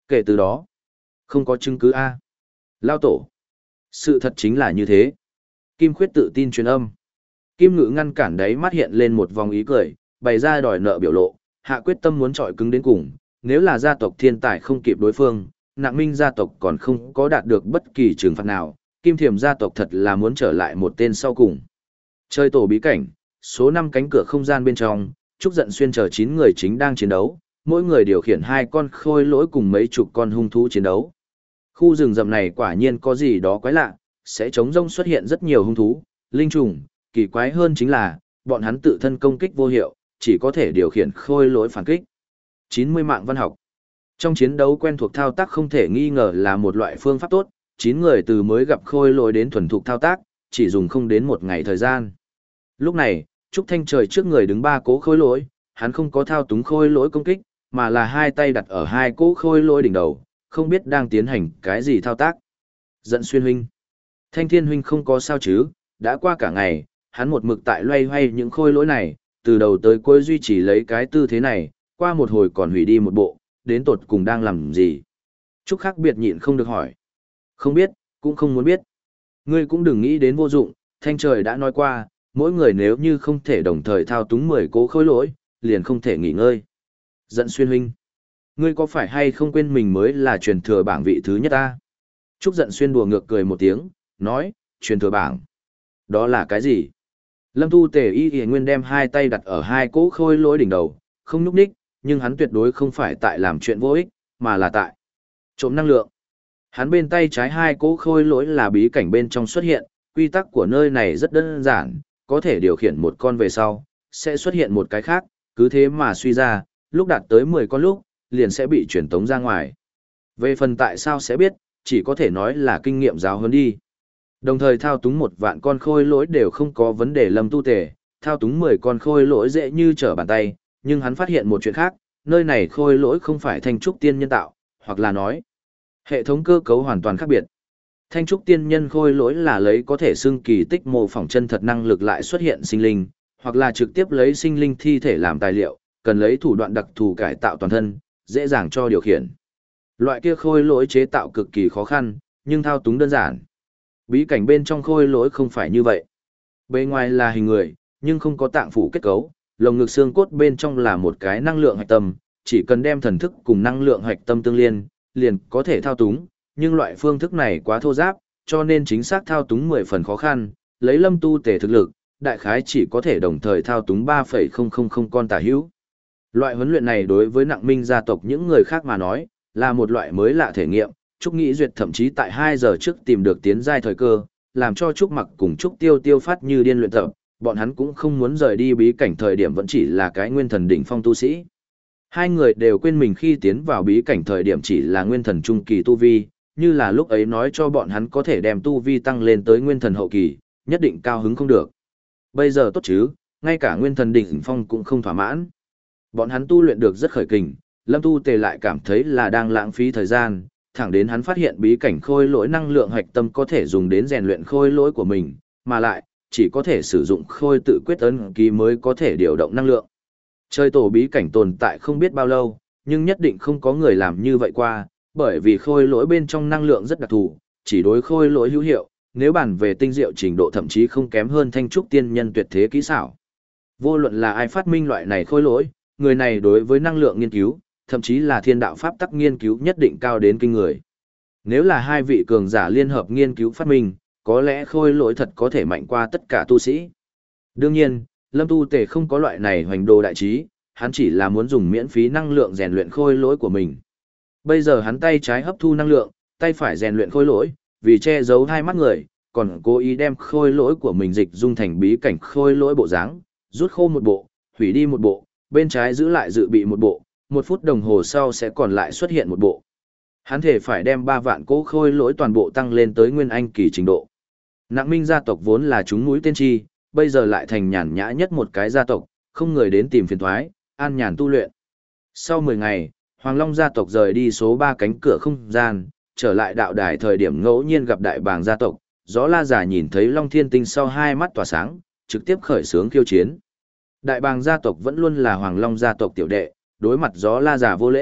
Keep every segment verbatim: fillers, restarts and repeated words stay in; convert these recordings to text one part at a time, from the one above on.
Kể từ đó, không có chứng cứ A. Lao tổ. Sự thật chính là như thế. Kim Khuyết tự tin truyền âm. Kim Ngự ngăn cản đấy mắt hiện lên một vòng ý cười, bày ra đòi nợ biểu lộ, hạ quyết tâm muốn chọi cứng đến cùng. Nếu là gia tộc thiên tài không kịp đối phương, Nặng Minh gia tộc còn không có đạt được bất kỳ trừng phạt nào, Kim Thiềm gia tộc thật là muốn trở lại một tên sau cùng. Chơi tổ bí cảnh, số năm cánh cửa không gian bên trong, Trúc Dận Xuyên chờ chín người chính đang chiến đấu, mỗi người điều khiển hai con khôi lỗi cùng mấy chục con hung thú chiến đấu. Khu rừng rậm này quả nhiên có gì đó quái lạ, sẽ chống rông xuất hiện rất nhiều hung thú, linh trùng, kỳ quái hơn chính là, bọn hắn tự thân công kích vô hiệu, chỉ có thể điều khiển khôi lỗi phản kích. chín mươi mạng văn học. Trong chiến đấu quen thuộc thao tác không thể nghi ngờ là một loại phương pháp tốt, chín người từ mới gặp khôi lỗi đến thuần thục thao tác, chỉ dùng không đến một ngày thời gian. Lúc này, Trúc Thanh Trời trước người đứng ba cố khôi lỗi, hắn không có thao túng khôi lỗi công kích, mà là hai tay đặt ở hai cố khôi lỗi đỉnh đầu, không biết đang tiến hành cái gì thao tác. Dận Xuyên huynh. Thanh Thiên huynh không có sao chứ, đã qua cả ngày, hắn một mực tại loay hoay những khôi lỗi này, từ đầu tới cuối duy trì lấy cái tư thế này, qua một hồi còn hủy đi một bộ, đến tột cùng đang làm gì. Trúc Khác biệt nhịn không được hỏi. Không biết, cũng không muốn biết. Ngươi cũng đừng nghĩ đến vô dụng, Thanh Trời đã nói qua, mỗi người nếu như không thể đồng thời thao túng mười cố khôi lỗi, liền không thể nghỉ ngơi. Dận Xuyên huynh. Ngươi có phải hay không quên mình mới là truyền thừa bảng vị thứ nhất ta? Trúc Dận Xuyên đùa ngược cười một tiếng, nói, truyền thừa bảng. Đó là cái gì? Lâm Tu Tề Y Y Nguyên đem hai tay đặt ở hai cỗ khôi lỗi đỉnh đầu, không nhúc nhích, nhưng hắn tuyệt đối không phải tại làm chuyện vô ích, mà là tại trộm năng lượng. Hắn bên tay trái hai cỗ khôi lỗi là bí cảnh bên trong xuất hiện, quy tắc của nơi này rất đơn giản, có thể điều khiển một con về sau, sẽ xuất hiện một cái khác, cứ thế mà suy ra, lúc đạt tới mười con lúc, liền sẽ bị truyền tống ra ngoài. Về phần tại sao sẽ biết, chỉ có thể nói là kinh nghiệm giáo huấn đi. Đồng thời thao túng một vạn con khôi lỗi đều không có vấn đề. Lâm Tu Tề, thao túng mười con khôi lỗi dễ như trở bàn tay, nhưng hắn phát hiện một chuyện khác, nơi này khôi lỗi không phải thanh trúc tiên nhân tạo, hoặc là nói, hệ thống cơ cấu hoàn toàn khác biệt. Thanh trúc tiên nhân khôi lỗi là lấy có thể xưng kỳ tích mô phỏng chân thật năng lực lại xuất hiện sinh linh, hoặc là trực tiếp lấy sinh linh thi thể làm tài liệu, cần lấy thủ đoạn đặc thù cải tạo toàn thân, dễ dàng cho điều khiển. Loại kia khôi lỗi chế tạo cực kỳ khó khăn, nhưng thao túng đơn giản. Bí cảnh bên trong khôi lỗi không phải như vậy. Bề ngoài là hình người, nhưng không có tạng phủ kết cấu, lồng ngực xương cốt bên trong là một cái năng lượng hạch tâm, chỉ cần đem thần thức cùng năng lượng hạch tâm tương liên, liền có thể thao túng, nhưng loại phương thức này quá thô giáp, cho nên chính xác thao túng mười phần khó khăn, lấy Lâm Tu Tề thực lực, đại khái chỉ có thể đồng thời thao túng ba phẩy không không không con tả hữu. Loại huấn luyện này đối với Nặng Minh gia tộc những người khác mà nói, là một loại mới lạ thể nghiệm. Trúc Nghĩ Duyệt thậm chí tại hai giờ trước tìm được tiến giai thời cơ, làm cho Trúc Mặc cùng Trúc Tiêu Tiêu phát như điên luyện tập, bọn hắn cũng không muốn rời đi bí cảnh thời điểm vẫn chỉ là cái nguyên thần đỉnh phong tu sĩ. Hai người đều quên mình khi tiến vào bí cảnh thời điểm chỉ là nguyên thần trung kỳ tu vi, như là lúc ấy nói cho bọn hắn có thể đem tu vi tăng lên tới nguyên thần hậu kỳ, nhất định cao hứng không được. Bây giờ tốt chứ, ngay cả nguyên thần đỉnh phong cũng không thỏa mãn. Bọn hắn tu luyện được rất khởi kình, Lâm Tu Tề lại cảm thấy là đang lãng phí thời gian, thẳng đến hắn phát hiện bí cảnh khôi lỗi năng lượng hạch tâm có thể dùng đến rèn luyện khôi lỗi của mình, mà lại, chỉ có thể sử dụng khôi tự quyết ấn ký mới có thể điều động năng lượng. Chơi tổ bí cảnh tồn tại không biết bao lâu, nhưng nhất định không có người làm như vậy qua, bởi vì khôi lỗi bên trong năng lượng rất đặc thù, chỉ đối khôi lỗi hữu hiệu, nếu bàn về tinh diệu trình độ thậm chí không kém hơn thanh trúc tiên nhân tuyệt thế kỹ xảo. Vô luận là ai phát minh loại này khôi lỗi, người này đối với năng lượng nghiên cứu, thậm chí là thiên đạo pháp tắc nghiên cứu nhất định cao đến kinh người. Nếu là hai vị cường giả liên hợp nghiên cứu phát minh, có lẽ khôi lỗi thật có thể mạnh qua tất cả tu sĩ. Đương nhiên, Lâm Tu Tề không có loại này hoành đồ đại trí, hắn chỉ là muốn dùng miễn phí năng lượng rèn luyện khôi lỗi của mình. Bây giờ hắn tay trái hấp thu năng lượng, tay phải rèn luyện khôi lỗi, vì che giấu hai mắt người, còn cố ý đem khôi lỗi của mình dịch dung thành bí cảnh khôi lỗi bộ dáng, rút khô một bộ, hủy đi một bộ, bên trái giữ lại dự bị một bộ, một phút đồng hồ sau sẽ còn lại xuất hiện một bộ. Hắn thể phải đem ba vạn cỗ khôi lỗi toàn bộ tăng lên tới nguyên anh kỳ trình độ. Nặng Minh gia tộc vốn là chúng núi tên chi, bây giờ lại thành nhàn nhã nhất một cái gia tộc, không người đến tìm phiền toái, an nhàn tu luyện. Sau mười ngày, Hoàng Long gia tộc rời đi số ba cánh cửa không gian, trở lại đạo đài thời điểm ngẫu nhiên gặp Đại Bàng gia tộc, Gió La Giả nhìn thấy Long Thiên Tinh sau hai mắt tỏa sáng, trực tiếp khởi xướng khiêu chiến. Đại Bàng gia tộc vẫn luôn là Hoàng Long gia tộc tiểu đệ, đối mặt Gió La Giả vô lễ,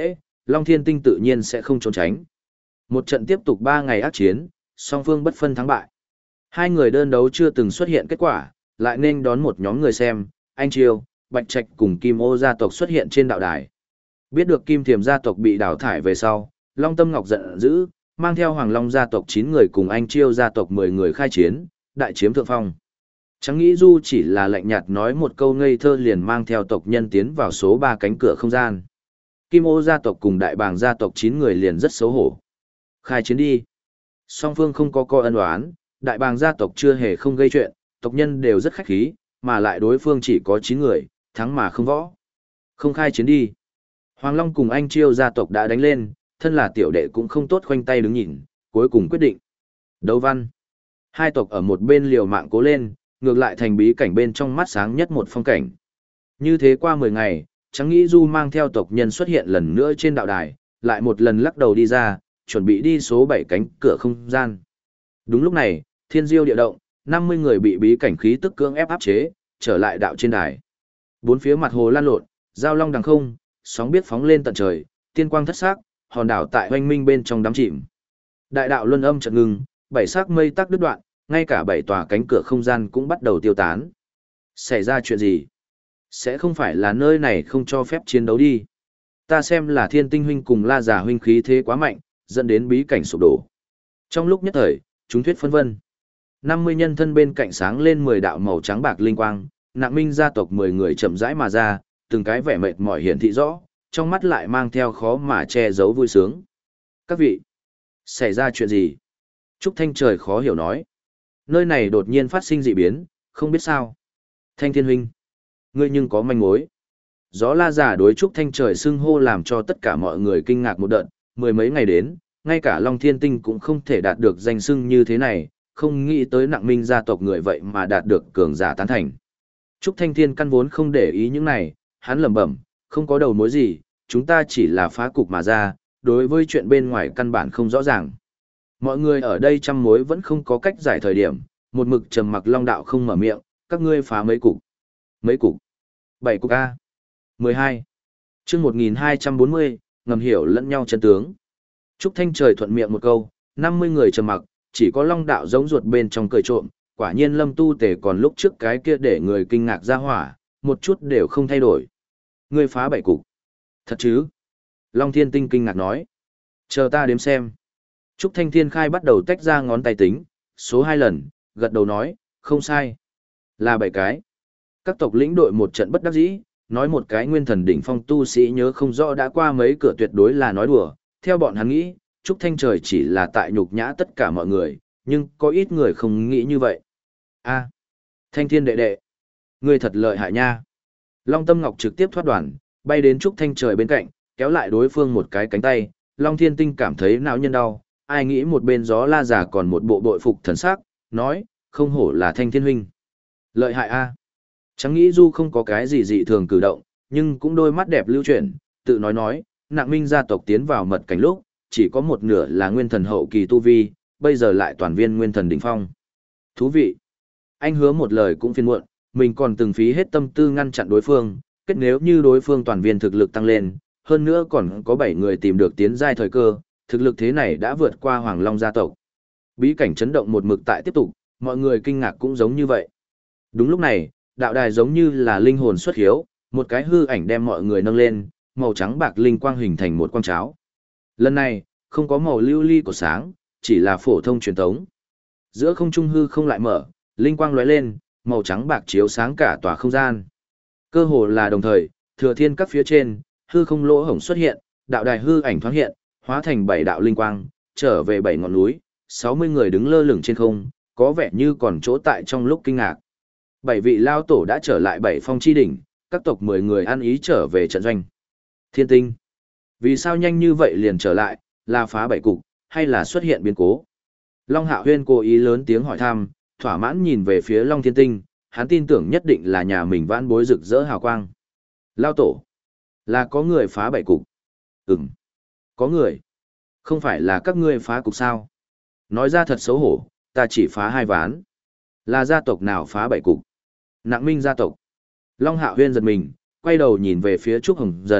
Long Thiên Tinh tự nhiên sẽ không trốn tránh. Một trận tiếp tục ba ngày ác chiến, song phương bất phân thắng bại. Hai người đơn đấu chưa từng xuất hiện kết quả, lại nên đón một nhóm người xem, Anh Chiêu, Bạch Trạch cùng Kim Ô gia tộc xuất hiện trên đạo đài. Biết được Kim Thiềm gia tộc bị đào thải về sau, Long Tâm Ngọc giận dữ, mang theo Hoàng Long gia tộc chín người cùng Anh Chiêu gia tộc mười người khai chiến, đại chiếm thượng phong. Chẳng nghĩ Du chỉ là lạnh nhạt nói một câu ngây thơ liền mang theo tộc nhân tiến vào số ba cánh cửa không gian. Kim Ô gia tộc cùng Đại Bàng gia tộc chín người liền rất xấu hổ. Khai chiến đi. Song phương không có coi ân oán, Đại Bàng gia tộc chưa hề không gây chuyện, tộc nhân đều rất khách khí, mà lại đối phương chỉ có chín người, thắng mà không võ. Không khai chiến đi. Hoàng Long cùng Anh Chiêu gia tộc đã đánh lên, thân là tiểu đệ cũng không tốt khoanh tay đứng nhìn, cuối cùng quyết định. Đấu văn. Hai tộc ở một bên liều mạng cố lên, ngược lại thành bí cảnh bên trong mắt sáng nhất một phong cảnh. Như thế qua mười ngày, Trắng Nghĩ Du mang theo tộc nhân xuất hiện lần nữa trên đạo đài, lại một lần lắc đầu đi ra, chuẩn bị đi số bảy cánh cửa không gian. Đúng lúc này, thiên diêu địa động, năm mươi người bị bí cảnh khí tức cưỡng ép áp chế, trở lại đạo trên đài. Bốn phía mặt hồ lan lộn, giao long đằng không, sóng biết phóng lên tận trời, tiên quang thất sắc, hòn đảo tại hoanh minh bên trong đám chìm. Đại đạo luân âm chợt ngừng, bảy sắc mây tắc đứt đoạn, ngay cả bảy tòa cánh cửa không gian cũng bắt đầu tiêu tán. Xảy ra chuyện gì? Sẽ không phải là nơi này không cho phép chiến đấu đi. Ta xem là Thiên Tinh huynh cùng La Già huynh khí thế quá mạnh, dẫn đến bí cảnh sụp đổ. Trong lúc nhất thời, chúng thuyết phân vân. năm mươi nhân thân bên cạnh sáng lên mười đạo màu trắng bạc linh quang, Nặng Minh gia tộc mười người chậm rãi mà ra, từng cái vẻ mệt mỏi hiển thị rõ, trong mắt lại mang theo khó mà che giấu vui sướng. Các vị, xảy ra chuyện gì? Trúc Thanh Trời khó hiểu nói. Nơi này đột nhiên phát sinh dị biến, không biết sao. Thanh Thiên huynh, ngươi nhưng có manh mối. Gió La Giả đối Trúc Thanh Trời xưng hô làm cho tất cả mọi người kinh ngạc một đợt, mười mấy ngày đến, ngay cả Long Thiên Tinh cũng không thể đạt được danh xưng như thế này, không nghĩ tới Nặng Minh gia tộc người vậy mà đạt được cường giả tán thành. Trúc Thanh Thiên căn vốn không để ý những này, hắn lẩm bẩm, không có đầu mối gì, chúng ta chỉ là phá cục mà ra, đối với chuyện bên ngoài căn bản không rõ ràng. Mọi người ở đây trăm mối vẫn không có cách giải thời điểm, một mực trầm mặc Long đạo không mở miệng, các ngươi phá mấy cục. Mấy cục? Bảy cục A. mười hai. Chương một nghìn hai trăm bốn mươi, ngầm hiểu lẫn nhau chân tướng. Trúc Thanh Trời thuận miệng một câu, năm mươi người trầm mặc, chỉ có Long đạo giống ruột bên trong cười trộm, quả nhiên Lâm Tu Tề còn lúc trước cái kia để người kinh ngạc ra hỏa, một chút đều không thay đổi. Ngươi phá bảy cục. Thật chứ? Long Thiên Tinh kinh ngạc nói. Chờ ta đếm xem. Trúc Thanh Thiên Khai bắt đầu tách ra ngón tay tính, số hai lần, gật đầu nói, không sai. Là bảy cái. Các tộc lĩnh đội một trận bất đắc dĩ, nói một cái nguyên thần đỉnh phong tu sĩ nhớ không rõ đã qua mấy cửa tuyệt đối là nói đùa. Theo bọn hắn nghĩ, Trúc Thanh Trời chỉ là tại nhục nhã tất cả mọi người, nhưng có ít người không nghĩ như vậy. A, Thanh Thiên đệ đệ, ngươi thật lợi hại nha. Long Tâm Ngọc trực tiếp thoát đoàn, bay đến Trúc Thanh Trời bên cạnh, kéo lại đối phương một cái cánh tay, Long Thiên Tinh cảm thấy não nhân đau, ai nghĩ một bên Gió La Giả còn một bộ bội phục thần sắc, nói, không hổ là Thanh Thiên huynh. Lợi hại a. Chẳng nghĩ Du không có cái gì dị thường cử động, nhưng cũng đôi mắt đẹp lưu chuyển, tự nói nói, Nặng Minh gia tộc tiến vào mật cảnh lúc, chỉ có một nửa là nguyên thần hậu kỳ tu vi, bây giờ lại toàn viên nguyên thần đỉnh phong. Thú vị. Anh hứa một lời cũng phiền muộn, mình còn từng phí hết tâm tư ngăn chặn đối phương, kết nếu như đối phương toàn viên thực lực tăng lên, hơn nữa còn có bảy người tìm được tiến giai thời cơ, thực lực thế này đã vượt qua Hoàng Long gia tộc. Bí cảnh chấn động một mực tại tiếp tục, mọi người kinh ngạc cũng giống như vậy. Đúng lúc này, đạo đài giống như là linh hồn xuất hiếu, một cái hư ảnh đem mọi người nâng lên, màu trắng bạc linh quang hình thành một quang cháo. Lần này, không có màu lưu ly của sáng, chỉ là phổ thông truyền thống. Giữa không trung hư không lại mở, linh quang lóe lên, màu trắng bạc chiếu sáng cả tòa không gian. Cơ hồ là đồng thời, thừa thiên các phía trên, hư không lỗ hổng xuất hiện, đạo đài hư ảnh thoáng hiện, hóa thành bảy đạo linh quang, trở về bảy ngọn núi, sáu mươi người đứng lơ lửng trên không, có vẻ như còn chỗ tại trong lúc kinh ngạc. Bảy vị lao tổ đã trở lại bảy phong chi đỉnh, các tộc mười người ăn ý trở về trận doanh. Thiên Tinh, vì sao nhanh như vậy liền trở lại, là phá bảy cục, hay là xuất hiện biến cố? Long Hạo Huyên cố ý lớn tiếng hỏi thăm, thỏa mãn nhìn về phía Long Thiên Tinh, hắn tin tưởng nhất định là nhà mình vãn bối rực rỡ hào quang. Lao tổ, là có người phá bảy cục. Ừm, có người. Không phải là các ngươi phá cục sao? Nói ra thật xấu hổ, ta chỉ phá hai ván. Là gia tộc nào phá bảy cục? Nặng Minh gia tộc. Long Hạo Huyên giật mình, quay đầu nhìn về phía Trúc Hồng Dần,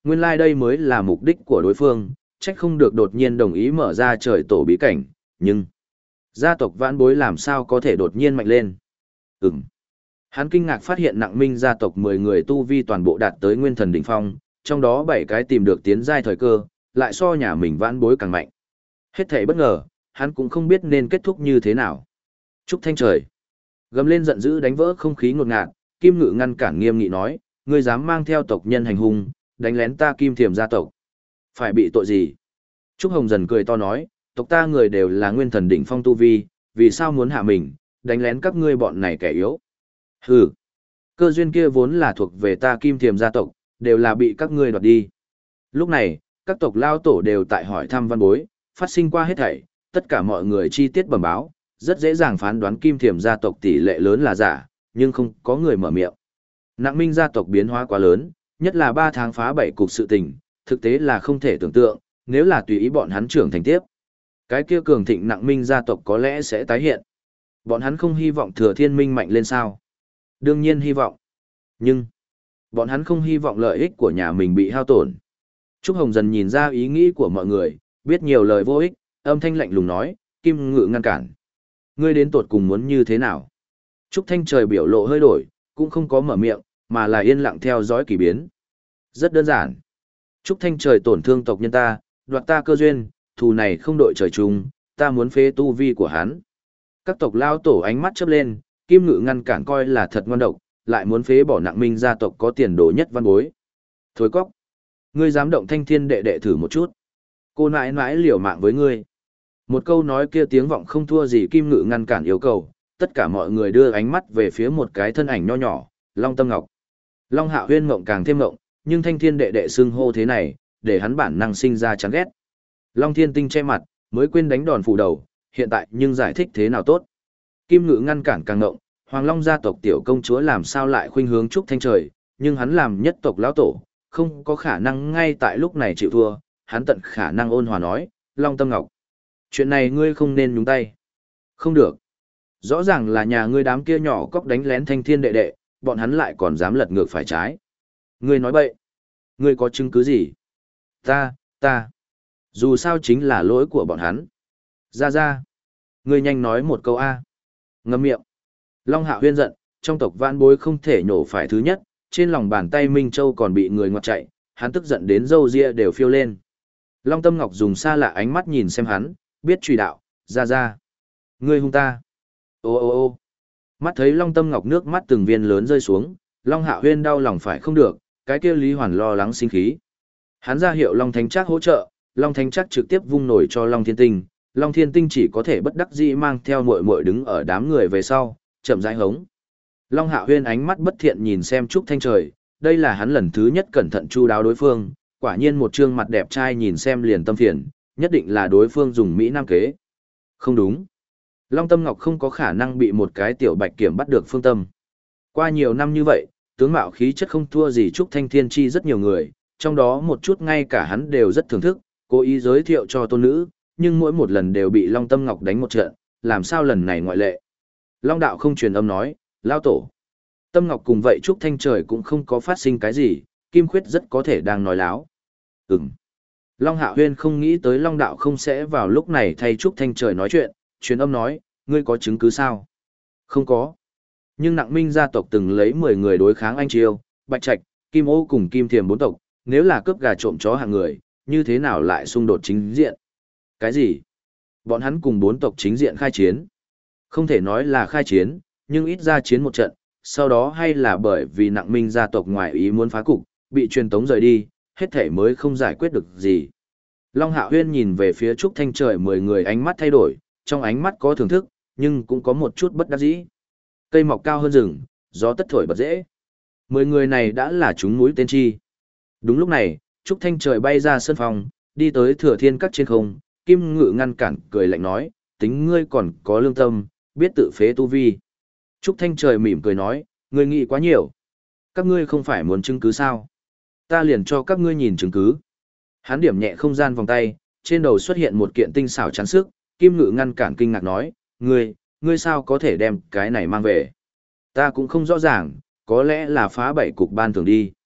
nguyên lai like đây mới là mục đích của đối phương, trách không được đột nhiên đồng ý mở ra trời tổ bí cảnh, nhưng gia tộc vãn bối làm sao có thể đột nhiên mạnh lên. Ừm. Hắn kinh ngạc phát hiện nặng minh gia tộc mười người tu vi toàn bộ đạt tới nguyên thần đỉnh phong, trong đó bảy cái tìm được tiến giai thời cơ, lại so nhà mình vãn bối càng mạnh. Hết thảy bất ngờ, hắn cũng không biết nên kết thúc như thế nào. Trúc Thanh Trời gầm lên giận dữ đánh vỡ không khí ngột ngạt, Kim Ngự ngăn cản nghiêm nghị nói, ngươi dám mang theo tộc nhân hành hung, đánh lén ta Kim Thiềm gia tộc. Phải bị tội gì? Trúc Hồng dần cười to nói, tộc ta người đều là nguyên thần đỉnh phong tu vi, vì sao muốn hạ mình, đánh lén các ngươi bọn này kẻ yếu. Hừ, cơ duyên kia vốn là thuộc về ta Kim Thiềm gia tộc, đều là bị các ngươi đoạt đi. Lúc này, các tộc lao tổ đều tại hỏi thăm văn bối, phát sinh qua hết thảy, tất cả mọi người chi tiết bẩm báo, rất dễ dàng phán đoán Kim Thiềm gia tộc tỷ lệ lớn là giả, nhưng không có người mở miệng. Nặng minh gia tộc biến hóa quá lớn, nhất là ba tháng phá bảy cục sự tình, thực tế là không thể tưởng tượng, nếu là tùy ý bọn hắn trưởng thành tiếp. Cái kia cường thịnh nặng minh gia tộc có lẽ sẽ tái hiện. Bọn hắn không hy vọng thừa thiên minh mạnh lên sao? Đương nhiên hy vọng. Nhưng, bọn hắn không hy vọng lợi ích của nhà mình bị hao tổn. Trúc Hồng dần nhìn ra ý nghĩ của mọi người, biết nhiều lời vô ích, âm thanh lạnh lùng nói, Kim Ngự ngăn cản. Ngươi đến tột cùng muốn như thế nào? Trúc Thanh Trời biểu lộ hơi đổi, cũng không có mở miệng, mà là yên lặng theo dõi kỳ biến. Rất đơn giản. Trúc Thanh Trời tổn thương tộc nhân ta, đoạt ta cơ duyên, thù này không đội trời chung, ta muốn phế tu vi của hắn. Các tộc lao tổ ánh mắt chớp lên, Kim Ngự ngăn cản coi là thật ngoan độc, lại muốn phế bỏ nặng minh gia tộc có tiền đồ nhất văn bối. Thối cóc, ngươi dám động Thanh Thiên đệ đệ thử một chút. Cô nãi nãi liều mạng với ngươi. Một câu nói kia tiếng vọng không thua gì Kim Ngự ngăn cản yêu cầu, tất cả mọi người đưa ánh mắt về phía một cái thân ảnh nho nhỏ, Long Tâm Ngọc. Long Hạo Huyên mộng càng thêm mộng, nhưng Thanh Thiên đệ đệ xưng hô thế này, để hắn bản năng sinh ra chán ghét. Long Thiên Tinh che mặt, mới quên đánh đòn phủ đầu, hiện tại nhưng giải thích thế nào tốt. Kim Ngự ngăn cản càng ngộng, Hoàng Long gia tộc tiểu công chúa làm sao lại khuynh hướng Trúc Thanh Trời, nhưng hắn làm nhất tộc lão tổ, không có khả năng ngay tại lúc này chịu thua, hắn tận khả năng ôn hòa nói, Long Tâm Ngọc. Chuyện này ngươi không nên nhúng tay. Không được. Rõ ràng là nhà ngươi đám kia nhỏ cóc đánh lén Thanh Thiên đệ đệ, bọn hắn lại còn dám lật ngược phải trái. Ngươi nói bậy. Ngươi có chứng cứ gì? Ta, ta. Dù sao chính là lỗi của bọn hắn. Ra ra. Ngươi nhanh nói một câu A. Ngâm miệng. Long Hạo Huyên giận, trong tộc vãn bối không thể nhổ phải thứ nhất, trên lòng bàn tay Minh Châu còn bị người ngoặt chạy, hắn tức giận đến râu ria đều phiêu lên. Long Tâm Ngọc dùng xa lạ ánh mắt nhìn xem hắn, biết truy đạo, ra ra. Ngươi hung ta. Ô ô ô mắt thấy Long Tâm Ngọc nước mắt từng viên lớn rơi xuống, Long Hạo Huyên đau lòng phải không được, cái kia Lý Hoàn lo lắng sinh khí. Hắn ra hiệu Long Thánh Trác hỗ trợ, Long Thánh Trác trực tiếp vung nổi cho Long Thiên Tinh, Long Thiên Tinh chỉ có thể bất đắc dĩ mang theo muội muội đứng ở đám người về sau, chậm rãi hống. Long Hạo Huyên ánh mắt bất thiện nhìn xem Trúc Thanh Trời, đây là hắn lần thứ nhất cẩn thận chu đáo đối phương, quả nhiên một trương mặt đẹp trai nhìn xem liền tâm phiền, nhất định là đối phương dùng mỹ nam kế. Không đúng. Long Tâm Ngọc không có khả năng bị một cái tiểu bạch kiểm bắt được phương tâm. Qua nhiều năm như vậy, tướng mạo khí chất không thua gì Trúc Thanh Thiên Chi rất nhiều người, trong đó một chút ngay cả hắn đều rất thưởng thức, cố ý giới thiệu cho tôn nữ, nhưng mỗi một lần đều bị Long Tâm Ngọc đánh một trận, làm sao lần này ngoại lệ. Long Đạo không truyền âm nói, lao tổ. Tâm Ngọc cùng vậy Trúc Thanh Trời cũng không có phát sinh cái gì, Kim Khuyết rất có thể đang nói láo. Ừm. Long Hạo Huyên không nghĩ tới Long Đạo không sẽ vào lúc này thay Trúc Thanh Trời nói chuyện, truyền âm nói, ngươi có chứng cứ sao? Không có. Nhưng Nặng Minh gia tộc từng lấy mười người đối kháng Anh Chiêu, Bạch Trạch, Kim Ô cùng Kim Thiềm bốn tộc, nếu là cướp gà trộm chó hạng người, như thế nào lại xung đột chính diện? Cái gì? Bọn hắn cùng bốn tộc chính diện khai chiến. Không thể nói là khai chiến, nhưng ít ra chiến một trận, sau đó hay là bởi vì Nặng Minh gia tộc ngoài ý muốn phá cục, bị truyền tống rời đi, hết thể mới không giải quyết được gì. Long Hạo Huyên nhìn về phía Trúc Thanh Trời mười người ánh mắt thay đổi, trong ánh mắt có thưởng thức, nhưng cũng có một chút bất đắc dĩ. Cây mọc cao hơn rừng, gió tất thổi bật dễ. Mười người này đã là chúng núi tên chi. Đúng lúc này, Trúc Thanh Trời bay ra sân phòng, đi tới Thừa Thiên Các trên không, Kim Ngự ngăn cản, cười lạnh nói, tính ngươi còn có lương tâm, biết tự phế tu vi. Trúc Thanh Trời mỉm cười nói, ngươi nghĩ quá nhiều. Các ngươi không phải muốn chứng cứ sao? Ta liền cho các ngươi nhìn chứng cứ. Hắn điểm nhẹ không gian vòng tay, trên đầu xuất hiện một kiện tinh xảo chắn sức, Kim Ngự ngăn cản kinh ngạc nói, ngươi, ngươi sao có thể đem cái này mang về? Ta cũng không rõ ràng, có lẽ là phá bảy cục ban thường đi.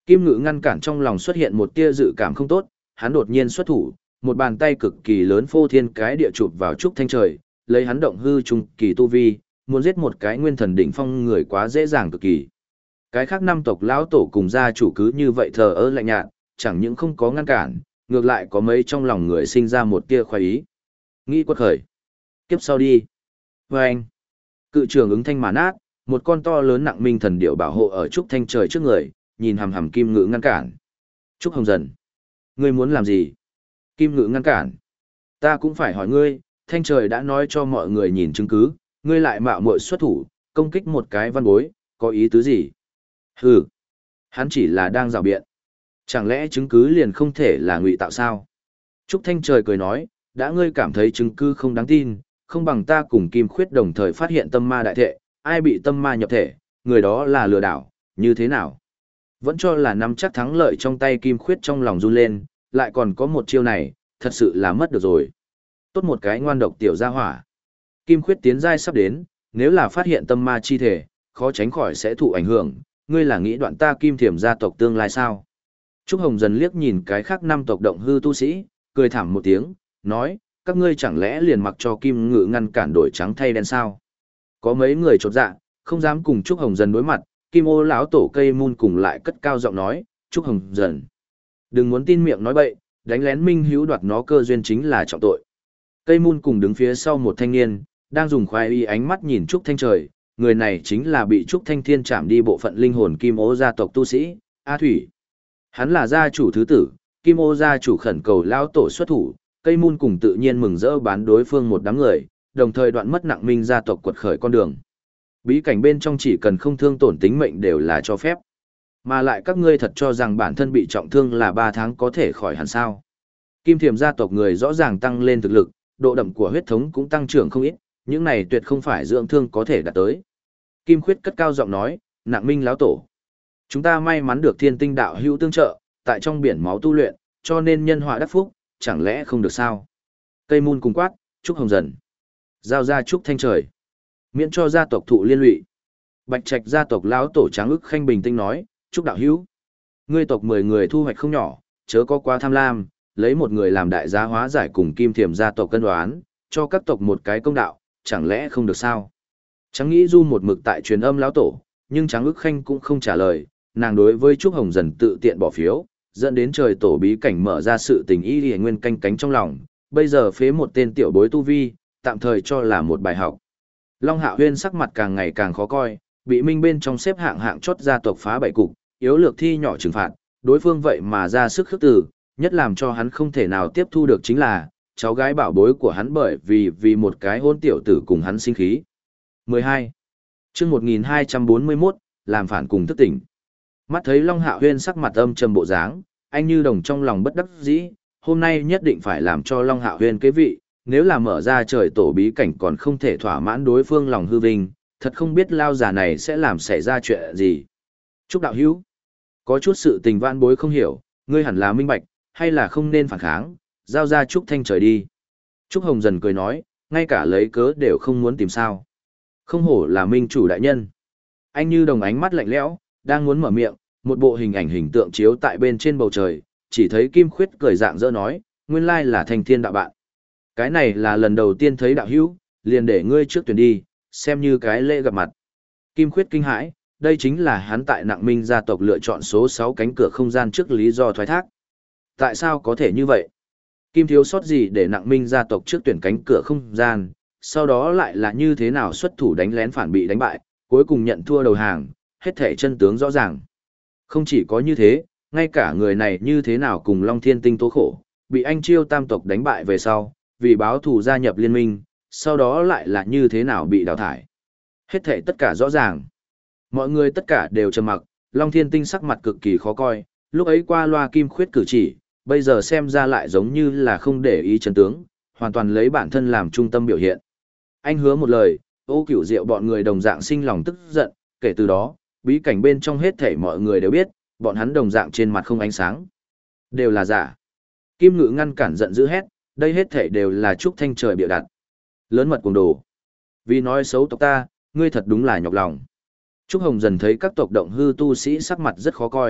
Kim Ngự ngăn cản trong lòng xuất hiện một tia dự cảm không tốt, hắn đột nhiên xuất thủ, một bàn tay cực kỳ lớn phô thiên cái địa chụp vào Trúc Thanh Trời, lấy hắn động hư trung kỳ tu vi, muốn giết một cái nguyên thần đỉnh phong người quá dễ dàng cực kỳ. Cái khác năm tộc lão tổ cùng gia chủ cứ như vậy thờ ơ lạnh nhạt, chẳng những không có ngăn cản, ngược lại có mấy trong lòng người sinh ra một tia khoái ý. Nghĩ quật khởi. Kiếp sau đi. Và anh. Cự trường ứng thanh mà nát, một con to lớn nặng minh thần điệu bảo hộ ở Trúc Thanh Trời trước người, nhìn hằm hằm Kim Ngự ngăn cản. Trúc Hồng Dần. Ngươi muốn làm gì? Kim Ngự ngăn cản. Ta cũng phải hỏi ngươi, Thanh Trời đã nói cho mọi người nhìn chứng cứ, ngươi lại mạo muội xuất thủ, công kích một cái văn bối, có ý tứ gì? Hừ. Hắn chỉ là đang rào biện. Chẳng lẽ chứng cứ liền không thể là ngụy tạo sao? Trúc Thanh Trời cười nói, đã ngươi cảm thấy chứng cứ không đáng tin, không bằng ta cùng Kim Khuyết đồng thời phát hiện tâm ma đại thệ, ai bị tâm ma nhập thể, người đó là lừa đảo, như thế nào? Vẫn cho là nắm chắc thắng lợi trong tay Kim Khuyết trong lòng run lên, lại còn có một chiêu này, thật sự là mất được rồi. Tốt một cái ngoan độc tiểu gia hỏa. Kim Khuyết tiến giai sắp đến, nếu là phát hiện tâm ma chi thể, khó tránh khỏi sẽ thụ ảnh hưởng, ngươi là nghĩ đoạn ta Kim Thiểm gia tộc tương lai sao? Trúc Hồng dần liếc nhìn cái khác năm tộc động hư tu sĩ, cười thảm một tiếng, nói, các ngươi chẳng lẽ liền mặc cho Kim Ngự ngăn cản đổi trắng thay đen sao? Có mấy người chột dạ, không dám cùng Trúc Hồng dần đối mặt, Kim Ô lão tổ cây mun cùng lại cất cao giọng nói, Trúc Hồng dần. Đừng muốn tin miệng nói bậy, đánh lén minh hữu đoạt nó cơ duyên chính là trọng tội. Cây mun cùng đứng phía sau một thanh niên, đang dùng khoái y ánh mắt nhìn Trúc Thanh Trời, người này chính là bị Trúc Thanh Thiên chạm đi bộ phận linh hồn Kim Ô gia tộc tu sĩ, A Thủy. Hắn là gia chủ thứ tử, Kim Ô gia chủ khẩn cầu lão tổ xuất thủ, cây mun cùng tự nhiên mừng rỡ bán đối phương một đám người, đồng thời đoạn mất nặng minh gia tộc quật khởi con đường. Bí cảnh bên trong chỉ cần không thương tổn tính mệnh đều là cho phép. Mà lại các ngươi thật cho rằng bản thân bị trọng thương là ba tháng có thể khỏi hẳn sao. Kim Thiểm gia tộc người rõ ràng tăng lên thực lực, độ đậm của huyết thống cũng tăng trưởng không ít, những này tuyệt không phải dưỡng thương có thể đạt tới. Kim Khuyết cất cao giọng nói, nặng minh lão tổ. Chúng ta may mắn được thiên tinh đạo hữu tương trợ, tại trong biển máu tu luyện, cho nên nhân họa đắc phúc, chẳng lẽ không được sao? Cây mun cùng quát, Trúc Hồng dần. Giao ra Trúc Thanh Trời. Miễn cho gia tộc thụ liên lụy. Bạch Trạch gia tộc lão tổ Tráng ức khanh bình tĩnh nói, Trúc đạo hữu. Ngươi tộc mười người thu hoạch không nhỏ, chớ có quá tham lam, lấy một người làm đại giá hóa giải cùng Kim Thiểm gia tộc cân đoán, cho các tộc một cái công đạo, chẳng lẽ không được sao? Tráng nghĩ du một mực tại truyền âm lão tổ, nhưng Tráng ức khanh cũng không trả lời, nàng đối với Trúc Hồng dần tự tiện bỏ phiếu, dẫn đến trời tổ bí cảnh mở ra sự tình y lìa nguyên canh cánh trong lòng, bây giờ phế một tên tiểu bối tu vi, tạm thời cho là một bài học. Long Hạo Huyên sắc mặt càng ngày càng khó coi, bị minh bên trong xếp hạng hạng chót gia tộc phá bảy cục, yếu lược thi nhỏ trừng phạt, đối phương vậy mà ra sức khước từ, nhất làm cho hắn không thể nào tiếp thu được chính là, cháu gái bảo bối của hắn bởi vì vì một cái hôn tiểu tử cùng hắn sinh khí. mười hai. Chương một nghìn hai trăm bốn mươi mốt, làm phản cùng thức tỉnh. Mắt thấy Long Hạo Huyên sắc mặt âm trầm bộ dáng, anh Như Đồng trong lòng bất đắc dĩ, hôm nay nhất định phải làm cho Long Hạo Huyên kế vị, nếu là mở ra trời tổ bí cảnh còn không thể thỏa mãn đối phương lòng hư vinh, thật không biết lao già này sẽ làm xảy ra chuyện gì. Trúc đạo hữu, có chút sự tình vãn bối không hiểu, ngươi hẳn là minh bạch, hay là không nên phản kháng, giao ra Trúc Thanh Trời đi. Trúc Hồng dần cười nói, ngay cả lấy cớ đều không muốn tìm sao. Không hổ là minh chủ đại nhân. Anh Như Đồng ánh mắt lạnh lẽo, đang muốn mở miệng, một bộ hình ảnh hình tượng chiếu tại bên trên bầu trời, chỉ thấy Kim Khuyết cười dạng dỡ nói, nguyên lai là Thanh Thiên đạo bạn. Cái này là lần đầu tiên thấy đạo hữu, liền để ngươi trước tuyển đi, xem như cái lễ gặp mặt. Kim Khuyết kinh hãi, đây chính là hắn tại nặng minh gia tộc lựa chọn số sáu cánh cửa không gian trước lý do thoái thác. Tại sao có thể như vậy? Kim thiếu sót gì để nặng minh gia tộc trước tuyển cánh cửa không gian, sau đó lại là như thế nào xuất thủ đánh lén phản bị đánh bại, cuối cùng nhận thua đầu hàng, hết thể chân tướng rõ ràng. Không chỉ có như thế, ngay cả người này như thế nào cùng Long Thiên Tinh tố khổ, bị anh Chiêu tam tộc đánh bại về sau, vì báo thù gia nhập liên minh, sau đó lại là như thế nào bị đào thải. Hết thể tất cả rõ ràng. Mọi người tất cả đều trầm mặc, Long Thiên Tinh sắc mặt cực kỳ khó coi, lúc ấy qua loa Kim Khuyết cử chỉ, bây giờ xem ra lại giống như là không để ý chân tướng, hoàn toàn lấy bản thân làm trung tâm biểu hiện. Anh hứa một lời, Ô Cửu Diệu bọn người đồng dạng sinh lòng tức giận, kể từ đó, bí cảnh bên trong hết thảy mọi người đều biết, bọn hắn đồng dạng trên mặt không ánh sáng. Đều là giả. Kim Ngự ngăn cản giận dữ hét, đây hết thảy đều là Trúc Thanh Trời bịa đặt. Lớn mật cuồng đồ. Vì nói xấu tộc ta, ngươi thật đúng là nhọc lòng. Trúc Hồng dần thấy các tộc động hư tu sĩ sắc mặt rất khó coi,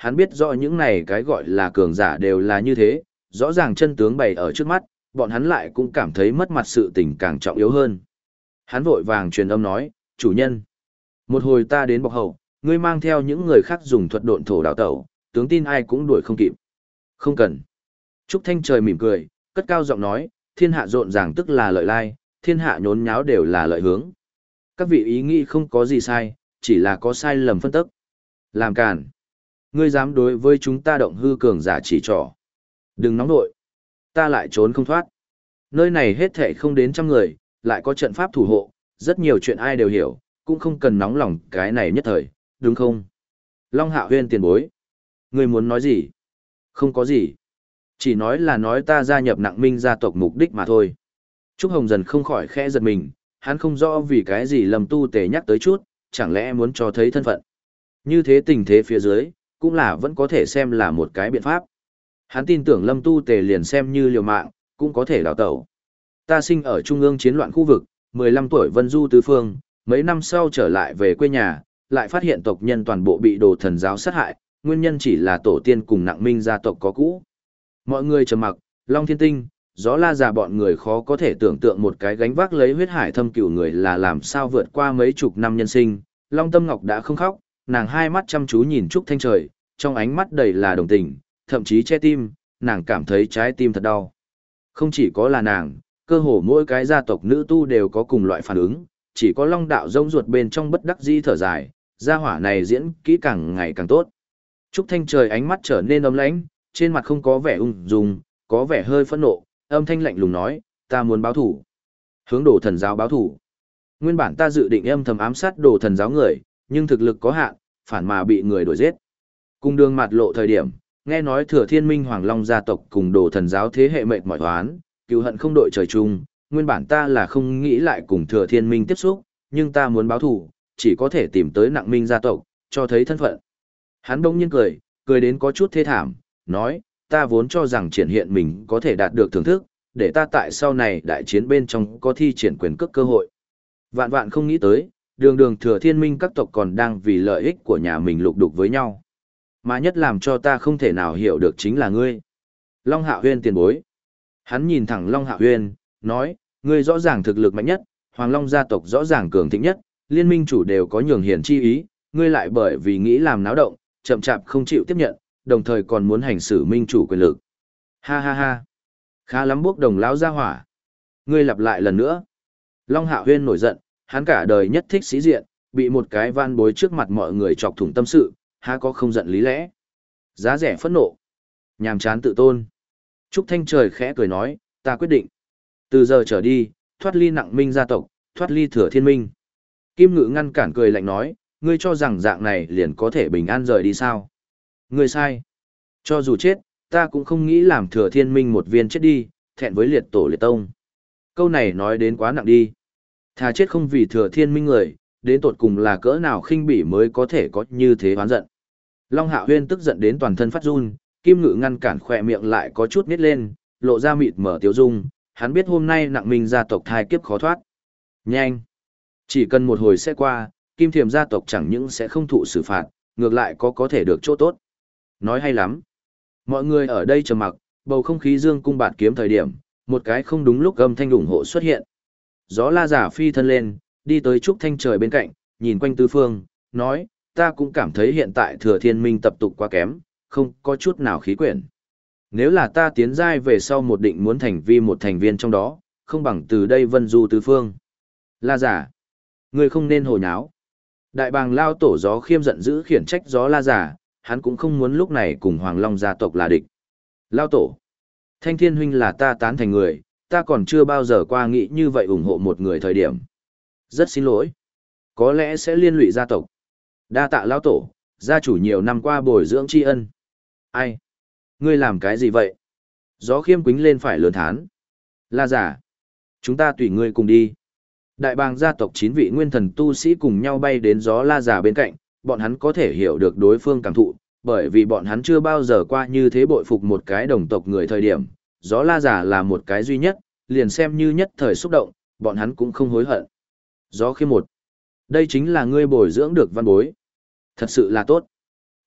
hắn biết rõ những này cái gọi là cường giả đều là như thế, rõ ràng chân tướng bày ở trước mắt, bọn hắn lại cũng cảm thấy mất mặt sự tình càng trọng yếu hơn. Hắn vội vàng truyền âm nói, chủ nhân. Một hồi ta đến bọc hậu, ngươi mang theo những người khác dùng thuật độn thổ đào tẩu, tướng tin ai cũng đuổi không kịp. Không cần. Trúc Thanh Trời mỉm cười, cất cao giọng nói, thiên hạ rộn ràng tức là lợi lai, thiên hạ nhốn nháo đều là lợi hướng. Các vị ý nghĩ không có gì sai, chỉ là có sai lầm phân tức. Làm càn. Ngươi dám đối với chúng ta động hư cường giả chỉ trỏ. Đừng nóng nội. Ta lại trốn không thoát. Nơi này hết thảy không đến trăm người, lại có trận pháp thủ hộ, rất nhiều chuyện ai đều hiểu, cũng không cần nóng lòng cái này nhất thời, đúng không? Long Hạo Huyên tiền bối. Ngươi muốn nói gì? Không có gì. Chỉ nói là nói ta gia nhập Nặng Minh gia tộc mục đích mà thôi. Trúc Hồng dần không khỏi khẽ giật mình, hắn không rõ vì cái gì Lâm Tu Tề nhắc tới chút, chẳng lẽ muốn cho thấy thân phận. Như thế tình thế phía dưới, cũng là vẫn có thể xem là một cái biện pháp. Hắn tin tưởng Lâm Tu Tề liền xem như liều mạng, cũng có thể đào tẩu. Ta sinh ở trung ương chiến loạn khu vực, mười lăm tuổi vân du tứ phương, mấy năm sau trở lại về quê nhà, lại phát hiện tộc nhân toàn bộ bị đồ thần giáo sát hại, nguyên nhân chỉ là tổ tiên cùng Nặng Minh gia tộc có cũ. Mọi người trầm mặc, Long Thiên Tinh, Gió La già bọn người khó có thể tưởng tượng một cái gánh vác lấy huyết hải thâm cửu người là làm sao vượt qua mấy chục năm nhân sinh. Long Tâm Ngọc đã không khóc, nàng hai mắt chăm chú nhìn Trúc Thanh Trời, trong ánh mắt đầy là đồng tình, thậm chí che tim, nàng cảm thấy trái tim thật đau. Không chỉ có là nàng, cơ hồ mỗi cái gia tộc nữ tu đều có cùng loại phản ứng, chỉ có Long đạo rông ruột bên trong bất đắc dĩ thở dài, gia hỏa này diễn kỹ càng ngày càng tốt. Trúc Thanh Trời ánh mắt trở nên ấm lãnh, trên mặt không có vẻ ung dung, có vẻ hơi phẫn nộ, âm thanh lạnh lùng nói, ta muốn báo thủ. Hướng đồ thần giáo báo thủ. Nguyên bản ta dự định âm thầm ám sát đồ thần giáo người, nhưng thực lực có hạn, phản mà bị người đuổi giết. Cùng đường mặt lộ thời điểm, nghe nói Thừa Thiên Minh Hoàng Long gia tộc cùng đồ thần giáo thế hệ mệt mỏi hoán, cừu hận không đội trời chung, nguyên bản ta là không nghĩ lại cùng Thừa Thiên Minh tiếp xúc, nhưng ta muốn báo thủ, chỉ có thể tìm tới Nặng Minh gia tộc, cho thấy thân phận. Hắn bỗng nhiên cười, cười đến có chút thê thảm, nói, ta vốn cho rằng triển hiện mình có thể đạt được thưởng thức, để ta tại sau này đại chiến bên trong có thi triển quyền cước cơ hội. Vạn vạn không nghĩ tới, đường đường Thừa Thiên Minh các tộc còn đang vì lợi ích của nhà mình lục đục với nhau. Mà nhất làm cho ta không thể nào hiểu được chính là ngươi. Long Hạo Huyên tiền bối. Hắn nhìn thẳng Long Hạo Huyên, nói, ngươi rõ ràng thực lực mạnh nhất, Hoàng Long gia tộc rõ ràng cường thịnh nhất, liên minh chủ đều có nhường hiển chi ý, ngươi lại bởi vì nghĩ làm náo động, chậm chạp không chịu tiếp nhận, đồng thời còn muốn hành xử minh chủ quyền lực. Ha ha ha. Khá lắm bốc đồng lão gia hỏa. Ngươi lặp lại lần nữa. Long Hạo Huyên nổi giận, hắn cả đời nhất thích sĩ diện, bị một cái van bối trước mặt mọi người chọc thủng tâm sự, há có không giận lý lẽ. Giá rẻ phẫn nộ. Nhàm chán tự tôn. Trúc Thanh Trời khẽ cười nói, ta quyết định. Từ giờ trở đi, thoát ly Nặng Minh gia tộc, thoát ly Thừa Thiên Minh. Kim Ngự ngăn cản cười lạnh nói, ngươi cho rằng dạng này liền có thể bình an rời đi sao? Ngươi sai. Cho dù chết, ta cũng không nghĩ làm Thừa Thiên Minh một viên chết đi, thẹn với liệt tổ liệt tông. Câu này nói đến quá nặng đi. Thà chết không vì Thừa Thiên Minh người, đến tột cùng là cỡ nào khinh bỉ mới có thể có như thế oán giận. Long Hạo Huyên tức giận đến toàn thân phát run, Kim Ngự ngăn cản khỏe miệng lại có chút nít lên, lộ ra mịt mở tiếu dung, hắn biết hôm nay Nặng Minh gia tộc thai kiếp khó thoát. Nhanh! Chỉ cần một hồi sẽ qua, Kim Thiềm gia tộc chẳng những sẽ không thụ xử phạt, ngược lại có có thể được chỗ tốt. Nói hay lắm. Mọi người ở đây trầm mặc, bầu không khí dương cung bạt kiếm thời điểm, một cái không đúng lúc âm thanh ủng hộ xuất hiện. Gió La giả phi thân lên, đi tới Trúc Thanh Trời bên cạnh, nhìn quanh tứ phương, nói, ta cũng cảm thấy hiện tại Thừa Thiên Minh tập tục quá kém, không có chút nào khí quyển. Nếu là ta tiến giai về sau một định muốn thành vi một thành viên trong đó, không bằng từ đây vân du tứ phương. La giả, người không nên hồ nháo. Đại bàng lao tổ Gió Khiêm giận dữ khiển trách Gió La giả, hắn cũng không muốn lúc này cùng Hoàng Long gia tộc là địch. Lao tổ, Thanh Thiên huynh là ta tán thành người, ta còn chưa bao giờ qua nghĩ như vậy ủng hộ một người thời điểm. Rất xin lỗi. Có lẽ sẽ liên lụy gia tộc. Đa tạ lão tổ, gia chủ nhiều năm qua bồi dưỡng tri ân. Ai? Ngươi làm cái gì vậy? Gió Khiêm quính lên phải lớn thán. La giả. Chúng ta tùy ngươi cùng đi. Đại bàng gia tộc chín vị nguyên thần tu sĩ cùng nhau bay đến Gió La giả bên cạnh, bọn hắn có thể hiểu được đối phương cảm thụ, bởi vì bọn hắn chưa bao giờ qua như thế bội phục một cái đồng tộc người thời điểm. Gió La giả là một cái duy nhất, liền xem như nhất thời xúc động, bọn hắn cũng không hối hận. Gió Khiêm một. Đây chính là ngươi bồi dưỡng được văn bối. Thật sự là tốt.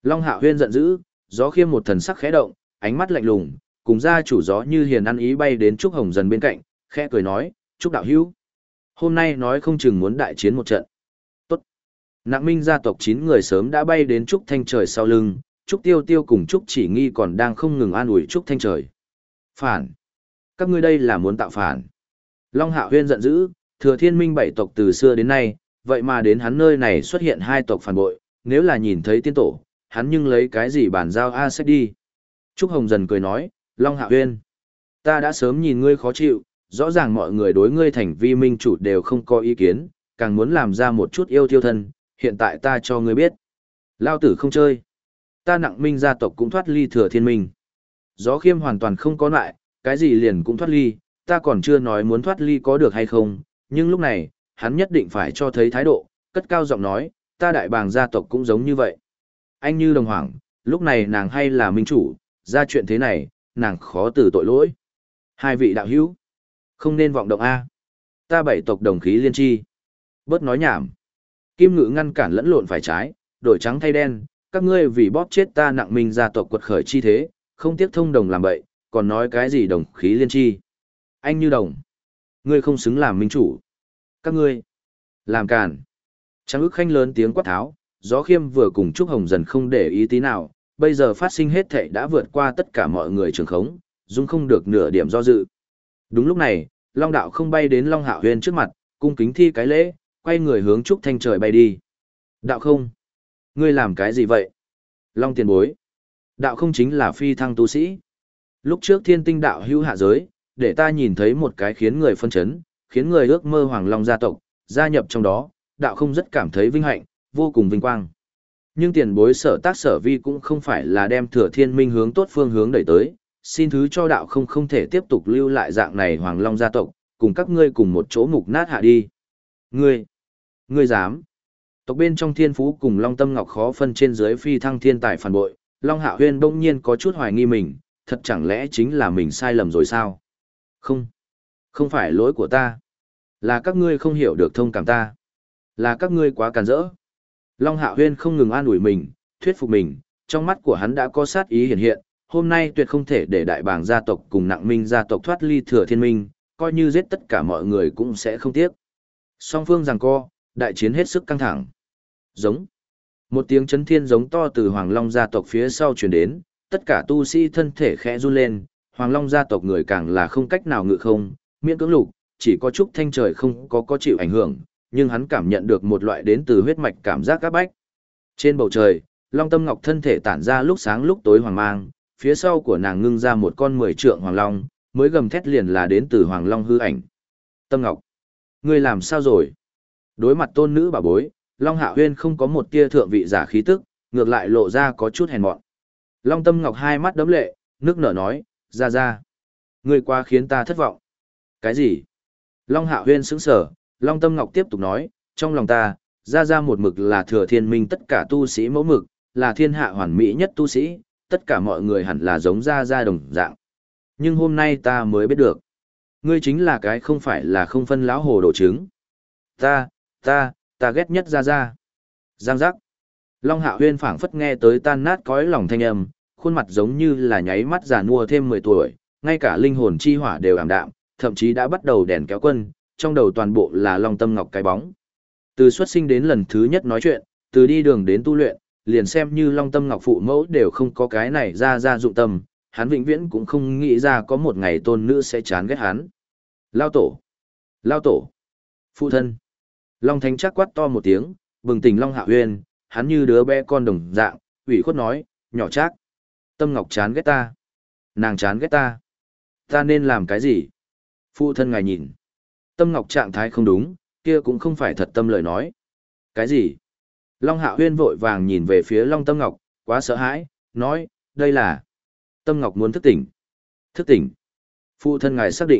Long Hạo Huyên giận dữ, Gió Khiêm một thần sắc khẽ động, ánh mắt lạnh lùng, cùng gia chủ Gió Như Hiền ăn ý bay đến Trúc Hồng Dần bên cạnh, khẽ cười nói, Trúc đạo hữu, hôm nay nói không chừng muốn đại chiến một trận. Tốt. Nặng Minh gia tộc chín người sớm đã bay đến Trúc Thanh Trời sau lưng, Trúc Tiêu Tiêu cùng Trúc Chỉ Nghi còn đang không ngừng an ủi Trúc Thanh Trời. Phản. Các ngươi đây là muốn tạo phản. Long Hạo Huyên giận dữ, Thừa Thiên Minh bảy tộc từ xưa đến nay, vậy mà đến hắn nơi này xuất hiện hai tộc phản bội, nếu là nhìn thấy tiên tổ, hắn nhưng lấy cái gì bàn giao A sách đi. Trúc Hồng Dần cười nói, Long Hạo Huyên, ta đã sớm nhìn ngươi khó chịu, rõ ràng mọi người đối ngươi thành vi minh chủ đều không có ý kiến, càng muốn làm ra một chút yêu thiêu thân, hiện tại ta cho ngươi biết. Lao tử không chơi. Ta Nặng Minh gia tộc cũng thoát ly Thừa Thiên Minh. Gió Khiêm hoàn toàn không có lại, cái gì liền cũng thoát ly, ta còn chưa nói muốn thoát ly có được hay không, nhưng lúc này, hắn nhất định phải cho thấy thái độ, cất cao giọng nói, ta Đại Bàng gia tộc cũng giống như vậy. Anh như đồng hoảng, lúc này nàng hay là minh chủ, ra chuyện thế này, nàng khó từ tội lỗi. Hai vị đạo hữu, không nên vọng động A. Ta bảy tộc đồng khí liên chi. Bớt nói nhảm. Kim Ngự ngăn cản lẫn lộn phải trái, đổi trắng thay đen, các ngươi vì bóp chết ta Nặng Minh gia tộc quật khởi chi thế, không tiếc thông đồng làm bậy, còn nói cái gì đồng khí liên chi. Anh như đồng. Ngươi không xứng làm minh chủ. Các ngươi. Làm càn. Trang ức khanh lớn tiếng quát tháo, Gió Khiêm vừa cùng Trúc Hồng Dần không để ý tí nào, bây giờ phát sinh hết thảy đã vượt qua tất cả mọi người trường khống, dung không được nửa điểm do dự. Đúng lúc này, Long Đạo không bay đến Long Hạo Huyên trước mặt, cung kính thi cái lễ, quay người hướng Trúc Thanh Trời bay đi. Đạo không? Ngươi làm cái gì vậy? Long tiền bối. Đạo không chính là phi thăng tu sĩ. Lúc trước thiên tinh đạo hữu hạ giới, để ta nhìn thấy một cái khiến người phân chấn, khiến người ước mơ Hoàng Long gia tộc, gia nhập trong đó, đạo không rất cảm thấy vinh hạnh, vô cùng vinh quang. Nhưng tiền bối sở tác sở vi cũng không phải là đem Thừa Thiên Minh hướng tốt phương hướng đẩy tới, xin thứ cho đạo không không thể tiếp tục lưu lại dạng này Hoàng Long gia tộc, cùng các ngươi cùng một chỗ mục nát hạ đi. Ngươi, ngươi dám? Tộc bên trong Thiên Phú cùng Long Tâm Ngọc khó phân trên dưới phi thăng thiên tài phản bội, Long Hạo Huyên bỗng nhiên có chút hoài nghi mình, thật chẳng lẽ chính là mình sai lầm rồi sao? Không, không phải lỗi của ta, là các ngươi không hiểu được thông cảm ta, là các ngươi quá càn rỡ. Long Hạo Huyên không ngừng an ủi mình, thuyết phục mình, trong mắt của hắn đã có sát ý hiện hiện, hôm nay tuyệt không thể để Đại Bàng gia tộc cùng Nặng Minh gia tộc thoát ly Thừa Thiên Minh, coi như giết tất cả mọi người cũng sẽ không tiếc. Song phương giằng co, đại chiến hết sức căng thẳng. Giống. Một tiếng chấn thiên giống to từ Hoàng Long gia tộc phía sau truyền đến, tất cả tu sĩ thân thể khẽ run lên, Hoàng Long gia tộc người càng là không cách nào ngự không, miễn cưỡng lục, chỉ có Trúc Thanh Trời không có có chịu ảnh hưởng, nhưng hắn cảm nhận được một loại đến từ huyết mạch cảm giác áp bách. Trên bầu trời, Long Tâm Ngọc thân thể tản ra lúc sáng lúc tối hoàng mang, phía sau của nàng ngưng ra một con mười trượng hoàng long, mới gầm thét liền là đến từ hoàng long hư ảnh. Tâm Ngọc, ngươi làm sao rồi? Đối mặt tôn nữ bà bối, Long Hạo Huyên không có một tia thượng vị giả khí tức, ngược lại lộ ra có chút hèn mọn. Long Tâm Ngọc hai mắt đấm lệ, nước nở nói, ra ra. Ngươi quá khiến ta thất vọng. Cái gì? Long Hạo Huyên sững sờ, Long Tâm Ngọc tiếp tục nói, trong lòng ta, ra ra một mực là Thừa Thiên Minh tất cả tu sĩ mẫu mực, là thiên hạ hoàn mỹ nhất tu sĩ, tất cả mọi người hẳn là giống ra ra đồng dạng. Nhưng hôm nay ta mới biết được, ngươi chính là cái không phải là không phân lão hồ đồ trứng. Ta, ta, ta ghét nhất ra ra. Giang giác. Long Hạo Huyên phảng phất nghe tới tan nát cõi lòng thanh âm, khuôn mặt giống như là nháy mắt già nua thêm mười tuổi, ngay cả linh hồn chi hỏa đều ảm đạm, thậm chí đã bắt đầu đèn kéo quân, trong đầu toàn bộ là Long Tâm Ngọc cái bóng. Từ xuất sinh đến lần thứ nhất nói chuyện, từ đi đường đến tu luyện, liền xem như Long Tâm Ngọc phụ mẫu đều không có cái này ra ra dụng tâm, hắn vĩnh viễn cũng không nghĩ ra có một ngày tôn nữ sẽ chán ghét hắn. Lao tổ! Lao tổ! Phụ thân! Long Thánh chắc quát to một tiếng, bừng tỉnh Long Hạo Huyên, hắn như đứa bé con đồng dạng, ủy khuất nói, nhỏ Trác. Tâm Ngọc chán ghét ta. Nàng chán ghét ta. Ta nên làm cái gì? Phụ thân ngài nhìn. Tâm Ngọc trạng thái không đúng, kia cũng không phải thật tâm lời nói. Cái gì? Long Hạo Huyên vội vàng nhìn về phía Long Tâm Ngọc, quá sợ hãi, nói, đây là... Tâm Ngọc muốn thức tỉnh. Thức tỉnh. Phụ thân ngài xác định.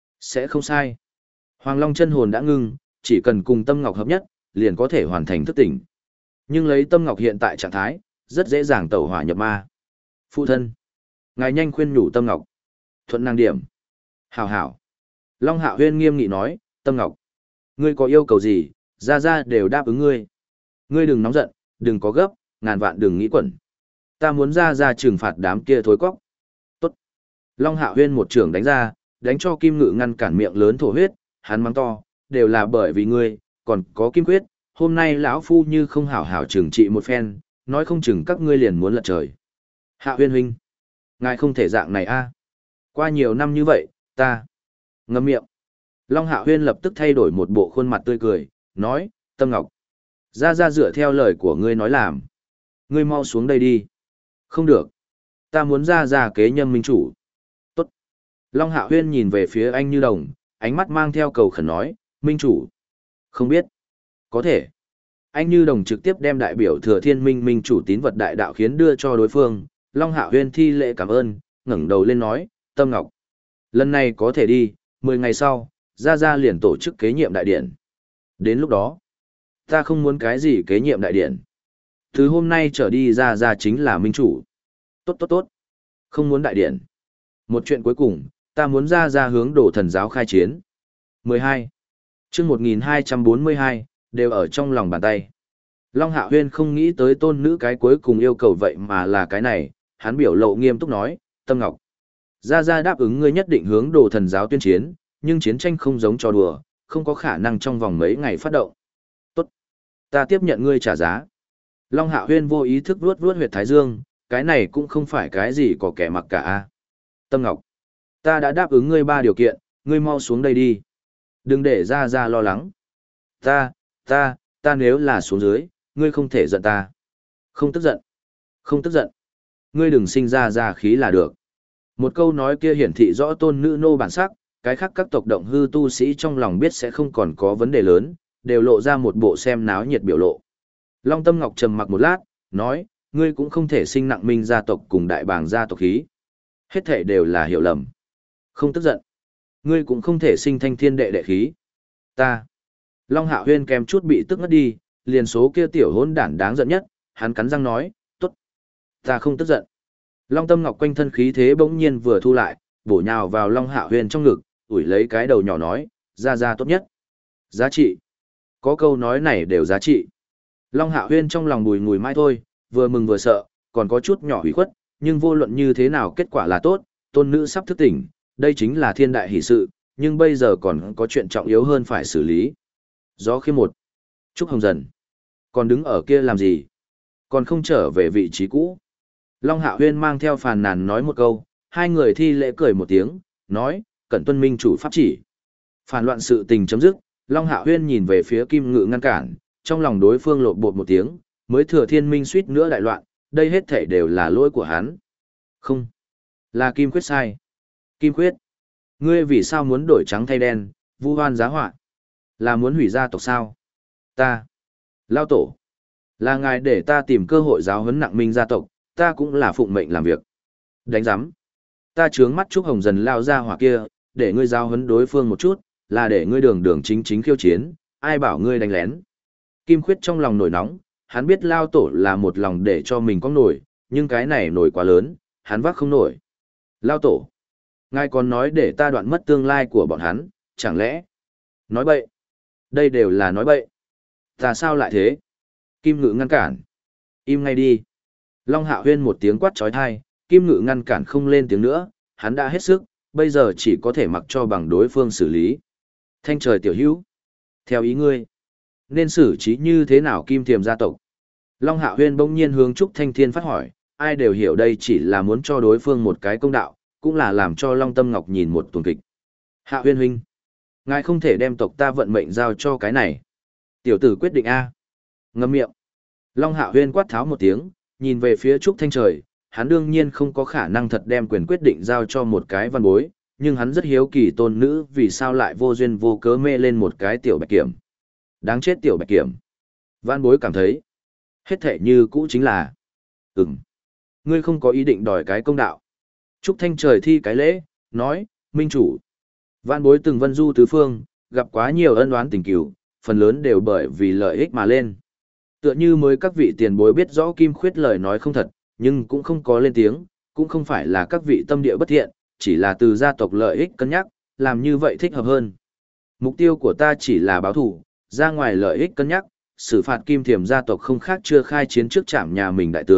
Sẽ không sai. Hoàng Long chân hồn đã ngưng, chỉ cần cùng Tâm Ngọc hợp nhất, liền có thể hoàn thành thức tỉnh. Nhưng lấy Tâm Ngọc hiện tại trạng thái, rất dễ dàng tẩu hỏa nhập ma. Phụ thân. Ngài nhanh khuyên nhủ Tâm Ngọc. Thuận năng điểm. Hảo hảo. Long Hạo Huyên nghiêm nghị nói, Tâm Ngọc. Ngươi có yêu cầu gì, ra ra đều đáp ứng ngươi. Ngươi đừng nóng giận, đừng có gấp, ngàn vạn đừng nghĩ quẩn. Ta muốn ra ra trừng phạt đám kia thối cóc. Tốt. Long Hạo Huyên một trường đánh ra, đánh cho Kim Ngự ngăn cản miệng lớn thổ huyết, hắn mắng to, đều là bởi vì ngươi, còn có Kim Quyết, hôm nay lão phu như không hảo hảo trừng trị một phen, nói không chừng các ngươi liền muốn lật trời. Hạ Huyên huynh, ngài không thể dạng này a. Qua nhiều năm như vậy, ta ngậm miệng. Long Hạ Huyên lập tức thay đổi một bộ khuôn mặt tươi cười, nói, Tâm Ngọc, ra ra dựa theo lời của ngươi nói làm. Ngươi mau xuống đây đi. Không được. Ta muốn ra ra kế nhâm minh chủ. Tốt. Long Hạ Huyên nhìn về phía anh Như Đồng, ánh mắt mang theo cầu khẩn nói, minh chủ. Không biết. Có thể. Anh Như Đồng trực tiếp đem đại biểu Thừa Thiên Minh minh chủ tín vật đại đạo khiến đưa cho đối phương. Long Hạ Huyên thi lễ cảm ơn, ngẩng đầu lên nói, Tâm Ngọc. Lần này có thể đi, mười ngày sau, ra ra liền tổ chức kế nhiệm đại điện. Đến lúc đó, ta không muốn cái gì kế nhiệm đại điện. Từ hôm nay trở đi ra ra chính là minh chủ. Tốt tốt tốt. Không muốn đại điện. Một chuyện cuối cùng, ta muốn ra ra hướng đổ thần giáo khai chiến. mười hai. chương một nghìn hai trăm bốn mươi hai, đều ở trong lòng bàn tay. Long Hạ Huyên không nghĩ tới tôn nữ cái cuối cùng yêu cầu vậy mà là cái này, hắn biểu lộ nghiêm túc nói, Tâm Ngọc. Ra ra đáp ứng ngươi nhất định hướng đồ thần giáo tuyên chiến, nhưng chiến tranh không giống trò đùa, không có khả năng trong vòng mấy ngày phát động. Tốt. Ta tiếp nhận ngươi trả giá. Long Hạ Huyên vô ý thức vuốt vuốt huyệt thái dương, cái này cũng không phải cái gì có kẻ mặc cả. Tâm Ngọc. Ta đã đáp ứng ngươi ba điều kiện, ngươi mau xuống đây đi. Đừng để ra ra lo lắng. Ta, ta, ta nếu là xuống dưới, ngươi không thể giận ta. Không tức giận. Không tức giận. Ngươi đừng sinh ra ra khí là được. Một câu nói kia hiển thị rõ tôn nữ nô bản sắc, cái khác các tộc động hư tu sĩ trong lòng biết sẽ không còn có vấn đề lớn, đều lộ ra một bộ xem náo nhiệt biểu lộ. Long Tâm Ngọc trầm mặc một lát, nói, ngươi cũng không thể sinh nặng minh gia tộc cùng đại bàng gia tộc khí. Hết thể đều là hiểu lầm. Không tức giận. Ngươi cũng không thể sinh thanh thiên đệ đệ khí. Ta. Long Hạ Huyên kèm chút bị tức ngất đi, liền số kia tiểu hỗn đản đáng giận nhất, hắn cắn răng nói, tốt. Ta không tức giận. Long Tâm Ngọc quanh thân khí thế bỗng nhiên vừa thu lại, bổ nhào vào Long Hạ Huyên trong ngực, ủi lấy cái đầu nhỏ nói, ra ra tốt nhất. Giá trị. Có câu nói này đều giá trị. Long Hạ Huyên trong lòng bùi ngùi mãi thôi, vừa mừng vừa sợ, còn có chút nhỏ hủy khuất, nhưng vô luận như thế nào kết quả là tốt, tôn nữ sắp thức tỉnh, đây chính là thiên đại hỷ sự, nhưng bây giờ còn có chuyện trọng yếu hơn phải xử lý. Gió khiêm một. Trúc Hồng Dần. Còn đứng ở kia làm gì? Còn không trở về vị trí cũ. Long Hạ Huyên mang theo phàn nàn nói một câu, hai người thi lễ cười một tiếng, nói, cẩn tuân minh chủ pháp chỉ. Phản loạn sự tình chấm dứt, Long Hạ Huyên nhìn về phía Kim Ngự ngăn cản, trong lòng đối phương lộn bột một tiếng, mới Thừa Thiên Minh suýt nữa đại loạn, đây hết thảy đều là lỗi của hắn. Không, là Kim Quyết sai. Kim Quyết, ngươi vì sao muốn đổi trắng thay đen, vu oan giá họa? Là muốn hủy gia tộc sao? Ta, Lao Tổ, là ngài để ta tìm cơ hội giáo huấn nặng minh gia tộc, ta cũng là phụng mệnh làm việc. Đánh giám. Ta trướng mắt Trúc Hồng Dần lao ra hỏa kia, để ngươi giáo huấn đối phương một chút, là để ngươi đường đường chính chính khiêu chiến, ai bảo ngươi đánh lén. Kim Khuyết trong lòng nổi nóng, hắn biết Lao Tổ là một lòng để cho mình có nổi, nhưng cái này nổi quá lớn, hắn vác không nổi. Lao Tổ, ngài còn nói để ta đoạn mất tương lai của bọn hắn, chẳng lẽ? Nói bậy. Đây đều là nói bậy. Ta sao lại thế? Kim Ngự ngăn cản. Im ngay đi. Long Hạ Huyên một tiếng quát trói thai, Kim Ngự ngăn cản không lên tiếng nữa, hắn đã hết sức, bây giờ chỉ có thể mặc cho bằng đối phương xử lý. Thanh trời tiểu hữu. Theo ý ngươi, nên xử trí như thế nào Kim Thiềm gia tộc? Long Hạ Huyên bỗng nhiên hướng Trúc Thanh Thiên phát hỏi, ai đều hiểu đây chỉ là muốn cho đối phương một cái công đạo, cũng là làm cho Long Tâm Ngọc nhìn một tuần kịch. Hạ Huyên huynh, ngài không thể đem tộc ta vận mệnh giao cho cái này. Tiểu tử quyết định A. Ngâm miệng. Long Hạ Huyên quát tháo một tiếng, nhìn về phía Trúc Thanh Trời, hắn đương nhiên không có khả năng thật đem quyền quyết định giao cho một cái văn bối, nhưng hắn rất hiếu kỳ tôn nữ vì sao lại vô duyên vô cớ mê lên một cái tiểu bạch kiểm. Đáng chết tiểu bạch kiểm. Văn bối cảm thấy, hết thể như cũ chính là, ừm, ngươi không có ý định đòi cái công đạo. Trúc Thanh Trời thi cái lễ, nói, minh chủ. Văn bối từng vân du tứ phương, gặp quá nhiều ân oán tình cửu, phần lớn đều bởi vì lợi ích mà lên. Tựa như mới các vị tiền bối biết rõ Kim Khuyết lời nói không thật, nhưng cũng không có lên tiếng, cũng không phải là các vị tâm địa bất thiện, chỉ là từ gia tộc lợi ích cân nhắc, làm như vậy thích hợp hơn. Mục tiêu của ta chỉ là báo thủ, ra ngoài lợi ích cân nhắc, xử phạt Kim Thiềm gia tộc không khác chưa khai chiến trước trảm nhà mình đại tướng,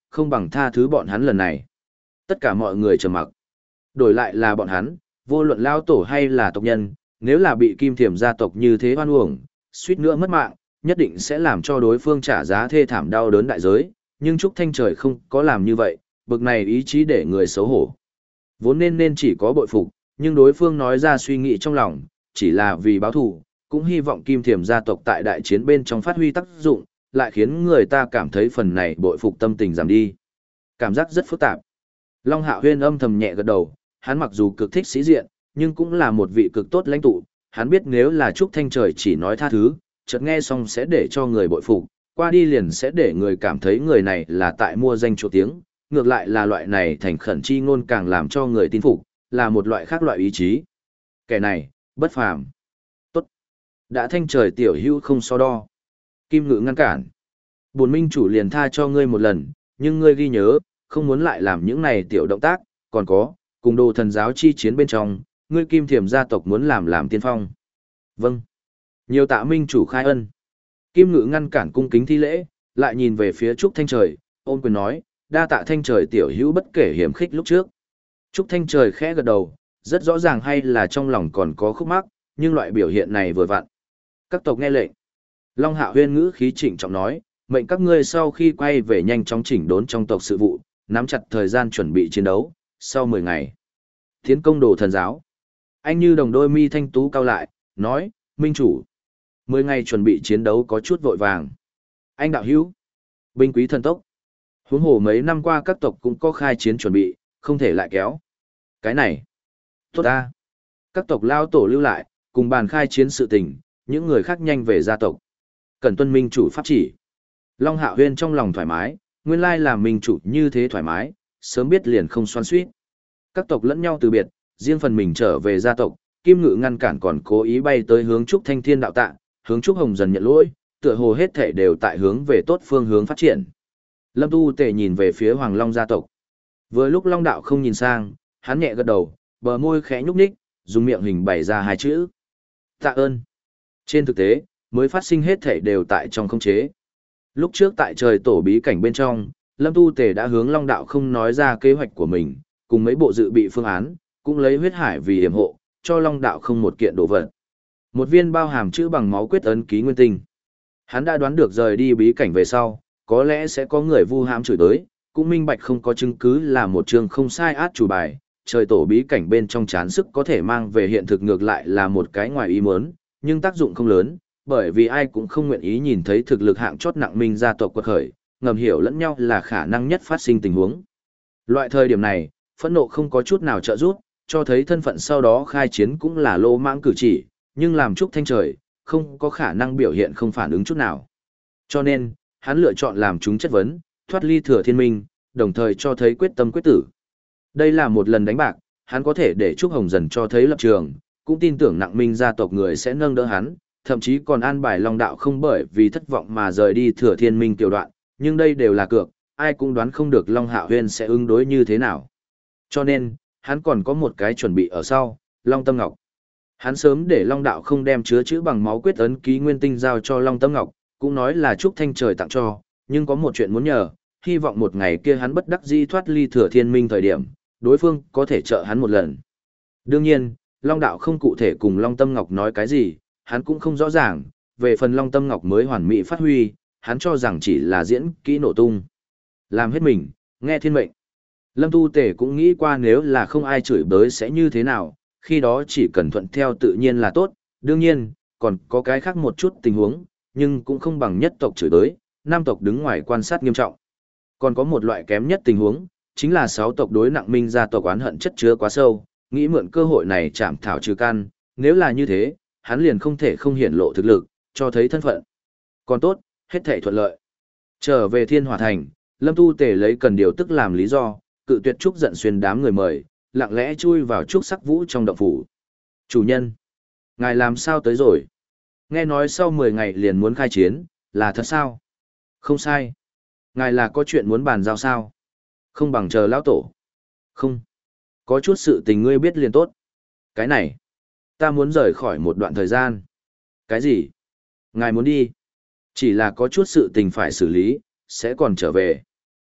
không bằng tha thứ bọn hắn lần này. Tất cả mọi người trầm mặc. Đổi lại là bọn hắn, vô luận lao tổ hay là tộc nhân, nếu là bị kim thiểm gia tộc như thế oan uổng, suýt nữa mất mạng, nhất định sẽ làm cho đối phương trả giá thê thảm đau đớn đại giới, nhưng Trúc Thanh Trời không có làm như vậy, bực này ý chí để người xấu hổ. Vốn nên nên chỉ có bội phục, nhưng đối phương nói ra suy nghĩ trong lòng, chỉ là vì báo thù, cũng hy vọng kim thiểm gia tộc tại đại chiến bên trong phát huy tác dụng, lại khiến người ta cảm thấy phần này bội phục tâm tình giảm đi. Cảm giác rất phức tạp. Long Hạo Huyên âm thầm nhẹ gật đầu, hắn mặc dù cực thích sĩ diện, nhưng cũng là một vị cực tốt lãnh tụ, hắn biết nếu là Trúc Thanh Trời chỉ nói tha thứ, chợt nghe xong sẽ để cho người bội phục, qua đi liền sẽ để người cảm thấy người này là tại mua danh chỗ tiếng, ngược lại là loại này thành khẩn chi ngôn càng làm cho người tin phục, là một loại khác loại ý chí. Kẻ này, bất phàm. Tốt. Đã Thanh Trời tiểu hữu không so đo. Kim Ngự ngăn cản. Bổn minh chủ liền tha cho ngươi một lần, nhưng ngươi ghi nhớ, không muốn lại làm những này tiểu động tác, còn có, cùng đồ thần giáo chi chiến bên trong, ngươi kim thiểm gia tộc muốn làm làm tiên phong. Vâng. Nhiều tạ minh chủ khai ân. Kim Ngự ngăn cản cung kính thi lễ, lại nhìn về phía Trúc Thanh Trời, ôn quyền nói, đa tạ Thanh Trời tiểu hữu bất kể hiểm khích lúc trước. Trúc Thanh Trời khẽ gật đầu, rất rõ ràng hay là trong lòng còn có khúc mắc, nhưng loại biểu hiện này vừa vặn. Các tộc nghe lệnh. Long Hạo Huyên ngữ khí trịnh trọng nói, mệnh các ngươi sau khi quay về nhanh chóng chỉnh đốn trong tộc sự vụ, nắm chặt thời gian chuẩn bị chiến đấu, sau mười ngày. Tiến công đồ thần giáo. Anh như đồng đôi mi thanh tú cao lại, nói, minh chủ. mười ngày chuẩn bị chiến đấu có chút vội vàng. Anh đạo hữu. Binh quý thần tốc. Huống hồ mấy năm qua các tộc cũng có khai chiến chuẩn bị, không thể lại kéo. Cái này. Tốt ta. Các tộc lao tổ lưu lại, cùng bàn khai chiến sự tình, những người khác nhanh về gia tộc. Cần tuân minh chủ pháp chỉ. Long Hạo Huyên trong lòng thoải mái, nguyên lai làm minh chủ như thế thoải mái, sớm biết liền không xoan xuýt. Các tộc lẫn nhau từ biệt, riêng phần mình trở về gia tộc, Kim Ngự ngăn cản còn cố ý bay tới hướng Trúc Thanh Thiên đạo tạ, hướng Trúc Hồng dần nhận lỗi, tựa hồ hết thể đều tại hướng về tốt phương hướng phát triển. Lâm Tu Tề nhìn về phía Hoàng Long gia tộc. Vừa lúc Long đạo không nhìn sang, hắn nhẹ gật đầu, bờ môi khẽ nhúc nhích, dùng miệng hình bày ra hai chữ. Tạ ơn. Trên thực tế, mới phát sinh hết thể đều tại trong khống chế. Lúc trước tại trời tổ bí cảnh bên trong, Lâm Tu Tề đã hướng Long đạo không nói ra kế hoạch của mình, cùng mấy bộ dự bị phương án, cũng lấy huyết hải vì yểm hộ, cho Long đạo không một kiện đồ vật. Một viên bao hàm chữ bằng máu quyết ấn ký nguyên tinh. Hắn đã đoán được rời đi bí cảnh về sau, có lẽ sẽ có người vu hãm chửi tới, cũng minh bạch không có chứng cứ là một trường không sai át chủ bài, trời tổ bí cảnh bên trong chán sức có thể mang về hiện thực ngược lại là một cái ngoài ý muốn, nhưng tác dụng không lớn, bởi vì ai cũng không nguyện ý nhìn thấy thực lực hạng chót nặng minh gia tộc quật khởi, ngầm hiểu lẫn nhau là khả năng nhất phát sinh tình huống. Loại thời điểm này, phẫn nộ không có chút nào trợ giúp, cho thấy thân phận sau đó khai chiến cũng là lô mãng cử chỉ, nhưng làm Trúc Thanh Trời, không có khả năng biểu hiện không phản ứng chút nào. Cho nên, hắn lựa chọn làm chúng chất vấn, thoát ly thừa thiên minh, đồng thời cho thấy quyết tâm quyết tử. Đây là một lần đánh bạc, hắn có thể để Trúc Hồng dần cho thấy lập trường, cũng tin tưởng nặng minh gia tộc người sẽ nâng đỡ hắn, thậm chí còn an bài Long đạo không bởi vì thất vọng mà rời đi thừa thiên minh tiểu đoạn, nhưng đây đều là cược, ai cũng đoán không được Long Hạo Huyên sẽ ứng đối như thế nào. Cho nên, hắn còn có một cái chuẩn bị ở sau, Long Tâm Ngọc. Hắn sớm để Long đạo không đem chứa chữ bằng máu quyết ấn ký nguyên tinh giao cho Long Tâm Ngọc, cũng nói là Trúc Thanh Trời tặng cho, nhưng có một chuyện muốn nhờ, hy vọng một ngày kia hắn bất đắc dĩ thoát ly thừa thiên minh thời điểm, đối phương có thể trợ hắn một lần. Đương nhiên, Long đạo không cụ thể cùng Long Tâm Ngọc nói cái gì, hắn cũng không rõ ràng, về phần Long Tâm Ngọc mới hoàn mỹ phát huy, hắn cho rằng chỉ là diễn kỹ nổ tung. Làm hết mình, nghe thiên mệnh. Lâm Tu Tể cũng nghĩ qua nếu là không ai chửi bới sẽ như thế nào, khi đó chỉ cần thuận theo tự nhiên là tốt, đương nhiên, còn có cái khác một chút tình huống, nhưng cũng không bằng nhất tộc chửi bới, nam tộc đứng ngoài quan sát nghiêm trọng. Còn có một loại kém nhất tình huống, chính là sáu tộc đối nặng minh gia tộc oán hận chất chứa quá sâu, nghĩ mượn cơ hội này chạm thảo trừ căn, nếu là như thế, hắn liền không thể không hiển lộ thực lực, cho thấy thân phận. Còn tốt, hết thảy thuận lợi. Trở về Thiên Hỏa Thành, Lâm Tu Tể lấy cần điều tức làm lý do, cự tuyệt trúc giận xuyên đám người mời, lặng lẽ chui vào trúc sắc vũ trong động phủ. Chủ nhân, ngài làm sao tới rồi? Nghe nói sau mười ngày liền muốn khai chiến, là thật sao? Không sai. Ngài là có chuyện muốn bàn giao sao? Không bằng chờ lão tổ. Không. Có chút sự tình ngươi biết liền tốt. Cái này, ta muốn rời khỏi một đoạn thời gian. Cái gì? Ngài muốn đi? Chỉ là có chút sự tình phải xử lý, sẽ còn trở về.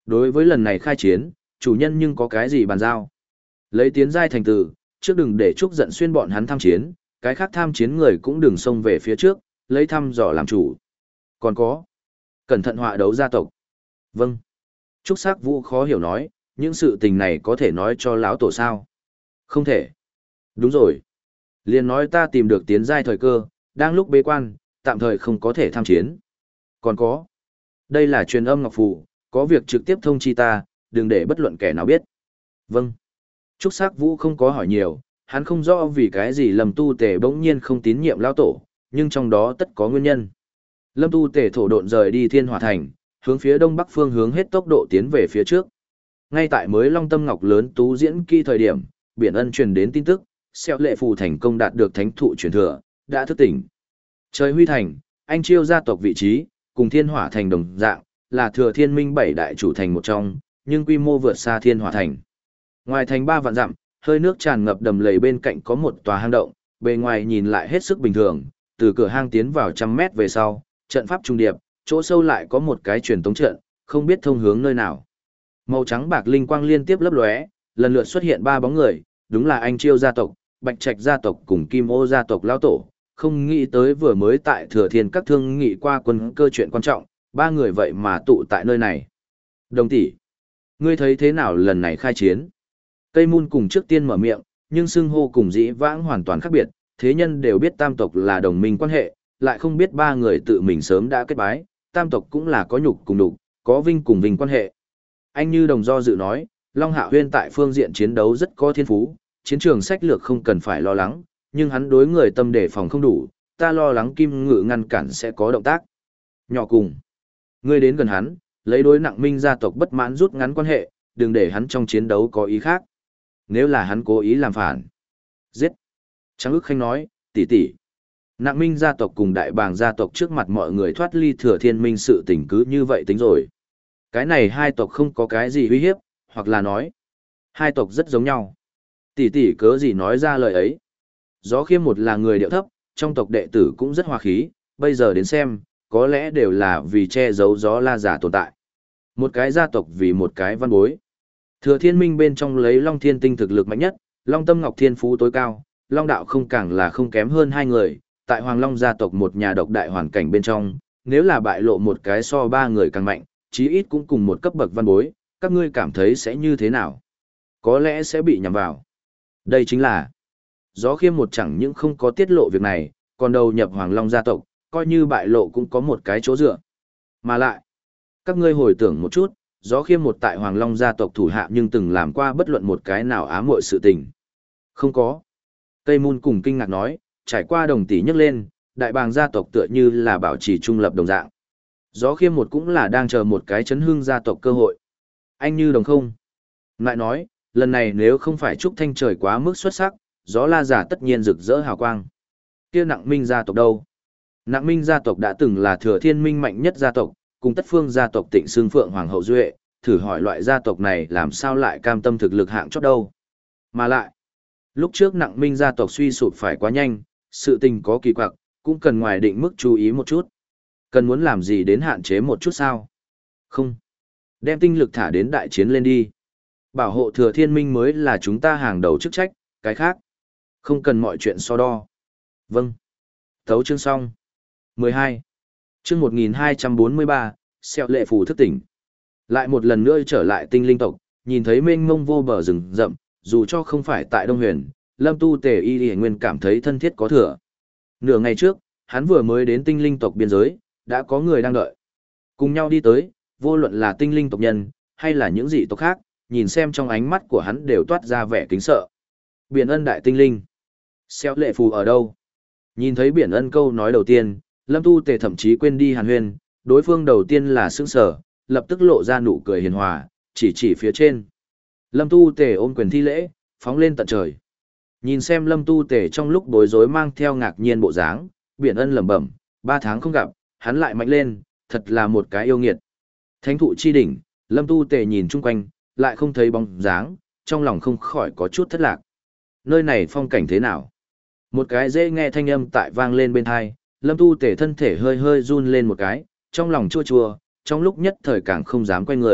Đối với lần này khai chiến, chủ nhân nhưng có cái gì bàn giao? Lấy tiến giai thành từ, trước đừng để Trúc Giận Xuyên bọn hắn tham chiến, cái khác tham chiến người cũng đừng xông về phía trước, lấy thăm dò làm chủ. Còn có, cẩn thận họa đấu gia tộc. Vâng. Trúc Sắc Vũ khó hiểu nói, những sự tình này có thể nói cho lão tổ sao? Không thể. Đúng rồi. Liền nói ta tìm được tiến giai thời cơ, đang lúc bế quan, tạm thời không có thể tham chiến. Còn có, đây là truyền âm ngọc phù, có việc trực tiếp thông chi ta, đừng để bất luận kẻ nào biết. Vâng. Trúc Sắc Vũ không có hỏi nhiều, hắn không rõ vì cái gì Lâm Tu Tề bỗng nhiên không tín nhiệm lão tổ, nhưng trong đó tất có nguyên nhân. Lâm Tu Tề thổ độn rời đi Thiên Hỏa Thành, hướng phía đông bắc phương hướng hết tốc độ tiến về phía trước. Ngay tại mới Long Tâm Ngọc lớn tú diễn kỹ thời điểm, Biển Ân truyền đến tin tức, Xeo Lệ Phù thành công đạt được thánh thụ truyền thừa, đã thức tỉnh. Trời Huy Thành, anh chiêu gia tộc vị trí, cùng Thiên Hỏa Thành đồng dạng, là thừa thiên minh bảy đại chủ thành một trong, nhưng quy mô vượt xa Thiên Hỏa Thành. Ngoài thành ba vạn dặm, hơi nước tràn ngập đầm lầy bên cạnh có một tòa hang động, bề ngoài nhìn lại hết sức bình thường, từ cửa hang tiến vào trăm mét về sau, trận pháp trung điệp, chỗ sâu lại có một cái truyền tống trận, không biết thông hướng nơi nào. Màu trắng bạc linh quang liên tiếp lấp lóe, lần lượt xuất hiện ba bóng người, đúng là anh Chiêu gia tộc, Bạch Trạch gia tộc cùng Kim Ô gia tộc lão tổ. Không nghĩ tới vừa mới tại Thừa Thiên các thương nghị qua quân cơ chuyện quan trọng, ba người vậy mà tụ tại nơi này. Đồng tỷ, ngươi thấy thế nào lần này khai chiến? Cây Mun cùng trước tiên mở miệng, nhưng xưng hô cùng dĩ vãng hoàn toàn khác biệt, thế nhân đều biết tam tộc là đồng minh quan hệ, lại không biết ba người tự mình sớm đã kết bái, tam tộc cũng là có nhục cùng đục, có vinh cùng vinh quan hệ. Anh Như Đồng do dự nói, Long Hạ Huyên tại phương diện chiến đấu rất có thiên phú, chiến trường sách lược không cần phải lo lắng, nhưng hắn đối người tâm đề phòng không đủ, ta lo lắng Kim Ngự ngăn cản sẽ có động tác. Nhỏ cùng, ngươi đến gần hắn, lấy đối nặng minh gia tộc bất mãn rút ngắn quan hệ, đừng để hắn trong chiến đấu có ý khác. Nếu là hắn cố ý làm phản, giết. Trang ức khanh nói, tỷ tỷ. Nặng minh gia tộc cùng đại bàng gia tộc trước mặt mọi người thoát ly Thừa Thiên minh sự tình cứ như vậy tính rồi. Cái này hai tộc không có cái gì uy hiếp, hoặc là nói, hai tộc rất giống nhau. Tỷ tỷ cớ gì nói ra lời ấy. Gió Khiêm một là người điệu thấp, trong tộc đệ tử cũng rất hòa khí, bây giờ đến xem, có lẽ đều là vì che giấu Gió La giả tồn tại. Một cái gia tộc vì một cái văn bối. Thừa Thiên Minh bên trong lấy Long Thiên Tinh thực lực mạnh nhất, Long Tâm Ngọc Thiên Phú tối cao, Long Đạo không càng là không kém hơn hai người, tại Hoàng Long gia tộc một nhà độc đại hoàn cảnh bên trong, nếu là bại lộ một cái so ba người càng mạnh, chí ít cũng cùng một cấp bậc văn bối, các ngươi cảm thấy sẽ như thế nào? Có lẽ sẽ bị nhầm vào. Đây chính là Gió Khiêm một chẳng những không có tiết lộ việc này, còn đầu nhập Hoàng Long gia tộc, coi như bại lộ cũng có một cái chỗ dựa. Mà lại, các ngươi hồi tưởng một chút, Gió Khiêm một tại Hoàng Long gia tộc thủ hạ nhưng từng làm qua bất luận một cái nào ám muội sự tình. Không có. Tây Mun cùng kinh ngạc nói, trải qua đồng tỷ nhắc lên, đại bàng gia tộc tựa như là bảo trì trung lập đồng dạng. Gió Khiêm một cũng là đang chờ một cái chấn hưng gia tộc cơ hội. Anh Như Đồng không? Lại nói, lần này nếu không phải Trúc Thanh Trời quá mức xuất sắc, Gió La giả tất nhiên rực rỡ hào quang. Kia Nặng Minh gia tộc đâu? Nặng Minh gia tộc đã từng là Thừa Thiên Minh mạnh nhất gia tộc, cùng Tất Phương gia tộc Tịnh Xương Phượng Hoàng hậu duệ, thử hỏi loại gia tộc này làm sao lại cam tâm thực lực hạng chót đâu? Mà lại, lúc trước Nặng Minh gia tộc suy sụp phải quá nhanh, sự tình có kỳ quặc, cũng cần ngoài định mức chú ý một chút. Cần muốn làm gì đến hạn chế một chút sao? Không. Đem tinh lực thả đến đại chiến lên đi. Bảo hộ Thừa Thiên Minh mới là chúng ta hàng đầu chức trách, cái khác. Không cần mọi chuyện so đo. Vâng. Thấu chương xong. mười hai. Chương một nghìn hai trăm bốn mươi ba, Xeo Lệ Phù thức tỉnh. Lại một lần nữa trở lại tinh linh tộc, nhìn thấy mênh mông vô bờ rừng rậm, dù cho không phải tại Đông Huyền, Lâm Tu Tề Y Y Nguyên cảm thấy thân thiết có thừa. Nửa ngày trước, hắn vừa mới đến tinh linh tộc biên giới, đã có người đang đợi. Cùng nhau đi tới, vô luận là tinh linh tộc nhân, hay là những dị tộc khác, nhìn xem trong ánh mắt của hắn đều toát ra vẻ kính sợ. Biển Ân đại tinh linh. Xeo Lệ Phù ở đâu? Nhìn thấy Biển Ân câu nói đầu tiên, Lâm Tu Tề thậm chí quên đi hàn huyên, đối phương đầu tiên là sững sờ, lập tức lộ ra nụ cười hiền hòa, chỉ chỉ phía trên. Lâm Tu Tề ôm quyền thi lễ, phóng lên tận trời. Nhìn xem Lâm Tu Tề trong lúc bối rối mang theo ngạc nhiên bộ dáng, Biển Ân lẩm bẩm, ba tháng không gặp, hắn lại mạnh lên, thật là một cái yêu nghiệt. Thánh thụ chi đỉnh, Lâm Tu Tề nhìn chung quanh, lại không thấy bóng dáng, trong lòng không khỏi có chút thất lạc. Nơi này phong cảnh thế nào? Một cái dễ nghe thanh âm tại vang lên bên tai, Lâm Tu Tề thân thể hơi hơi run lên một cái, trong lòng chua chua, trong lúc nhất thời càng không dám quay người,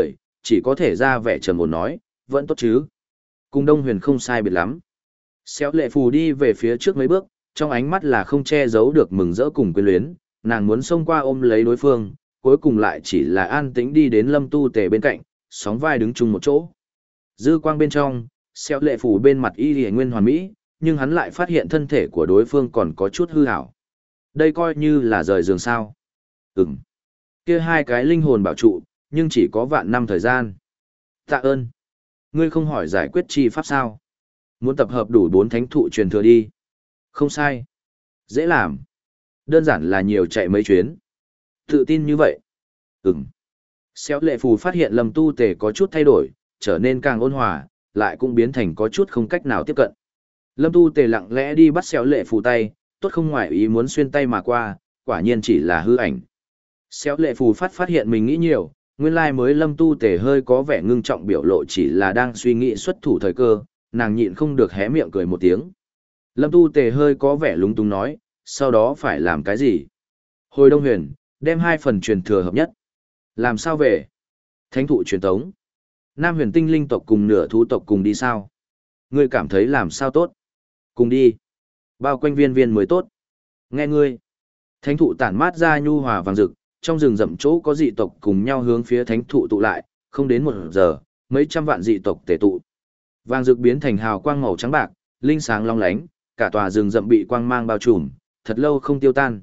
chỉ có thể ra vẻ trầm ổn nói, vẫn tốt chứ. Cùng Đông Huyền không sai biệt lắm. Xéo lệ phù đi về phía trước mấy bước, trong ánh mắt là không che giấu được mừng rỡ cùng quyến luyến, nàng muốn xông qua ôm lấy đối phương, cuối cùng lại chỉ là an tĩnh đi đến Lâm Tu Tề bên cạnh, sóng vai đứng chung một chỗ. Dư quang bên trong, xéo lệ phù bên mặt y lìa nguyên hoàn mỹ, nhưng hắn lại phát hiện thân thể của đối phương còn có chút hư hảo. Đây coi như là rời giường sao. Ừm. Kia hai cái linh hồn bảo trụ, nhưng chỉ có vạn năm thời gian. Tạ ơn. Ngươi không hỏi giải quyết chi pháp sao? Muốn tập hợp đủ bốn thánh thụ truyền thừa đi. Không sai. Dễ làm. Đơn giản là nhiều chạy mấy chuyến. Tự tin như vậy. Ừm. Xéo lệ phù phát hiện Lâm Tu Tề có chút thay đổi, trở nên càng ôn hòa, lại cũng biến thành có chút không cách nào tiếp cận. Lâm Tu Tề lặng lẽ đi bắt xéo lệ phù tay, tốt không ngoại ý muốn xuyên tay mà qua, quả nhiên chỉ là hư ảnh. Xéo lệ phù phát phát hiện mình nghĩ nhiều, nguyên lai mới Lâm Tu Tề hơi có vẻ ngưng trọng biểu lộ chỉ là đang suy nghĩ xuất thủ thời cơ, nàng nhịn không được hé miệng cười một tiếng. Lâm Tu Tề hơi có vẻ lúng túng nói, sau đó phải làm cái gì? Hồi Đông Huyền, đem hai phần truyền thừa hợp nhất. Làm sao về? Thánh thụ truyền tống. Nam Huyền tinh linh tộc cùng nửa thú tộc cùng đi sao? Ngươi cảm thấy làm sao tốt? Cùng đi. Bao quanh viên viên mới tốt. Nghe ngươi. Thánh thụ tản mát ra nhu hòa vàng rực, trong rừng rậm chỗ có dị tộc cùng nhau hướng phía thánh thụ tụ lại, không đến một giờ, mấy trăm vạn dị tộc tề tụ. Vàng rực biến thành hào quang màu trắng bạc, linh sáng long lánh, cả tòa rừng rậm bị quang mang bao trùm, thật lâu không tiêu tan.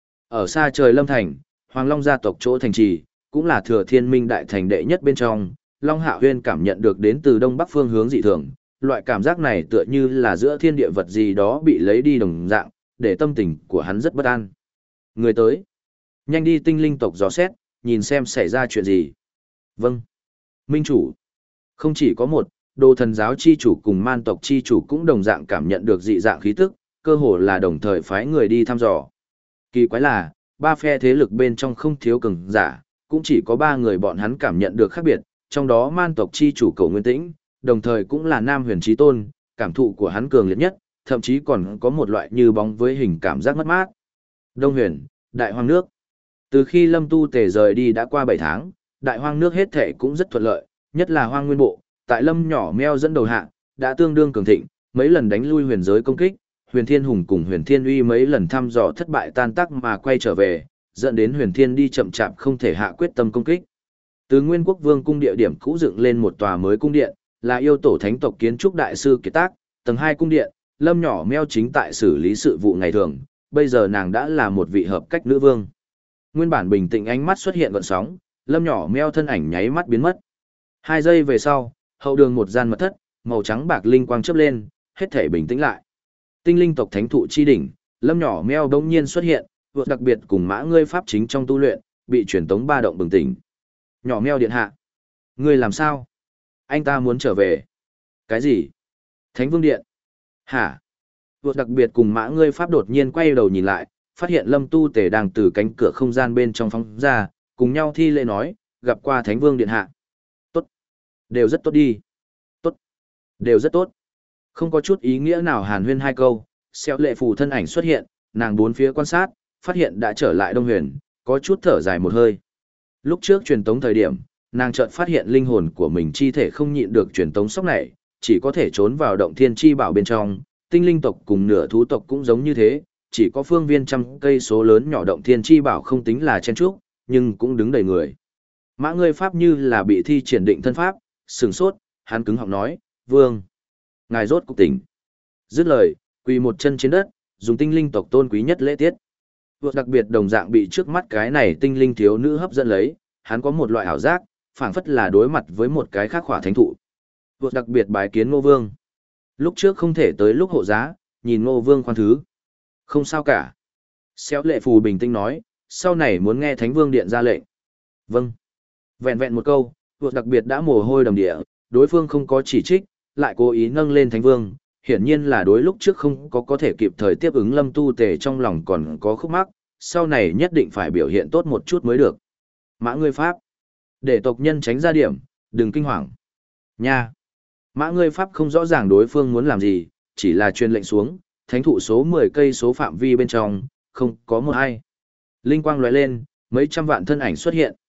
Ở xa trời Lâm Thành, Hoàng Long gia tộc chỗ thành trì, cũng là Thừa Thiên Minh đại thành đệ nhất bên trong, Long Hạo Huyên cảm nhận được đến từ đông bắc phương hướng dị thường, loại cảm giác này tựa như là giữa thiên địa vật gì đó bị lấy đi đồng dạng, để tâm tình của hắn rất bất an. Người tới, nhanh đi tinh linh tộc dò xét, nhìn xem xảy ra chuyện gì. Vâng. Minh chủ. Không chỉ có một, đồ thần giáo chi chủ cùng man tộc chi chủ cũng đồng dạng cảm nhận được dị dạng khí tức, cơ hồ là đồng thời phái người đi thăm dò. Kỳ quái là, ba phe thế lực bên trong không thiếu cường giả, cũng chỉ có ba người bọn hắn cảm nhận được khác biệt, trong đó man tộc chi chủ Cầu Nguyên Tĩnh, đồng thời cũng là Nam Huyền Chí Tôn, cảm thụ của hắn cường liệt nhất, thậm chí còn có một loại như bóng với hình cảm giác mất mát. Đông Huyền, Đại Hoang nước. Từ khi Lâm Tu Tề rời đi đã qua bảy tháng, Đại Hoang nước hết thảy cũng rất thuận lợi, nhất là Hoang Nguyên Bộ, tại Lâm nhỏ meo dẫn đầu hạ, đã tương đương cường thịnh, mấy lần đánh lui huyền giới công kích, Huyền Thiên Hùng cùng Huyền Thiên Uy mấy lần thăm dò thất bại tan tác mà quay trở về, dẫn đến Huyền Thiên đi chậm chạp không thể hạ quyết tâm công kích. Từ Nguyên Quốc Vương cung địa điểm cũ dựng lên một tòa mới cung điện, là yêu tổ thánh tộc kiến trúc đại sư kiệt tác, tầng hai cung điện, Lâm nhỏ meo chính tại xử lý sự vụ ngày thường, bây giờ nàng đã là một vị hợp cách nữ vương. Nguyên bản bình tĩnh ánh mắt xuất hiện gợn sóng, Lâm nhỏ meo thân ảnh nháy mắt biến mất. Hai giây về sau, hậu đường một gian mật thất, màu trắng bạc linh quang chớp lên, hết thể bình tĩnh lại. Tinh linh tộc thánh thụ chi đỉnh, Lâm nhỏ meo đống nhiên xuất hiện, vượt đặc biệt cùng mã ngươi pháp chính trong tu luyện, bị truyền tống ba động bừng tỉnh. Nhỏ meo điện hạ, ngươi làm sao? Anh ta muốn trở về. Cái gì? Thánh vương điện. Hả? Vượt đặc biệt cùng mã ngươi pháp đột nhiên quay đầu nhìn lại, phát hiện Lâm Tu Tề đang từ cánh cửa không gian bên trong phóng ra, cùng nhau thi lễ nói, gặp qua Thánh Vương điện hạ. Tốt. Đều rất tốt đi. Tốt. Đều rất tốt. Không có chút ý nghĩa nào hàn huyên hai câu, xéo lệ phù thân ảnh xuất hiện, nàng bốn phía quan sát, phát hiện đã trở lại Đông Huyền, có chút thở dài một hơi. Lúc trước truyền tống thời điểm, nàng chợt phát hiện linh hồn của mình chi thể không nhịn được truyền tống sốc này, chỉ có thể trốn vào động thiên chi bảo bên trong, tinh linh tộc cùng nửa thú tộc cũng giống như thế, chỉ có phương viên trăm cây số lớn nhỏ động thiên chi bảo không tính là chen trúc, nhưng cũng đứng đầy người. Mã ngươi pháp như là bị thi triển định thân pháp, sừng sốt, hắn cứng họng nói, vương, ngài rốt cục tỉnh. Dứt lời, quỳ một chân trên đất, dùng tinh linh tộc tôn quý nhất lễ tiết. Vượt đặc biệt đồng dạng bị trước mắt cái này tinh linh thiếu nữ hấp dẫn lấy, hắn có một loại ảo giác, phảng phất là đối mặt với một cái khác khỏa thánh thụ. Vượt đặc biệt bái kiến Ngô Vương. Lúc trước không thể tới lúc hộ giá, nhìn Ngô Vương khoan thứ. Không sao cả. Xéo lệ phù bình tĩnh nói, sau này muốn nghe Thánh Vương Điện ra lệnh. Vâng. Vẹn vẹn một câu, vượt đặc biệt đã mồ hôi đầm địa, đối phương không có chỉ trích, lại cố ý nâng lên Thánh Vương. Hiển nhiên là đối lúc trước không có có thể kịp thời tiếp ứng Lâm Tu Tề trong lòng còn có khúc mắc, sau này nhất định phải biểu hiện tốt một chút mới được. Mã ngươi pháp. Để tộc nhân tránh ra điểm, đừng kinh hoàng. Nha. Mã ngươi pháp không rõ ràng đối phương muốn làm gì, chỉ là truyền lệnh xuống, thánh thụ số mười cây số phạm vi bên trong, không có một ai. Linh quang lóe lên, mấy trăm vạn thân ảnh xuất hiện.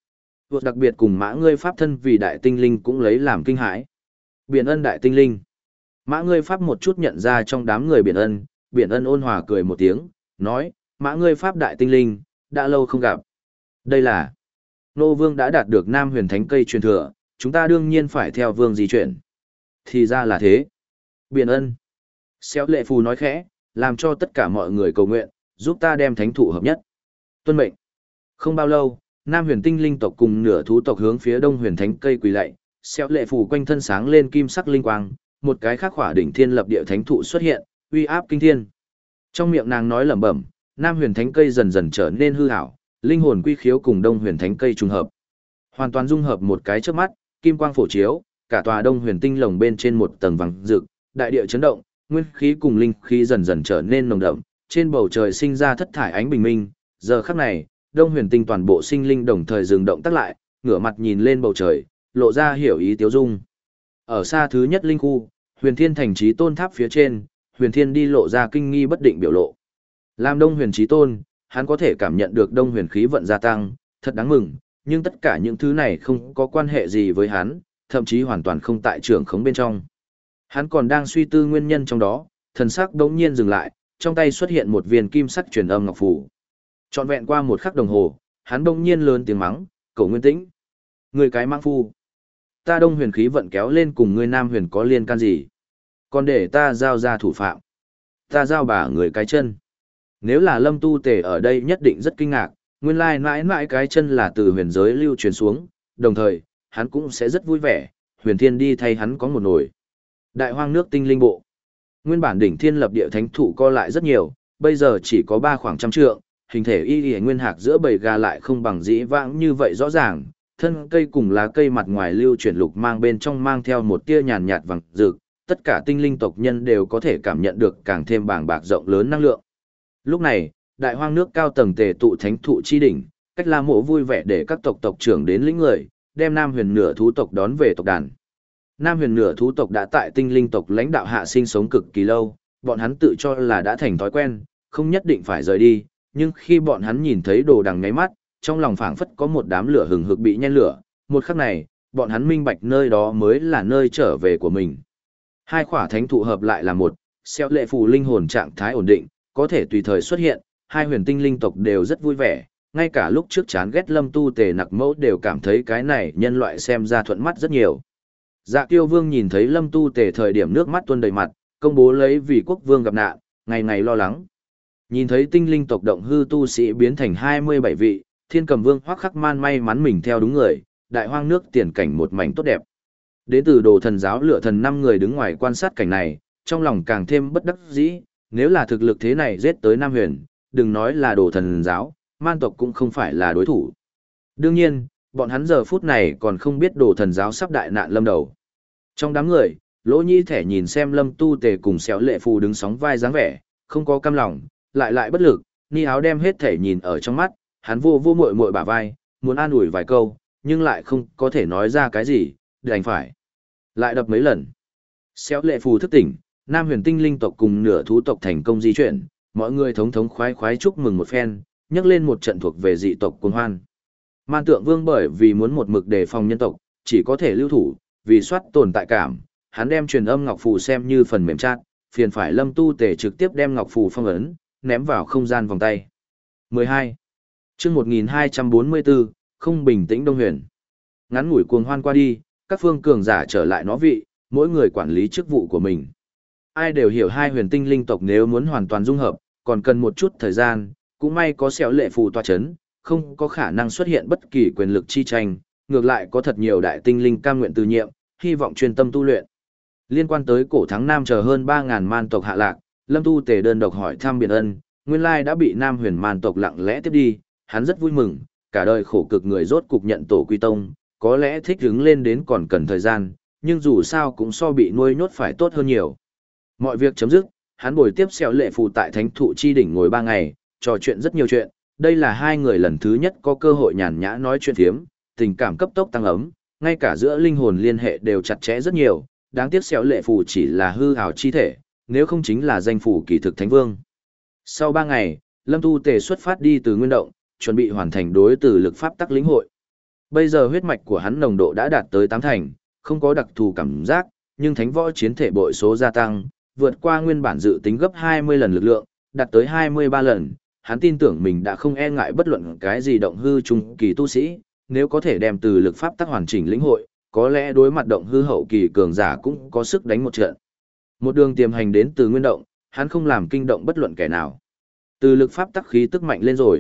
Vượt đặc biệt cùng mã ngươi pháp thân vì đại tinh linh cũng lấy làm kinh hãi. Biển ân đại tinh linh. Mã ngươi pháp một chút nhận ra trong đám người biển ân, biển ân ôn hòa cười một tiếng, nói, mã ngươi pháp đại tinh linh, đã lâu không gặp. Đây là, nô vương đã đạt được Nam Huyền Thánh cây truyền thừa, chúng ta đương nhiên phải theo vương di chuyển. Thì ra là thế. Biển ân. Xéo lệ phù nói khẽ, làm cho tất cả mọi người cầu nguyện, giúp ta đem thánh thụ hợp nhất. Tuân mệnh. Không bao lâu, Nam Huyền Tinh linh tộc cùng nửa thú tộc hướng phía Đông Huyền Thánh cây quỳ lạy, xéo lệ phù quanh thân sáng lên kim sắc linh quang, một cái khác khỏa đỉnh thiên lập địa thánh thụ xuất hiện, uy áp kinh thiên. Trong miệng nàng nói lẩm bẩm, Nam Huyền Thánh cây dần dần trở nên hư ảo, linh hồn quy khiếu cùng Đông Huyền Thánh cây trùng hợp. Hoàn toàn dung hợp một cái trước mắt, kim quang phổ chiếu, cả tòa Đông Huyền Tinh lồng bên trên một tầng vàng rực, đại địa chấn động, nguyên khí cùng linh khí dần dần trở nên nồng đậm, trên bầu trời sinh ra thất thải ánh bình minh. Giờ khắc này, Đông Huyền Tinh toàn bộ sinh linh đồng thời dừng động tác lại, ngửa mặt nhìn lên bầu trời, lộ ra hiểu ý tiếu dung. Ở xa thứ nhất linh khu, Huyền Thiên thành chí tôn tháp phía trên, Huyền Thiên đi lộ ra kinh nghi bất định biểu lộ. Làm Đông Huyền chí tôn, hắn có thể cảm nhận được Đông Huyền khí vận gia tăng, thật đáng mừng, nhưng tất cả những thứ này không có quan hệ gì với hắn, thậm chí hoàn toàn không tại trường khống bên trong. Hắn còn đang suy tư nguyên nhân trong đó, thần sắc đống nhiên dừng lại, trong tay xuất hiện một viên kim sắc truyền âm ngọc phù. Trọn vẹn qua một khắc đồng hồ, hắn đống nhiên lớn tiếng mắng, "Cổ Nguyên Tĩnh, người cái mãng phu! Ta Đông Huyền khí vận kéo lên cùng ngươi Nam Huyền có liên can gì? Còn để ta giao ra thủ phạm. Ta giao bà người cái chân." Nếu là Lâm Tu Tề ở đây nhất định rất kinh ngạc, nguyên lai mãi mãi cái chân là từ huyền giới lưu truyền xuống, đồng thời, hắn cũng sẽ rất vui vẻ, Huyền Thiên đi thay hắn có một nồi. Đại hoang nước tinh linh bộ. Nguyên bản đỉnh thiên lập địa thánh thụ co lại rất nhiều, bây giờ chỉ có ba khoảng trăm trượng, hình thể y y nguyên hạc giữa bầy gà lại không bằng dĩ vãng như vậy rõ ràng, thân cây cùng lá cây mặt ngoài lưu chuyển lục mang bên trong mang theo một tia nhàn nhạt vàng rực, tất cả tinh linh tộc nhân đều có thể cảm nhận được càng thêm bàng bạc rộng lớn năng lượng. Lúc này, đại hoang nước cao tầng tề tụ thánh thụ chi đỉnh, Cách La Mộ vui vẻ để các tộc tộc trưởng đến lĩnh người, đem Nam Huyền nửa thú tộc đón về tộc đàn. Nam Huyền nửa thú tộc đã tại tinh linh tộc lãnh đạo hạ sinh sống cực kỳ lâu, bọn hắn tự cho là đã thành thói quen, không nhất định phải rời đi, nhưng khi bọn hắn nhìn thấy đồ đằng nháy mắt, trong lòng phảng phất có một đám lửa hừng hực bị nhen lửa, một khắc này, bọn hắn minh bạch nơi đó mới là nơi trở về của mình. Hai khỏa thánh thụ hợp lại là một, xeo lệ phù linh hồn trạng thái ổn định, có thể tùy thời xuất hiện, hai huyền tinh linh tộc đều rất vui vẻ, ngay cả lúc trước chán ghét Lâm Tu Tề nặc mẫu đều cảm thấy cái này nhân loại xem ra thuận mắt rất nhiều. Dạ Kiêu Vương nhìn thấy Lâm Tu Tề thời điểm nước mắt tuôn đầy mặt, công bố lấy vì quốc vương gặp nạn, ngày ngày lo lắng. Nhìn thấy tinh linh tộc động hư tu sĩ biến thành hai mươi bảy vị, Thiên Cầm Vương Hoắc Khắc Man may mắn mình theo đúng người, đại hoang nước tiền cảnh một mảnh tốt đẹp. Đến từ Đồ Thần giáo lựa thần năm người đứng ngoài quan sát cảnh này, trong lòng càng thêm bất đắc dĩ, nếu là thực lực thế này giết tới Nam Huyền, đừng nói là Đồ Thần giáo, man tộc cũng không phải là đối thủ. Đương nhiên, bọn hắn giờ phút này còn không biết Đồ Thần giáo sắp đại nạn lâm đầu. Trong đám người, Lỗ Nhĩ Thẻ nhìn xem Lâm Tu Tề cùng Xéo Lệ Phù đứng sóng vai dáng vẻ, không có cam lòng, lại lại bất lực, Ni Áo đem hết thể nhìn ở trong mắt, hắn vô vô muội muội bả vai, muốn an ủi vài câu, nhưng lại không có thể nói ra cái gì, đành phải lại đập mấy lần. Xéo Lệ Phù thức tỉnh, Nam Huyền tinh linh tộc cùng nửa thú tộc thành công di chuyển, mọi người thống thống khoái khoái chúc mừng một phen, nhắc lên một trận thuộc về dị tộc cuồng hoan. Man Tượng Vương bởi vì muốn một mực đề phòng nhân tộc, chỉ có thể lưu thủ, vì soát tồn tại cảm, hắn đem truyền âm ngọc phù xem như phần mềm chat, phiền phải Lâm Tu Tề trực tiếp đem ngọc phù phong ấn, ném vào không gian vòng tay. mười hai. Chương một nghìn hai trăm bốn mươi bốn, không bình tĩnh Đông Huyền. Ngắn ngủi cuồng hoan qua đi, các phương cường giả trở lại nó vị, mỗi người quản lý chức vụ của mình. Ai đều hiểu hai huyền tinh linh tộc nếu muốn hoàn toàn dung hợp, còn cần một chút thời gian, cũng may có Xéo Lệ Phù tọa chấn, không có khả năng xuất hiện bất kỳ quyền lực chi tranh, ngược lại có thật nhiều đại tinh linh cam nguyện từ nhiệm, hy vọng chuyên tâm tu luyện. Liên quan tới cổ thắng Nam chờ hơn ba nghìn man tộc hạ lạc, Lâm Tu Tề đơn độc hỏi thăm Biển Ân, nguyên lai đã bị Nam huyền man tộc lặng lẽ tiếp đi, hắn rất vui mừng, cả đời khổ cực người rốt cục nhận tổ quy tông, có lẽ thích ứng lên đến còn cần thời gian, nhưng dù sao cũng so bị nuôi nhốt phải tốt hơn nhiều. Mọi việc chấm dứt, hắn bồi tiếp Xéo Lệ Phù tại Thánh Thụ Chi Đỉnh ngồi ba ngày, trò chuyện rất nhiều chuyện, đây là hai người lần thứ nhất có cơ hội nhàn nhã nói chuyện thiếm, tình cảm cấp tốc tăng ấm, ngay cả giữa linh hồn liên hệ đều chặt chẽ rất nhiều, đáng tiếc Xéo Lệ Phù chỉ là hư ảo chi thể, nếu không chính là danh phủ kỳ thực thánh vương. Sau ba ngày, Lâm Tu Tề xuất phát đi từ Nguyên Động, chuẩn bị hoàn thành đối từ lực pháp tắc lĩnh hội. Bây giờ huyết mạch của hắn nồng độ đã đạt tới tám thành, không có đặc thù cảm giác, nhưng thánh võ chiến thể bội số gia tăng, vượt qua nguyên bản dự tính gấp hai mươi lần lực lượng, đạt tới hai mươi ba lần. Hắn tin tưởng mình đã không e ngại bất luận cái gì động hư trung kỳ tu sĩ, nếu có thể đem từ lực pháp tắc hoàn chỉnh lĩnh hội, có lẽ đối mặt động hư hậu kỳ cường giả cũng có sức đánh một trận. Một đường tiềm hành đến từ nguyên động, hắn không làm kinh động bất luận kẻ nào. Từ lực pháp tắc khí tức mạnh lên rồi.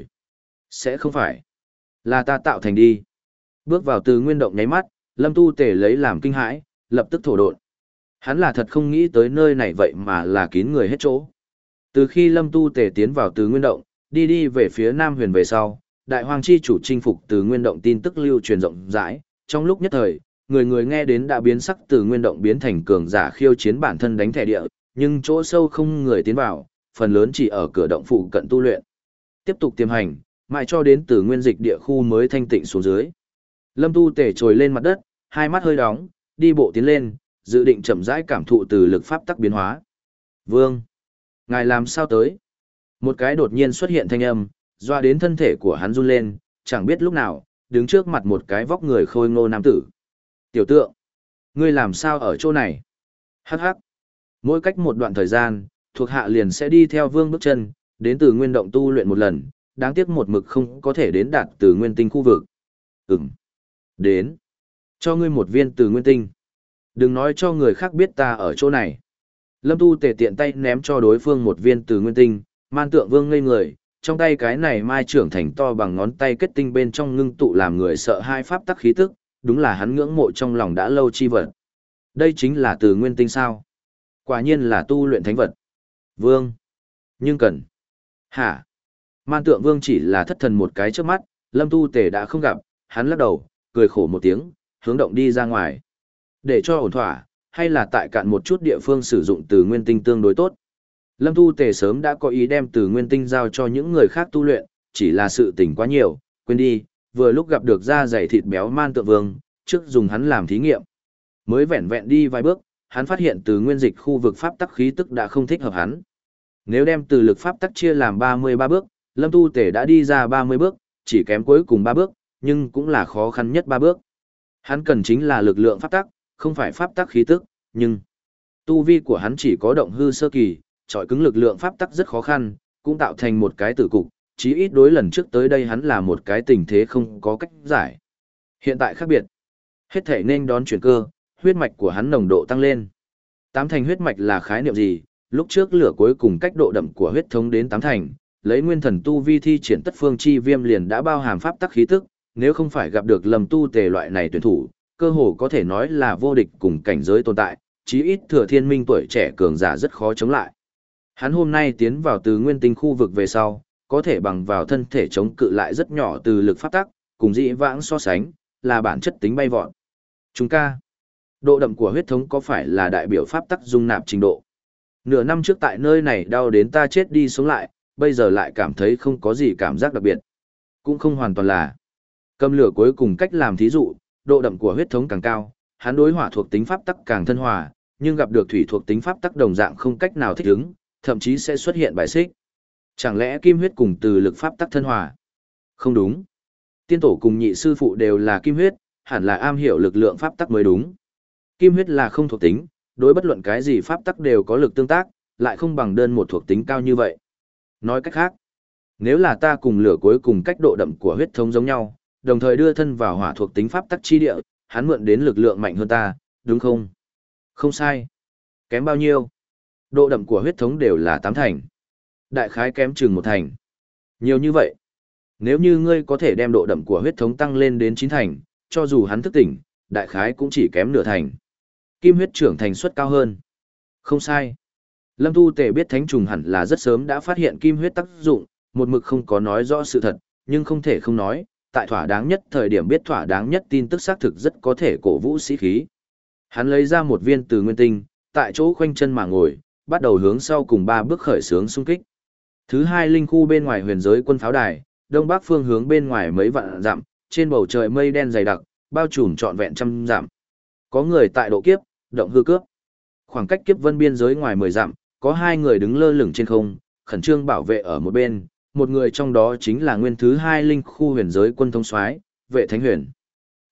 Sẽ không phải là ta tạo thành đi. Bước vào từ nguyên động nháy mắt, Lâm Tu Tề lấy làm kinh hãi, lập tức thổ độn. Hắn là thật không nghĩ tới nơi này vậy mà là kín người hết chỗ. Từ khi Lâm Tu Tề tiến vào từ nguyên động, đi đi về phía Nam Huyền về sau, Đại Hoàng chi chủ chinh phục từ nguyên động tin tức lưu truyền rộng rãi, trong lúc nhất thời, người người nghe đến đã biến sắc từ nguyên động biến thành cường giả khiêu chiến bản thân đánh thẻ địa, nhưng chỗ sâu không người tiến vào, phần lớn chỉ ở cửa động phụ cận tu luyện. Tiếp tục tiềm hành, mãi cho đến từ nguyên dịch địa khu mới thanh tịnh xuống dưới. Lâm Tu Tề trồi lên mặt đất, hai mắt hơi đóng, đi bộ tiến lên, dự định chậm rãi cảm thụ từ lực pháp tắc biến hóa. Vương, ngài làm sao tới? Một cái đột nhiên xuất hiện thanh âm, doa đến thân thể của hắn run lên, chẳng biết lúc nào, đứng trước mặt một cái vóc người khôi ngô nam tử. Tiểu tượng, ngươi làm sao ở chỗ này? Hắc hắc. Mỗi cách một đoạn thời gian, thuộc hạ liền sẽ đi theo vương bước chân, đến từ nguyên động tu luyện một lần, đáng tiếc một mực không có thể đến đạt từ nguyên tinh khu vực. Ừm. Đến. Cho ngươi một viên từ nguyên tinh. Đừng nói cho người khác biết ta ở chỗ này. Lâm Tu Tề tiện tay ném cho đối phương một viên từ nguyên tinh, Man Tượng Vương ngây người, trong tay cái này mai trưởng thành to bằng ngón tay kết tinh bên trong ngưng tụ làm người sợ hai pháp tắc khí tức, đúng là hắn ngưỡng mộ trong lòng đã lâu chi vật. Đây chính là từ nguyên tinh sao? Quả nhiên là tu luyện thánh vật. Vương. Nhưng cần. Hả? Man Tượng Vương chỉ là thất thần một cái trước mắt, Lâm Tu Tề đã không gặp, hắn lắc đầu, cười khổ một tiếng, hướng động đi ra ngoài. Để cho ổn thỏa, hay là tại cạn một chút địa phương sử dụng từ nguyên tinh tương đối tốt. Lâm Tu Tề sớm đã có ý đem từ nguyên tinh giao cho những người khác tu luyện, chỉ là sự tình quá nhiều, quên đi, vừa lúc gặp được da dày thịt béo Man Tượng Vương, trước dùng hắn làm thí nghiệm. Mới vẹn vẹn đi vài bước, hắn phát hiện từ nguyên dịch khu vực pháp tắc khí tức đã không thích hợp hắn. Nếu đem từ lực pháp tắc chia làm ba mươi ba bước, Lâm Tu Tề đã đi ra ba mươi bước, chỉ kém cuối cùng ba bước, nhưng cũng là khó khăn nhất ba bước. Hắn cần chính là lực lượng pháp tắc, không phải pháp tắc khí tức, nhưng tu vi của hắn chỉ có động hư sơ kỳ, trọi cứng lực lượng pháp tắc rất khó khăn, cũng tạo thành một cái tử cục, chí ít đối lần trước tới đây hắn là một cái tình thế không có cách giải. Hiện tại khác biệt, hết thể nên đón chuyển cơ, huyết mạch của hắn nồng độ tăng lên. Tám thành huyết mạch là khái niệm gì? Lúc trước lửa cuối cùng cách độ đậm của huyết thống đến tám thành, lấy nguyên thần tu vi thi triển tất phương chi viêm liền đã bao hàm pháp tắc khí tức, nếu không phải gặp được Lâm Tu Tề loại này tuyển thủ, cơ hồ có thể nói là vô địch cùng cảnh giới tồn tại, chí ít thừa thiên minh tuổi trẻ cường giả rất khó chống lại. Hắn hôm nay tiến vào từ nguyên tinh khu vực về sau, có thể bằng vào thân thể chống cự lại rất nhỏ từ lực pháp tắc, cùng dị vãng so sánh, là bản chất tính bay vọt. Chúng ca, độ đậm của huyết thống có phải là đại biểu pháp tắc dung nạp trình độ? Nửa năm trước tại nơi này đau đến ta chết đi sống lại, bây giờ lại cảm thấy không có gì cảm giác đặc biệt. Cũng không hoàn toàn là. Cầm lửa cuối cùng cách làm thí dụ, độ đậm của huyết thống càng cao, hắn đối hỏa thuộc tính pháp tắc càng thân hòa, nhưng gặp được thủy thuộc tính pháp tắc đồng dạng không cách nào thích ứng, thậm chí sẽ xuất hiện bài xích. Chẳng lẽ kim huyết cùng từ lực pháp tắc thân hòa? Không đúng. Tiên tổ cùng nhị sư phụ đều là kim huyết, hẳn là am hiểu lực lượng pháp tắc mới đúng. Kim huyết là không thuộc tính, đối bất luận cái gì pháp tắc đều có lực tương tác, lại không bằng đơn một thuộc tính cao như vậy. Nói cách khác, nếu là ta cùng lửa cuối cùng cách độ đậm của huyết thống giống nhau, đồng thời đưa thân vào hỏa thuộc tính pháp tắc chi địa, hắn mượn đến lực lượng mạnh hơn ta, đúng không? Không sai. Kém bao nhiêu? Độ đậm của huyết thống đều là tám thành. Đại khái kém chừng một thành. Nhiều như vậy. Nếu như ngươi có thể đem độ đậm của huyết thống tăng lên đến chín thành, cho dù hắn thức tỉnh, đại khái cũng chỉ kém nửa thành. Kim huyết trưởng thành suất cao hơn. Không sai. Lâm Tu Tề biết thánh trùng hẳn là rất sớm đã phát hiện kim huyết tác dụng, một mực không có nói rõ sự thật, nhưng không thể không nói, tại thỏa đáng nhất thời điểm biết thỏa đáng nhất tin tức xác thực rất có thể cổ vũ sĩ khí. Hắn lấy ra một viên từ nguyên tinh, tại chỗ khoanh chân mà ngồi, bắt đầu hướng sau cùng ba bước khởi xướng xung kích. Thứ hai linh khu bên ngoài huyền giới quân pháo đài, đông bắc phương hướng bên ngoài mấy vạn dặm, trên bầu trời mây đen dày đặc, bao trùm trọn vẹn trăm dặm. Có người tại độ kiếp, động hư cướp. Khoảng cách kiếp vân biên giới ngoài mười dặm, có hai người đứng lơ lửng trên không, khẩn trương bảo vệ ở một bên, một người trong đó chính là nguyên thứ hai linh khu huyền giới quân thống soái, Vệ Thánh Huyền.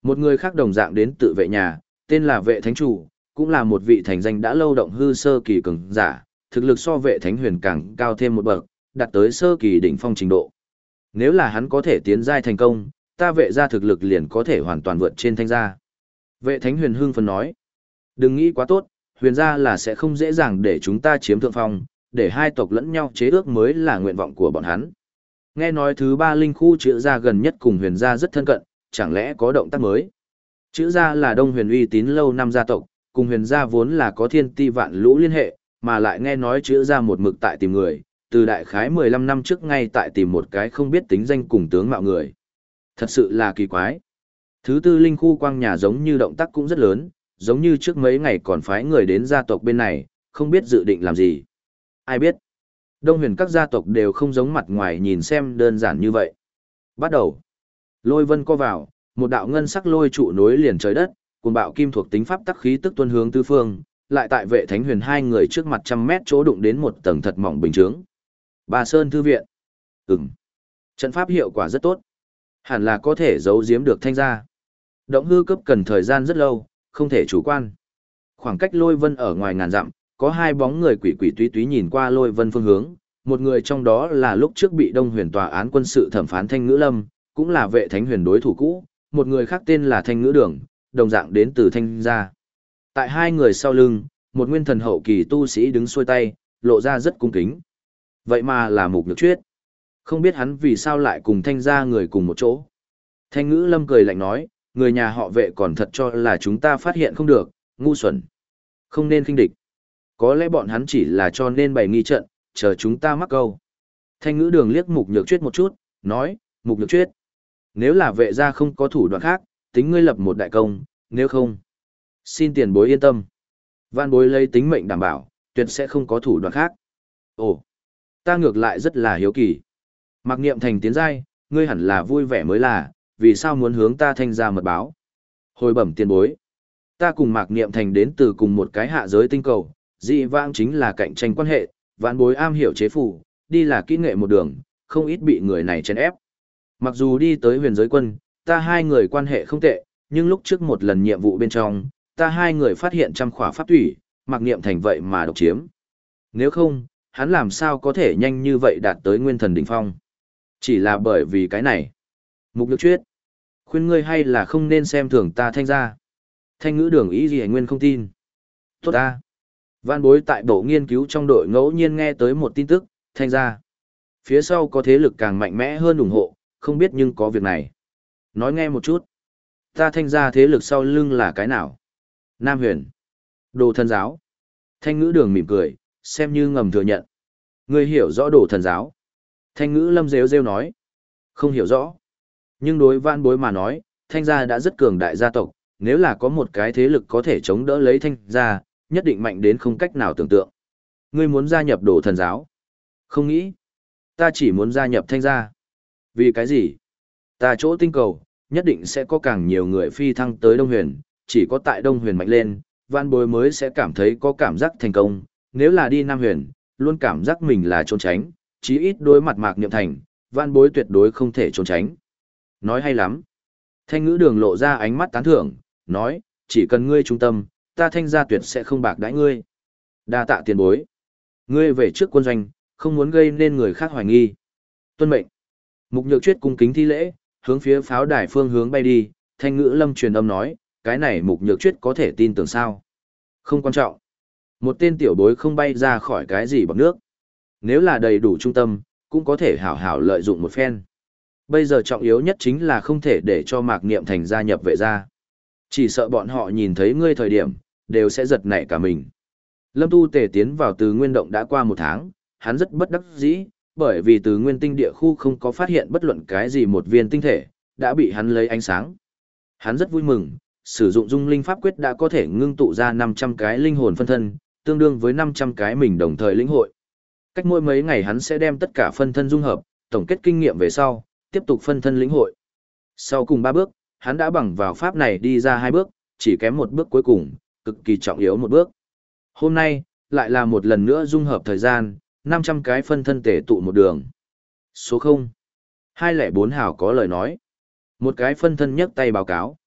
Một người khác đồng dạng đến tự vệ nhà, tên là vệ thánh chủ, cũng là một vị thành danh đã lâu động hư sơ kỳ cường giả, thực lực so vệ thánh huyền càng cao thêm một bậc, đạt tới sơ kỳ đỉnh phong trình độ. Nếu là hắn có thể tiến giai thành công, ta vệ gia thực lực liền có thể hoàn toàn vượt trên thanh gia. Vệ thánh huyền hưng phấn nói, đừng nghĩ quá tốt, huyền gia là sẽ không dễ dàng để chúng ta chiếm thượng phong, để hai tộc lẫn nhau chế ước mới là nguyện vọng của bọn hắn. Nghe nói thứ ba linh khu chữ gia gần nhất cùng huyền gia rất thân cận, chẳng lẽ có động tác mới? Chữ gia là đông huyền uy tín lâu năm gia tộc, cùng huyền gia vốn là có thiên ti vạn lũ liên hệ, mà lại nghe nói chữ gia một mực tại tìm người, từ đại khái mười lăm năm trước ngay tại tìm một cái không biết tính danh cùng tướng mạo người. Thật sự là kỳ quái. Thứ tư linh khu quang nhà giống như động tác cũng rất lớn, giống như trước mấy ngày còn phái người đến gia tộc bên này, không biết dự định làm gì. Ai biết? Đông huyền các gia tộc đều không giống mặt ngoài nhìn xem đơn giản như vậy. Bắt đầu. Lôi vân co vào, một đạo ngân sắc lôi trụ nối liền trời đất, cùng bạo kim thuộc tính pháp tắc khí tức tuôn hướng tứ phương, lại tại vệ thánh huyền hai người trước mặt trăm mét chỗ đụng đến một tầng thật mỏng bình chướng. Bà Sơn Thư Viện. Ừm. Trận pháp hiệu quả rất tốt. Hẳn là có thể giấu giếm được thanh gia. Động hư cấp cần thời gian rất lâu, không thể chủ quan. Khoảng cách lôi vân ở ngoài ngàn dặm, có hai bóng người quỷ quỷ túy túy nhìn qua lôi vân phương hướng. Một người trong đó là lúc trước bị Đông huyền tòa án quân sự thẩm phán Thanh Ngữ Lâm, cũng là vệ thánh huyền đối thủ cũ. Một người khác tên là Thanh Ngữ Đường, đồng dạng đến từ thanh gia. Tại hai người sau lưng, một nguyên thần hậu kỳ tu sĩ đứng xuôi tay, lộ ra rất cung kính. Vậy mà là Mục Nhược Chuyết. Không biết hắn vì sao lại cùng thanh gia người cùng một chỗ. Thanh Ngữ Lâm cười lạnh nói, người nhà họ vệ còn thật cho là chúng ta phát hiện không được, ngu xuẩn. Không nên khinh địch. Có lẽ bọn hắn chỉ là cho nên bày nghi trận, chờ chúng ta mắc câu. Thanh Ngữ Đường liếc Mục Nhược Chuyết một chút, nói, Mục Nhược Chuyết. Nếu là vệ gia không có thủ đoạn khác, tính ngươi lập một đại công, nếu không. Xin tiền bối yên tâm. Vạn bối lấy tính mệnh đảm bảo, tuyệt sẽ không có thủ đoạn khác. Ồ, ta ngược lại rất là hiếu kỳ. Mạc Niệm Thành tiến giai, ngươi hẳn là vui vẻ mới là, vì sao muốn hướng ta thanh ra mật báo. Hồi bẩm tiền bối. Ta cùng Mạc Niệm Thành đến từ cùng một cái hạ giới tinh cầu, dị vãng chính là cạnh tranh quan hệ, vạn bối am hiểu chế phủ, đi là kỹ nghệ một đường, không ít bị người này chèn ép. Mặc dù đi tới huyền giới quân, ta hai người quan hệ không tệ, nhưng lúc trước một lần nhiệm vụ bên trong, ta hai người phát hiện trăm khỏa pháp thủy, Mạc Niệm Thành vậy mà độc chiếm. Nếu không, hắn làm sao có thể nhanh như vậy đạt tới nguyên thần đỉnh phong. Chỉ là bởi vì cái này. Mục Nhược Chuyết, khuyên ngươi hay là không nên xem thường ta thanh gia. Thanh Ngữ Đường ý gì hành nguyên không tin. Tốt ta. Vạn bối tại bộ nghiên cứu trong đội ngẫu nhiên nghe tới một tin tức, thanh gia. Phía sau có thế lực càng mạnh mẽ hơn ủng hộ, không biết nhưng có việc này. Nói nghe một chút. Ta thanh gia thế lực sau lưng là cái nào? Nam Huyền. Đồ Thần Giáo. Thanh Ngữ Đường mỉm cười, xem như ngầm thừa nhận. Ngươi hiểu rõ Đồ Thần Giáo. Thanh Ngữ Lâm rêu rêu nói. Không hiểu rõ. Nhưng đối vạn bối mà nói, thanh gia đã rất cường đại gia tộc, nếu là có một cái thế lực có thể chống đỡ lấy thanh gia, nhất định mạnh đến không cách nào tưởng tượng. Ngươi muốn gia nhập Đồ Thần Giáo? Không nghĩ. Ta chỉ muốn gia nhập thanh gia. Vì cái gì? Ta chỗ tinh cầu, nhất định sẽ có càng nhiều người phi thăng tới Đông Huyền, chỉ có tại Đông Huyền mạnh lên, vạn bối mới sẽ cảm thấy có cảm giác thành công, nếu là đi Nam Huyền, luôn cảm giác mình là trốn tránh, chí ít đối mặt Mạc Niệm Thành, vạn bối tuyệt đối không thể trốn tránh. Nói hay lắm. Thanh Ngữ Đường lộ ra ánh mắt tán thưởng, nói, chỉ cần ngươi trung tâm, ta thanh gia tuyệt sẽ không bạc đãi ngươi. Đa tạ tiền bối. Ngươi về trước quân doanh, không muốn gây nên người khác hoài nghi. Tuân mệnh. Mục Nhược Chuyết cung kính thi lễ, hướng phía pháo đài phương hướng bay đi, Thanh Ngữ Lâm truyền âm nói, cái này Mục Nhược Chuyết có thể tin tưởng sao? Không quan trọng. Một tên tiểu bối không bay ra khỏi cái gì bằng nước. Nếu là đầy đủ trung tâm, cũng có thể hảo hảo lợi dụng một phen. Bây giờ trọng yếu nhất chính là không thể để cho Mạc Niệm Thành gia nhập vệ gia. Chỉ sợ bọn họ nhìn thấy ngươi thời điểm, đều sẽ giật nảy cả mình. Lâm Tu Tề tiến vào Từ Nguyên Động đã qua một tháng, hắn rất bất đắc dĩ, bởi vì Từ Nguyên Tinh địa khu không có phát hiện bất luận cái gì một viên tinh thể, đã bị hắn lấy ánh sáng. Hắn rất vui mừng, sử dụng dung linh pháp quyết đã có thể ngưng tụ ra năm trăm cái linh hồn phân thân, tương đương với năm trăm cái mình đồng thời lĩnh hội. Cách mỗi mấy ngày hắn sẽ đem tất cả phân thân dung hợp, tổng kết kinh nghiệm về sau, tiếp tục phân thân lĩnh hội. Sau cùng ba bước, hắn đã bằng vào pháp này đi ra hai bước, chỉ kém một bước cuối cùng, cực kỳ trọng yếu một bước. Hôm nay, lại là một lần nữa dung hợp thời gian, năm trăm cái phân thân tể tụ một đường. Số không. hai không bốn hào có lời nói. Một cái phân thân nhấc tay báo cáo.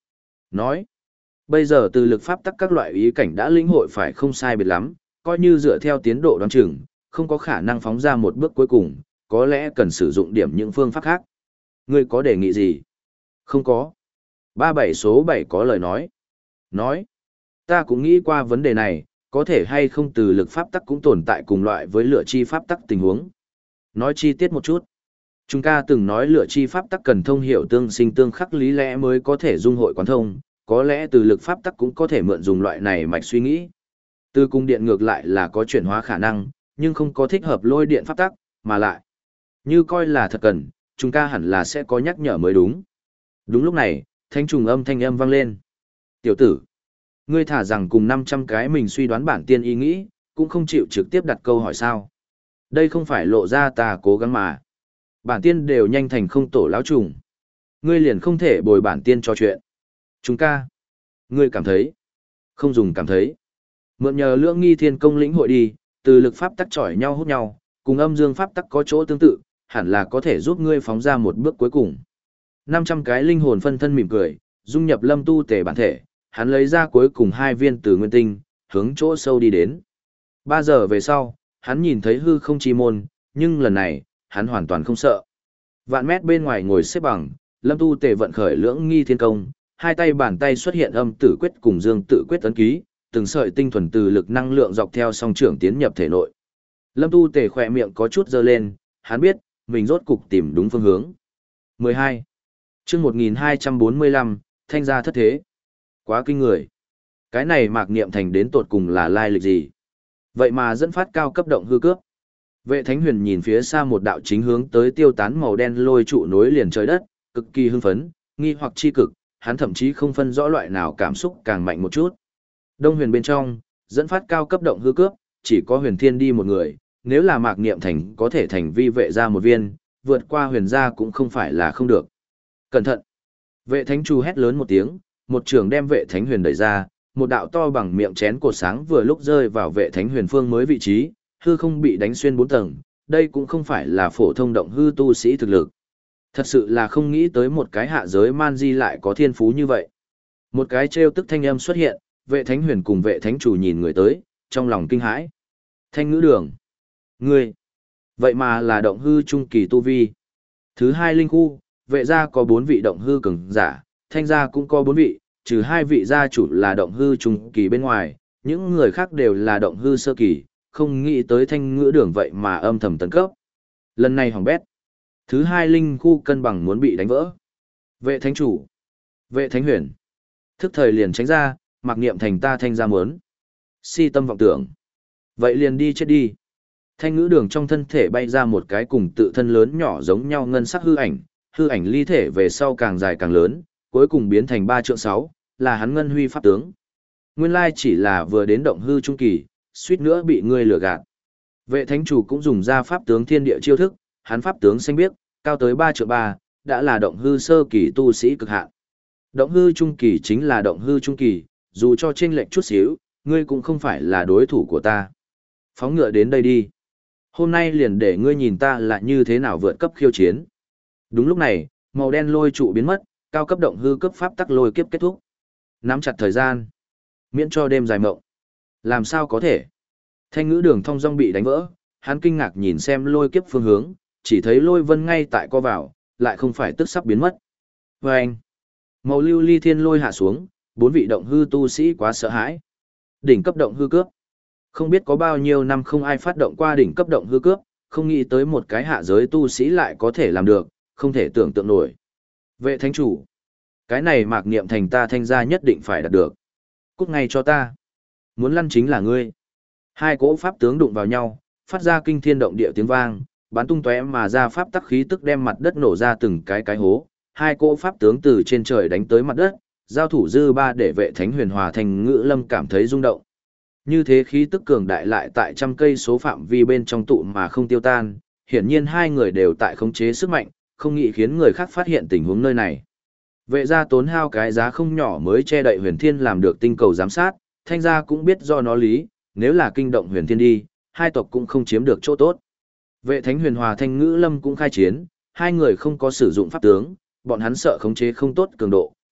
Nói, bây giờ từ lực pháp tắc các loại ý cảnh đã lĩnh hội phải không sai biệt lắm, coi như dựa theo tiến độ đoán chừng, không có khả năng phóng ra một bước cuối cùng, có lẽ cần sử dụng điểm những phương pháp khác. Ngươi có đề nghị gì? Không có. Ba bảy số bảy có lời nói. Nói, ta cũng nghĩ qua vấn đề này, có thể hay không từ lực pháp tắc cũng tồn tại cùng loại với lửa chi pháp tắc tình huống. Nói chi tiết một chút. Chúng ta từng nói lửa chi pháp tắc cần thông hiểu tương sinh tương khắc lý lẽ mới có thể dung hội quán thông, có lẽ từ lực pháp tắc cũng có thể mượn dùng loại này mạch suy nghĩ. Từ cung điện ngược lại là có chuyển hóa khả năng, nhưng không có thích hợp lôi điện pháp tắc, mà lại. Như coi là thật cần, chúng ta hẳn là sẽ có nhắc nhở mới đúng. Đúng lúc này, thanh trùng âm thanh âm vang lên. Tiểu tử, ngươi thả rằng cùng năm trăm cái mình suy đoán bản tiên ý nghĩ, cũng không chịu trực tiếp đặt câu hỏi sao. Đây không phải lộ ra ta cố gắng mà. Bản tiên đều nhanh thành không tổ lão trùng. Ngươi liền không thể bồi bản tiên trò chuyện. Chúng ca. Ngươi cảm thấy. Không dùng cảm thấy. Mượn nhờ lưỡng nghi thiên công lĩnh hội đi, từ lực pháp tắc chỏi nhau hút nhau, cùng âm dương pháp tắc có chỗ tương tự, hẳn là có thể giúp ngươi phóng ra một bước cuối cùng. năm trăm cái linh hồn phân thân mỉm cười, dung nhập lâm tu tể bản thể, hắn lấy ra cuối cùng hai viên từ nguyên tinh, hướng chỗ sâu đi đến. Ba giờ về sau, hắn nhìn thấy hư không chi môn, nhưng lần này, hắn hoàn toàn không sợ. Vạn mét bên ngoài ngồi xếp bằng, lâm tu tể vận khởi lưỡng nghi thiên công, hai tay bàn tay xuất hiện âm tử quyết cùng dương tự quyết ấn ký, từng sợi tinh thuần từ lực năng lượng dọc theo song trưởng tiến nhập thể nội. Lâm tu tể khỏe miệng có chút dơ lên, hắn biết, mình rốt cục tìm đúng phương hướng. mười hai. Chương một nghìn hai trăm bốn mươi lăm, thanh gia thất thế. Quá kinh người. Cái này Mạc Niệm Thành đến tột cùng là lai lịch gì? Vậy mà dẫn phát cao cấp động hư cướp. Vệ Thánh Huyền nhìn phía xa một đạo chính hướng tới tiêu tán màu đen lôi trụ nối liền trời đất, cực kỳ hưng phấn, nghi hoặc chi cực, hắn thậm chí không phân rõ loại nào cảm xúc càng mạnh một chút. Đông Huyền bên trong, dẫn phát cao cấp động hư cướp, chỉ có Huyền Thiên đi một người, nếu là Mạc Niệm Thành có thể thành vi vệ ra một viên, vượt qua Huyền gia cũng không phải là không được. Cẩn thận! Vệ Thánh Chu hét lớn một tiếng, một trường đem Vệ Thánh Huyền đẩy ra, một đạo to bằng miệng chén cột sáng vừa lúc rơi vào Vệ Thánh Huyền phương mới vị trí, hư không bị đánh xuyên bốn tầng, đây cũng không phải là phổ thông động hư tu sĩ thực lực. Thật sự là không nghĩ tới một cái hạ giới man di lại có thiên phú như vậy. Một cái trêu tức thanh âm xuất hiện, Vệ Thánh Huyền cùng Vệ Thánh Chủ nhìn người tới, trong lòng kinh hãi. Thanh ngữ đường. Ngươi. Vậy mà là động hư trung kỳ tu vi. Thứ hai linh khu, vệ gia có bốn vị động hư cường giả, thanh gia cũng có bốn vị, trừ hai vị gia chủ là động hư trung kỳ bên ngoài, những người khác đều là động hư sơ kỳ, không nghĩ tới thanh ngữ đường vậy mà âm thầm tấn cấp. Lần này hỏng bét. Thứ hai linh khu cân bằng muốn bị đánh vỡ. Vệ Thánh Chủ. Vệ Thánh Huyền. Thức thời liền tránh ra, Mạc Niệm Thành ta thanh gia muốn. Si tâm vọng tưởng. Vậy liền đi chết đi. Thanh ngữ đường trong thân thể bay ra một cái cùng tự thân lớn nhỏ giống nhau ngân sắc hư ảnh, hư ảnh ly thể về sau càng dài càng lớn, cuối cùng biến thành ba trượng sáu, là hắn ngân huy pháp tướng. Nguyên lai chỉ là vừa đến động hư trung kỳ, suýt nữa bị ngươi lừa gạt. Vệ Thánh Chủ cũng dùng ra pháp tướng thiên địa chiêu thức, hắn pháp tướng xanh biếc, cao tới ba trượng ba, đã là động hư sơ kỳ tu sĩ cực hạn. Động hư trung kỳ chính là động hư trung kỳ, dù cho chênh lệch chút xíu, ngươi cũng không phải là đối thủ của ta. Phóng ngựa đến đây đi. Hôm nay liền để ngươi nhìn ta là như thế nào vượt cấp khiêu chiến. Đúng lúc này, màu đen lôi trụ biến mất, cao cấp động hư cấp pháp tắc lôi kiếp kết thúc. Nắm chặt thời gian, miễn cho đêm dài mộng. Làm sao có thể? Thanh ngữ đường thong dong bị đánh vỡ, hắn kinh ngạc nhìn xem lôi kiếp phương hướng, chỉ thấy lôi vân ngay tại co vào, lại không phải tức sắp biến mất. Và anh, màu lưu ly thiên lôi hạ xuống, bốn vị động hư tu sĩ quá sợ hãi. Đỉnh cấp động hư cướp. Không biết có bao nhiêu năm không ai phát động qua đỉnh cấp động hư cướp, không nghĩ tới một cái hạ giới tu sĩ lại có thể làm được, không thể tưởng tượng nổi. Vệ Thánh Chủ. Cái này Mạc Niệm Thành ta thanh gia nhất định phải đạt được. Cút ngay cho ta. Muốn lăn chính là ngươi. Hai cỗ pháp tướng đụng vào nhau, phát ra kinh thiên động địa tiếng vang, bắn tung tóe mà ra pháp tắc khí tức đem mặt đất nổ ra từng cái cái hố. Hai cỗ pháp tướng từ trên trời đánh tới mặt đất, giao thủ dư ba để Vệ Thánh Huyền hòa thành ngữ lâm cảm thấy rung động. Như thế khí tức cường đại lại tại trăm cây số phạm vi bên trong tụ mà không tiêu tan, hiển nhiên hai người đều tại khống chế sức mạnh, không nghĩ khiến người khác phát hiện tình huống nơi này. Vệ gia tốn hao cái giá không nhỏ mới che đậy Huyền Thiên làm được tinh cầu giám sát, thanh gia cũng biết do nó lý, nếu là kinh động Huyền Thiên đi, hai tộc cũng không chiếm được chỗ tốt. Vệ Thánh Huyền hòa thanh ngữ lâm cũng khai chiến, hai người không có sử dụng pháp tướng, bọn hắn sợ khống chế không tốt cường độ,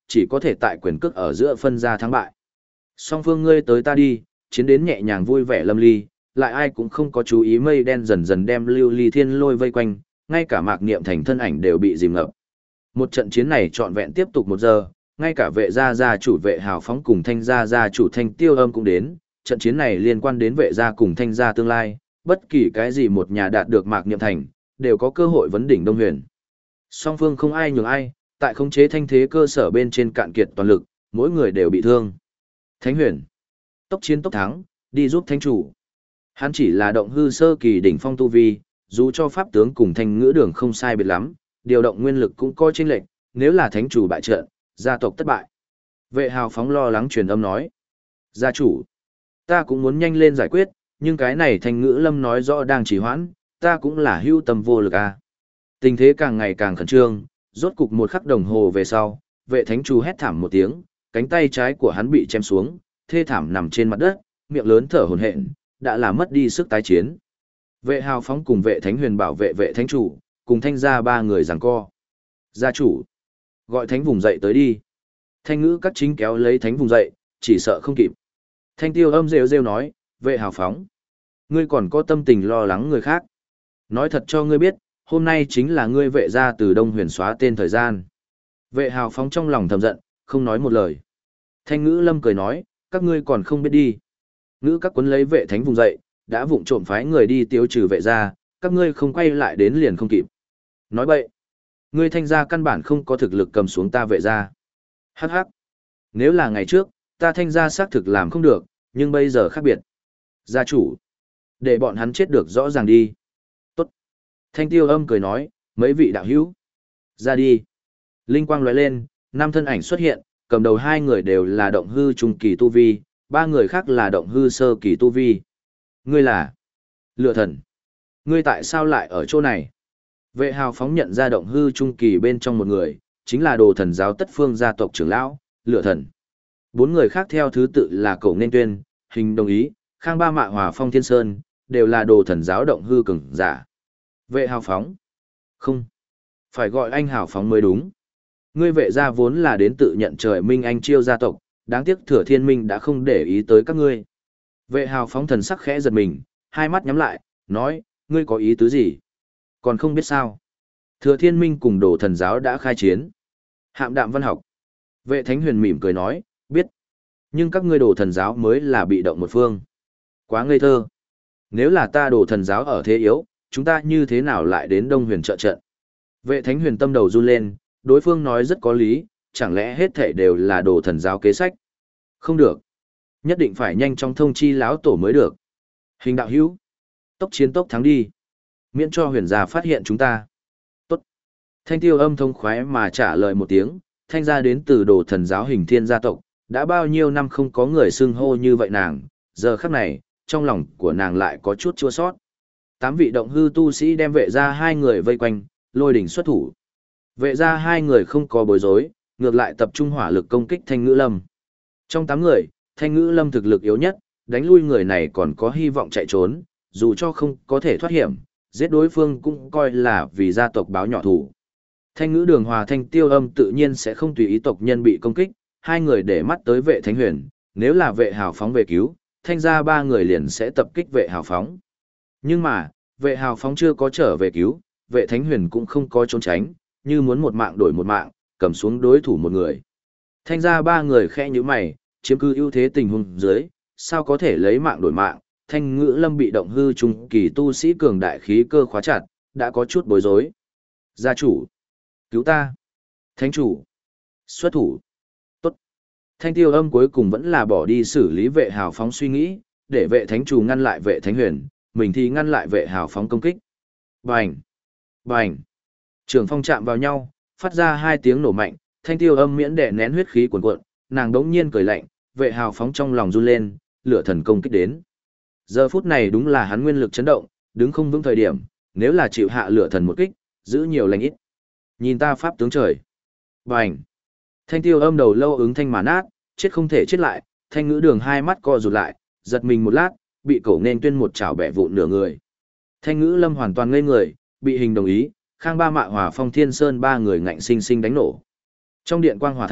chỉ có thể tại quyền cước ở giữa phân ra thắng bại. Song phương ngươi tới ta đi, chiến đến nhẹ nhàng vui vẻ lâm ly, lại ai cũng không có chú ý mây đen dần dần đem Lưu Ly Thiên Lôi vây quanh, ngay cả Mạc Niệm Thành thân ảnh đều bị dìm ngập. Một trận chiến này trọn vẹn tiếp tục một giờ, ngay cả vệ gia gia chủ vệ hào phóng cùng thanh gia gia chủ thanh tiêu âm cũng đến, trận chiến này liên quan đến vệ gia cùng thanh gia tương lai, bất kỳ cái gì một nhà đạt được Mạc Niệm Thành, đều có cơ hội vấn đỉnh Đông Huyền. Song phương không ai nhường ai, tại khống chế thanh thế cơ sở bên trên cạn kiệt toàn lực, mỗi người đều bị thương. Thánh Huyền, tốc chiến tốc thắng, đi giúp thánh chủ. Hắn chỉ là động hư sơ kỳ đỉnh phong tu vi, dù cho pháp tướng cùng thanh ngữ đường không sai biệt lắm, điều động nguyên lực cũng coi chênh lệch, nếu là thánh chủ bại trận, gia tộc thất bại. Vệ hào phóng lo lắng truyền âm nói. Gia chủ, ta cũng muốn nhanh lên giải quyết, nhưng cái này thanh ngữ lâm nói rõ đang trì hoãn, ta cũng là hưu tâm vô lực à. Tình thế càng ngày càng khẩn trương, rốt cục một khắc đồng hồ về sau, vệ thánh chủ hét thảm một tiếng, cánh tay trái của hắn bị chém xuống, thê thảm nằm trên mặt đất, miệng lớn thở hổn hển, đã là mất đi sức tái chiến. Vệ hào phóng cùng vệ thánh huyền bảo vệ vệ thánh chủ, cùng thanh gia ba người giằng co. Gia chủ, gọi thánh vùng dậy tới đi. Thanh ngữ các chính kéo lấy thánh vùng dậy, chỉ sợ không kịp. Thanh tiêu âm rêu rêu nói, vệ hào phóng. Ngươi còn có tâm tình lo lắng người khác. Nói thật cho ngươi biết, hôm nay chính là ngươi vệ gia từ Đông Huyền xóa tên thời gian. Vệ hào phóng trong lòng thầm giận, không nói một lời. Thanh ngữ lâm cười nói, các ngươi còn không biết đi. Ngữ các quấn lấy vệ thánh vùng dậy, đã vụng trộm phái người đi tiêu trừ vệ gia, các ngươi không quay lại đến liền không kịp. Nói bậy, ngươi thanh gia căn bản không có thực lực cầm xuống ta vệ gia. Hắc hắc, nếu là ngày trước, ta thanh gia xác thực làm không được, nhưng bây giờ khác biệt. Gia chủ, để bọn hắn chết được rõ ràng đi. Tốt. Thanh tiêu âm cười nói, mấy vị đạo hữu, ra đi. Linh quang lóe lên, năm thân ảnh xuất hiện, cầm đầu hai người đều là động hư trung kỳ tu vi, ba người khác là động hư sơ kỳ tu vi. Ngươi là Lựa Thần. Ngươi tại sao lại ở chỗ này? Vệ hào phóng nhận ra động hư trung kỳ bên trong một người, chính là Đồ Thần giáo Tất Phương gia tộc trưởng lão, Lựa Thần. Bốn người khác theo thứ tự là Cổ Nên Tuyên, Hình Đồng Ý, Khang Ba Mạ Hòa Phong Thiên Sơn, đều là Đồ Thần giáo động hư cường giả. Vệ hào phóng. Không. Phải gọi anh hào phóng mới đúng. Ngươi vệ gia vốn là đến tự nhận trời Minh Anh Chiêu gia tộc, đáng tiếc Thừa Thiên Minh đã không để ý tới các ngươi. Vệ hào phóng thần sắc khẽ giật mình, hai mắt nhắm lại, nói, ngươi có ý tứ gì? Còn không biết sao. Thừa Thiên Minh cùng Đồ Thần giáo đã khai chiến. Hạm Đạm Văn Học. Vệ Thánh Huyền mỉm cười nói, biết. Nhưng các ngươi Đồ Thần giáo mới là bị động một phương. Quá ngây thơ. Nếu là ta Đồ Thần giáo ở thế yếu, chúng ta như thế nào lại đến Đông Huyền trợ trận? Vệ Thánh Huyền tâm đầu run lên, đối phương nói rất có lý, chẳng lẽ hết thảy đều là Đồ Thần giáo kế sách? Không được. Nhất định phải nhanh chóng thông chi lão tổ mới được. Hình đạo hữu, tốc chiến tốc thắng đi. Miễn cho huyền gia phát hiện chúng ta. Tốt. Thanh tiêu âm thông khoái mà trả lời một tiếng, thanh gia đến từ Đồ Thần giáo Hình Thiên gia tộc, đã bao nhiêu năm không có người xưng hô như vậy nàng, giờ khắc này, trong lòng của nàng lại có chút chua sót. Tám vị động hư tu sĩ đem vệ ra hai người vây quanh, lôi đỉnh xuất thủ. Vệ ra hai người không có bối rối, ngược lại tập trung hỏa lực công kích Thanh Ngữ Lâm. Trong tám người, Thanh Ngữ Lâm thực lực yếu nhất, đánh lui người này còn có hy vọng chạy trốn, dù cho không có thể thoát hiểm, giết đối phương cũng coi là vì gia tộc báo nhỏ thủ. Thanh Ngữ Đường hòa Thanh Tiêu Âm tự nhiên sẽ không tùy ý tộc nhân bị công kích, hai người để mắt tới vệ Thánh Huyền, nếu là vệ hào phóng về cứu, thanh ra ba người liền sẽ tập kích vệ hào phóng. Nhưng mà, vệ hào phóng chưa có trở về cứu, vệ Thánh Huyền cũng không có trốn tránh, như muốn một mạng đổi một mạng, cầm xuống đối thủ một người. Thanh ra ba người khẽ như mày, chiếm cứ ưu thế tình huống dưới, sao có thể lấy mạng đổi mạng? Thanh Ngữ Lâm bị động hư trung kỳ tu sĩ cường đại khí cơ khóa chặt, đã có chút bối rối. Gia chủ, cứu ta. Thánh chủ, xuất thủ. Tốt. Thanh Tiêu Âm cuối cùng vẫn là bỏ đi xử lý vệ hào phóng suy nghĩ, để vệ thánh chủ ngăn lại vệ Thánh Huyền, mình thì ngăn lại vệ hào phóng công kích. Bành, bành. Trường phong chạm vào nhau, phát ra hai tiếng nổ mạnh, Thanh Tiêu Âm miễn đè nén huyết khí cuồn cuộn, nàng đống nhiên cười lạnh, vệ hào phóng trong lòng run lên, lửa thần công kích đến. Giờ phút này đúng là hắn nguyên lực chấn động, đứng không vững thời điểm, nếu là chịu hạ lửa thần một kích, giữ nhiều lành ít. Nhìn ta pháp tướng trời. Bành. Thanh Tiêu Âm đầu lâu ứng thanh mà nát, chết không thể chết lại, Thanh Ngữ Đường hai mắt co rụt lại, giật mình một lát, bị Cổ Nên Tuyên một chảo bẻ vụn nửa người. Thanh Ngữ Lâm hoàn toàn ngây người, bị Hình Đồng Ý, Khang Ba Mạ Hòa Phong Thiên Sơn ba người ngạnh sinh sinh đánh nổ. Trong điện quang hỏa thạch,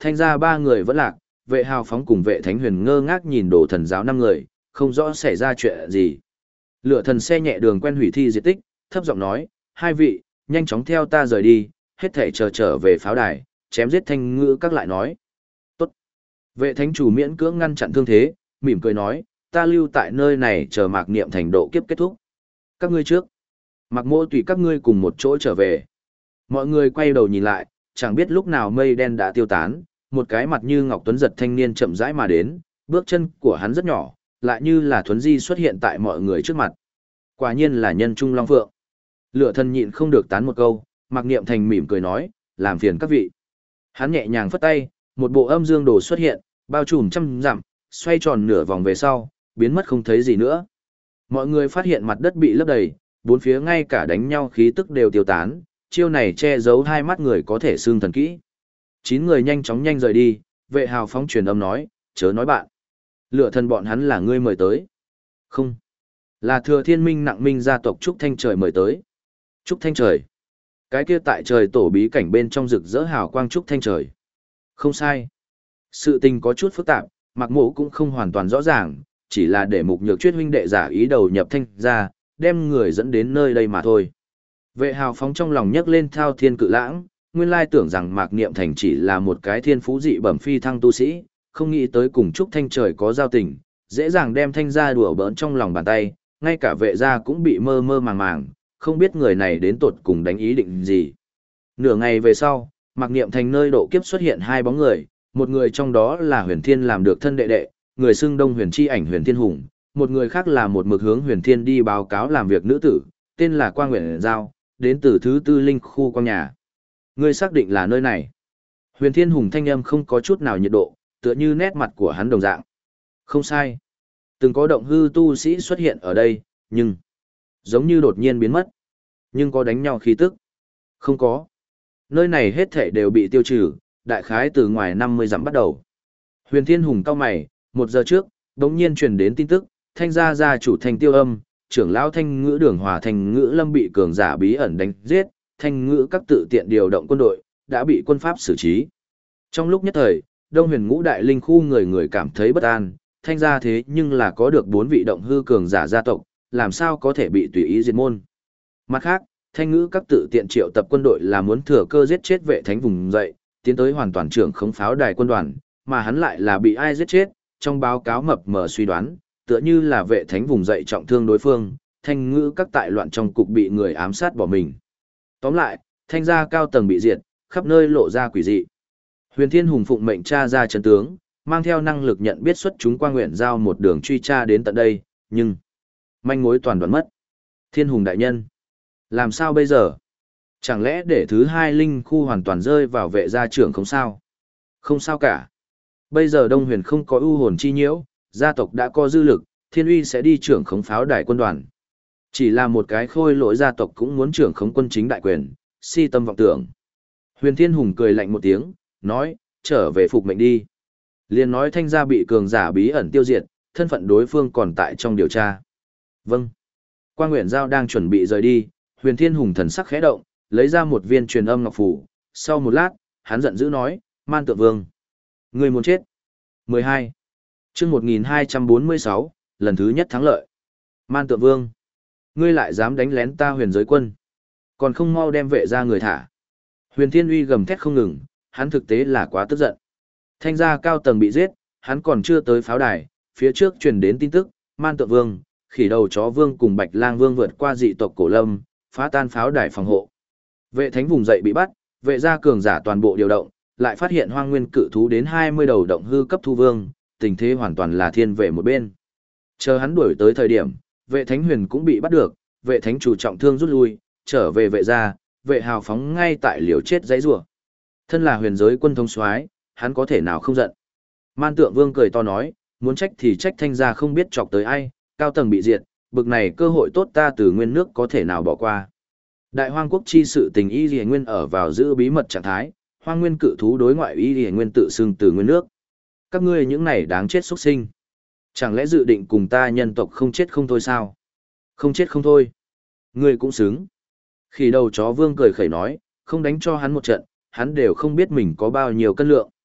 thanh ra ba người vẫn lạc, vệ hào phóng cùng vệ thánh huyền ngơ ngác nhìn đồ thần giáo năm người, không rõ xảy ra chuyện gì. Lửa thần xe nhẹ đường quen hủy thi diệt tích, thấp giọng nói, hai vị, nhanh chóng theo ta rời đi, hết thể chờ trở về pháo đài, chém giết thanh ngữ các lại nói. Tốt. Vệ thánh chủ miễn cưỡng ngăn chặn thương thế, mỉm cười nói, ta lưu tại nơi này chờ mạc niệm thành độ kiếp kết thúc. Các ngươi trước. Mạc mô tùy các ngươi cùng một chỗ trở về. Mọi người quay đầu nhìn lại, chẳng biết lúc nào mây đen đã tiêu tán, một cái mặt như ngọc tuấn giật thanh niên chậm rãi mà đến, bước chân của hắn rất nhỏ, lại như là thuấn di xuất hiện tại mọi người trước mặt. Quả nhiên là nhân trung long phượng. Lửa thần nhịn không được tán một câu, Mạc Niệm Thành mỉm cười nói, làm phiền các vị. Hắn nhẹ nhàng phất tay, một bộ âm dương đồ xuất hiện, bao trùm trăm dặm, xoay tròn nửa vòng về sau, biến mất không thấy gì nữa. Mọi người phát hiện mặt đất bị lấp đầy, bốn phía ngay cả đánh nhau khí tức đều tiêu tán, chiêu này che giấu hai mắt người có thể xương thần kỹ. Chín người nhanh chóng nhanh rời đi, vệ hào phóng truyền âm nói, chớ nói bạn. Lửa thần bọn hắn là ngươi mời tới. Không. Là thừa thiên minh nặng minh gia tộc Trúc Thanh Trời mời tới. Trúc Thanh Trời. Cái kia tại trời tổ bí cảnh bên trong rực rỡ hào quang Trúc Thanh Trời. Không sai. Sự tình có chút phức tạp, Mạc Mộ cũng không hoàn toàn rõ ràng, chỉ là để mục nhược chuyết huynh đệ giả ý đầu nhập thanh ra, đem người dẫn đến nơi đây mà thôi. Vệ hào phóng trong lòng nhấc lên thao thiên cự lãng, nguyên lai tưởng rằng Mạc Niệm Thành chỉ là một cái thiên phú dị bẩm phi thăng tu sĩ, không nghĩ tới cùng Trúc Thanh Trời có giao tình, dễ dàng đem thanh ra đùa bỡn trong lòng bàn tay, ngay cả vệ gia cũng bị mơ mơ màng màng, không biết người này đến tột cùng đánh ý định gì. Nửa ngày về sau, Mạc Niệm Thành nơi độ kiếp xuất hiện hai bóng người, một người trong đó là Huyền Thiên làm được thân đệ đệ, người xưng Đông Huyền Chi Ảnh Huyền Thiên Hùng, một người khác là một mực hướng Huyền Thiên đi báo cáo làm việc nữ tử, tên là Quang Nguyện Giao, đến từ thứ tư linh khu Quang nhà. Ngươi xác định là nơi này. Huyền Thiên Hùng thanh âm không có chút nào nhiệt độ, tựa như nét mặt của hắn đồng dạng. Không sai. Từng có động hư tu sĩ xuất hiện ở đây, nhưng giống như đột nhiên biến mất. Nhưng có đánh nhau khí tức? Không có. Nơi này hết thể đều bị tiêu trừ, đại khái từ ngoài năm mươi dặm bắt đầu. Huyền Thiên Hùng cau mày, một giờ trước, đống nhiên truyền đến tin tức, thanh gia gia chủ Thanh Tiêu Âm, trưởng lão Thanh Ngữ Đường Hòa Thanh Ngữ Lâm bị cường giả bí ẩn đánh giết, Thanh Ngữ các tự tiện điều động quân đội, đã bị quân pháp xử trí. Trong lúc nhất thời, Đông Huyền Ngũ Đại Linh khu người người cảm thấy bất an, thanh gia thế nhưng là có được bốn vị động hư cường giả gia tộc, làm sao có thể bị tùy ý diệt môn. Mặt khác, Thanh Ngữ các tự tiện triệu tập quân đội là muốn thừa cơ giết chết vệ thánh vùng dậy, tiến tới hoàn toàn trưởng khống pháo đài quân đoàn, mà hắn lại là bị ai giết chết, trong báo cáo mập mờ suy đoán, tựa như là vệ thánh vùng dậy trọng thương đối phương, Thanh Ngữ các tại loạn trong cục bị người ám sát bỏ mình. Tóm lại, thanh gia cao tầng bị diệt, khắp nơi lộ ra quỷ dị. Huyền Thiên Hùng phụng mệnh tra ra chân tướng, mang theo năng lực nhận biết xuất chúng Quang Nguyện Giao một đường truy tra đến tận đây, nhưng manh mối toàn đoạn mất. Thiên Hùng đại nhân, làm sao bây giờ? Chẳng lẽ để thứ hai linh khu hoàn toàn rơi vào vệ gia trưởng không sao? Không sao cả. Bây giờ Đông Huyền không có ưu hồn chi nhiễu, gia tộc đã có dư lực, Thiên Uy sẽ đi trưởng khống pháo đài quân đoàn. Chỉ là một cái khôi lỗi gia tộc cũng muốn trưởng khống quân chính đại quyền, si tâm vọng tưởng. Huyền Thiên Hùng cười lạnh một tiếng, nói, trở về phục mệnh đi. Liền nói thanh gia bị cường giả bí ẩn tiêu diệt, thân phận đối phương còn tại trong điều tra. Vâng. Quang Nguyện Giao đang chuẩn bị rời đi, Huyền Thiên Hùng thần sắc khẽ động, lấy ra một viên truyền âm ngọc phù. Sau một lát, hắn giận dữ nói, Man Tượng Vương, ngươi muốn chết. mười hai. Chương một nghìn hai trăm bốn mươi sáu, lần thứ nhất thắng lợi. Man Tượng Vương, ngươi lại dám đánh lén ta Huyền Giới Quân, còn không mau đem vệ ra người thả. Huyền Thiên Uy gầm thét không ngừng, hắn thực tế là quá tức giận. Thanh gia cao tầng bị giết, hắn còn chưa tới pháo đài, phía trước truyền đến tin tức, Man Tượng Vương, Khỉ Đầu Chó Vương cùng Bạch Lang Vương vượt qua dị tộc Cổ Lâm, phá tan pháo đài phòng hộ. Vệ thánh vùng dậy bị bắt, vệ gia cường giả toàn bộ điều động, lại phát hiện hoang nguyên cự thú đến hai mươi đầu động hư cấp thu vương, tình thế hoàn toàn là thiên về một bên. Chờ hắn đuổi tới thời điểm, vệ thánh huyền cũng bị bắt được, vệ thánh chủ trọng thương rút lui, trở về vệ gia, vệ hào phóng ngay tại liều chết giấy rủa. Thân là Huyền Giới Quân thống soái, hắn có thể nào không giận. Man Tượng Vương cười to nói, muốn trách thì trách thanh gia không biết chọc tới ai, cao tầng bị diệt, bực này cơ hội tốt ta từ nguyên nước có thể nào bỏ qua. Đại hoang quốc chi sự tình y lìa nguyên ở vào giữ bí mật trạng thái, hoang nguyên cự thú đối ngoại y lìa nguyên tự xưng từ nguyên nước. Các ngươi những này đáng chết xuất sinh. Chẳng lẽ dự định cùng ta nhân tộc không chết không thôi sao? Không chết không thôi. Ngươi cũng xứng. Khi đầu chó vương cười khẩy nói, không đánh cho hắn một trận, hắn đều không biết mình có bao nhiêu cân lượng.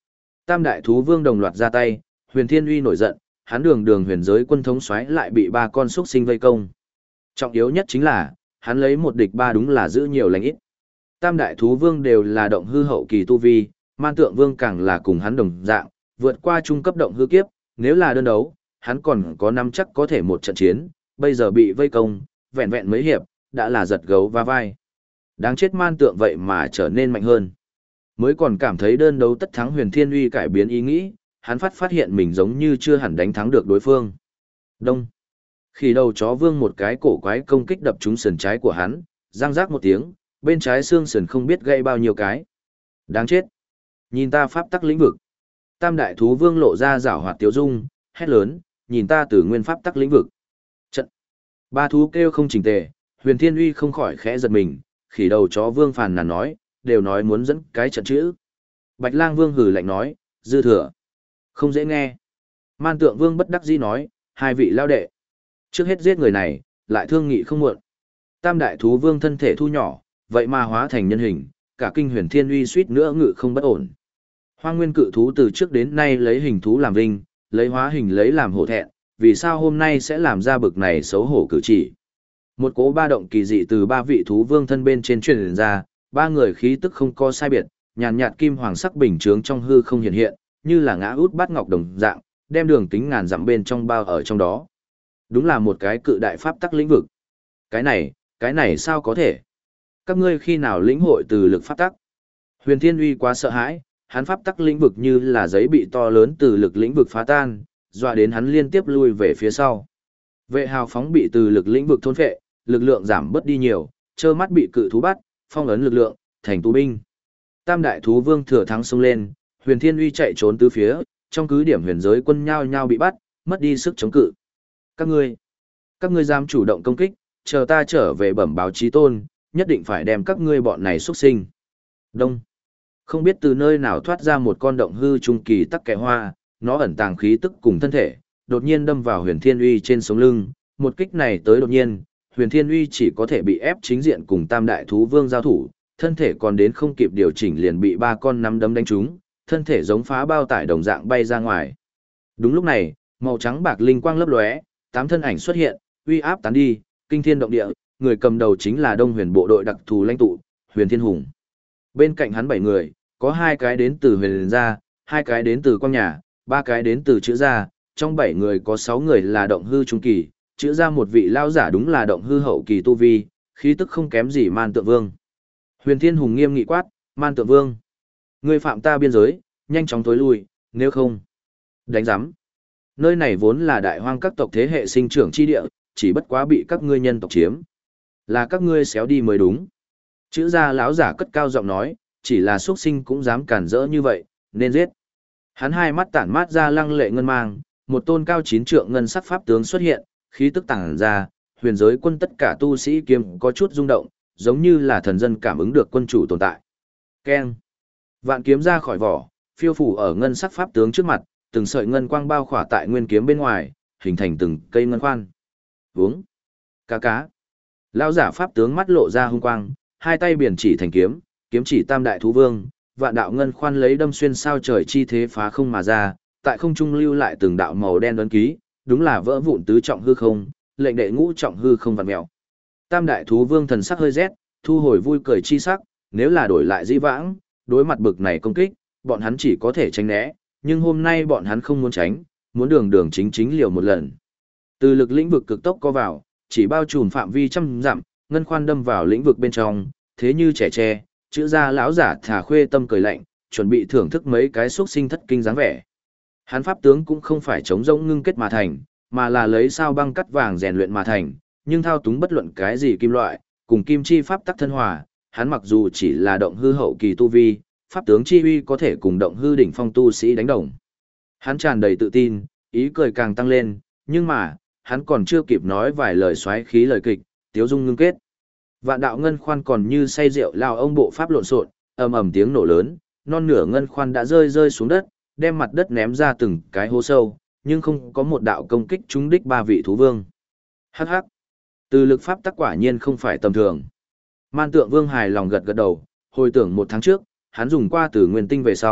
Tam đại thú vương đồng loạt ra tay, Huyền Thiên Uy nổi giận, hắn đường đường huyền giới quân thống soái lại bị ba con xuất sinh vây công. Trọng yếu nhất chính là, hắn lấy một địch ba đúng là giữ nhiều lành ít. Tam đại thú vương đều là động hư hậu kỳ tu vi, man tượng vương càng là cùng hắn đồng dạng, vượt qua trung cấp động hư kiếp, nếu là đơn đấu, hắn còn có năm chắc có thể một trận chiến, bây giờ bị vây công, vẹn vẹn mấy hiệp, đã là giật gấu va vai. Đáng chết man tượng vậy mà trở nên mạnh hơn. Mới còn cảm thấy đơn đấu tất thắng Huyền Thiên Uy cải biến ý nghĩ, hắn phát phát hiện mình giống như chưa hẳn đánh thắng được đối phương. Đông. Khi đầu chó vương một cái cổ quái công kích đập trúng sườn trái của hắn, răng rác một tiếng, bên trái xương sườn không biết gãy bao nhiêu cái. Đáng chết. Nhìn ta pháp tắc lĩnh vực. Tam đại thú vương lộ ra giảo hoạt tiếu dung, hét lớn, nhìn ta từ nguyên pháp tắc lĩnh vực. Trận. Ba thú kêu không chỉnh tề, Huyền Thiên Uy không khỏi khẽ giật mình, khỉ đầu chó vương phàn nàn nói, đều nói muốn dẫn cái trận chữ. Bạch lang vương hừ lạnh nói, dư thừa. Không dễ nghe. Man tượng vương bất đắc dĩ nói, hai vị lao đệ. Trước hết giết người này, lại thương nghị không muộn. Tam đại thú vương thân thể thu nhỏ, vậy mà hóa thành nhân hình, cả kinh Huyền Thiên Uy suýt nữa ngự không bất ổn. Hoang nguyên cự thú từ trước đến nay lấy hình thú làm vinh, lấy hóa hình lấy làm hổ thẹn, vì sao hôm nay sẽ làm ra bực này xấu hổ cử chỉ. Một cỗ ba động kỳ dị từ ba vị thú vương thân bên trên truyền ra, ba người khí tức không có sai biệt, nhàn nhạt kim hoàng sắc bình chướng trong hư không hiện hiện, như là ngã út bát ngọc đồng dạng, đem đường kính ngàn dặm bên trong bao ở trong đó. Đúng là một cái cự đại pháp tắc lĩnh vực. Cái này, cái này sao có thể? Các ngươi khi nào lĩnh hội từ lực pháp tắc? Huyền Thiên Uy quá sợ hãi, hắn pháp tắc lĩnh vực như là giấy bị to lớn từ lực lĩnh vực phá tan, dọa đến hắn liên tiếp lui về phía sau. Vệ hào phóng bị từ lực lĩnh vực thôn phệ, lực lượng giảm bớt đi nhiều, trơ mắt bị cự thú bắt, phong ấn lực lượng, thành tù binh. Tam đại thú vương thừa thắng xông lên, Huyền Thiên Uy chạy trốn tứ phía, trong cứ điểm huyền giới quân nhao nhao bị bắt, mất đi sức chống cự. Các ngươi, các ngươi dám chủ động công kích, chờ ta trở về bẩm báo chí tôn, nhất định phải đem các ngươi bọn này xuất sinh. Đông. Không biết từ nơi nào thoát ra một con động hư trung kỳ tắc kẻ hoa, nó ẩn tàng khí tức cùng thân thể, đột nhiên đâm vào Huyền Thiên Uy trên sống lưng, một kích này tới đột nhiên, Huyền Thiên Uy chỉ có thể bị ép chính diện cùng Tam đại thú vương giao thủ, thân thể còn đến không kịp điều chỉnh liền bị ba con nắm đấm đánh trúng, thân thể giống phá bao tải đồng dạng bay ra ngoài. Đúng lúc này, màu trắng bạc linh quang lấp lóe, tám thân ảnh xuất hiện, uy áp tán đi, kinh thiên động địa, người cầm đầu chính là Đông Huyền bộ đội đặc thù lãnh tụ, Huyền Thiên Hùng. Bên cạnh hắn bảy người, có hai cái đến từ Huyền gia, hai cái đến từ Quang nhà, ba cái đến từ Chữ gia, trong bảy người có sáu người là động hư trung kỳ, Chữ gia một vị lao giả đúng là động hư hậu kỳ tu vi, khí tức không kém gì Man Tượng Vương. Huyền Thiên Hùng nghiêm nghị quát, Man Tượng Vương, ngươi phạm ta biên giới, nhanh chóng tối lui, nếu không, đánh giám. Nơi này vốn là đại hoang các tộc thế hệ sinh trưởng chi địa, chỉ bất quá bị các ngươi nhân tộc chiếm. Là các ngươi xéo đi mới đúng. Chữ gia lão giả cất cao giọng nói, chỉ là xuất sinh cũng dám cản rỡ như vậy, nên giết. Hắn hai mắt tản mát ra lăng lệ ngân mang, một tôn cao chín trượng ngân sắc pháp tướng xuất hiện, khí tức tản ra, huyền giới quân tất cả tu sĩ kiếm có chút rung động, giống như là thần dân cảm ứng được quân chủ tồn tại. Keng. Vạn kiếm ra khỏi vỏ, phiêu phủ ở ngân sắc pháp tướng trước mặt, từng sợi ngân quang bao khỏa tại nguyên kiếm bên ngoài, hình thành từng cây ngân khoan. Vướng. Cá cá. Lão giả pháp tướng mắt lộ ra hung quang, hai tay biển chỉ thành kiếm, kiếm chỉ tam đại thú vương, vạn đạo ngân khoan lấy đâm xuyên sao trời chi thế phá không mà ra, tại không trung lưu lại từng đạo màu đen ấn ký, đúng là vỡ vụn tứ trọng hư không, lệnh đệ ngũ trọng hư không vặn mèo. Tam đại thú vương thần sắc hơi rét, thu hồi vui cười chi sắc, nếu là đổi lại di vãng, đối mặt bực này công kích, bọn hắn chỉ có thể tránh né, nhưng hôm nay bọn hắn không muốn tránh, muốn đường đường chính chính liều một lần. Từ lực lĩnh vực cực tốc có vào, chỉ bao trùm phạm vi trăm dặm, ngân khoan đâm vào lĩnh vực bên trong, thế như trẻ tre, chữ ra lão giả thả khuê tâm cười lạnh, chuẩn bị thưởng thức mấy cái xuất sinh thất kinh dáng vẻ. Hắn pháp tướng cũng không phải chống rỗng ngưng kết mà thành, mà là lấy sao băng cắt vàng rèn luyện mà thành, nhưng thao túng bất luận cái gì kim loại, cùng kim chi pháp tắc thân hòa, hắn mặc dù chỉ là động hư hậu kỳ tu vi, pháp tướng chi uy có thể cùng động hư đỉnh phong tu sĩ đánh đồng. Hắn tràn đầy tự tin, ý cười càng tăng lên, nhưng mà, hắn còn chưa kịp nói vài lời xoáy khí lời kịch, tiếu dung ngưng kết. Vạn đạo ngân khoan còn như say rượu lao ông bộ pháp lộn xộn, ầm ầm tiếng nổ lớn, non nửa ngân khoan đã rơi rơi xuống đất, đem mặt đất ném ra từng cái hố sâu, nhưng không có một đạo công kích trúng đích ba vị thú vương. Hắc hắc. Từ lực pháp tắc quả nhiên không phải tầm thường. Man Tượng Vương hài lòng gật gật đầu, hồi tưởng một tháng trước, hắn dùng qua từ nguyên tinh về sau,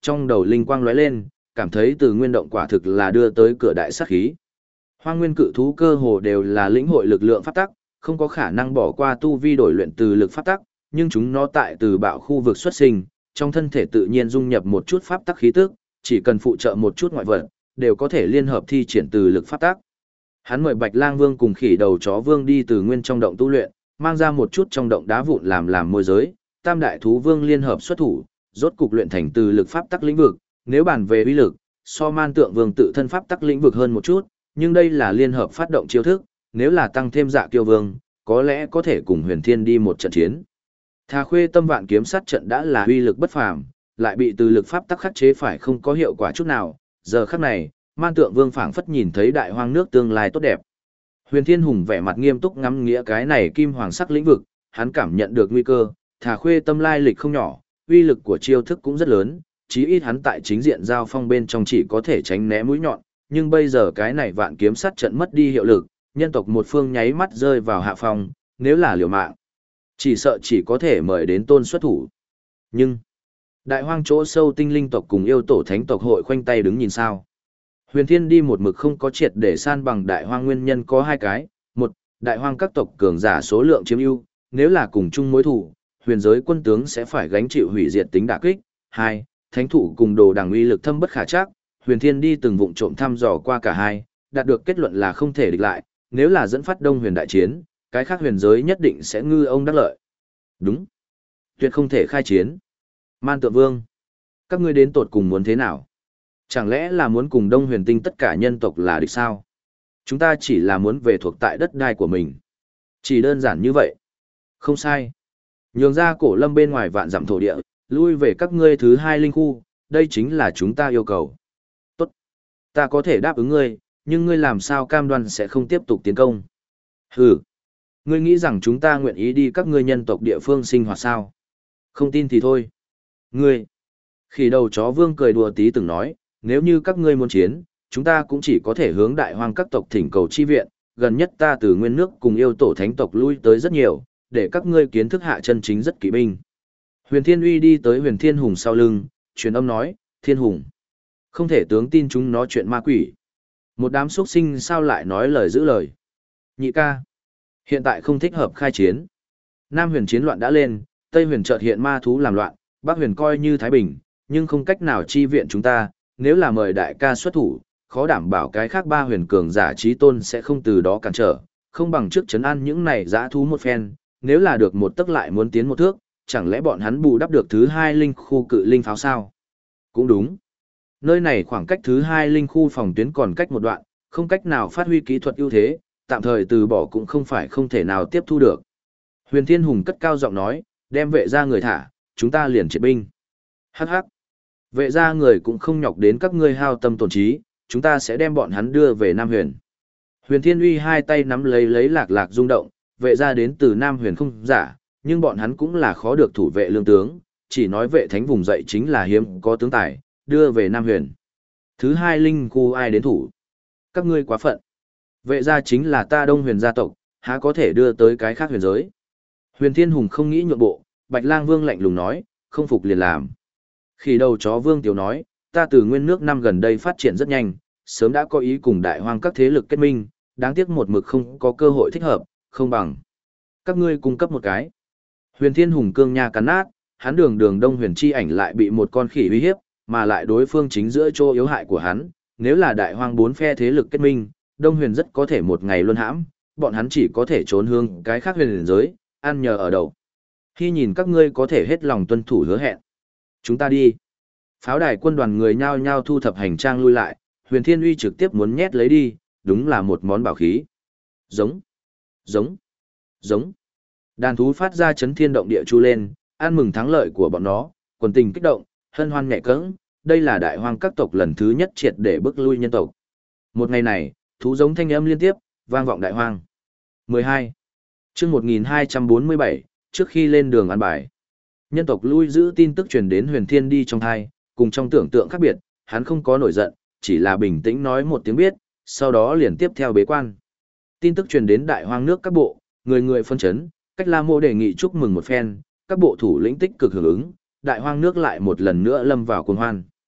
trong đầu linh quang lóe lên, cảm thấy từ nguyên động quả thực là đưa tới cửa đại sát khí. Hoang nguyên cự thú cơ hồ đều là lĩnh hội lực lượng pháp tắc, không có khả năng bỏ qua tu vi đổi luyện từ lực pháp tắc, nhưng chúng nó tại từ bạo khu vực xuất sinh, trong thân thể tự nhiên dung nhập một chút pháp tắc khí tức, chỉ cần phụ trợ một chút ngoại vật, đều có thể liên hợp thi triển từ lực pháp tắc. Hắn mời Bạch Lang Vương cùng Khỉ Đầu Chó Vương đi từ nguyên trong động tu luyện, mang ra một chút trong động đá vụn làm làm môi giới, Tam đại thú vương liên hợp xuất thủ, rốt cục luyện thành từ lực pháp tắc lĩnh vực, nếu bàn về uy lực, so Man Tượng Vương tự thân pháp tắc lĩnh vực hơn một chút, nhưng đây là liên hợp phát động chiêu thức, nếu là tăng thêm Dạ Kiêu Vương, có lẽ có thể cùng Huyền Thiên đi một trận chiến. Thà Khuê Tâm Vạn Kiếm Sát trận đã là uy lực bất phàm, lại bị từ lực pháp tắc khắc chế phải không có hiệu quả chút nào, giờ khắc này, Man Tượng Vương phảng phất nhìn thấy đại hoang nước tương lai tốt đẹp. Huyền Thiên Hùng vẻ mặt nghiêm túc ngắm nghĩa cái này kim hoàng sắc lĩnh vực, hắn cảm nhận được nguy cơ, Thà Khuê Tâm lai lịch không nhỏ, uy lực của chiêu thức cũng rất lớn, chí ít hắn tại chính diện giao phong bên trong chỉ có thể tránh né mũi nhọn, nhưng bây giờ cái này vạn kiếm sát trận mất đi hiệu lực, nhân tộc một phương nháy mắt rơi vào hạ phong, nếu là liều mạng, chỉ sợ chỉ có thể mời đến tôn xuất thủ. Nhưng, đại hoang chỗ sâu tinh linh tộc cùng yêu tổ thánh tộc hội khoanh tay đứng nhìn sao. Huyền Thiên đi một mực không có triệt để san bằng đại hoang nguyên nhân có hai cái, một, đại hoang các tộc cường giả số lượng chiếm ưu, nếu là cùng chung mối thủ, huyền giới quân tướng sẽ phải gánh chịu hủy diệt tính đả kích. Hai, thánh thủ cùng đồ đằng uy lực thâm bất khả trắc, Huyền Thiên đi từng vụng trộm thăm dò qua cả hai, đạt được kết luận là không thể địch lại, nếu là dẫn phát Đông Huyền đại chiến, cái khác huyền giới nhất định sẽ ngư ông đắc lợi. Đúng, tuyệt không thể khai chiến. Man Tượng Vương, các ngươi đến tột cùng muốn thế nào? Chẳng lẽ là muốn cùng Đông Huyền Tinh tất cả nhân tộc là địch sao? Chúng ta chỉ là muốn về thuộc tại đất đai của mình. Chỉ đơn giản như vậy. Không sai. Nhường ra cổ lâm bên ngoài vạn dặm thổ địa, lui về các ngươi thứ hai linh khu, đây chính là chúng ta yêu cầu. Tốt. Ta có thể đáp ứng ngươi, nhưng ngươi làm sao cam đoan sẽ không tiếp tục tiến công? Hừ. Ngươi nghĩ rằng chúng ta nguyện ý đi các ngươi nhân tộc địa phương sinh hoạt sao? Không tin thì thôi. Ngươi. Khỉ Đầu Chó Vương cười đùa tí từng nói, nếu như các ngươi muốn chiến, chúng ta cũng chỉ có thể hướng đại hoang các tộc thỉnh cầu chi viện, gần nhất ta từ nguyên nước cùng yêu tổ thánh tộc lui tới rất nhiều, để các ngươi kiến thức hạ chân chính rất kỵ binh. Huyền Thiên Uy đi tới Huyền Thiên Hùng sau lưng, truyền âm nói, Thiên Hùng, không thể tướng tin chúng nó chuyện ma quỷ. Một đám xuất sinh sao lại nói lời giữ lời. Nhị ca, hiện tại không thích hợp khai chiến. Nam huyền chiến loạn đã lên, Tây huyền chợt hiện ma thú làm loạn, Bắc huyền coi như Thái Bình, nhưng không cách nào chi viện chúng ta, nếu là mời đại ca xuất thủ, khó đảm bảo cái khác ba huyền cường giả trí tôn sẽ không từ đó cản trở, không bằng trước chấn an những này dã thú một phen, nếu là được một tấc lại muốn tiến một thước, chẳng lẽ bọn hắn bù đắp được thứ hai linh khu cự linh pháo sao? Cũng đúng. Nơi này khoảng cách thứ hai linh khu phòng tuyến còn cách một đoạn, không cách nào phát huy kỹ thuật ưu thế, tạm thời từ bỏ cũng không phải không thể nào tiếp thu được. Huyền Thiên Hùng cất cao giọng nói, đem vệ ra người thả, chúng ta liền triệt binh. Hắc hắc. Vệ ra người cũng không nhọc đến các ngươi hao tâm tổn trí, chúng ta sẽ đem bọn hắn đưa về Nam Huyền. Huyền Thiên Uy hai tay nắm lấy lấy lạc lạc rung động, vệ ra đến từ Nam Huyền không giả, nhưng bọn hắn cũng là khó được thủ vệ lương tướng, chỉ nói vệ thánh vùng dậy chính là hiếm có tướng tài, đưa về Nam Huyền. Thứ hai linh khu ai đến thủ? Các ngươi quá phận. Vệ gia chính là ta Đông Huyền gia tộc, há có thể đưa tới cái khác huyền giới. Huyền Thiên Hùng không nghĩ nhượng bộ, Bạch Lang Vương lạnh lùng nói, không phục liền làm. Khi Đầu Chó Vương tiểu nói, ta từ nguyên nước năm gần đây phát triển rất nhanh, sớm đã có ý cùng đại hoang các thế lực kết minh, đáng tiếc một mực không có cơ hội thích hợp, không bằng. Các ngươi cung cấp một cái. Huyền Thiên Hùng cương nha cắn nát, hắn đường đường Đông Huyền chi ảnh lại bị một con khỉ uy hiếp, mà lại đối phương chính giữa chỗ yếu hại của hắn, nếu là đại hoang bốn phe thế lực kết minh, Đông Huyền rất có thể một ngày luân hãm, bọn hắn chỉ có thể trốn hướng cái khác huyền giới, ăn nhờ ở đậu. Khi nhìn các ngươi có thể hết lòng tuân thủ hứa hẹn. Chúng ta đi. Pháo đài quân đoàn người nhao nhao thu thập hành trang lui lại, Huyền Thiên Uy trực tiếp muốn nhét lấy đi, đúng là một món bảo khí. Giống, giống, giống. Đàn thú phát ra chấn thiên động địa chu lên, ăn mừng thắng lợi của bọn nó, quần tình kích động, hân hoan nhẹ cẫng, đây là đại hoang các tộc lần thứ nhất triệt để bức lui nhân tộc. Một ngày này, thú giống thanh âm liên tiếp, vang vọng đại hoang. mười hai. Chương một nghìn hai trăm bốn mươi bảy, trước khi lên đường ăn bài. Nhân tộc lui giữ tin tức truyền đến Huyền Thiên đi trong thai, cùng trong tưởng tượng khác biệt, hắn không có nổi giận, chỉ là bình tĩnh nói một tiếng biết, sau đó liền tiếp theo bế quan. Tin tức truyền đến đại hoang nước các bộ, người người phân chấn, Cách La Mô đề nghị chúc mừng một phen, các bộ thủ lĩnh tích cực hưởng ứng, đại hoang nước lại một lần nữa lâm vào cuồng hoan.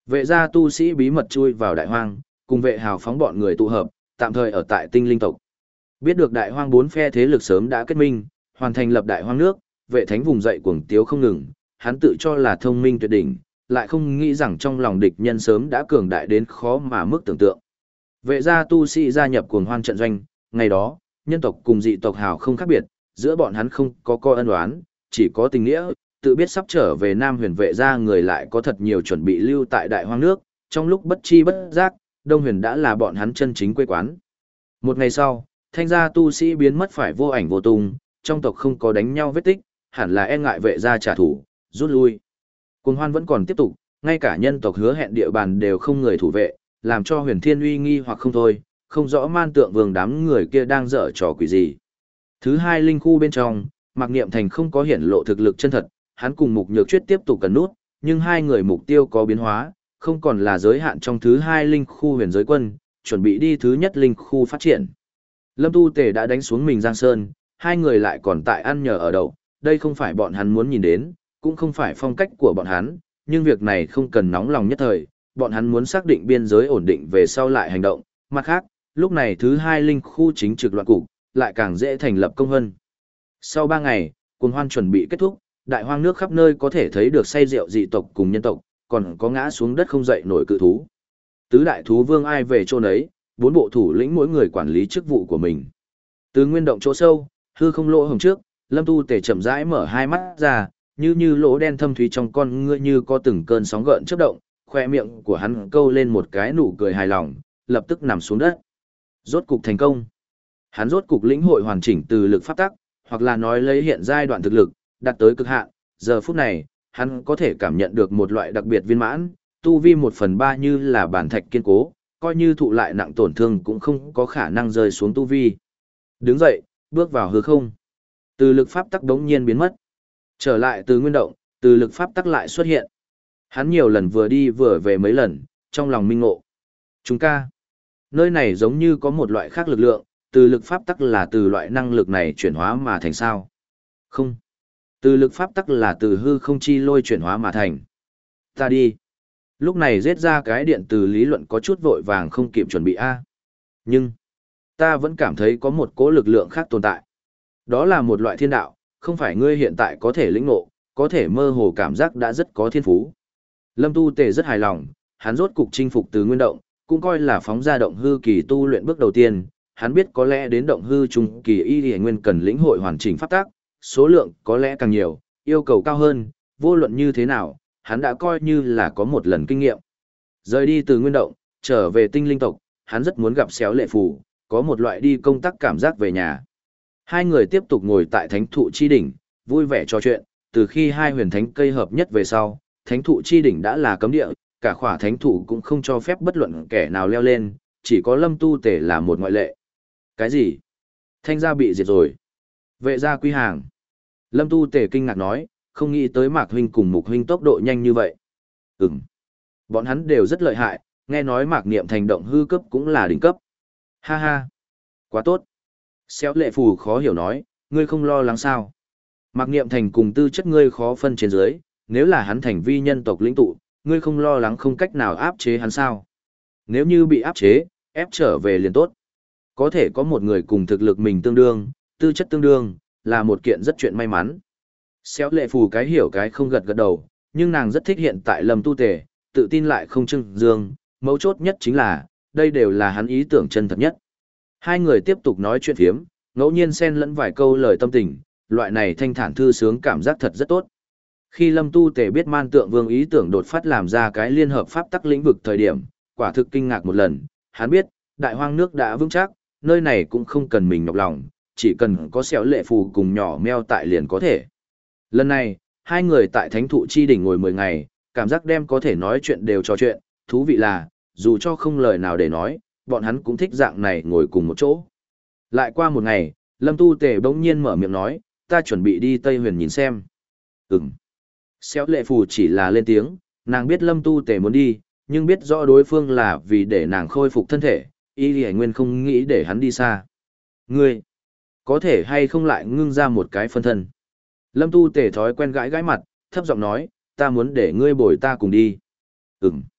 Vệ gia tu sĩ bí mật chui vào đại hoang, cùng vệ hào phóng bọn người tụ hợp, tạm thời ở tại tinh linh tộc. Biết được đại hoang bốn phe thế lực sớm đã kết minh, hoàn thành lập đại hoang nước, vệ thánh vùng dậy cuồng tiếu không ngừng, hắn tự cho là thông minh tuyệt đỉnh, lại không nghĩ rằng trong lòng địch nhân sớm đã cường đại đến khó mà mức tưởng tượng. Vệ gia tu sĩ gia nhập cuồng hoan trận doanh, ngày đó, nhân tộc cùng dị tộc hào không khác biệt, giữa bọn hắn không có coi ân oán, chỉ có tình nghĩa, tự biết sắp trở về Nam Huyền vệ gia người lại có thật nhiều chuẩn bị lưu tại đại hoang nước, trong lúc bất chi bất giác, Đông Huyền đã là bọn hắn chân chính quê quán. Một ngày sau, thanh gia tu sĩ biến mất phải vô ảnh vô tung, trong tộc không có đánh nhau vết tích, hẳn là e ngại vệ gia trả thù, rút lui. Cuồng hoan vẫn còn tiếp tục, ngay cả nhân tộc hứa hẹn địa bàn đều không người thủ vệ, làm cho Huyền Thiên uy nghi hoặc không thôi, không rõ man tượng vương đám người kia đang dở trò quỷ gì. Thứ hai linh khu bên trong, Mạc Niệm Thành không có hiển lộ thực lực chân thật, hắn cùng Mục Nhược Chuyết tiếp tục cần nút, nhưng hai người mục tiêu có biến hóa, không còn là giới hạn trong thứ hai linh khu huyền giới quân, chuẩn bị đi thứ nhất linh khu phát triển. Lâm Tu Tề đã đánh xuống mình Giang Sơn, hai người lại còn tại ăn nhờ ở đậu, đây không phải bọn hắn muốn nhìn đến, cũng không phải phong cách của bọn hắn, nhưng việc này không cần nóng lòng nhất thời, bọn hắn muốn xác định biên giới ổn định về sau lại hành động, mặt khác, lúc này thứ hai linh khu chính trực loạn cục, lại càng dễ thành lập công hơn. Sau ba ngày, cuồng hoan chuẩn bị kết thúc, đại hoang nước khắp nơi có thể thấy được say rượu dị tộc cùng nhân tộc, còn có ngã xuống đất không dậy nổi cự thú. Tứ đại thú vương ai về chỗ nấy, bốn bộ thủ lĩnh mỗi người quản lý chức vụ của mình. Từ nguyên động chỗ sâu, hư không lỗ hồng trước, Lâm Tu Tề chậm rãi mở hai mắt ra, như như lỗ đen thâm thúy trong con ngươi như có từng cơn sóng gợn chớp động, khoe miệng của hắn câu lên một cái nụ cười hài lòng, lập tức nằm xuống đất. Rốt cục thành công. Hắn rốt cục lĩnh hội hoàn chỉnh từ lực pháp tắc, hoặc là nói lấy hiện giai đoạn thực lực, đạt tới cực hạn, giờ phút này, hắn có thể cảm nhận được một loại đặc biệt viên mãn, tu vi một phần ba như là bản thạch kiên cố, coi như thụ lại nặng tổn thương cũng không có khả năng rơi xuống tu vi. Đứng dậy, bước vào hư không. Từ lực pháp tắc đống nhiên biến mất. Trở lại từ nguyên động, từ lực pháp tắc lại xuất hiện. Hắn nhiều lần vừa đi vừa về mấy lần, trong lòng minh ngộ. Chúng ca. Nơi này giống như có một loại khác lực lượng, từ lực pháp tắc là từ loại năng lực này chuyển hóa mà thành sao? Không. Từ lực pháp tắc là từ hư không chi lôi chuyển hóa mà thành. Ta đi. Lúc này giết ra cái điện từ lý luận có chút vội vàng không kịp chuẩn bị A. Nhưng, ta vẫn cảm thấy có một cỗ lực lượng khác tồn tại. Đó là một loại thiên đạo, không phải ngươi hiện tại có thể lĩnh ngộ, có thể mơ hồ cảm giác đã rất có thiên phú. Lâm Tu Tề rất hài lòng, hắn rốt cục chinh phục từ nguyên động, cũng coi là phóng ra động hư kỳ tu luyện bước đầu tiên. Hắn biết có lẽ đến động hư trung kỳ y y nguyên cần lĩnh hội hoàn chỉnh pháp tác, số lượng có lẽ càng nhiều, yêu cầu cao hơn, vô luận như thế nào, hắn đã coi như là có một lần kinh nghiệm. Rời đi từ nguyên động, trở về tinh linh tộc, hắn rất muốn gặp Xéo Lệ Phù, có một loại đi công tác cảm giác về nhà. Hai người tiếp tục ngồi tại thánh thụ chi đỉnh, vui vẻ trò chuyện, từ khi hai huyền thánh cây hợp nhất về sau, thánh thụ chi đỉnh đã là cấm địa, cả khỏa thánh thụ cũng không cho phép bất luận kẻ nào leo lên, chỉ có Lâm Tu Tề là một ngoại lệ. Cái gì? Thanh gia bị diệt rồi. Vệ gia quy hàng. Lâm Tu Tề kinh ngạc nói, không nghĩ tới Mạc huynh cùng Mục huynh tốc độ nhanh như vậy. Ừm. Bọn hắn đều rất lợi hại, nghe nói Mạc Niệm Thành động hư cấp cũng là đỉnh cấp. Ha ha. Quá tốt. Xéo Lệ Phù khó hiểu nói, ngươi không lo lắng sao? Mạc Niệm Thành cùng tư chất ngươi khó phân trên dưới, nếu là hắn thành vi nhân tộc lĩnh tụ, ngươi không lo lắng không cách nào áp chế hắn sao? Nếu như bị áp chế, ép trở về liền tốt. Có thể có một người cùng thực lực mình tương đương, tư chất tương đương, là một kiện rất chuyện may mắn. Xéo Lệ Phù cái hiểu cái không gật gật đầu, nhưng nàng rất thích hiện tại Lâm Tu Tề, tự tin lại không trưng dương, mấu chốt nhất chính là, đây đều là hắn ý tưởng chân thật nhất. Hai người tiếp tục nói chuyện phiếm, ngẫu nhiên xen lẫn vài câu lời tâm tình, loại này thanh thản thư sướng cảm giác thật rất tốt. Khi Lâm Tu Tề biết Man Tượng Vương ý tưởng đột phát làm ra cái liên hợp pháp tắc lĩnh vực thời điểm, quả thực kinh ngạc một lần, hắn biết, đại hoang nước đã vững chắc, nơi này cũng không cần mình nhọc lòng, chỉ cần có Xéo Lệ Phù cùng nhỏ meo tại liền có thể. Lần này, hai người tại thánh thụ chi đỉnh ngồi mười ngày, cảm giác đem có thể nói chuyện đều trò chuyện, thú vị là, dù cho không lời nào để nói, bọn hắn cũng thích dạng này ngồi cùng một chỗ. Lại qua một ngày, Lâm Tu Tề bỗng nhiên mở miệng nói, ta chuẩn bị đi Tây Huyền nhìn xem. Ừm. Xéo Lệ Phù chỉ là lên tiếng, nàng biết Lâm Tu Tề muốn đi, nhưng biết rõ đối phương là vì để nàng khôi phục thân thể, y lì nguyên không nghĩ để hắn đi xa. Ngươi, có thể hay không lại ngưng ra một cái phân thân. Lâm Tu Tề thói quen gãi gãi mặt, thấp giọng nói, ta muốn để ngươi bồi ta cùng đi. Ừm.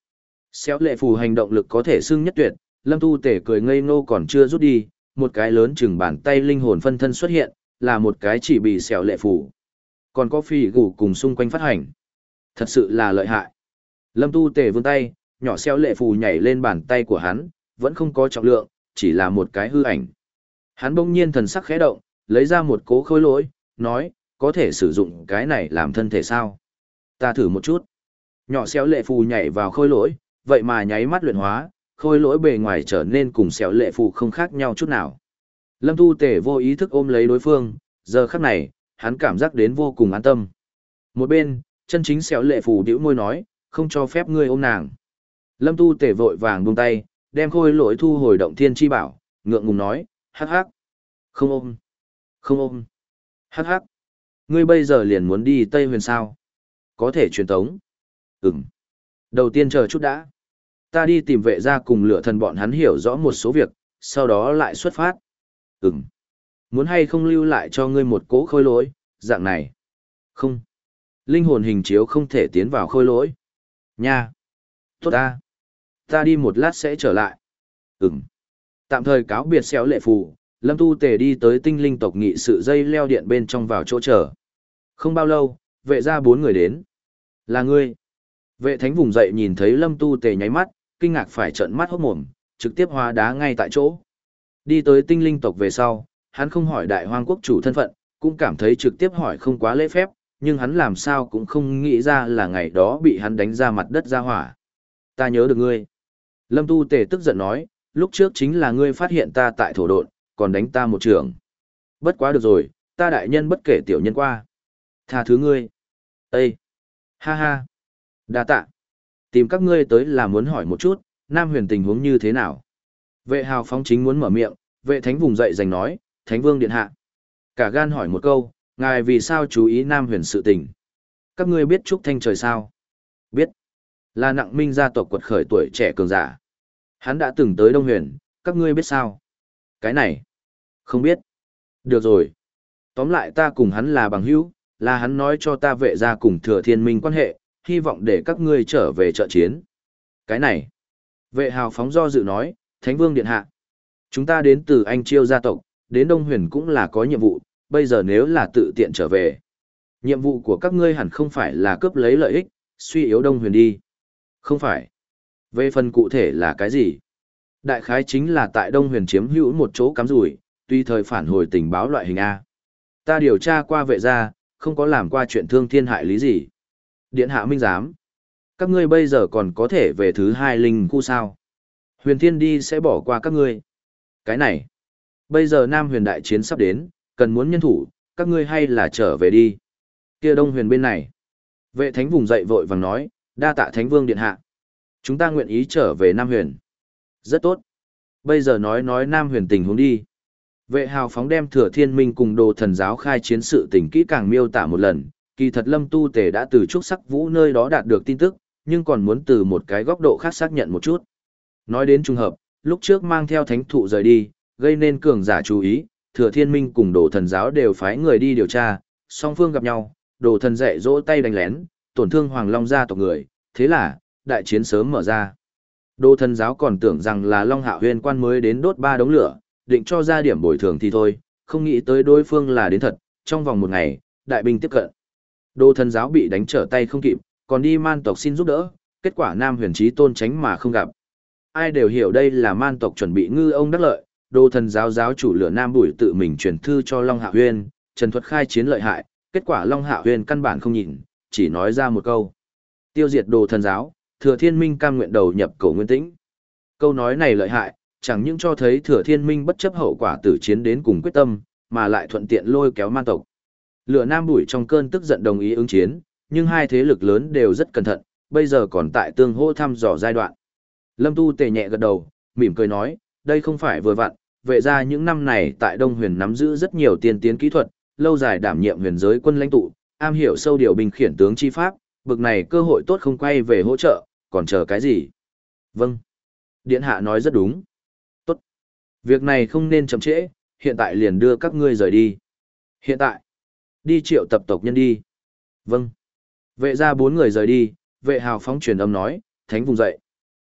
Xéo lệ phù hành động lực có thể xưng nhất tuyệt, Lâm Tu Tể cười ngây ngô còn chưa rút đi, một cái lớn chừng bàn tay linh hồn phân thân xuất hiện, là một cái chỉ bị xéo lệ phù. Còn có phi gù cùng xung quanh phát hành. Thật sự là lợi hại. Lâm Tu Tể vươn tay, nhỏ xéo lệ phù nhảy lên bàn tay của hắn, vẫn không có trọng lượng, chỉ là một cái hư ảnh. Hắn bỗng nhiên thần sắc khẽ động, lấy ra một cố khối lỗi, nói, có thể sử dụng cái này làm thân thể sao? Ta thử một chút. Nhỏ xéo lệ phù nhảy vào khối lỗi, vậy mà nháy mắt luyện hóa, khôi lỗi bề ngoài trở nên cùng xéo lệ phù không khác nhau chút nào. Lâm Tu Tể vô ý thức ôm lấy đối phương, giờ khắc này, hắn cảm giác đến vô cùng an tâm. Một bên, chân chính xéo lệ phù điệu môi nói, không cho phép ngươi ôm nàng. Lâm Tu Tể vội vàng buông tay, đem khôi lỗi thu hồi động thiên chi bảo, ngượng ngùng nói, hắc hắc. Không ôm. Không ôm. Hắc hắc. Ngươi bây giờ liền muốn đi Tây Huyền sao? Có thể truyền tống. Ừm. Đầu tiên chờ chút đã. Ta đi tìm vệ gia cùng lửa thần bọn hắn hiểu rõ một số việc, sau đó lại xuất phát. Ừm. Muốn hay không lưu lại cho ngươi một cỗ khôi lỗi, dạng này. Không. Linh hồn hình chiếu không thể tiến vào khôi lỗi. Nha. Tốt ta. Ta đi một lát sẽ trở lại. Ừm. Tạm thời cáo biệt xéo lệ phù, Lâm Tu Tề đi tới tinh linh tộc nghị sự dây leo điện bên trong vào chỗ chờ. Không bao lâu, vệ gia bốn người đến. Là ngươi. Vệ thánh vùng dậy nhìn thấy Lâm Tu Tề nháy mắt, kinh ngạc phải trợn mắt hốt mồm, trực tiếp hóa đá ngay tại chỗ. Đi tới tinh linh tộc về sau, hắn không hỏi đại hoang quốc chủ thân phận, cũng cảm thấy trực tiếp hỏi không quá lễ phép, nhưng hắn làm sao cũng không nghĩ ra là ngày đó bị hắn đánh ra mặt đất ra hỏa. Ta nhớ được ngươi. Lâm Tu Tề tức giận nói, lúc trước chính là ngươi phát hiện ta tại thổ độn, còn đánh ta một trường. Bất quá được rồi, ta đại nhân bất kể tiểu nhân qua. Tha thứ ngươi. Ê! Ha ha! Đa tạ! Tìm các ngươi tới là muốn hỏi một chút, Nam Huyền tình huống như thế nào? Vệ hào phóng chính muốn mở miệng, vệ thánh vùng dậy giành nói, Thánh Vương Điện Hạ. Cả gan hỏi một câu, ngài vì sao chú ý Nam Huyền sự tình? Các ngươi biết Trúc Thanh Trời sao? Biết. Là Nặng Minh gia tộc quật khởi tuổi trẻ cường giả. Hắn đã từng tới Đông Huyền, các ngươi biết sao? Cái này? Không biết. Được rồi. Tóm lại ta cùng hắn là bằng hữu, là hắn nói cho ta vệ ra cùng Thừa Thiên Minh quan hệ, hy vọng để các ngươi trở về trợ chiến. Cái này? Vệ hào phóng do dự nói, Thánh Vương Điện Hạ. Chúng ta đến từ Anh Chiêu gia tộc, đến Đông Huyền cũng là có nhiệm vụ, bây giờ nếu là tự tiện trở về. Nhiệm vụ của các ngươi hẳn không phải là cướp lấy lợi ích, suy yếu Đông Huyền đi. Không phải. Về phần cụ thể là cái gì? Đại khái chính là tại Đông Huyền chiếm hữu một chỗ cắm rủi, tùy thời phản hồi tình báo loại hình A. Ta điều tra qua vệ gia, không có làm qua chuyện thương thiên hại lý gì. Điện hạ minh giám. Các ngươi bây giờ còn có thể về thứ hai linh khu sao? Huyền Thiên đi sẽ bỏ qua các ngươi. Cái này. Bây giờ Nam Huyền đại chiến sắp đến, cần muốn nhân thủ, các ngươi hay là trở về đi. Kia Đông Huyền bên này. Vệ thánh vùng dậy vội vàng nói, đa tạ Thánh Vương Điện Hạ. Chúng ta nguyện ý trở về Nam Huyền. Rất tốt. Bây giờ nói nói Nam Huyền tình huống đi. Vệ hào phóng đem Thừa Thiên Minh cùng Đồ Thần giáo khai chiến sự tình kỹ càng miêu tả một lần, kỳ thật Lâm Tu Tề đã từ Trúc Sắc Vũ nơi đó đạt được tin tức, nhưng còn muốn từ một cái góc độ khác xác nhận một chút. Nói đến trùng hợp, lúc trước mang theo thánh thụ rời đi, gây nên cường giả chú ý, Thừa Thiên Minh cùng Đồ Thần giáo đều phái người đi điều tra, song phương gặp nhau, Đồ Thần dạy dỗ tay đánh lén, tổn thương Hoàng Long gia tộc người, thế là đại chiến sớm mở ra. Đồ Thần giáo còn tưởng rằng là Long Hạo Huyền quan mới đến đốt ba đống lửa, định cho ra điểm bồi thường thì thôi, không nghĩ tới đối phương là đến thật, trong vòng một ngày, đại binh tiếp cận. Đồ Thần giáo bị đánh trở tay không kịp, còn đi man tộc xin giúp đỡ, kết quả Nam Huyền Chí Tôn tránh mà không gặp. Ai đều hiểu đây là man tộc chuẩn bị ngư ông đắc lợi, Đồ Thần giáo giáo chủ Lửa Nam Bùi tự mình truyền thư cho Long Hạo Huyền, Trần Thuật khai chiến lợi hại, kết quả Long Hạo Huyền căn bản không nhìn, chỉ nói ra một câu: tiêu diệt Đồ Thần giáo, Thừa Thiên Minh cam nguyện đầu nhập Cổ Nguyên Tĩnh. Câu nói này lợi hại, chẳng những cho thấy Thừa Thiên Minh bất chấp hậu quả tử chiến đến cùng quyết tâm, mà lại thuận tiện lôi kéo man tộc. Lửa Nam Bùi trong cơn tức giận đồng ý ứng chiến, nhưng hai thế lực lớn đều rất cẩn thận, bây giờ còn tại tương hô thăm dò giai đoạn. Lâm Tu Tề nhẹ gật đầu, mỉm cười nói, đây không phải vừa vặn, vệ ra những năm này tại Đông Huyền nắm giữ rất nhiều tiên tiến kỹ thuật, lâu dài đảm nhiệm huyền giới quân lãnh tụ, am hiểu sâu điều binh khiển tướng chi pháp, bực này cơ hội tốt không quay về hỗ trợ, còn chờ cái gì? Vâng. Điện hạ nói rất đúng. Tốt. Việc này không nên chậm trễ, hiện tại liền đưa các ngươi rời đi. Hiện tại. Đi triệu tập tộc nhân đi. Vâng. Vệ ra bốn người rời đi, vệ hào phóng truyền âm nói, thánh vùng dậy.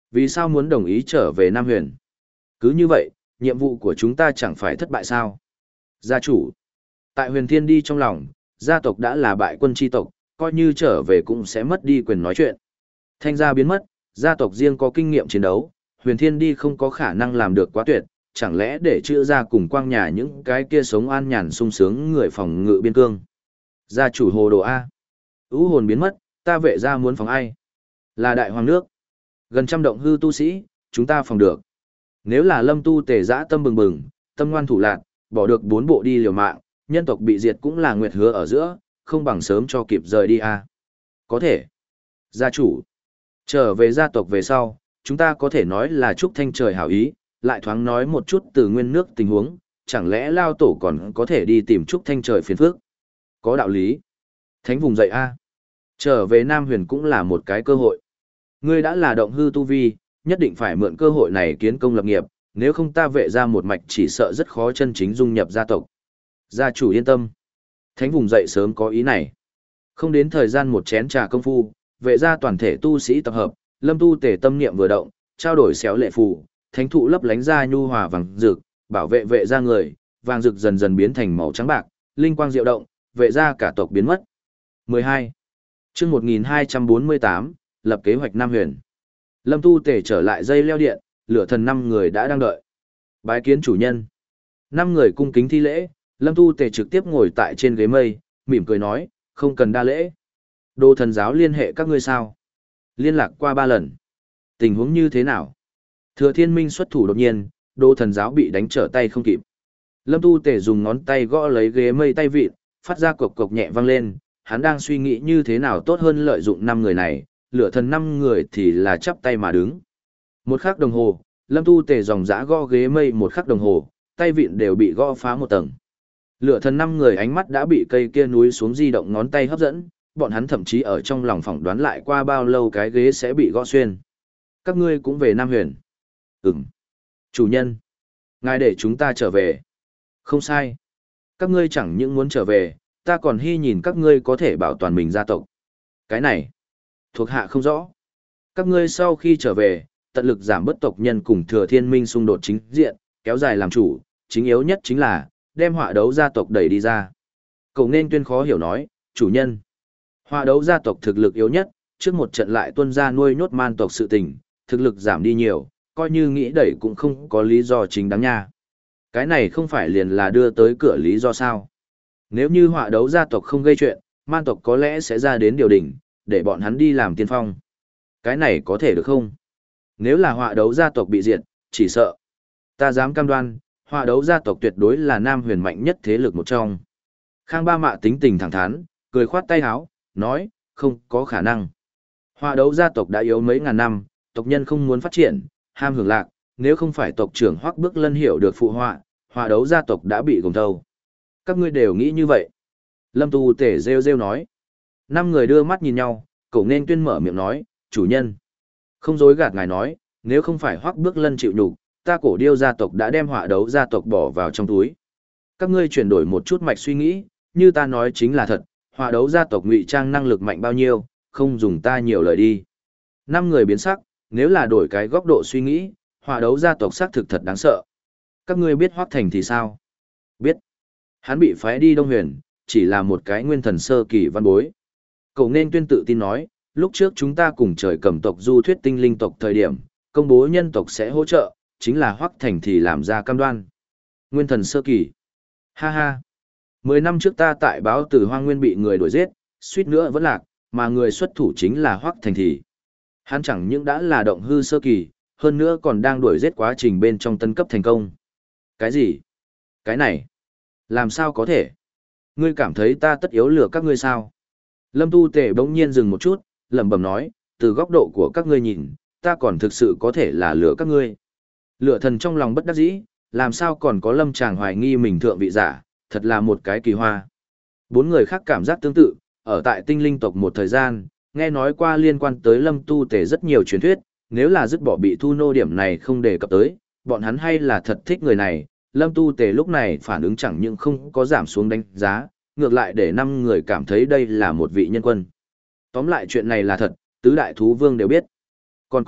Vì sao muốn đồng ý trở về Nam Huyền? Cứ như vậy, nhiệm vụ của chúng ta chẳng phải thất bại sao? Gia chủ. Tại Huyền Thiên Đi trong lòng, gia tộc đã là bại quân chi tộc, coi như trở về cũng sẽ mất đi quyền nói chuyện. Thanh gia biến mất, gia tộc riêng có kinh nghiệm chiến đấu, Huyền Thiên Đi không có khả năng làm được quá tuyệt, chẳng lẽ để chữa ra cùng quang nhà những cái kia sống an nhàn sung sướng người phòng ngự biên cương. Gia chủ hồ đồ A. Ú hồn biến mất, ta vệ gia muốn phòng ai? Là đại hoàng nước. Gần trăm động hư tu sĩ, chúng ta phòng được. Nếu là lâm tu tề dã tâm bừng bừng, tâm ngoan thủ lạc, bỏ được bốn bộ đi liều mạng, nhân tộc bị diệt cũng là nguyệt hứa ở giữa, không bằng sớm cho kịp rời đi A. Có thể. Gia chủ. Trở về gia tộc về sau, chúng ta có thể nói là chúc thanh trời hảo ý, lại thoáng nói một chút từ nguyên nước tình huống, chẳng lẽ lao tổ còn có thể đi tìm chúc thanh trời phiền phước. Có đạo lý. Thánh vùng dậy A. Trở về Nam Huyền cũng là một cái cơ hội. Ngươi đã là động hư tu vi, nhất định phải mượn cơ hội này kiến công lập nghiệp, nếu không ta vệ ra một mạch chỉ sợ rất khó chân chính dung nhập gia tộc. Gia chủ yên tâm. Thánh vùng dậy sớm có ý này. Không đến thời gian một chén trà công phu, vệ ra toàn thể tu sĩ tập hợp, lâm tu tề tâm niệm vừa động, trao đổi xéo lệ phù, thánh thụ lấp lánh ra nhu hòa vàng rực, bảo vệ vệ ra người, vàng rực dần dần biến thành màu trắng bạc, linh quang diệu động, vệ ra cả tộc biến mất. mười hai. Chương một nghìn hai trăm bốn mươi tám, lập kế hoạch Nam Huyền. Lâm tu tề trở lại dây leo điện, lửa thần năm người đã đang đợi. Bái kiến chủ nhân. Năm người cung kính thi lễ, Lâm tu tề trực tiếp ngồi tại trên ghế mây, mỉm cười nói, không cần đa lễ. Đồ thần giáo liên hệ các ngươi sao? Liên lạc qua ba lần. Tình huống như thế nào? Thừa Thiên Minh xuất thủ đột nhiên, đồ thần giáo bị đánh trở tay không kịp. Lâm tu tề dùng ngón tay gõ lấy ghế mây tay vịn, phát ra cộc cộc nhẹ vang lên, hắn đang suy nghĩ như thế nào tốt hơn lợi dụng năm người này, lửa thần năm người thì là chắp tay mà đứng. Một khắc đồng hồ, Lâm tu tề dòng dã gõ ghế mây một khắc đồng hồ, tay vịn đều bị gõ phá một tầng. Lửa thần năm người ánh mắt đã bị cây kia núi xuống di động ngón tay hấp dẫn, bọn hắn thậm chí ở trong lòng phỏng đoán lại qua bao lâu cái ghế sẽ bị gõ xuyên. Các ngươi cũng về Nam Huyền. Ừm. Chủ nhân. Ngài để chúng ta trở về. Không sai. Các ngươi chẳng những muốn trở về, ta còn hy nhìn các ngươi có thể bảo toàn mình gia tộc. Cái này, thuộc hạ không rõ. Các ngươi sau khi trở về, tận lực giảm bớt tộc nhân cùng Thừa Thiên Minh xung đột chính diện, kéo dài làm chủ, chính yếu nhất chính là đem họa đấu gia tộc đẩy đi ra. Cầu nên tuyên khó hiểu nói, chủ nhân. Họa đấu gia tộc thực lực yếu nhất, trước một trận lại tuân ra nuôi nhốt man tộc sự tình, thực lực giảm đi nhiều, coi như nghĩ đẩy cũng không có lý do chính đáng nha. Cái này không phải liền là đưa tới cửa lý do sao. Nếu như họa đấu gia tộc không gây chuyện, man tộc có lẽ sẽ ra đến điều đình, để bọn hắn đi làm tiên phong. Cái này có thể được không? Nếu là họa đấu gia tộc bị diệt, chỉ sợ. Ta dám cam đoan, họa đấu gia tộc tuyệt đối là Nam Huyền mạnh nhất thế lực một trong. Khang Ba Mạ tính tình thẳng thắn, cười khoát tay áo, nói, không có khả năng. Họa đấu gia tộc đã yếu mấy ngàn năm, tộc nhân không muốn phát triển, ham hưởng lạc, nếu không phải tộc trưởng Hoắc Bước Lân hiểu được phụ họa, họa đấu gia tộc đã bị gồng thâu. Các ngươi đều nghĩ như vậy. Lâm Tu Tể rêu rêu nói. Năm người đưa mắt nhìn nhau, Cổ Nên Tuyên mở miệng nói, chủ nhân. Không dối gạt ngài nói, nếu không phải Hoắc Bước Lân chịu nhục, ta Cổ Điêu gia tộc đã đem họa đấu gia tộc bỏ vào trong túi. Các ngươi chuyển đổi một chút mạch suy nghĩ, như ta nói chính là thật, họa đấu gia tộc ngụy trang năng lực mạnh bao nhiêu, không dùng ta nhiều lời đi. Năm người biến sắc, nếu là đổi cái góc độ suy nghĩ, họa đấu gia tộc xác thực thật đáng sợ. Các ngươi biết Hoắc Thành thì sao? Biết. Hắn bị phái đi Đông Huyền, chỉ là một cái nguyên thần sơ kỳ văn bối. Cậu nên Tuyên tự tin nói, lúc trước chúng ta cùng trời cầm tộc du thuyết tinh linh tộc thời điểm, công bố nhân tộc sẽ hỗ trợ, chính là Hoắc Thành thì làm ra cam đoan. Nguyên thần sơ kỳ. Ha ha. Mười năm trước ta tại báo tử Hoang Nguyên bị người đuổi giết, suýt nữa vẫn lạc, mà người xuất thủ chính là Hoắc Thành thì. Hắn chẳng những đã là động hư sơ kỳ, hơn nữa còn đang đuổi giết quá trình bên trong tân cấp thành công. Cái gì? Cái này? Làm sao có thể? Ngươi cảm thấy ta tất yếu lừa các ngươi sao? Lâm Tu Tể bỗng nhiên dừng một chút, lẩm bẩm nói, từ góc độ của các ngươi nhìn, ta còn thực sự có thể là lừa các ngươi. Lửa thần trong lòng bất đắc dĩ, làm sao còn có Lâm chàng hoài nghi mình thượng vị giả, thật là một cái kỳ hoa. Bốn người khác cảm giác tương tự, ở tại tinh linh tộc một thời gian, nghe nói qua liên quan tới Lâm Tu Tể rất nhiều truyền thuyết, nếu là dứt bỏ bị thu nô điểm này không đề cập tới, bọn hắn hay là thật thích người này. Lâm Tu Tề lúc này phản ứng chẳng những không có giảm xuống đánh giá, ngược lại để năm người cảm thấy đây là một vị nhân quân. Tóm lại chuyện này là thật, tứ đại thú vương đều biết. Còn có,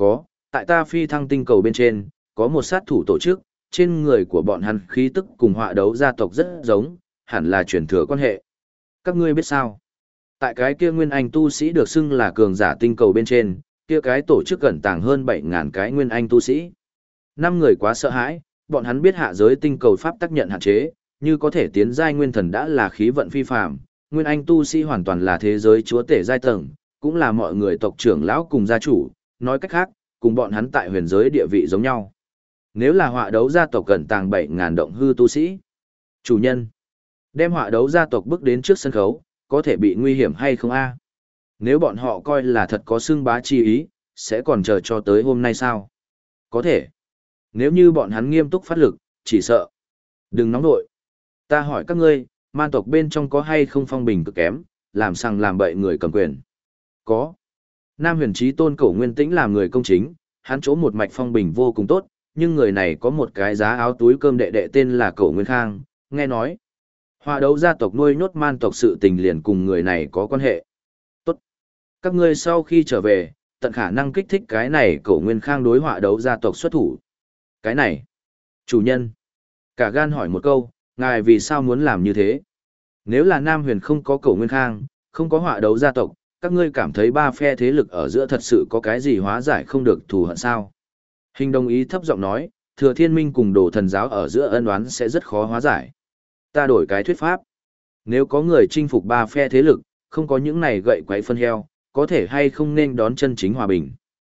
tại ta phi thăng tinh cầu bên trên, có một sát thủ tổ chức, trên người của bọn hắn khí tức cùng họa đấu gia tộc rất giống, hẳn là truyền thừa quan hệ. Các ngươi biết sao? Tại cái kia nguyên anh tu sĩ được xưng là cường giả tinh cầu bên trên, kia cái tổ chức gần tàng hơn bảy ngàn cái nguyên anh tu sĩ. Năm người quá sợ hãi, bọn hắn biết hạ giới tinh cầu pháp tác nhận hạn chế, như có thể tiến giai nguyên thần đã là khí vận phi phàm, nguyên anh tu sĩ hoàn toàn là thế giới chúa tể giai tầng, cũng là mọi người tộc trưởng lão cùng gia chủ, nói cách khác, cùng bọn hắn tại huyền giới địa vị giống nhau. Nếu là họa đấu gia tộc gần tàng bảy ngàn động hư tu sĩ, chủ nhân đem họa đấu gia tộc bước đến trước sân khấu, có thể bị nguy hiểm hay không a? Nếu bọn họ coi là thật có xương bá chi ý, sẽ còn chờ cho tới hôm nay sao? Có thể. Nếu như bọn hắn nghiêm túc phát lực, chỉ sợ. Đừng nóng nội. Ta hỏi các ngươi, man tộc bên trong có hay không phong bình cực kém, làm sằng làm bậy người cầm quyền? Có. Nam huyền trí tôn cổ nguyên tĩnh làm người công chính, hắn chỗ một mạch phong bình vô cùng tốt, nhưng người này có một cái giá áo túi cơm đệ đệ tên là cổ nguyên khang, nghe nói. Họa đấu gia tộc nuôi nhốt man tộc sự tình liền cùng người này có quan hệ. Tốt. Các ngươi sau khi trở về, tận khả năng kích thích cái này cổ nguyên khang đối họa đấu gia tộc xuất thủ. Cái này. Chủ nhân. Cả gan hỏi một câu, ngài vì sao muốn làm như thế? Nếu là Nam huyền không có cổ nguyên khang, không có họa đấu gia tộc, các ngươi cảm thấy ba phe thế lực ở giữa thật sự có cái gì hóa giải không được thù hận sao? Hình đồng ý thấp giọng nói, thừa thiên minh cùng đồ thần giáo ở giữa ân oán sẽ rất khó hóa giải. Ta đổi cái thuyết pháp. Nếu có người chinh phục ba phe thế lực, không có những này gậy quấy phân heo, có thể hay không nên đón chân chính hòa bình?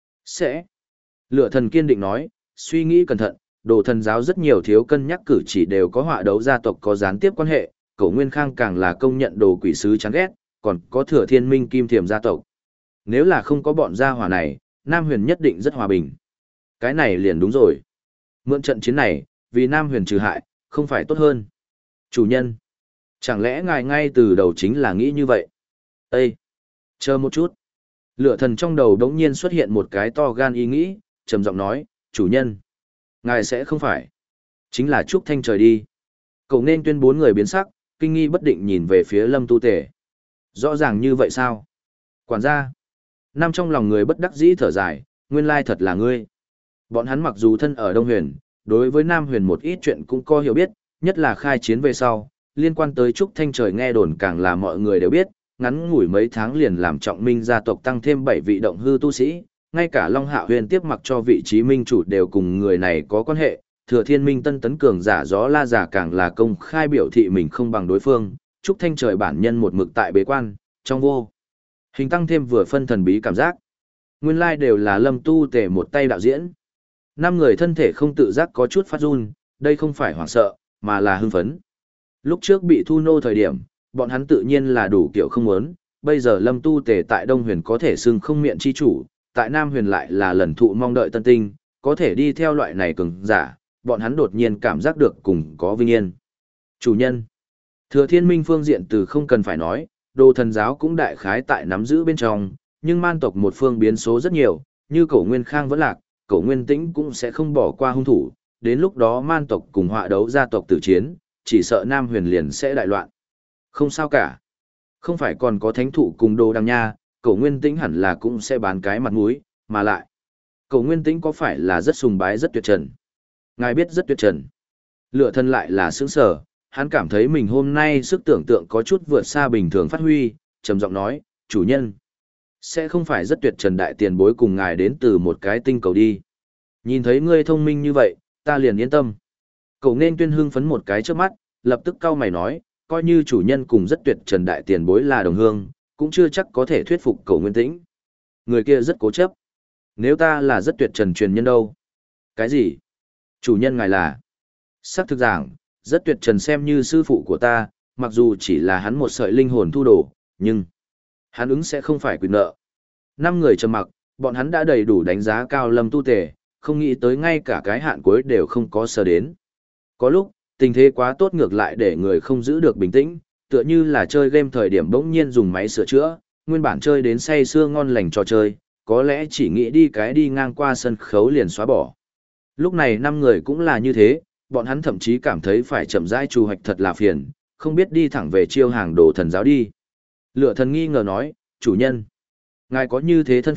Sẽ. Lựa thần kiên định nói, suy nghĩ cẩn thận, đồ thần giáo rất nhiều thiếu cân nhắc cử chỉ đều có họa đấu gia tộc có gián tiếp quan hệ, Cổ Nguyên Khang càng là công nhận đồ quỷ sứ chán ghét, còn có thừa thiên minh kim thiềm gia tộc. Nếu là không có bọn gia hỏa này, Nam huyền nhất định rất hòa bình. Cái này liền đúng rồi. Mượn trận chiến này, vì Nam huyền trừ hại, không phải tốt hơn. Chủ nhân, chẳng lẽ ngài ngay từ đầu chính là nghĩ như vậy? Ê! Chờ một chút. Lửa thần trong đầu đống nhiên xuất hiện một cái to gan ý nghĩ, trầm giọng nói, chủ nhân. Ngài sẽ không phải. Chính là Trúc Thanh trời đi. Cậu nên tuyên bốn người biến sắc, kinh nghi bất định nhìn về phía Lâm Tu Tể. Rõ ràng như vậy sao? Quản gia. Nam trong lòng người bất đắc dĩ thở dài, nguyên lai thật là ngươi. Bọn hắn mặc dù thân ở Đông Huyền, đối với Nam Huyền một ít chuyện cũng có hiểu biết, nhất là khai chiến về sau, liên quan tới Trúc Thanh trời nghe đồn càng là mọi người đều biết, ngắn ngủi mấy tháng liền làm trọng minh gia tộc tăng thêm bảy vị động hư tu sĩ, ngay cả Long Hạ Huyền tiếp mặc cho vị trí minh chủ đều cùng người này có quan hệ, thừa thiên minh tân tấn cường giả gió la giả càng là công khai biểu thị mình không bằng đối phương, Trúc Thanh trời bản nhân một mực tại bế quan, trong vô hình tăng thêm vừa phân thần bí cảm giác. Nguyên lai đều là Lâm Tu Tể một tay đạo diễn. Năm người thân thể không tự giác có chút phát run, đây không phải hoảng sợ, mà là hưng phấn. Lúc trước bị thu nô thời điểm, bọn hắn tự nhiên là đủ kiểu không muốn, bây giờ Lâm Tu Tể tại Đông Huyền có thể xưng không miệng chi chủ, tại Nam Huyền lại là lần thụ mong đợi tân tinh, có thể đi theo loại này cường giả, bọn hắn đột nhiên cảm giác được cùng có vinh yên. Chủ nhân, Thừa Thiên Minh phương diện từ không cần phải nói, đồ thần giáo cũng đại khái tại nắm giữ bên trong, nhưng man tộc một phương biến số rất nhiều, như Cổ Nguyên Khang vẫn lạc, Cổ Nguyên Tĩnh cũng sẽ không bỏ qua hung thủ, đến lúc đó man tộc cùng họa đấu gia tộc tử chiến, chỉ sợ Nam Huyền liền sẽ đại loạn. Không sao cả. Không phải còn có thánh thụ cùng đồ đằng nha, Cổ Nguyên Tĩnh hẳn là cũng sẽ bán cái mặt mũi, mà lại. Cổ Nguyên Tĩnh có phải là rất sùng bái rất tuyệt trần? Ngài biết rất tuyệt trần. Lựa thân lại là sướng sở, hắn cảm thấy mình hôm nay sức tưởng tượng có chút vượt xa bình thường phát huy, trầm giọng nói, chủ nhân. Sẽ không phải rất tuyệt trần đại tiền bối cùng ngài đến từ một cái tinh cầu đi. Nhìn thấy ngươi thông minh như vậy, ta liền yên tâm. Cậu nên tuyên hưng phấn một cái trước mắt, lập tức cau mày nói, coi như chủ nhân cùng rất tuyệt trần đại tiền bối là đồng hương, cũng chưa chắc có thể thuyết phục Cổ Nguyên Tĩnh. Người kia rất cố chấp. Nếu ta là rất tuyệt trần truyền nhân đâu? Cái gì? Chủ nhân ngài là? Sắc thực giảng, rất tuyệt trần xem như sư phụ của ta, mặc dù chỉ là hắn một sợi linh hồn thu đồ, nhưng hắn ứng sẽ không phải quyền nợ. Năm người trầm mặc, bọn hắn đã đầy đủ đánh giá cao Lâm Tu Tể, không nghĩ tới ngay cả cái hạn cuối đều không có sờ đến. Có lúc, tình thế quá tốt ngược lại để người không giữ được bình tĩnh, tựa như là chơi game thời điểm bỗng nhiên dùng máy sửa chữa, nguyên bản chơi đến say sưa ngon lành trò chơi, có lẽ chỉ nghĩ đi cái đi ngang qua sân khấu liền xóa bỏ. Lúc này năm người cũng là như thế, bọn hắn thậm chí cảm thấy phải chậm rãi trù hoạch thật là phiền, không biết đi thẳng về chiêu hàng đồ thần giáo đi. Lựa thần nghi ngờ nói, chủ nhân, ngài có như thế thân phận,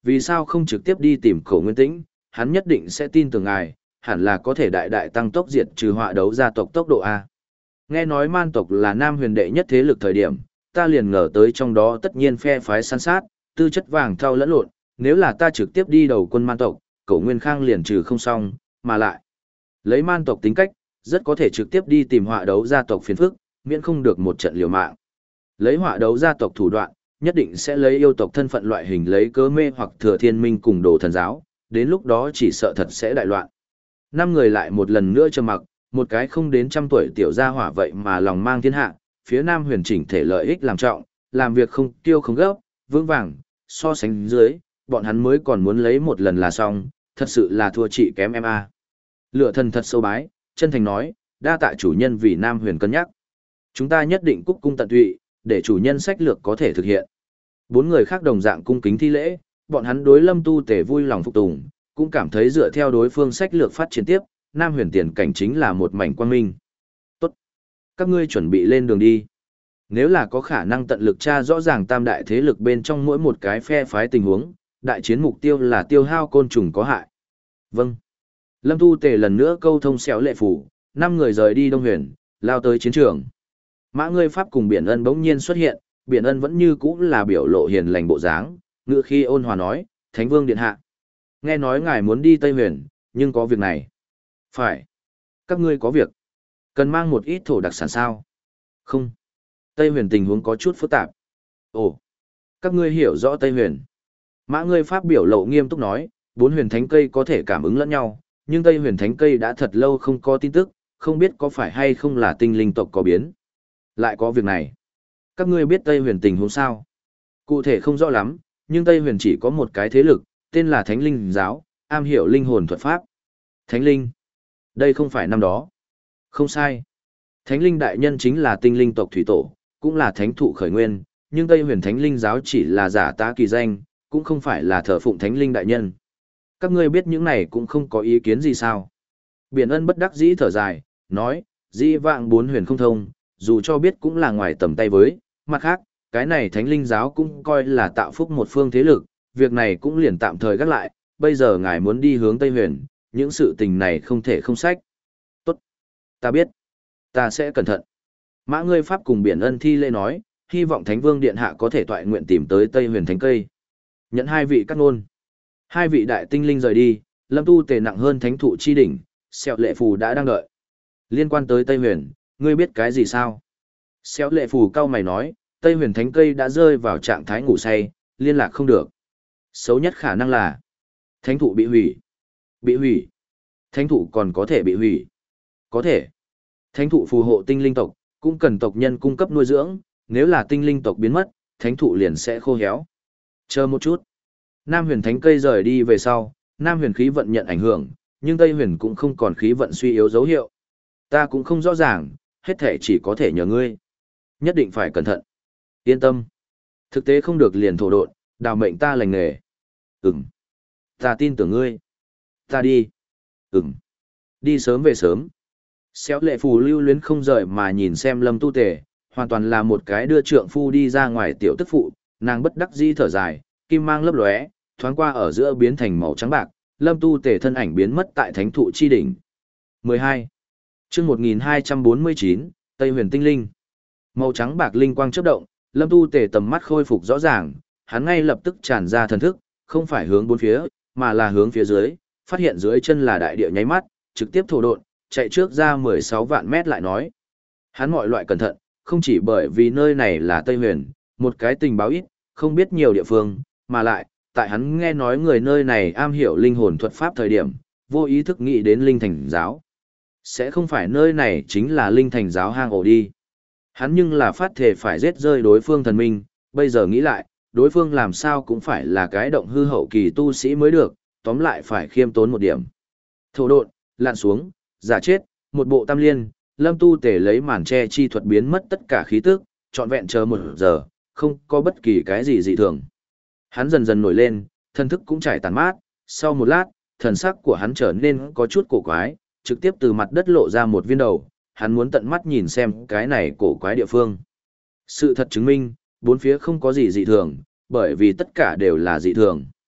Vì sao không trực tiếp đi tìm Cổ Nguyên Tĩnh, hắn nhất định sẽ tin tưởng ngài, hẳn là có thể đại đại tăng tốc diệt trừ họa đấu gia tộc tốc độ A. Nghe nói man tộc là Nam huyền đệ nhất thế lực thời điểm, ta liền ngờ tới trong đó tất nhiên phe phái săn sát, tư chất vàng thau lẫn lộn, nếu là ta trực tiếp đi đầu quân man tộc, Cổ Nguyên Khang liền trừ không xong, mà lại. Lấy man tộc tính cách, rất có thể trực tiếp đi tìm họa đấu gia tộc phiền phức, miễn không được một trận liều mạng. Lấy họa đấu gia tộc thủ đoạn, nhất định sẽ lấy yêu tộc thân phận loại hình lấy cớ mê hoặc thừa thiên minh cùng đồ thần giáo, đến lúc đó chỉ sợ thật sẽ đại loạn. Năm người lại một lần nữa trầm mặc, một cái không đến trăm tuổi tiểu gia hỏa vậy mà lòng mang thiên hạ, phía Nam huyền chỉnh thể lợi ích làm trọng, làm việc không tiêu không gấp, vững vàng, so sánh dưới, bọn hắn mới còn muốn lấy một lần là xong, thật sự là thua chị kém em a. Lựa thần thật sâu bái, chân thành nói, đa tạ chủ nhân vì Nam huyền cân nhắc. Chúng ta nhất định cúc cung tận tụy, để chủ nhân sách lược có thể thực hiện. Bốn người khác đồng dạng cung kính thi lễ, bọn hắn đối Lâm Tu Tề vui lòng phục tùng, cũng cảm thấy dựa theo đối phương sách lược phát triển tiếp, Nam huyền tiền cảnh chính là một mảnh quang minh. Tốt. Các ngươi chuẩn bị lên đường đi. Nếu là có khả năng tận lực tra rõ ràng tam đại thế lực bên trong mỗi một cái phe phái tình huống, đại chiến mục tiêu là tiêu hao côn trùng có hại. Vâng. Lâm Tu Tề lần nữa câu thông xéo lệ phủ, năm người rời đi Đông Huyền, lao tới chiến trường. Mã Ngươi Pháp cùng Biển Ân bỗng nhiên xuất hiện, Biển Ân vẫn như cũ là biểu lộ hiền lành bộ dáng, ngựa khi ôn hòa nói, Thánh Vương điện hạ. Nghe nói ngài muốn đi Tây Huyền, nhưng có việc này. Phải. Các ngươi có việc. Cần mang một ít thổ đặc sản sao? Không. Tây Huyền tình huống có chút phức tạp. Ồ. Các ngươi hiểu rõ Tây Huyền. Mã Ngươi Pháp biểu lộ nghiêm túc nói, bốn huyền thánh cây có thể cảm ứng lẫn nhau, nhưng Tây huyền thánh cây đã thật lâu không có tin tức, không biết có phải hay không là tinh linh tộc có biến. Lại có việc này. Các ngươi biết Tây huyền tình huống sao? Cụ thể không rõ lắm, nhưng Tây huyền chỉ có một cái thế lực, tên là Thánh Linh Giáo, am hiểu linh hồn thuật pháp. Thánh Linh. Đây không phải năm đó. Không sai. Thánh Linh đại nhân chính là tinh linh tộc thủy tổ, cũng là thánh thụ khởi nguyên, nhưng Tây huyền Thánh Linh Giáo chỉ là giả tá kỳ danh, cũng không phải là thờ phụng Thánh Linh đại nhân. Các ngươi biết những này cũng không có ý kiến gì sao? Biển Ân bất đắc dĩ thở dài, nói, dĩ vạng bốn huyền không thông, dù cho biết cũng là ngoài tầm tay với, mặt khác, cái này Thánh Linh Giáo cũng coi là tạo phúc một phương thế lực, việc này cũng liền tạm thời gác lại, bây giờ ngài muốn đi hướng Tây huyền, những sự tình này không thể không sách. Tốt, ta biết, ta sẽ cẩn thận. Mã Ngươi Pháp cùng Biển Ân thi lễ nói, hy vọng Thánh Vương Điện Hạ có thể toại nguyện tìm tới Tây huyền thánh cây. Nhận hai vị cắt ngôn. Hai vị đại tinh linh rời đi, Lâm Tu Tề nặng hơn thánh thụ chi đỉnh, Sẹo Lệ Phù đã đang đợi. Liên quan tới Tây Huyền, ngươi biết cái gì sao? Sẹo Lệ Phù cau mày nói, Tây Huyền thánh cây đã rơi vào trạng thái ngủ say, liên lạc không được. Xấu nhất khả năng là thánh thụ bị hủy. Bị hủy. Thánh thụ còn có thể bị hủy. Có thể. Thánh thụ phù hộ tinh linh tộc, cũng cần tộc nhân cung cấp nuôi dưỡng, nếu là tinh linh tộc biến mất, thánh thụ liền sẽ khô héo. Chờ một chút. Nam huyền thánh cây rời đi về sau, Nam huyền khí vận nhận ảnh hưởng, nhưng Tây huyền cũng không còn khí vận suy yếu dấu hiệu. Ta cũng không rõ ràng, hết thể chỉ có thể nhờ ngươi. Nhất định phải cẩn thận. Yên tâm. Thực tế không được liền thổ độn, đào mệnh ta lành nghề. Ừm. Ta tin tưởng ngươi. Ta đi. Ừm. Đi sớm về sớm. Xéo Lệ Phù lưu luyến không rời mà nhìn xem Lâm Tu Tề, hoàn toàn là một cái đưa trượng phu đi ra ngoài tiểu tức phụ, nàng bất đắc dĩ thở dài, kim mang lấp lóe, thoáng qua ở giữa biến thành màu trắng bạc, Lâm Tu Tề thân ảnh biến mất tại thánh thụ chi đỉnh. mười hai. Chương một nghìn hai trăm bốn mươi chín, Tây Huyền Tinh Linh. Màu trắng bạc linh quang chớp động, Lâm Tu Tề tầm mắt khôi phục rõ ràng, hắn ngay lập tức tràn ra thần thức, không phải hướng bốn phía, mà là hướng phía dưới, phát hiện dưới chân là đại địa nháy mắt, trực tiếp thổ độn, chạy trước ra mười sáu vạn mét lại nói. Hắn mọi loại cẩn thận, không chỉ bởi vì nơi này là Tây Huyền, một cái tình báo ít, không biết nhiều địa phương, mà lại, tại hắn nghe nói người nơi này am hiểu linh hồn thuật pháp thời điểm, vô ý thức nghĩ đến linh thành giáo. Sẽ không phải nơi này chính là linh thành giáo hang ổ đi. Hắn nhưng là phát thể phải giết rơi đối phương thần minh, bây giờ nghĩ lại, đối phương làm sao cũng phải là cái động hư hậu kỳ tu sĩ mới được, tóm lại phải khiêm tốn một điểm. Thổ độn, lặn xuống, giả chết, một bộ tam liên, Lâm Tu Tề lấy màn che chi thuật biến mất tất cả khí tức, trọn vẹn chờ một giờ, không có bất kỳ cái gì dị thường. Hắn dần dần nổi lên, thân thức cũng trải tàn mát, sau một lát, thần sắc của hắn trở nên có chút cổ quái, trực tiếp từ mặt đất lộ ra một viên đầu, hắn muốn tận mắt nhìn xem cái này cổ quái địa phương. Sự thật chứng minh, bốn phía không có gì dị thường, bởi vì tất cả đều là dị thường.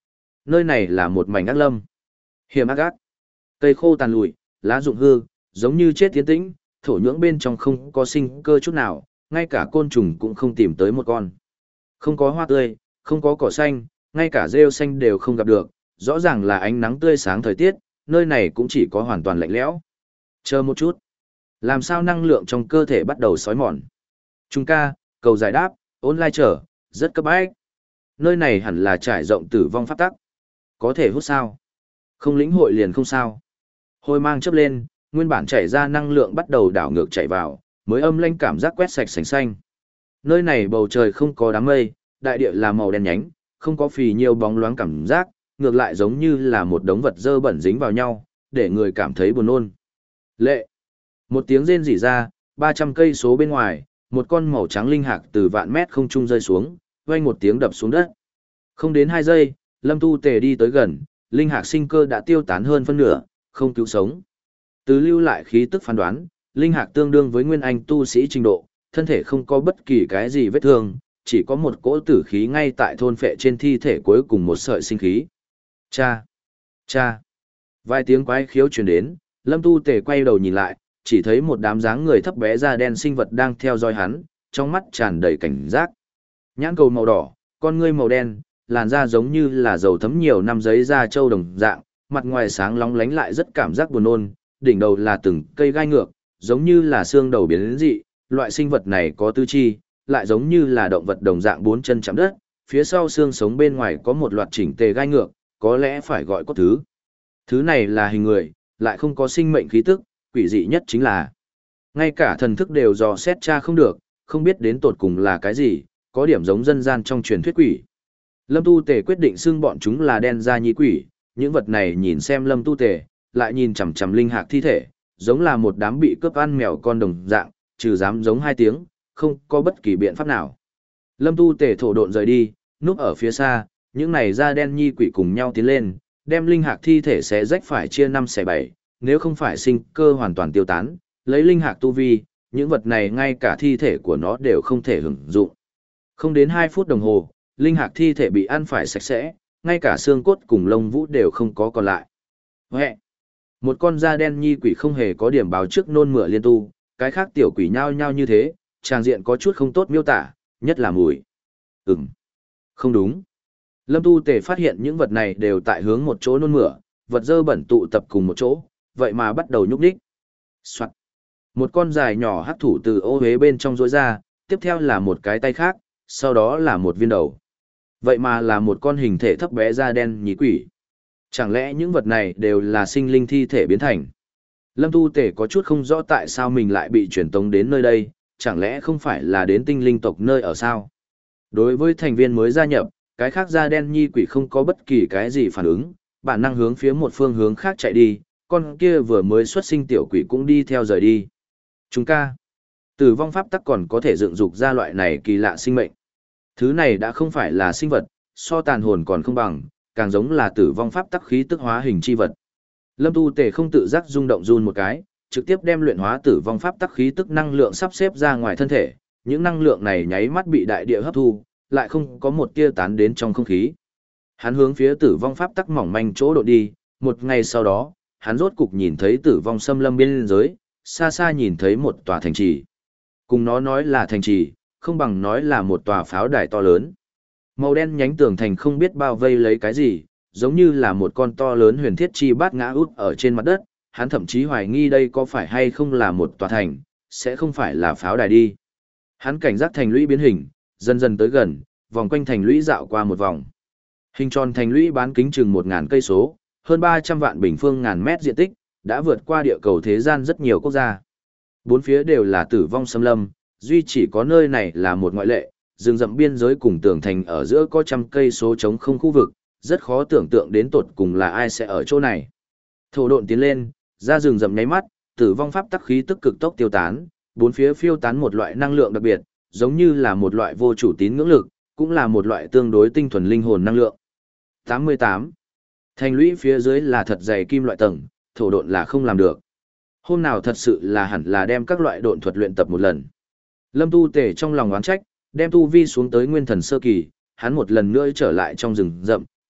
Nơi này là một mảnh ác lâm. Hiểm ác ác. Cây khô tàn lụi, lá rụng hư, giống như chết tiến tĩnh, thổ nhưỡng bên trong không có sinh cơ chút nào, ngay cả côn trùng cũng không tìm tới một con. Không có hoa tươi, không có cỏ xanh, ngay cả rêu xanh đều không gặp được, rõ ràng là ánh nắng tươi sáng thời tiết, nơi này cũng chỉ có hoàn toàn lạnh lẽo. Chờ một chút. Làm sao năng lượng trong cơ thể bắt đầu xói mòn? Trung ca, cầu giải đáp, online chờ, rất cấp bách. Nơi này hẳn là trải rộng tử vong pháp tắc. Có thể hút sao? Không lĩnh hội liền không sao. Hôi mang chớp lên, nguyên bản chảy ra năng lượng bắt đầu đảo ngược chảy vào, mới âm lanh cảm giác quét sạch sành xanh. Nơi này bầu trời không có đám mây, đại địa là màu đen nhánh, không có phì nhiều bóng loáng cảm giác, ngược lại giống như là một đống vật dơ bẩn dính vào nhau, để người cảm thấy buồn nôn. Lệ. Một tiếng rên rỉ ra, ba trăm cây số bên ngoài, một con màu trắng linh hạc từ vạn mét không trung rơi xuống, vang một tiếng đập xuống đất. Không đến hai giây, Lâm Tu Tề đi tới gần, linh hạc sinh cơ đã tiêu tán hơn phân nửa, không cứu sống. Từ lưu lại khí tức phán đoán, linh hạc tương đương với nguyên anh tu sĩ trình độ, thân thể không có bất kỳ cái gì vết thương, chỉ có một cỗ tử khí ngay tại thôn phệ trên thi thể cuối cùng một sợi sinh khí. Cha! Cha! Vài tiếng quái khiếu truyền đến, Lâm Tu Tề quay đầu nhìn lại, chỉ thấy một đám dáng người thấp bé da đen sinh vật đang theo dõi hắn, trong mắt tràn đầy cảnh giác. Nhãn cầu màu đỏ, con ngươi màu đen, làn da giống như là dầu thấm nhiều năm giấy da trâu đồng dạng, mặt ngoài sáng lóng lánh lại rất cảm giác buồn nôn, đỉnh đầu là từng cây gai ngược, giống như là xương đầu biến đến dị, loại sinh vật này có tứ chi, lại giống như là động vật đồng dạng bốn chân chạm đất, phía sau xương sống bên ngoài có một loạt chỉnh tề gai ngược, có lẽ phải gọi có thứ. Thứ này là hình người, lại không có sinh mệnh khí tức, quỷ dị nhất chính là ngay cả thần thức đều dò xét tra không được, không biết đến tột cùng là cái gì, có điểm giống dân gian trong truyền thuyết quỷ. Lâm Tu Tề quyết định xưng bọn chúng là đen da nhĩ quỷ, những vật này nhìn xem Lâm Tu Tề, lại nhìn chằm chằm linh hạc thi thể, giống là một đám bị cướp ăn mèo con đồng dạng, trừ dám giống hai tiếng, không có bất kỳ biện pháp nào. Lâm Tu Tề thổ độn rời đi, núp ở phía xa, những này da đen nhi quỷ cùng nhau tiến lên, đem linh hạc thi thể xé rách phải chia năm xẻ bảy, nếu không phải sinh cơ hoàn toàn tiêu tán, lấy linh hạc tu vi, những vật này ngay cả thi thể của nó đều không thể hưởng dụng. Không đến hai phút đồng hồ, linh hạc thi thể bị ăn phải sạch sẽ, ngay cả xương cốt cùng lông vũ đều không có còn lại. Huệ! Một con da đen nhi quỷ không hề có điểm báo trước nôn mửa liên tu, cái khác tiểu quỷ nhao nhao như thế, tràng diện có chút không tốt miêu tả, nhất là mùi. Ừm. Không đúng. Lâm Tu Tề phát hiện những vật này đều tại hướng một chỗ nôn mửa, vật dơ bẩn tụ tập cùng một chỗ, vậy mà bắt đầu nhúc nhích. Soạt. Một con dài nhỏ hắc thủ từ ô hế bên trong rỗi ra, tiếp theo là một cái tay khác, sau đó là một viên đầu. Vậy mà là một con hình thể thấp bé da đen nhí quỷ. Chẳng lẽ những vật này đều là sinh linh thi thể biến thành? Lâm Tu Tề có chút không rõ tại sao mình lại bị chuyển tống đến nơi đây, chẳng lẽ không phải là đến tinh linh tộc nơi ở sao? Đối với thành viên mới gia nhập, cái khác da đen nhi quỷ không có bất kỳ cái gì phản ứng, bản năng hướng phía một phương hướng khác chạy đi, con kia vừa mới xuất sinh tiểu quỷ cũng đi theo rời đi. Chúng ca, tử vong pháp tắc còn có thể dựng dục ra loại này kỳ lạ sinh mệnh. Thứ này đã không phải là sinh vật, so tàn hồn còn không bằng, càng giống là tử vong pháp tắc khí tức hóa hình chi vật. Lâm Tu Tề không tự giác rung động run một cái, trực tiếp đem luyện hóa tử vong pháp tắc khí tức năng lượng sắp xếp ra ngoài thân thể, những năng lượng này nháy mắt bị đại địa hấp thu, lại không có một tia tán đến trong không khí. Hắn hướng phía tử vong pháp tắc mỏng manh chỗ độ đi, một ngày sau đó, hắn rốt cục nhìn thấy tử vong xâm lâm biên giới, xa xa nhìn thấy một tòa thành trì. Cùng nó nói là thành trì, không bằng nói là một tòa pháo đài to lớn. Màu đen nhánh tường thành không biết bao vây lấy cái gì, giống như là một con to lớn huyền thiết chi bát ngã út ở trên mặt đất, hắn thậm chí hoài nghi đây có phải hay không là một tòa thành, sẽ không phải là pháo đài đi. Hắn cảnh giác thành lũy biến hình, dần dần tới gần, vòng quanh thành lũy dạo qua một vòng. Hình tròn thành lũy bán kính chừng một nghìn cây số, hơn ba trăm vạn bình phương ngàn mét diện tích, đã vượt qua địa cầu thế gian rất nhiều quốc gia. Bốn phía đều là tử vong xâm lâm, duy chỉ có nơi này là một ngoại lệ, rừng rậm biên giới cùng tường thành ở giữa có trăm cây số trống không khu vực, rất khó tưởng tượng đến tột cùng là ai sẽ ở chỗ này. Thổ độn tiến lên, ra rừng rậm nháy mắt, tử vong pháp tắc khí tức cực tốc tiêu tán, bốn phía phiêu tán một loại năng lượng đặc biệt, giống như là một loại vô chủ tín ngưỡng lực, cũng là một loại tương đối tinh thuần linh hồn năng lượng. tám mươi tám. Thành lũy phía dưới là thật dày kim loại tầng, thổ độn là không làm được. Hôm nào thật sự là hẳn là đem các loại độn thuật luyện tập một lần. Lâm Tu Tề trong lòng oán trách, đem tu vi xuống tới nguyên thần sơ kỳ, hắn một lần nữa trở lại trong rừng rậm,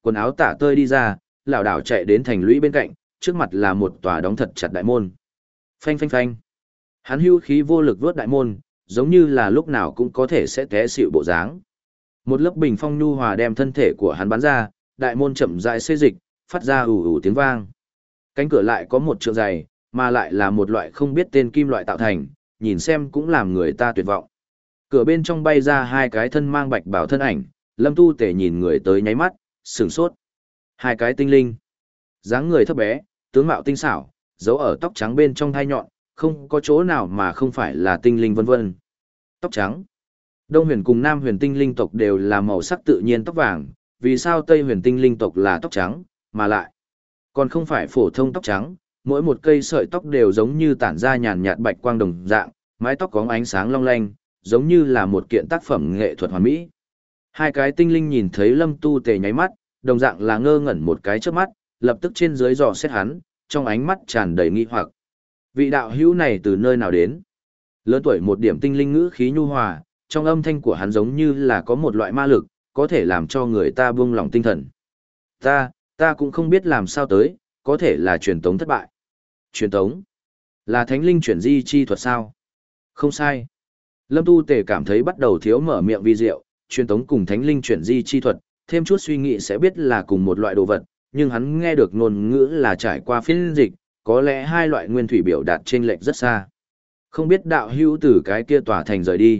quần áo tả tơi đi ra, lảo đảo chạy đến thành lũy bên cạnh, trước mặt là một tòa đóng thật chặt đại môn. Phanh phanh phanh. Hắn hưu khí vô lực vớt đại môn, giống như là lúc nào cũng có thể sẽ té xịu bộ dáng. Một lớp bình phong nhu hòa đem thân thể của hắn bắn ra, đại môn chậm rãi xê dịch, phát ra ù ù tiếng vang. Cánh cửa lại có một trượng dày, mà lại là một loại không biết tên kim loại tạo thành, nhìn xem cũng làm người ta tuyệt vọng. Cửa bên trong bay ra hai cái thân mang bạch bảo thân ảnh, Lâm Tu Tể nhìn người tới nháy mắt, sửng sốt. Hai cái tinh linh. Dáng người thấp bé, tướng mạo tinh xảo, giấu ở tóc trắng bên trong thai nhọn, không có chỗ nào mà không phải là tinh linh vân vân. Tóc trắng. Đông huyền cùng Nam huyền tinh linh tộc đều là màu sắc tự nhiên tóc vàng, vì sao Tây huyền tinh linh tộc là tóc trắng, mà lại còn không phải phổ thông tóc trắng, mỗi một cây sợi tóc đều giống như tản ra nhàn nhạt bạch quang đồng dạng, mái tóc có ánh sáng long lanh, giống như là một kiện tác phẩm nghệ thuật hoàn mỹ. Hai cái tinh linh nhìn thấy Lâm Tu Tề nháy mắt, đồng dạng là ngơ ngẩn một cái trước mắt, lập tức trên dưới dò xét hắn, trong ánh mắt tràn đầy nghi hoặc. Vị đạo hữu này từ nơi nào đến? Lớn tuổi một điểm tinh linh ngữ khí nhu hòa, trong âm thanh của hắn giống như là có một loại ma lực, có thể làm cho người ta buông lòng tinh thần. Ta, ta cũng không biết làm sao tới, có thể là truyền tống thất bại. Truyền tống? Là thánh linh chuyển di chi thuật sao? Không sai. Lâm Tu Tề cảm thấy bắt đầu thiếu mở miệng vi diệu, truyền tống cùng thánh linh chuyển di chi thuật, thêm chút suy nghĩ sẽ biết là cùng một loại đồ vật, nhưng hắn nghe được ngôn ngữ là trải qua phiên dịch, có lẽ hai loại nguyên thủy biểu đạt trên lệch rất xa. Không biết đạo hữu từ cái kia tòa thành rời đi.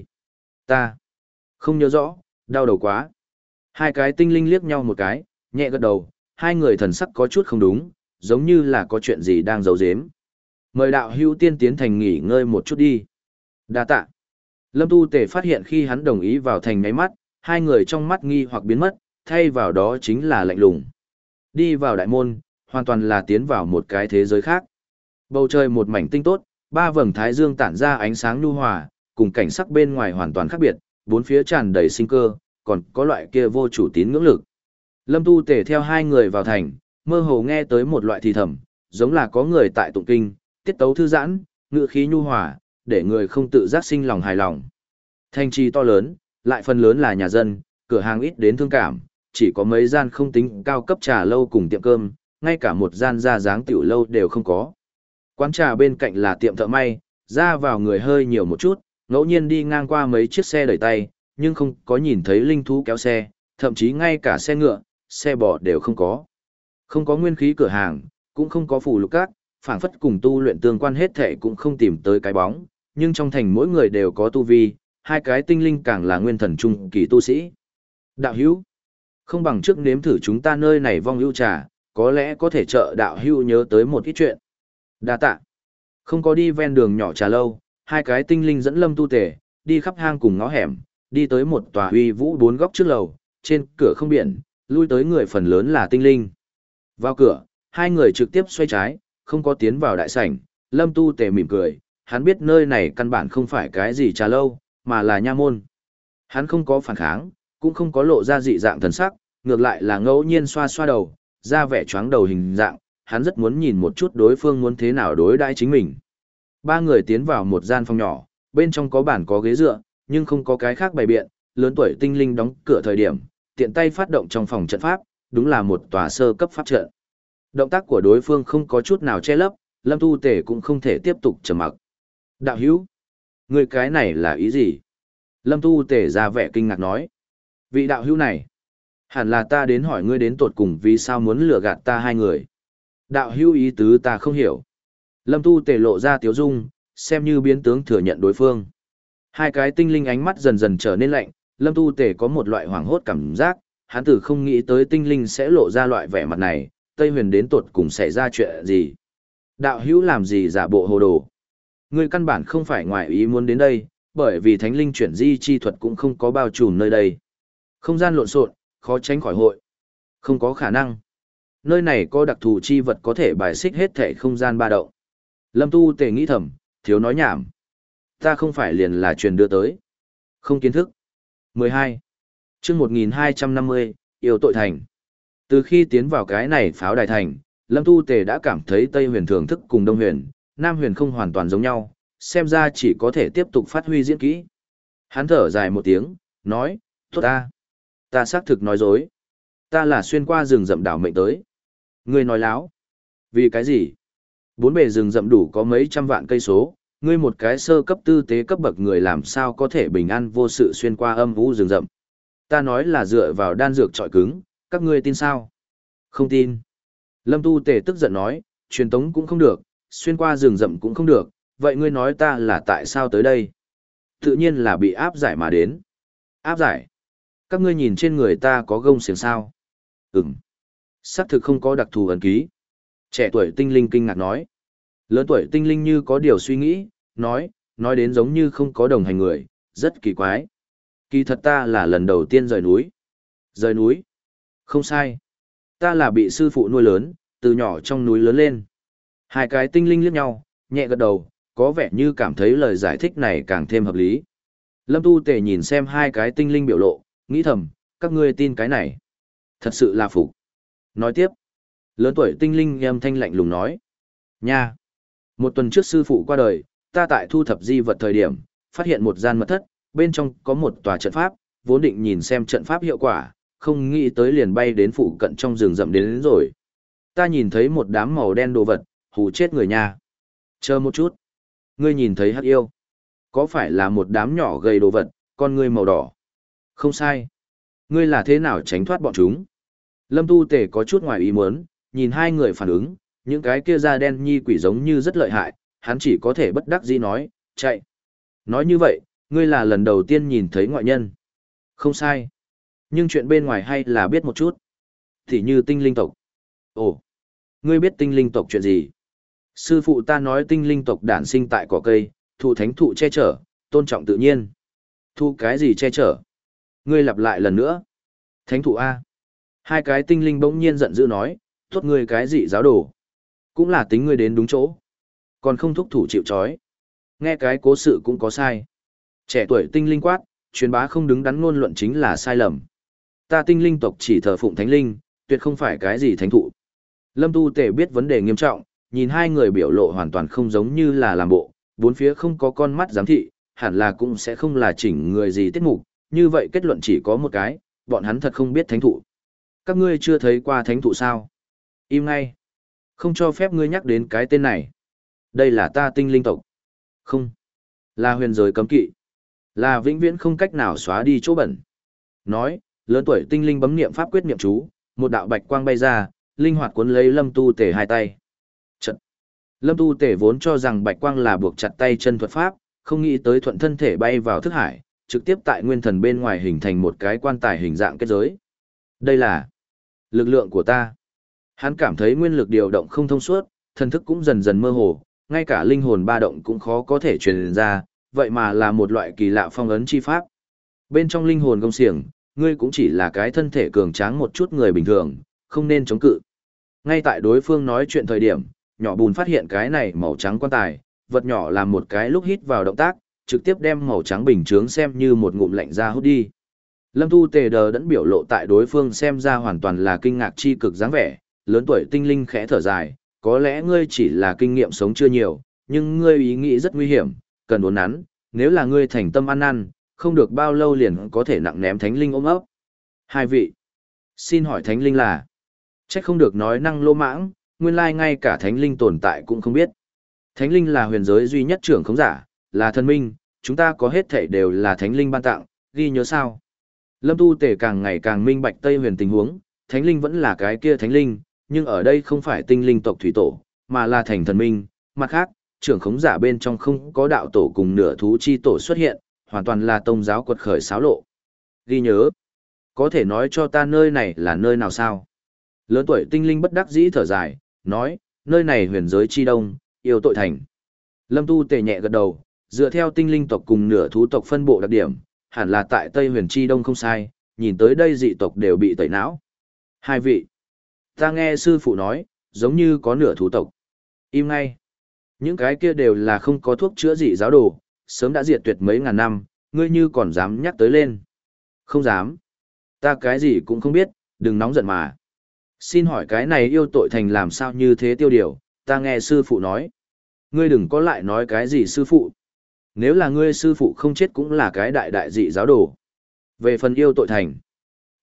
Ta không nhớ rõ, đau đầu quá. Hai cái tinh linh liếc nhau một cái, nhẹ gật đầu, hai người thần sắc có chút không đúng, giống như là có chuyện gì đang giấu giếm. Mời đạo hữu tiên tiến thành nghỉ ngơi một chút đi. Đa tạ. Lâm Tu Tề phát hiện khi hắn đồng ý vào thành nháy mắt, hai người trong mắt nghi hoặc biến mất, thay vào đó chính là lạnh lùng. Đi vào đại môn, hoàn toàn là tiến vào một cái thế giới khác. Bầu trời một mảnh tinh tốt, ba vầng thái dương tản ra ánh sáng nhu hòa, cùng cảnh sắc bên ngoài hoàn toàn khác biệt, bốn phía tràn đầy sinh cơ, còn có loại kia vô chủ tín ngưỡng lực. Lâm Tu Tề theo hai người vào thành, mơ hồ nghe tới một loại thì thầm, giống là có người tại tụng kinh, tiết tấu thư giãn, ngữ khí nhu hòa, để người không tự giác sinh lòng hài lòng. Thành trì to lớn, lại phần lớn là nhà dân, cửa hàng ít đến thương cảm, chỉ có mấy gian không tính cao cấp trà lâu cùng tiệm cơm, ngay cả một gian ra dáng tiểu lâu đều không có. Quán trà bên cạnh là tiệm thợ may, ra vào người hơi nhiều một chút, ngẫu nhiên đi ngang qua mấy chiếc xe đẩy tay, nhưng không có nhìn thấy linh thú kéo xe, thậm chí ngay cả xe ngựa, xe bò đều không có. Không có nguyên khí cửa hàng, cũng không có phù lục các, phảng phất cùng tu luyện tương quan hết thệ cũng không tìm tới cái bóng, nhưng trong thành mỗi người đều có tu vi, hai cái tinh linh càng là nguyên thần trung kỳ tu sĩ. Đạo hữu, không bằng trước nếm thử chúng ta nơi này vong ưu trà, có lẽ có thể trợ đạo hữu nhớ tới một ít chuyện. Đa tạ. Không có đi ven đường nhỏ trà lâu, hai cái tinh linh dẫn Lâm Tu Tề, đi khắp hang cùng ngõ hẻm, đi tới một tòa uy vũ bốn góc trước lầu, trên cửa không biển, lui tới người phần lớn là tinh linh. Vào cửa, hai người trực tiếp xoay trái, không có tiến vào đại sảnh, Lâm Tu Tề mỉm cười, hắn biết nơi này căn bản không phải cái gì trà lâu, mà là nha môn. Hắn không có phản kháng, cũng không có lộ ra dị dạng thần sắc, ngược lại là ngẫu nhiên xoa xoa đầu, ra vẻ choáng đầu hình dạng, hắn rất muốn nhìn một chút đối phương muốn thế nào đối đãi chính mình. Ba người tiến vào một gian phòng nhỏ, bên trong có bàn có ghế dựa, nhưng không có cái khác bày biện, lớn tuổi tinh linh đóng cửa thời điểm, tiện tay phát động trong phòng trận pháp, đúng là một tòa sơ cấp pháp trận. Động tác của đối phương không có chút nào che lấp, Lâm Tu Tề cũng không thể tiếp tục trầm mặc. Đạo hữu, người cái này là ý gì? Lâm Tu Tề ra vẻ kinh ngạc nói. Vị đạo hữu này, hẳn là ta đến hỏi ngươi đến tột cùng vì sao muốn lừa gạt ta hai người. Đạo hữu ý tứ ta không hiểu. Lâm Tu Tề lộ ra tiếu dung, xem như biến tướng thừa nhận đối phương. Hai cái tinh linh ánh mắt dần dần trở nên lạnh, Lâm Tu Tề có một loại hoảng hốt cảm giác, hắn tử không nghĩ tới tinh linh sẽ lộ ra loại vẻ mặt này, Tây Huyền đến tột cùng xảy ra chuyện gì. Đạo hữu làm gì giả bộ hồ đồ. Ngươi căn bản không phải ngoại ý muốn đến đây, bởi vì thánh linh chuyển di chi thuật cũng không có bao trùm nơi đây. Không gian lộn xộn, khó tránh khỏi hội. Không có khả năng. Nơi này có đặc thù chi vật có thể bài xích hết thể không gian ba động. Lâm Tu Tề nghĩ thầm, thiếu nói nhảm. Ta không phải liền là truyền đưa tới. Không kiến thức. mười hai. Chương một nghìn hai trăm năm mươi, yêu tội thành. Từ khi tiến vào cái này pháo đài thành, Lâm Tu Tề đã cảm thấy Tây Huyền thưởng thức cùng Đông Huyền, Nam Huyền không hoàn toàn giống nhau, xem ra chỉ có thể tiếp tục phát huy diễn kỹ. Hắn thở dài một tiếng, nói, tốt ta. Ta xác thực nói dối. Ta là xuyên qua rừng rậm đảo mệnh tới. Ngươi nói láo. Vì cái gì? Bốn bề rừng rậm đủ có mấy trăm vạn cây số, ngươi một cái sơ cấp tư tế cấp bậc người làm sao có thể bình an vô sự xuyên qua âm vũ rừng rậm. Ta nói là dựa vào đan dược trọi cứng, các ngươi tin sao? Không tin. Lâm Tu Tề tức giận nói, truyền tống cũng không được, xuyên qua rừng rậm cũng không được, vậy ngươi nói ta là tại sao tới đây? Tự nhiên là bị áp giải mà đến. Áp giải? Các ngươi nhìn trên người ta có gông xiềng sao? Ừm. Xác thực không có đặc thù ấn ký. Trẻ tuổi tinh linh kinh ngạc nói. Lớn tuổi tinh linh như có điều suy nghĩ, nói, nói đến giống như không có đồng hành người, rất kỳ quái. Kỳ thật ta là lần đầu tiên rời núi. Rời núi? Không sai. Ta là bị sư phụ nuôi lớn, từ nhỏ trong núi lớn lên. Hai cái tinh linh liếc nhau, nhẹ gật đầu, có vẻ như cảm thấy lời giải thích này càng thêm hợp lý. Lâm Tu Tề nhìn xem hai cái tinh linh biểu lộ, nghĩ thầm, các ngươi tin cái này. Thật sự là phục. Nói tiếp. Lớn tuổi tinh linh âm thanh lạnh lùng nói. Nha. Một tuần trước sư phụ qua đời, ta tại thu thập di vật thời điểm, phát hiện một gian mật thất, bên trong có một tòa trận pháp, vốn định nhìn xem trận pháp hiệu quả, không nghĩ tới liền bay đến phụ cận trong rừng rậm đến, đến rồi. Ta nhìn thấy một đám màu đen đồ vật, hù chết người nha. Chờ một chút. Ngươi nhìn thấy hắc yêu. Có phải là một đám nhỏ gầy đồ vật, con ngươi màu đỏ? Không sai. Ngươi là thế nào tránh thoát bọn chúng? Lâm Tu Tề có chút ngoài ý muốn, nhìn hai người phản ứng, những cái kia da đen nhi quỷ giống như rất lợi hại, hắn chỉ có thể bất đắc dĩ nói, chạy. Nói như vậy, ngươi là lần đầu tiên nhìn thấy ngoại nhân. Không sai. Nhưng chuyện bên ngoài hay là biết một chút. Thì như tinh linh tộc. Ồ, ngươi biết tinh linh tộc chuyện gì? Sư phụ ta nói tinh linh tộc đản sinh tại cỏ cây, thụ thánh thụ che chở, tôn trọng tự nhiên. Thu cái gì che chở? Ngươi lặp lại lần nữa. Thánh thụ A. Hai cái tinh linh bỗng nhiên giận dữ nói, tốt ngươi cái gì giáo đồ. Cũng là tính ngươi đến đúng chỗ. Còn không thúc thủ chịu trói. Nghe cái cố sự cũng có sai. Trẻ tuổi tinh linh quát, truyền bá không đứng đắn ngôn luận chính là sai lầm. Ta tinh linh tộc chỉ thờ phụng thánh linh, tuyệt không phải cái gì thánh thụ. Lâm Tu Tề biết vấn đề nghiêm trọng, nhìn hai người biểu lộ hoàn toàn không giống như là làm bộ, bốn phía không có con mắt giám thị, hẳn là cũng sẽ không là chỉnh người gì tiết mục, như vậy kết luận chỉ có một cái, bọn hắn thật không biết thánh thụ. Các ngươi chưa thấy qua thánh thụ sao? Im ngay. Không cho phép ngươi nhắc đến cái tên này. Đây là ta tinh linh tộc. Không. Là huyền giới cấm kỵ. Là vĩnh viễn không cách nào xóa đi chỗ bẩn. Nói, lớn tuổi tinh linh bấm niệm pháp quyết niệm chú, một đạo bạch quang bay ra, linh hoạt cuốn lấy Lâm Tu Tề hai tay. Trận. Lâm Tu Tề vốn cho rằng bạch quang là buộc chặt tay chân thuật pháp, không nghĩ tới thuận thân thể bay vào thức hải, trực tiếp tại nguyên thần bên ngoài hình thành một cái quan tài hình dạng kết giới. Đây là lực lượng của ta. Hắn cảm thấy nguyên lực điều động không thông suốt, thần thức cũng dần dần mơ hồ, ngay cả linh hồn ba động cũng khó có thể truyền ra, vậy mà là một loại kỳ lạ phong ấn chi pháp. Bên trong linh hồn công xiềng, ngươi cũng chỉ là cái thân thể cường tráng một chút người bình thường, không nên chống cự. Ngay tại đối phương nói chuyện thời điểm, nhỏ bùn phát hiện cái này màu trắng quan tài, vật nhỏ làm một cái lúc hít vào động tác, trực tiếp đem màu trắng bình chướng xem như một ngụm lạnh ra hút đi. Lâm Tu Tề đờ đẫn biểu lộ tại đối phương xem ra hoàn toàn là kinh ngạc chi cực dáng vẻ, lớn tuổi tinh linh khẽ thở dài, có lẽ ngươi chỉ là kinh nghiệm sống chưa nhiều, nhưng ngươi ý nghĩ rất nguy hiểm, cần uốn nắn, nếu là ngươi thành tâm ăn năn, không được bao lâu liền có thể nặng ném thánh linh ôm ấp. Hai vị, xin hỏi thánh linh là? Chắc không được nói năng lô mãng, nguyên lai ngay cả thánh linh tồn tại cũng không biết. Thánh linh là huyền giới duy nhất trưởng khống giả, là thần minh, chúng ta có hết thảy đều là thánh linh ban tặng, ghi nhớ sao? Lâm Tu Tề càng ngày càng minh bạch Tây Huyền tình huống, thánh linh vẫn là cái kia thánh linh, nhưng ở đây không phải tinh linh tộc thủy tổ, mà là thành thần minh, mặt khác, trưởng khống giả bên trong không có đạo tổ cùng nửa thú chi tổ xuất hiện, hoàn toàn là tông giáo quật khởi xáo lộ. Ghi nhớ, có thể nói cho ta nơi này là nơi nào sao? Lớn tuổi tinh linh bất đắc dĩ thở dài, nói, nơi này huyền giới chi đông, yêu tội thành. Lâm Tu Tề nhẹ gật đầu, dựa theo tinh linh tộc cùng nửa thú tộc phân bộ đặc điểm, hẳn là tại Tây huyền chi đông không sai, nhìn tới đây dị tộc đều bị tẩy não. Hai vị, ta nghe sư phụ nói, giống như có nửa thú tộc. Im ngay. Những cái kia đều là không có thuốc chữa dị giáo đồ, sớm đã diệt tuyệt mấy ngàn năm, ngươi như còn dám nhắc tới lên. Không dám. Ta cái gì cũng không biết, đừng nóng giận mà. Xin hỏi cái này yêu tội thành làm sao như thế tiêu điều, ta nghe sư phụ nói. Ngươi đừng có lại nói cái gì sư phụ. Nếu là ngươi sư phụ không chết cũng là cái đại đại dị giáo đồ. Về phần yêu tội thành,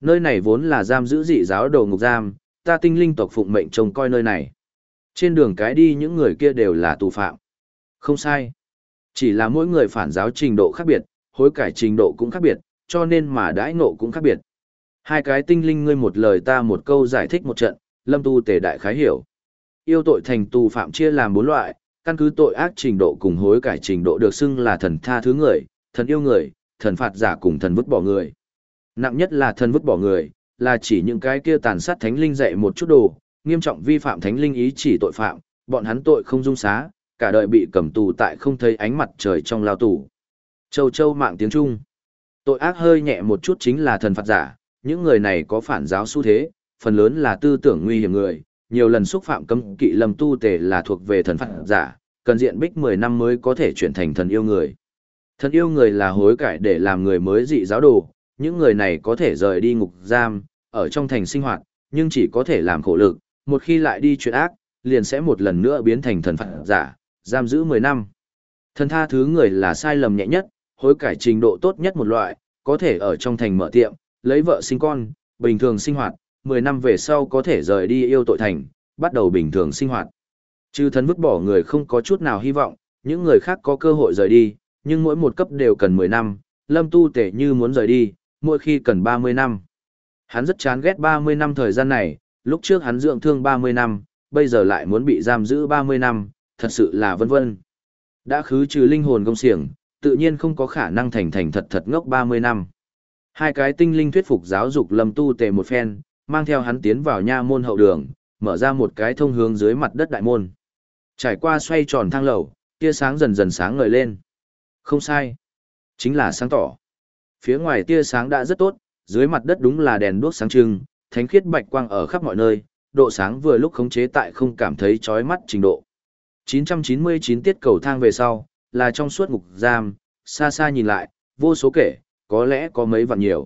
Nơi này vốn là giam giữ dị giáo đầu ngục giam, ta tinh linh tộc phụng mệnh trông coi nơi này. Trên đường cái đi những người kia đều là tù phạm. Không sai. Chỉ là mỗi người phản giáo trình độ khác biệt, hối cải trình độ cũng khác biệt, cho nên mà đãi ngộ cũng khác biệt. Hai cái tinh linh ngươi một lời ta một câu giải thích một trận, Lâm Tu Tề đại khái hiểu. Yêu tội thành tù phạm chia làm bốn loại, căn cứ tội ác trình độ cùng hối cải trình độ được xưng là thần tha thứ người, thần yêu người, thần phạt giả cùng thần vứt bỏ người. Nặng nhất là thần vứt bỏ người, là chỉ những cái kia tàn sát thánh linh dạy một chút đồ, nghiêm trọng vi phạm thánh linh ý chỉ tội phạm, bọn hắn tội không dung xá, cả đời bị cầm tù tại không thấy ánh mặt trời trong lao tù. Châu châu mạng tiếng Trung. Tội ác hơi nhẹ một chút chính là thần phạt giả, những người này có phản giáo xu thế, phần lớn là tư tưởng nguy hiểm người, nhiều lần xúc phạm cấm kỵ Lâm Tu Tề là thuộc về thần phạt giả, cần diện bích mười năm mới có thể chuyển thành thần yêu người. Thần yêu người là hối cải để làm người mới dị giáo đồ, những người này có thể rời đi ngục giam, ở trong thành sinh hoạt, nhưng chỉ có thể làm khổ lực, một khi lại đi chuyện ác, liền sẽ một lần nữa biến thành thần phạt giả, giam giữ mười năm. Thần tha thứ người là sai lầm nhẹ nhất, hối cải trình độ tốt nhất một loại, có thể ở trong thành mở tiệm, lấy vợ sinh con, bình thường sinh hoạt, mười năm về sau có thể rời đi yêu tội thành, bắt đầu bình thường sinh hoạt. Trừ thần vứt bỏ người không có chút nào hy vọng, những người khác có cơ hội rời đi, nhưng mỗi một cấp đều cần mười năm, Lâm Tu Tề như muốn rời đi, mỗi khi cần ba mươi năm. Hắn rất chán ghét ba mươi năm thời gian này, lúc trước hắn dưỡng thương ba mươi năm, bây giờ lại muốn bị giam giữ ba mươi năm, thật sự là vân vân. Đã khứ trừ linh hồn công xiềng, tự nhiên không có khả năng thành thành thật thật ngốc ba mươi năm. Hai cái tinh linh thuyết phục giáo dục Lâm Tu Tề một phen, mang theo hắn tiến vào nha môn hậu đường, mở ra một cái thông hướng dưới mặt đất đại môn. Trải qua xoay tròn thang lầu, tia sáng dần dần sáng ngời lên. Không sai, chính là sáng tỏ. Phía ngoài tia sáng đã rất tốt, dưới mặt đất đúng là đèn đuốc sáng trưng, thánh khiết bạch quang ở khắp mọi nơi, độ sáng vừa lúc khống chế tại không cảm thấy chói mắt trình độ. chín trăm chín mươi chín tiết cầu thang về sau, là trong suốt ngục giam, xa xa nhìn lại, vô số kể, có lẽ có mấy vạn nhiều.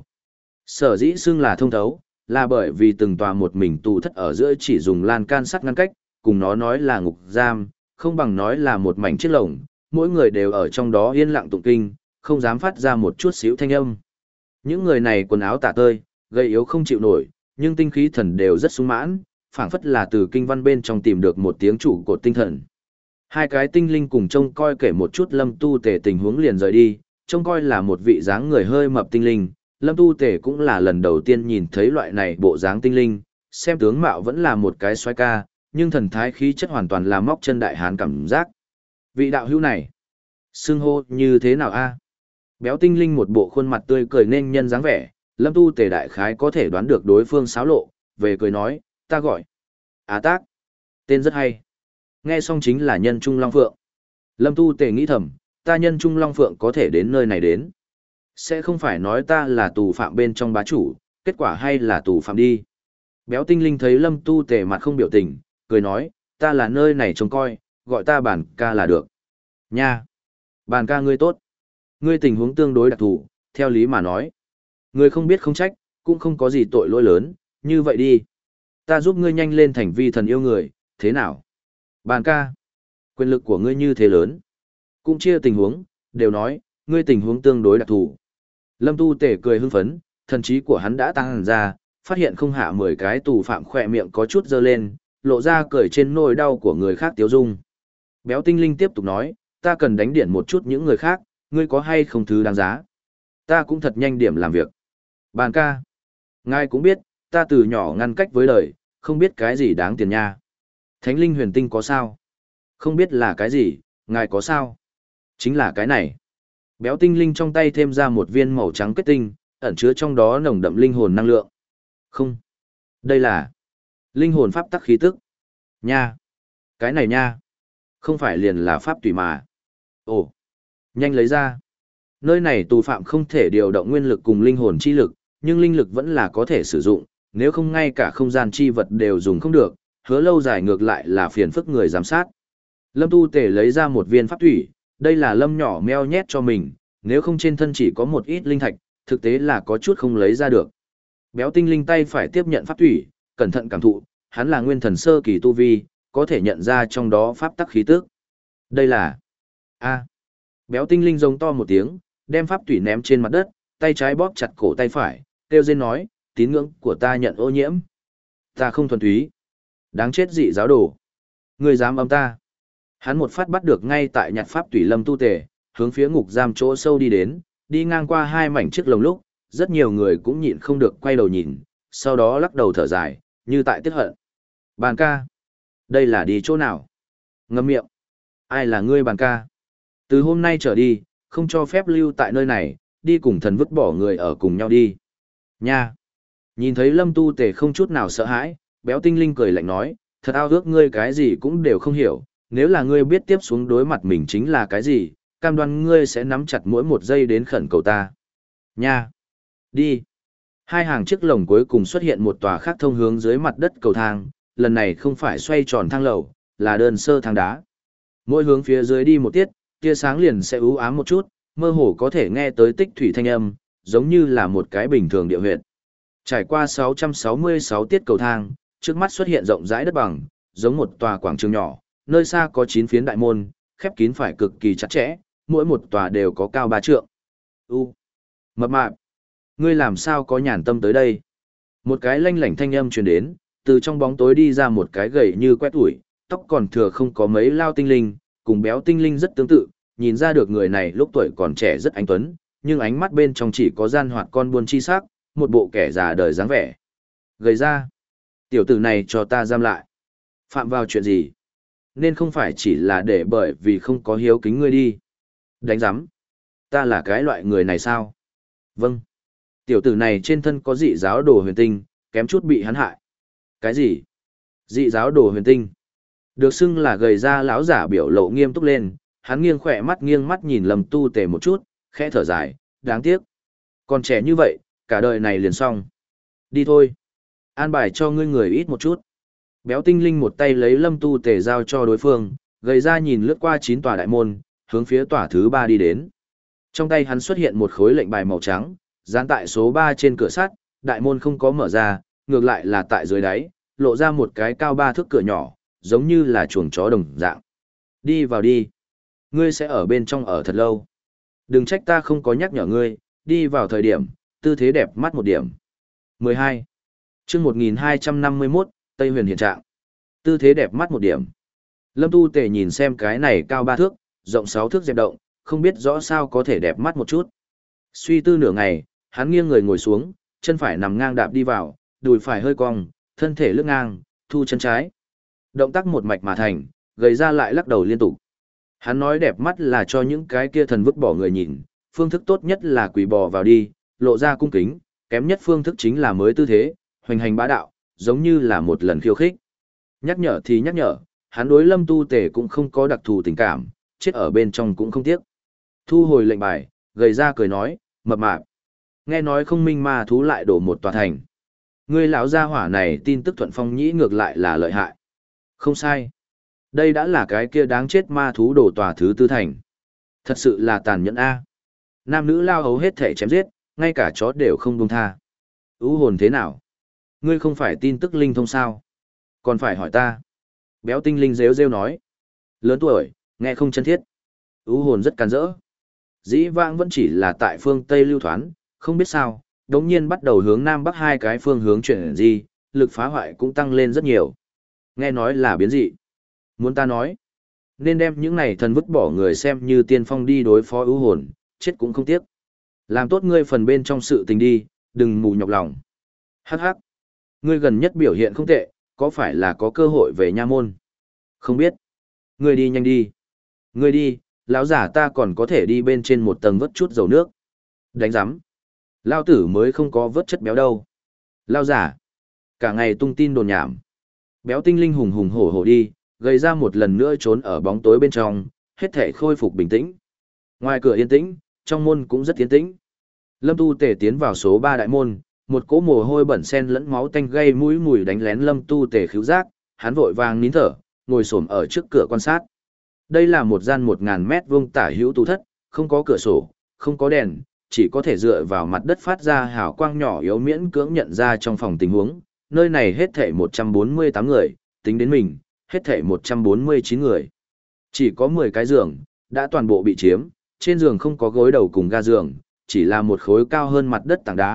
Sở dĩ xưng là thông thấu, là bởi vì từng tòa một mình tù thất ở giữa chỉ dùng lan can sắt ngăn cách, cùng nó nói là ngục giam, không bằng nói là một mảnh chiếc lồng, mỗi người đều ở trong đó yên lặng tụng kinh, không dám phát ra một chút xíu thanh âm. Những người này quần áo tả tơi, gầy yếu không chịu nổi, nhưng tinh khí thần đều rất sung mãn, phảng phất là từ kinh văn bên trong tìm được một tiếng trụ cột tinh thần. Hai cái tinh linh cùng trông coi kể một chút Lâm Tu Tề tình huống liền rời đi, trông coi là một vị dáng người hơi mập tinh linh, Lâm Tu Tề cũng là lần đầu tiên nhìn thấy loại này bộ dáng tinh linh, xem tướng mạo vẫn là một cái xoái ca, nhưng thần thái khí chất hoàn toàn là móc chân đại hán cảm giác. Vị đạo hữu này, xưng hô như thế nào a? Béo tinh linh một bộ khuôn mặt tươi cười nên nhân dáng vẻ, Lâm Tu Tề đại khái có thể đoán được đối phương xáo lộ, về cười nói, ta gọi Á Tác, tên rất hay. Nghe xong chính là nhân Trung Long Phượng. Lâm Tu Tề nghĩ thầm, ta nhân Trung Long Phượng có thể đến nơi này đến. Sẽ không phải nói ta là tù phạm bên trong bá chủ, kết quả hay là tù phạm đi. Béo tinh linh thấy Lâm Tu Tề mặt không biểu tình, cười nói, ta là nơi này trông coi, gọi ta bản ca là được. Nha! Bản ca ngươi tốt. Ngươi tình huống tương đối đặc thù, theo lý mà nói. Ngươi không biết không trách, cũng không có gì tội lỗi lớn, như vậy đi. Ta giúp ngươi nhanh lên thành vi thần yêu người, thế nào? Bản ca! Quyền lực của ngươi như thế lớn. Cũng chia tình huống, đều nói, ngươi tình huống tương đối đặc thù. Lâm Tu Tề cười hưng phấn, thần trí của hắn đã tăng ra, phát hiện không hạ mười cái tù phạm khỏe miệng có chút dơ lên, lộ ra cười trên nỗi đau của người khác tiếu dung. Béo tinh linh tiếp tục nói, ta cần đánh điển một chút những người khác, ngươi có hay không thứ đáng giá. Ta cũng thật nhanh điểm làm việc. Bàn ca. Ngài cũng biết, ta từ nhỏ ngăn cách với đời, không biết cái gì đáng tiền nha. Thánh linh huyền tinh có sao? Không biết là cái gì, ngài có sao? Chính là cái này. Béo tinh linh trong tay thêm ra một viên màu trắng kết tinh, ẩn chứa trong đó nồng đậm linh hồn năng lượng. Không. Đây là linh hồn pháp tắc khí tức. Nha. Cái này nha. Không phải liền là pháp tùy mà. Ồ. Nhanh lấy ra. Nơi này tù phạm không thể điều động nguyên lực cùng linh hồn chi lực, nhưng linh lực vẫn là có thể sử dụng, nếu không ngay cả không gian chi vật đều dùng không được, hứa lâu dài ngược lại là phiền phức người giám sát. Lâm Tu Tề lấy ra một viên pháp thủy, đây là Lâm nhỏ meo nhét cho mình, nếu không trên thân chỉ có một ít linh thạch, thực tế là có chút không lấy ra được. Béo tinh linh tay phải tiếp nhận pháp thủy, cẩn thận cảm thụ, hắn là nguyên thần sơ kỳ tu vi, có thể nhận ra trong đó pháp tắc khí tức. Đây là A. Béo tinh linh giống to một tiếng, đem pháp thủy ném trên mặt đất, tay trái bóp chặt cổ tay phải, kêu rên nói, tín ngưỡng của ta nhận ô nhiễm. Ta không thuần túy. Đáng chết dị giáo đồ. Ngươi dám âm ta. Hắn một phát bắt được ngay tại nhặt pháp tùy lâm tu tề, hướng phía ngục giam chỗ sâu đi đến, đi ngang qua hai mảnh chiếc lồng lúc, rất nhiều người cũng nhịn không được quay đầu nhìn, sau đó lắc đầu thở dài, như tại tiếc hận. Bàn ca. Đây là đi chỗ nào? Ngậm miệng. Ai là ngươi bàn ca? Từ hôm nay trở đi, không cho phép lưu tại nơi này, đi cùng thần vứt bỏ người ở cùng nhau đi. Nha. Nhìn thấy lâm tu tề không chút nào sợ hãi, béo tinh linh cười lạnh nói, thật ao ước ngươi cái gì cũng đều không hiểu, nếu là ngươi biết tiếp xuống đối mặt mình chính là cái gì, cam đoan ngươi sẽ nắm chặt mỗi một giây đến khẩn cầu ta. Nha. Đi. Hai hàng chiếc lồng cuối cùng xuất hiện một tòa khác thông hướng dưới mặt đất cầu thang, lần này không phải xoay tròn thang lầu, là đơn sơ thang đá. Mỗi hướng phía dưới đi một tiết, tia sáng liền sẽ ú ám một chút, mơ hồ có thể nghe tới tích thủy thanh âm, giống như là một cái bình thường địa huyệt. Trải qua sáu trăm sáu mươi sáu tiết cầu thang, trước mắt xuất hiện rộng rãi đất bằng, giống một tòa quảng trường nhỏ, nơi xa có chín phiến đại môn, khép kín phải cực kỳ chặt chẽ, mỗi một tòa đều có cao ba trượng. U, mập mạp, ngươi làm sao có nhàn tâm tới đây? Một cái lanh lảnh thanh âm truyền đến, từ trong bóng tối đi ra một cái gầy như quét ủi, tóc còn thừa không có mấy lao tinh linh, cùng béo tinh linh rất tương tự, nhìn ra được người này lúc tuổi còn trẻ rất anh tuấn, nhưng ánh mắt bên trong chỉ có gian hoạt con buôn chi sắc, một bộ kẻ già đời dáng vẻ. Gầy ra, tiểu tử này cho ta giam lại. Phạm vào chuyện gì? Nên không phải chỉ là để bởi vì không có hiếu kính ngươi đi. Đánh giám. Ta là cái loại người này sao? Vâng. Tiểu tử này trên thân có dị giáo đồ huyền tinh, kém chút bị hắn hại. Cái gì? Dị giáo đồ huyền tinh. Được xưng là gầy ra lão giả biểu lộ nghiêm túc lên, hắn nghiêng khỏe mắt nghiêng mắt nhìn Lâm Tu Tề một chút, khẽ thở dài, đáng tiếc. Còn trẻ như vậy, cả đời này liền xong. Đi thôi. An bài cho ngươi người ít một chút. Béo tinh linh một tay lấy Lâm Tu Tề giao cho đối phương, gầy ra nhìn lướt qua chín tòa đại môn, hướng phía tòa thứ ba đi đến. Trong tay hắn xuất hiện một khối lệnh bài màu trắng, dán tại số ba trên cửa sắt, đại môn không có mở ra, ngược lại là tại dưới đáy, lộ ra một cái cao ba thước cửa nhỏ, giống như là chuồng chó đồng dạng. Đi vào đi. Ngươi sẽ ở bên trong ở thật lâu. Đừng trách ta không có nhắc nhở ngươi, đi vào thời điểm, tư thế đẹp mắt một điểm. mười hai. Chương một nghìn hai trăm năm mươi mốt, Tây Huyền hiện trạng. Tư thế đẹp mắt một điểm. Lâm Tu Tề nhìn xem cái này cao ba thước, rộng sáu thước dẹp động, không biết rõ sao có thể đẹp mắt một chút. Suy tư nửa ngày, hắn nghiêng người ngồi xuống, chân phải nằm ngang đạp đi vào, đùi phải hơi cong, thân thể lướt ngang, thu chân trái. Động tác một mạch mà thành, gầy ra lại lắc đầu liên tục. Hắn nói đẹp mắt là cho những cái kia thần vứt bỏ người nhìn, phương thức tốt nhất là quỳ bò vào đi, lộ ra cung kính, kém nhất phương thức chính là mới tư thế, hoành hành bá đạo, giống như là một lần khiêu khích. Nhắc nhở thì nhắc nhở, hắn đối Lâm Tu Tề cũng không có đặc thù tình cảm, chết ở bên trong cũng không tiếc. Thu hồi lệnh bài, gầy ra cười nói, mập mạp. Nghe nói không minh ma thú lại đổ một tòa thành. Ngươi lão gia hỏa này tin tức thuận phong nhĩ ngược lại là lợi hại. Không sai. Đây đã là cái kia đáng chết ma thú đổ tòa thứ tư thành. Thật sự là tàn nhẫn a. Nam nữ lao hấu hết thể chém giết, ngay cả chó đều không buông tha. Ú hồn thế nào? Ngươi không phải tin tức linh thông sao? Còn phải hỏi ta. Béo tinh linh rêu rêu nói. Lớn tuổi, nghe không chân thiết. Ú hồn rất càn rỡ. Dĩ vãng vẫn chỉ là tại phương Tây lưu thoán, không biết sao, đống nhiên bắt đầu hướng Nam Bắc hai cái phương hướng chuyển gì, lực phá hoại cũng tăng lên rất nhiều. Nghe nói là biến dị. Muốn ta nói, nên đem những này thần vứt bỏ người xem như tiên phong đi đối phó ưu hồn, chết cũng không tiếc. Làm tốt ngươi phần bên trong sự tình đi, đừng mù nhọc lòng. Hắc hắc. Ngươi gần nhất biểu hiện không tệ, có phải là có cơ hội về nha môn? Không biết. Ngươi đi nhanh đi. Ngươi đi, lão giả ta còn có thể đi bên trên một tầng vớt chút dầu nước. Đánh giám. Lao tử mới không có vớt chất béo đâu. Lao giả. Cả ngày tung tin đồn nhảm. Béo tinh linh hùng hùng hổ hổ đi, gây ra một lần nữa trốn ở bóng tối bên trong, hết thể khôi phục bình tĩnh. Ngoài cửa yên tĩnh, trong môn cũng rất yên tĩnh. Lâm Tu Tề tiến vào số ba đại môn, một cỗ mồ hôi bẩn sen lẫn máu tanh gây mũi mùi đánh lén Lâm Tu Tề khứu giác, hắn vội vàng nín thở, ngồi xổm ở trước cửa quan sát. Đây là một gian một ngàn mét vuông tả hữu tủ thất, không có cửa sổ, không có đèn, chỉ có thể dựa vào mặt đất phát ra hào quang nhỏ yếu miễn cưỡng nhận ra trong phòng tình huống. Nơi này hết thảy một trăm bốn mươi tám người, tính đến mình, hết thảy một trăm bốn mươi chín người. Chỉ có mười cái giường, đã toàn bộ bị chiếm, trên giường không có gối đầu cùng ga giường, chỉ là một khối cao hơn mặt đất tảng đá,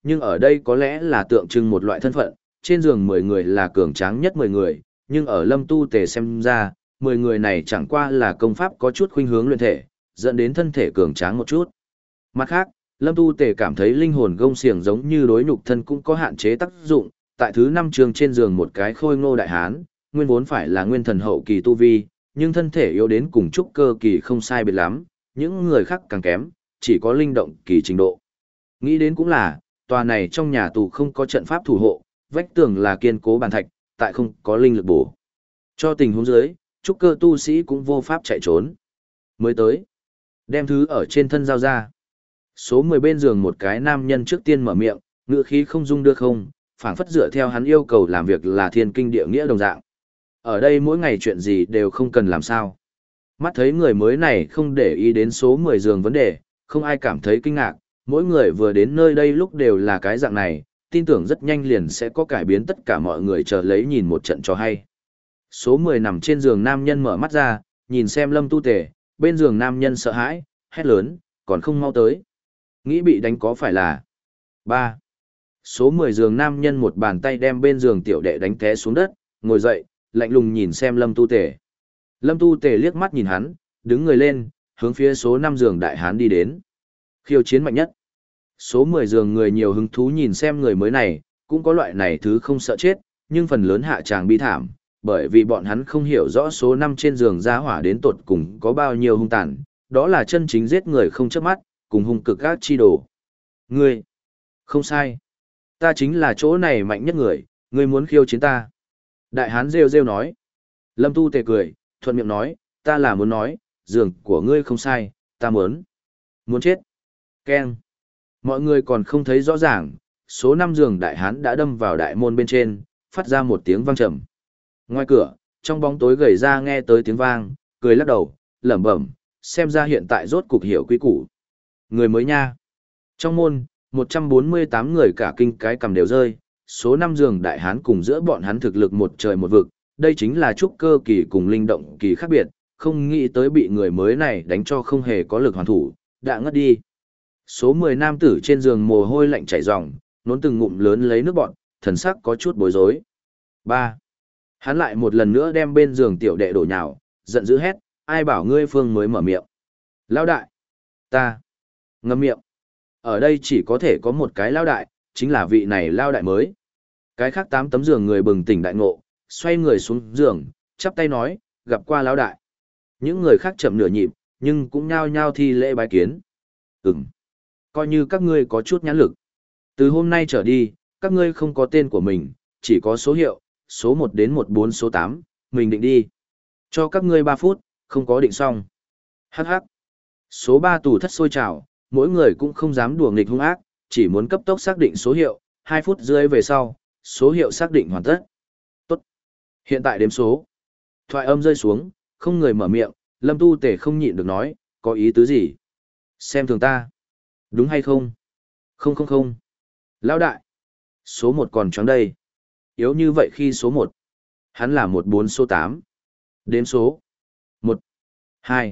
nhưng ở đây có lẽ là tượng trưng một loại thân phận, trên giường mười người là cường tráng nhất mười người, nhưng ở Lâm Tu Tề xem ra, mười người này chẳng qua là công pháp có chút khuynh hướng luyện thể, dẫn đến thân thể cường tráng một chút. Mặt khác, Lâm Tu Tề cảm thấy linh hồn gông xiềng giống như đối nhục thân cũng có hạn chế tác dụng, tại thứ năm trường trên giường một cái khôi ngô đại hán, nguyên vốn phải là nguyên thần hậu kỳ tu vi, nhưng thân thể yếu đến cùng trúc cơ kỳ không sai biệt lắm, những người khác càng kém, chỉ có linh động kỳ trình độ. Nghĩ đến cũng là, tòa này trong nhà tù không có trận pháp thủ hộ, vách tường là kiên cố bàn thạch, tại không có linh lực bổ. Cho tình huống dưới, trúc cơ tu sĩ cũng vô pháp chạy trốn. Mới tới, đem thứ ở trên thân giao ra. Số mười bên giường một cái nam nhân trước tiên mở miệng, ngựa khí không dung đưa không, phảng phất dựa theo hắn yêu cầu làm việc là thiên kinh địa nghĩa đồng dạng. Ở đây mỗi ngày chuyện gì đều không cần làm sao. Mắt thấy người mới này không để ý đến số mười giường vấn đề, không ai cảm thấy kinh ngạc, mỗi người vừa đến nơi đây lúc đều là cái dạng này, tin tưởng rất nhanh liền sẽ có cải biến tất cả mọi người chờ lấy nhìn một trận cho hay. Số mười nằm trên giường nam nhân mở mắt ra, nhìn xem Lâm Tu Tề, bên giường nam nhân sợ hãi, hét lớn, còn không mau tới. Nghĩ bị đánh có phải là... ba. Số mười giường nam nhân một bàn tay đem bên giường tiểu đệ đánh té xuống đất, ngồi dậy, lạnh lùng nhìn xem Lâm Tu Tề. Lâm Tu Tề liếc mắt nhìn hắn, đứng người lên, hướng phía số năm giường đại hán đi đến. Khiêu chiến mạnh nhất. Số mười giường người nhiều hứng thú nhìn xem người mới này, cũng có loại này thứ không sợ chết, nhưng phần lớn hạ tràng bi thảm, bởi vì bọn hắn không hiểu rõ số năm trên giường ra hỏa đến tột cùng có bao nhiêu hung tàn, đó là chân chính giết người không chớp mắt, cùng hung cực ác chi đồ. Ngươi, không sai. Ta chính là chỗ này mạnh nhất người, ngươi muốn khiêu chiến ta. Đại hán rêu rêu nói. Lâm Tu Tề cười, thuận miệng nói, ta là muốn nói, giường của ngươi không sai, ta muốn. Muốn chết. Keng. Mọi người còn không thấy rõ ràng, số năm giường đại hán đã đâm vào đại môn bên trên, phát ra một tiếng vang trầm. Ngoài cửa, trong bóng tối gầy ra nghe tới tiếng vang, cười lắc đầu, lẩm bẩm, xem ra hiện tại rốt cục hiểu quy củ. Người mới nha. Trong môn, một trăm bốn mươi tám người cả kinh cái cầm đều rơi, số năm giường đại hán cùng giữa bọn hắn thực lực một trời một vực, đây chính là trúc cơ kỳ cùng linh động kỳ khác biệt, không nghĩ tới bị người mới này đánh cho không hề có lực hoàn thủ, đã ngất đi. Số mười nam tử trên giường mồ hôi lạnh chảy ròng, nốn từng ngụm lớn lấy nước bọn, thần sắc có chút bối rối. ba. Hắn lại một lần nữa đem bên giường tiểu đệ đổ nhào, giận dữ hét, ai bảo ngươi phương mới mở miệng. Lão đại. Ta. Ngậm miệng. Ở đây chỉ có thể có một cái lão đại, chính là vị này lão đại mới. Cái khác tám tấm giường người bừng tỉnh đại ngộ, xoay người xuống giường, chắp tay nói, gặp qua lão đại. Những người khác chậm nửa nhịp, nhưng cũng nhao nhao thi lễ bái kiến. Ừm. Coi như các ngươi có chút nhãn lực. Từ hôm nay trở đi, các ngươi không có tên của mình, chỉ có số hiệu, số một đến một bốn số tám, mình định đi. Cho các ngươi ba phút, không có định xong. Hắc hắc. Số ba tù thất sôi trào, mỗi người cũng không dám đùa nghịch hung ác, chỉ muốn cấp tốc xác định số hiệu, hai phút rưỡi về sau, số hiệu xác định hoàn tất. Tốt. Hiện tại đếm số. Thoại âm rơi xuống, không người mở miệng, Lâm Tu Tề không nhịn được nói, có ý tứ gì? Xem thường ta. Đúng hay không? Không không không. Lão đại. Số một còn choáng đây. Yếu như vậy khi số một. Hắn là một bốn số tám. Đếm số. một, hai.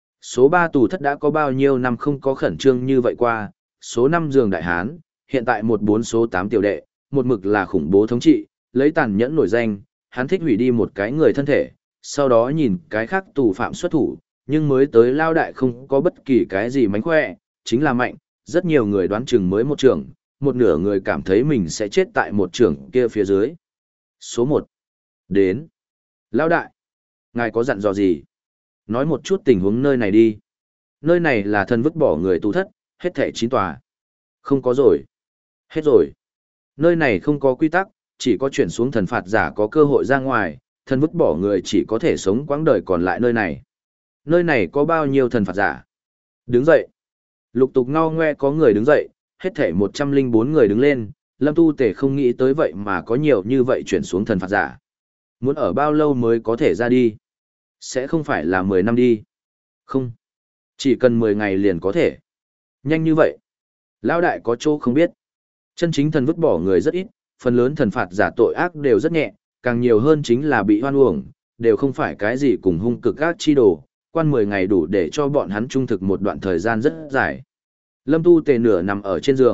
Số ba tù thất đã có bao nhiêu năm không có khẩn trương như vậy qua. Số năm giường đại hán, hiện tại một bốn số tám tiểu đệ, một mực là khủng bố thống trị, lấy tàn nhẫn nổi danh, hắn thích hủy đi một cái người thân thể, sau đó nhìn cái khác tù phạm xuất thủ, nhưng mới tới lao đại không có bất kỳ cái gì mánh khỏe, chính là mạnh, rất nhiều người đoán chừng mới một trường, một nửa người cảm thấy mình sẽ chết tại một trường kia phía dưới. Số một. Đến. Lao đại. Ngài có dặn dò gì? Nói một chút tình huống nơi này đi. Nơi này là thân vứt bỏ người tù thất, hết thẻ chín tòa. Không có rồi. Hết rồi. Nơi này không có quy tắc, chỉ có chuyển xuống thần phạt giả có cơ hội ra ngoài, thân vứt bỏ người chỉ có thể sống quãng đời còn lại nơi này. Nơi này có bao nhiêu thần phạt giả? Đứng dậy. Lục tục ngao ngoe có người đứng dậy, hết thể một trăm lẻ bốn người đứng lên, Lâm Tu Tề không nghĩ tới vậy mà có nhiều như vậy chuyển xuống thần phạt giả. Muốn ở bao lâu mới có thể ra đi? Sẽ không phải là mười năm đi. Không. Chỉ cần mười ngày liền có thể. Nhanh như vậy. Lão đại có chỗ không biết. Chân chính thần vứt bỏ người rất ít, phần lớn thần phạt giả tội ác đều rất nhẹ, càng nhiều hơn chính là bị hoan uổng, đều không phải cái gì cùng hung cực ác chi đồ, quan mười ngày đủ để cho bọn hắn trung thực một đoạn thời gian rất dài. Lâm Tu Tề nửa nằm ở trên giường,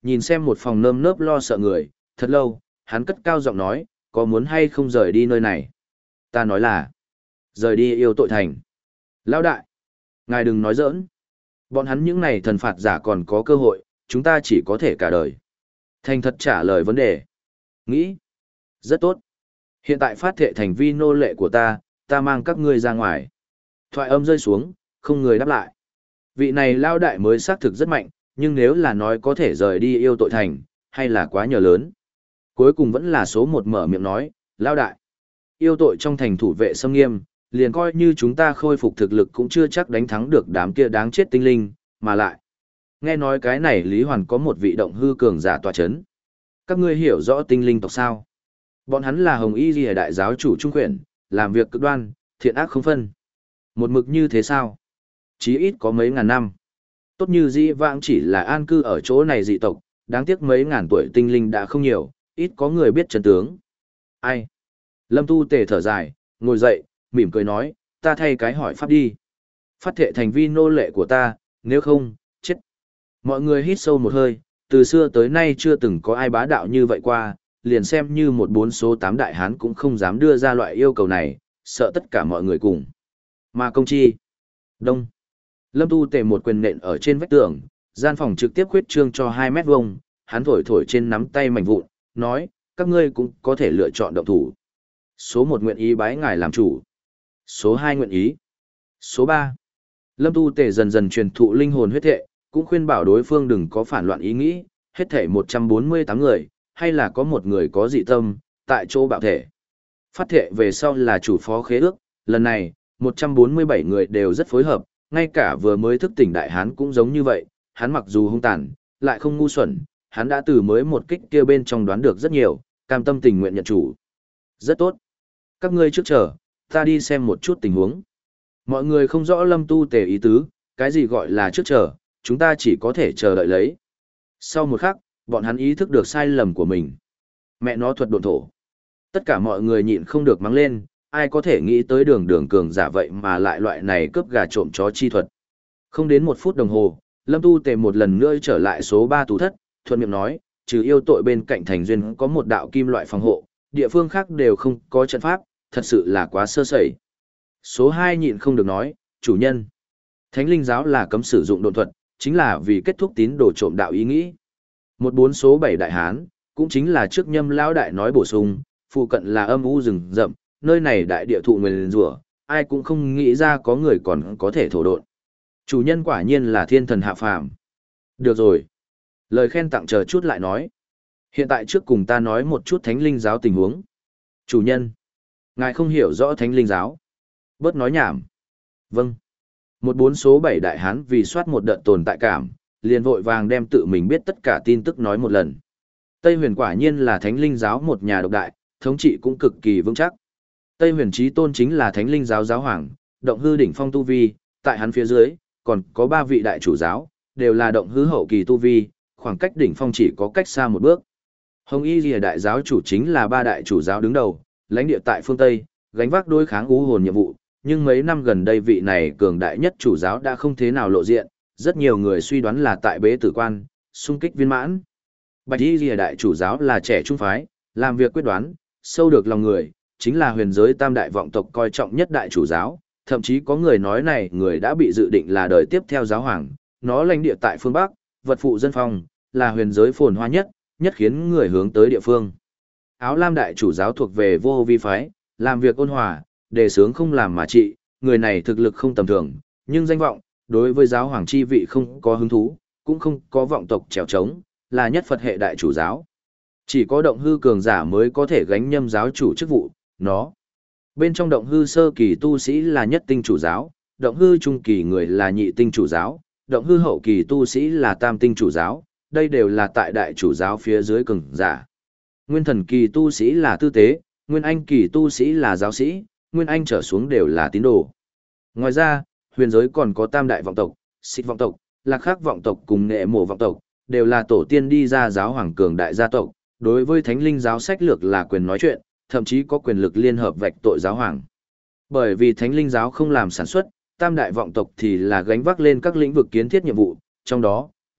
nhìn xem một phòng nơm nớp lo sợ người, thật lâu, hắn cất cao giọng nói, có muốn hay không rời đi nơi này? Ta nói là, rời đi yêu tội thành. Lão đại, ngài đừng nói giỡn. Bọn hắn những này thần phạt giả còn có cơ hội, chúng ta chỉ có thể cả đời. Thành thật trả lời vấn đề. Nghĩ. Rất tốt. Hiện tại phát thệ thành vi nô lệ của ta, ta mang các ngươi ra ngoài. Thoại âm rơi xuống, không người đáp lại. Vị này lao đại mới xác thực rất mạnh, nhưng nếu là nói có thể rời đi yêu tội thành, hay là quá nhờ lớn. Cuối cùng vẫn là số một mở miệng nói, lao đại. Yêu tội trong thành thủ vệ xâm nghiêm, liền coi như chúng ta khôi phục thực lực cũng chưa chắc đánh thắng được đám kia đáng chết tinh linh, mà lại. Nghe nói cái này Lý Hoàn có một vị động hư cường giả tọa chấn. Các ngươi hiểu rõ tinh linh tộc sao? Bọn hắn là Hồng Y Liễu đại giáo chủ trung quyển, làm việc cực đoan, thiện ác không phân. Một mực như thế sao? Chí ít có mấy ngàn năm. Tốt như dĩ vãng chỉ là an cư ở chỗ này dị tộc, đáng tiếc mấy ngàn tuổi tinh linh đã không nhiều, ít có người biết chân tướng. Ai? Lâm Tu Tề thở dài, ngồi dậy, mỉm cười nói, ta thay cái hỏi pháp đi. Phát thệ thành vi nô lệ của ta, nếu không, chết. Mọi người hít sâu một hơi, từ xưa tới nay chưa từng có ai bá đạo như vậy qua, liền xem như một bốn số tám đại hán cũng không dám đưa ra loại yêu cầu này, sợ tất cả mọi người cùng. Mà công chi? Đông. Lâm Tu Tề một quyền nện ở trên vách tường, gian phòng trực tiếp khuyết trương cho hai mét vuông, hắn thổi thổi trên nắm tay mảnh vụn, nói, các ngươi cũng có thể lựa chọn động thủ. Số một nguyện ý bái ngài làm chủ. Số hai nguyện ý. Số ba. Lâm Tu Tề dần dần truyền thụ linh hồn huyết thệ, cũng khuyên bảo đối phương đừng có phản loạn ý nghĩ, hết thể một trăm bốn mươi tám người, hay là có một người có dị tâm, tại chỗ bạo thể. Phát thệ về sau là chủ phó khế ước, lần này, một trăm bốn mươi bảy người đều rất phối hợp, ngay cả vừa mới thức tỉnh đại hán cũng giống như vậy, hắn mặc dù hung tàn, lại không ngu xuẩn, hắn đã từ mới một kích kia bên trong đoán được rất nhiều, cam tâm tình nguyện nhận chủ. Rất tốt. Các ngươi trước chờ, ta đi xem một chút tình huống. Mọi người không rõ Lâm Tu Tề ý tứ, cái gì gọi là trước chờ, chúng ta chỉ có thể chờ đợi lấy. Sau một khắc, bọn hắn ý thức được sai lầm của mình. Mẹ nó thuật độn thổ. Tất cả mọi người nhịn không được mắng lên, ai có thể nghĩ tới đường đường cường giả vậy mà lại loại này cướp gà trộm chó chi thuật. Không đến một phút đồng hồ, Lâm Tu Tề một lần nữa trở lại số ba tù thất, thuận miệng nói, trừ yêu tội bên cạnh thành duyên có một đạo kim loại phòng hộ, địa phương khác đều không có trận pháp, thật sự là quá sơ sẩy. Số hai nhịn không được nói, chủ nhân. Thánh linh giáo là cấm sử dụng độn thuật, chính là vì kết thúc tín đồ trộm đạo ý nghĩ. Một bốn số bảy đại hán, cũng chính là trước nhâm lão đại nói bổ sung, phụ cận là âm u rừng rậm, nơi này đại địa thụ nguyên rủa, ai cũng không nghĩ ra có người còn có thể thổ độn. Chủ nhân quả nhiên là thiên thần hạ phàm. Được rồi. Lời khen tặng chờ chút lại nói. Hiện tại trước cùng ta nói một chút thánh linh giáo tình huống. Chủ nhân. Ngài không hiểu rõ thánh linh giáo. Bớt nói nhảm. Vâng. Một bốn số bảy đại hán vì soát một đợt tồn tại cảm, liền vội vàng đem tự mình biết tất cả tin tức nói một lần. Tây huyền quả nhiên là thánh linh giáo một nhà độc đại, thống trị cũng cực kỳ vững chắc. Tây huyền chí tôn chính là thánh linh giáo giáo hoàng, động hư đỉnh phong tu vi, tại hắn phía dưới, còn có ba vị đại chủ giáo, đều là động hư hậu kỳ tu vi, khoảng cách đỉnh phong chỉ có cách xa một bước. Hồng Y Lìa đại giáo chủ chính là ba đại chủ giáo đứng đầu, lãnh địa tại phương Tây, gánh vác đối kháng u hồn nhiệm vụ, nhưng mấy năm gần đây vị này cường đại nhất chủ giáo đã không thế nào lộ diện, rất nhiều người suy đoán là tại bế tử quan, xung kích viên mãn. Bạch Y Lìa đại chủ giáo là trẻ trung phái, làm việc quyết đoán, sâu được lòng người, chính là huyền giới tam đại vọng tộc coi trọng nhất đại chủ giáo, thậm chí có người nói này người đã bị dự định là đời tiếp theo giáo hoàng, nó lãnh địa tại phương Bắc, vật phụ dân phong, là huyền giới phồn hoa nhất, nhất khiến người hướng tới địa phương. Áo lam đại chủ giáo thuộc về vô vi phái, làm việc ôn hòa, đề sướng không làm mà trị, người này thực lực không tầm thường, nhưng danh vọng, đối với giáo hoàng chi vị không có hứng thú, cũng không có vọng tộc trèo trống, là nhất Phật hệ đại chủ giáo. Chỉ có động hư cường giả mới có thể gánh nhâm giáo chủ chức vụ, nó. Bên trong động hư sơ kỳ tu sĩ là nhất tinh chủ giáo, động hư trung kỳ người là nhị tinh chủ giáo, động hư hậu kỳ tu sĩ là tam tinh chủ giáo, đây đều là tại đại chủ giáo phía dưới cường giả. Nguyên thần kỳ tu sĩ là tư tế, nguyên anh kỳ tu sĩ là giáo sĩ, nguyên anh trở xuống đều là tín đồ. Ngoài ra, huyền giới còn có tam đại vọng tộc, xích vọng tộc, lạc khắc vọng tộc cùng nghệ mộ vọng tộc, đều là tổ tiên đi ra giáo hoàng cường đại gia tộc, đối với thánh linh giáo sách lược là quyền nói chuyện, thậm chí có quyền lực liên hợp vạch tội giáo hoàng. Bởi vì thánh linh giáo không làm sản xuất, tam đại vọng tộc thì là gánh vác lên các lĩnh vực kiến thiết nhiệm vụ, trong đó,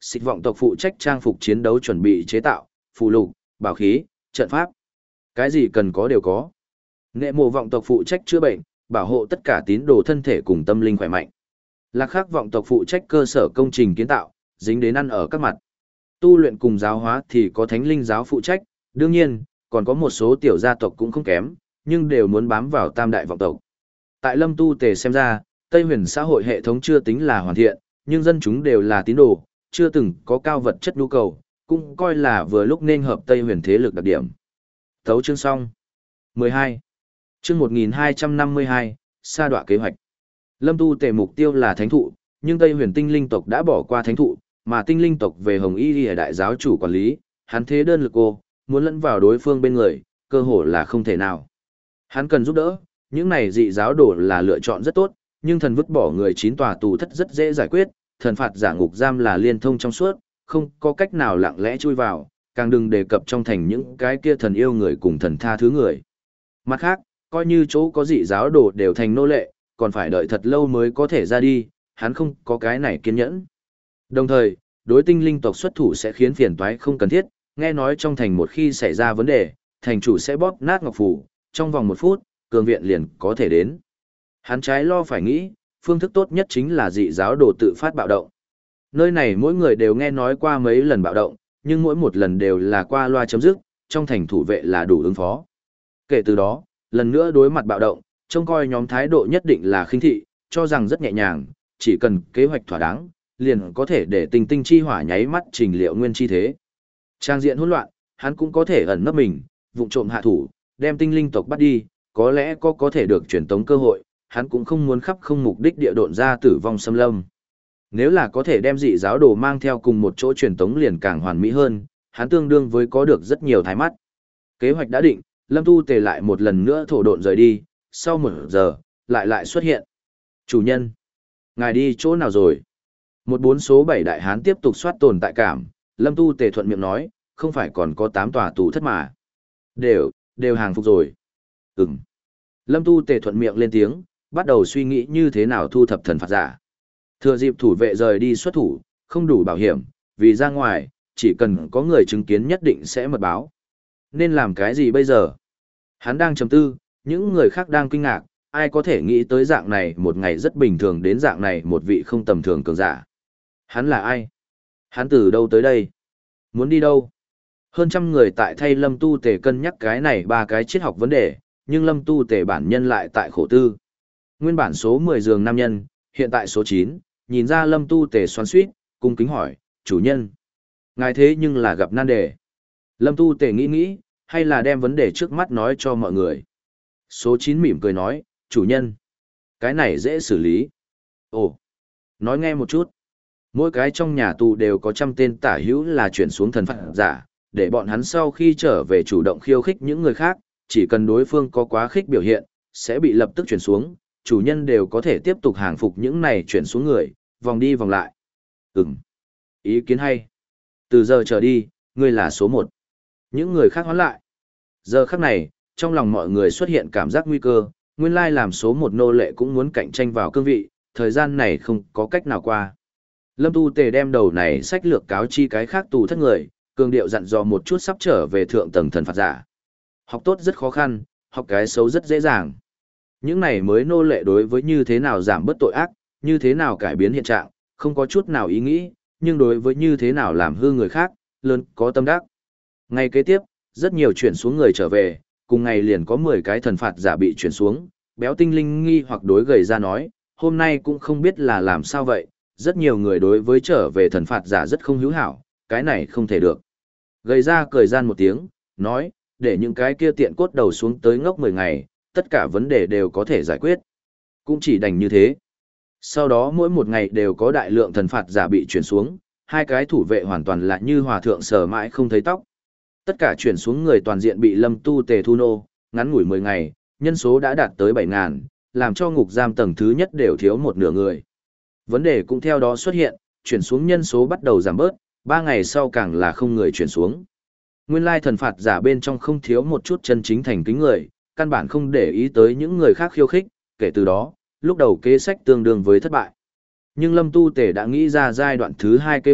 xịt vọng tộc phụ trách trang phục chiến đấu chuẩn bị chế tạo, phụ lục, bảo khí, trận pháp. Cái gì cần có đều có. Nghệ mộ vọng tộc phụ trách chữa bệnh, bảo hộ tất cả tín đồ thân thể cùng tâm linh khỏe mạnh. Lạc Khắc vọng tộc phụ trách cơ sở công trình kiến tạo, dính đến ăn ở các mặt. Tu luyện cùng giáo hóa thì có thánh linh giáo phụ trách, đương nhiên, còn có một số tiểu gia tộc cũng không kém, nhưng đều muốn bám vào tam đại vọng tộc. Tại Lâm Tu Tề xem ra, Tây Huyền xã hội hệ thống chưa tính là hoàn thiện, nhưng dân chúng đều là tín đồ, chưa từng có cao vật chất nhu cầu, cũng coi là vừa lúc nên hợp Tây Huyền thế lực đặc điểm. Thấu chương xong. mười hai. Chương một nghìn hai trăm năm mươi hai, sa đọa kế hoạch. Lâm Tu Tề mục tiêu là thánh thụ, nhưng Tây Huyền tinh linh tộc đã bỏ qua thánh thụ, mà tinh linh tộc về Hồng Y Liễu đại giáo chủ quản lý, hắn thế đơn lực cô, muốn lẫn vào đối phương bên người, cơ hội là không thể nào. Hắn cần giúp đỡ, những này dị giáo đồ là lựa chọn rất tốt, nhưng thần vứt bỏ người chín tòa tù thất rất dễ giải quyết, thần phạt giả ngục giam là liên thông trong suốt, không có cách nào lặng lẽ chui vào, càng đừng đề cập trong thành những cái kia thần yêu người cùng thần tha thứ người. Mặt khác, coi như chỗ có dị giáo đồ đều thành nô lệ, còn phải đợi thật lâu mới có thể ra đi, hắn không có cái này kiên nhẫn. Đồng thời, đối tinh linh tộc xuất thủ sẽ khiến phiền toái không cần thiết, nghe nói trong thành một khi xảy ra vấn đề, thành chủ sẽ bóp nát ngọc phủ, trong vòng một phút, cường viện liền có thể đến. Hắn trái lo phải nghĩ, phương thức tốt nhất chính là dị giáo đồ tự phát bạo động. Nơi này mỗi người đều nghe nói qua mấy lần bạo động, nhưng mỗi một lần đều là qua loa chấm dứt, trong thành thủ vệ là đủ ứng phó. Kể từ đó, lần nữa đối mặt bạo động, trông coi nhóm thái độ nhất định là khinh thị, cho rằng rất nhẹ nhàng, chỉ cần kế hoạch thỏa đáng, liền có thể để tình tinh chi hỏa nháy mắt trình liệu nguyên chi thế. Trang diện hỗn loạn, hắn cũng có thể ẩn nấp mình, vụng trộm hạ thủ, đem tinh linh tộc bắt đi, có lẽ có có thể được truyền tống cơ hội, hắn cũng không muốn khắp không mục đích địa độn ra tử vong xâm lâm. Nếu là có thể đem dị giáo đồ mang theo cùng một chỗ truyền tống liền càng hoàn mỹ hơn, hắn tương đương với có được rất nhiều thái mắt. Kế hoạch đã định, Lâm Tu Tề lại một lần nữa thổ độn rời đi, sau một giờ, lại lại xuất hiện. Chủ nhân, ngài đi chỗ nào rồi? Một bốn số bảy đại hán tiếp tục soát tồn tại cảm, Lâm Tu Tề thuận miệng nói, không phải còn có tám tòa tù thất mà. Đều, đều hàng phục rồi. Ừm. Lâm Tu Tề thuận miệng lên tiếng, bắt đầu suy nghĩ như thế nào thu thập thần phạt giả. Thừa dịp thủ vệ rời đi xuất thủ, không đủ bảo hiểm, vì ra ngoài, chỉ cần có người chứng kiến nhất định sẽ mật báo. Nên làm cái gì bây giờ? Hắn đang trầm tư, những người khác đang kinh ngạc, ai có thể nghĩ tới dạng này một ngày rất bình thường đến dạng này một vị không tầm thường cường giả. Hắn là ai? Hắn từ đâu tới đây? Muốn đi đâu? Hơn trăm người tại thay Lâm Tu Tề cân nhắc cái này ba cái triết học vấn đề, nhưng Lâm Tu Tề bản nhân lại tại khổ tư. Nguyên bản số mười giường nam nhân, hiện tại số chín, nhìn ra Lâm Tu Tề xoắn xuýt, cung kính hỏi, chủ nhân. Ngài thế nhưng là gặp nan đề. Lâm Tu Tề nghĩ nghĩ, hay là đem vấn đề trước mắt nói cho mọi người. Số chín mỉm cười nói, chủ nhân. Cái này dễ xử lý. Ồ, nói nghe một chút. Mỗi cái trong nhà tù đều có trăm tên tả hữu là chuyển xuống thần phạt giả, để bọn hắn sau khi trở về chủ động khiêu khích những người khác, chỉ cần đối phương có quá khích biểu hiện, sẽ bị lập tức chuyển xuống, chủ nhân đều có thể tiếp tục hàng phục những này chuyển xuống người, vòng đi vòng lại. Ừm, ý kiến hay. Từ giờ trở đi, ngươi là số một. Những người khác hoán lại. Giờ khắc này, trong lòng mọi người xuất hiện cảm giác nguy cơ, nguyên lai làm số một nô lệ cũng muốn cạnh tranh vào cương vị, thời gian này không có cách nào qua. Lâm Tu Tề đem đầu này sách lược cáo chi cái khác tù thất người, cường điệu dặn dò một chút sắp trở về thượng tầng thần phạt giả. Học tốt rất khó khăn, học cái xấu rất dễ dàng. Những này mới nô lệ đối với như thế nào giảm bớt tội ác, như thế nào cải biến hiện trạng, không có chút nào ý nghĩ, nhưng đối với như thế nào làm hư người khác, lớn có tâm đắc. Ngày kế tiếp, rất nhiều chuyển xuống người trở về, cùng ngày liền có mười cái thần phạt giả bị chuyển xuống, béo tinh linh nghi hoặc đối gầy ra nói, hôm nay cũng không biết là làm sao vậy, rất nhiều người đối với trở về thần phạt giả rất không hữu hảo, cái này không thể được. Gầy ra cười gian một tiếng, nói, để những cái kia tiện cốt đầu xuống tới ngốc mười ngày, tất cả vấn đề đều có thể giải quyết. Cũng chỉ đành như thế. Sau đó mỗi một ngày đều có đại lượng thần phạt giả bị chuyển xuống, hai cái thủ vệ hoàn toàn là như hòa thượng sờ mãi không thấy tóc. Tất cả chuyển xuống người toàn diện bị Lâm Tu Tề thu nô, ngắn ngủi mười ngày, nhân số đã đạt tới bảy ngàn, làm cho ngục giam tầng thứ nhất đều thiếu một nửa người. Vấn đề cũng theo đó xuất hiện, chuyển xuống nhân số bắt đầu giảm bớt, ba ngày sau càng là không người chuyển xuống. Nguyên lai thần phạt giả bên trong không thiếu một chút chân chính thành kính người, căn bản không để ý tới những người khác khiêu khích, kể từ đó, lúc đầu kế sách tương đương với thất bại. Nhưng Lâm Tu Tề đã nghĩ ra giai đoạn thứ hai kế hoạch,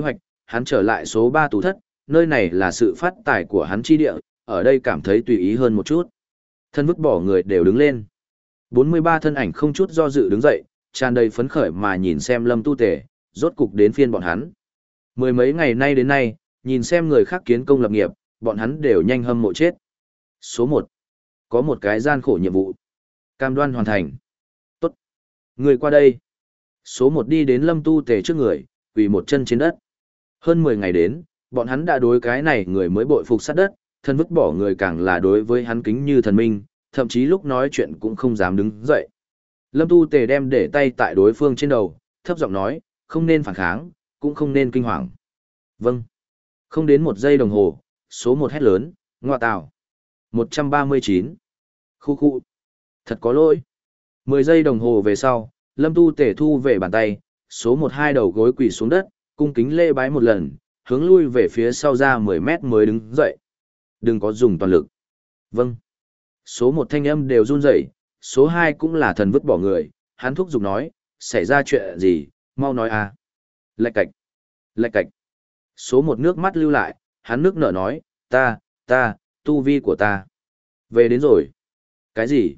hắn trở lại số ba tù thất, nơi này là sự phát tài của hắn chi địa, ở đây cảm thấy tùy ý hơn một chút. Thân vứt bỏ người đều đứng lên. bốn mươi ba thân ảnh không chút do dự đứng dậy, tràn đầy phấn khởi mà nhìn xem Lâm Tu Tề, rốt cục đến phiên bọn hắn. Mười mấy ngày nay đến nay, nhìn xem người khác kiến công lập nghiệp, bọn hắn đều nhanh hâm mộ chết. Số một, có một cái gian khổ nhiệm vụ. Cam đoan hoàn thành. Tốt. Người qua đây. Số một đi đến Lâm Tu Tề trước người, quỳ một chân trên đất. Hơn mười ngày đến, bọn hắn đã đối cái này người mới bội phục sát đất, thân vứt bỏ người càng là đối với hắn kính như thần minh, thậm chí lúc nói chuyện cũng không dám đứng dậy. Lâm Tu Tề đem để tay tại đối phương trên đầu, thấp giọng nói, không nên phản kháng, cũng không nên kinh hoàng. Vâng. Không đến một giây đồng hồ, số một hét lớn, ngoa tào. một trăm ba mươi chín. Khu khu. Thật có lỗi. Mười giây đồng hồ về sau, Lâm Tu Tề thu về bàn tay, số một hai đầu gối quỳ xuống đất, cung kính lễ bái một lần, hướng lui về phía sau ra mười mét mới đứng dậy. Đừng có dùng toàn lực. Vâng. Số một thanh âm đều run rẩy, số hai cũng là thần vứt bỏ người, hắn thúc giục nói, xảy ra chuyện gì, mau nói à. Lạch cạch. Lạch cạch. Số một nước mắt lưu lại, hắn nước nở nói, ta, ta, tu vi của ta. Về đến rồi. Cái gì?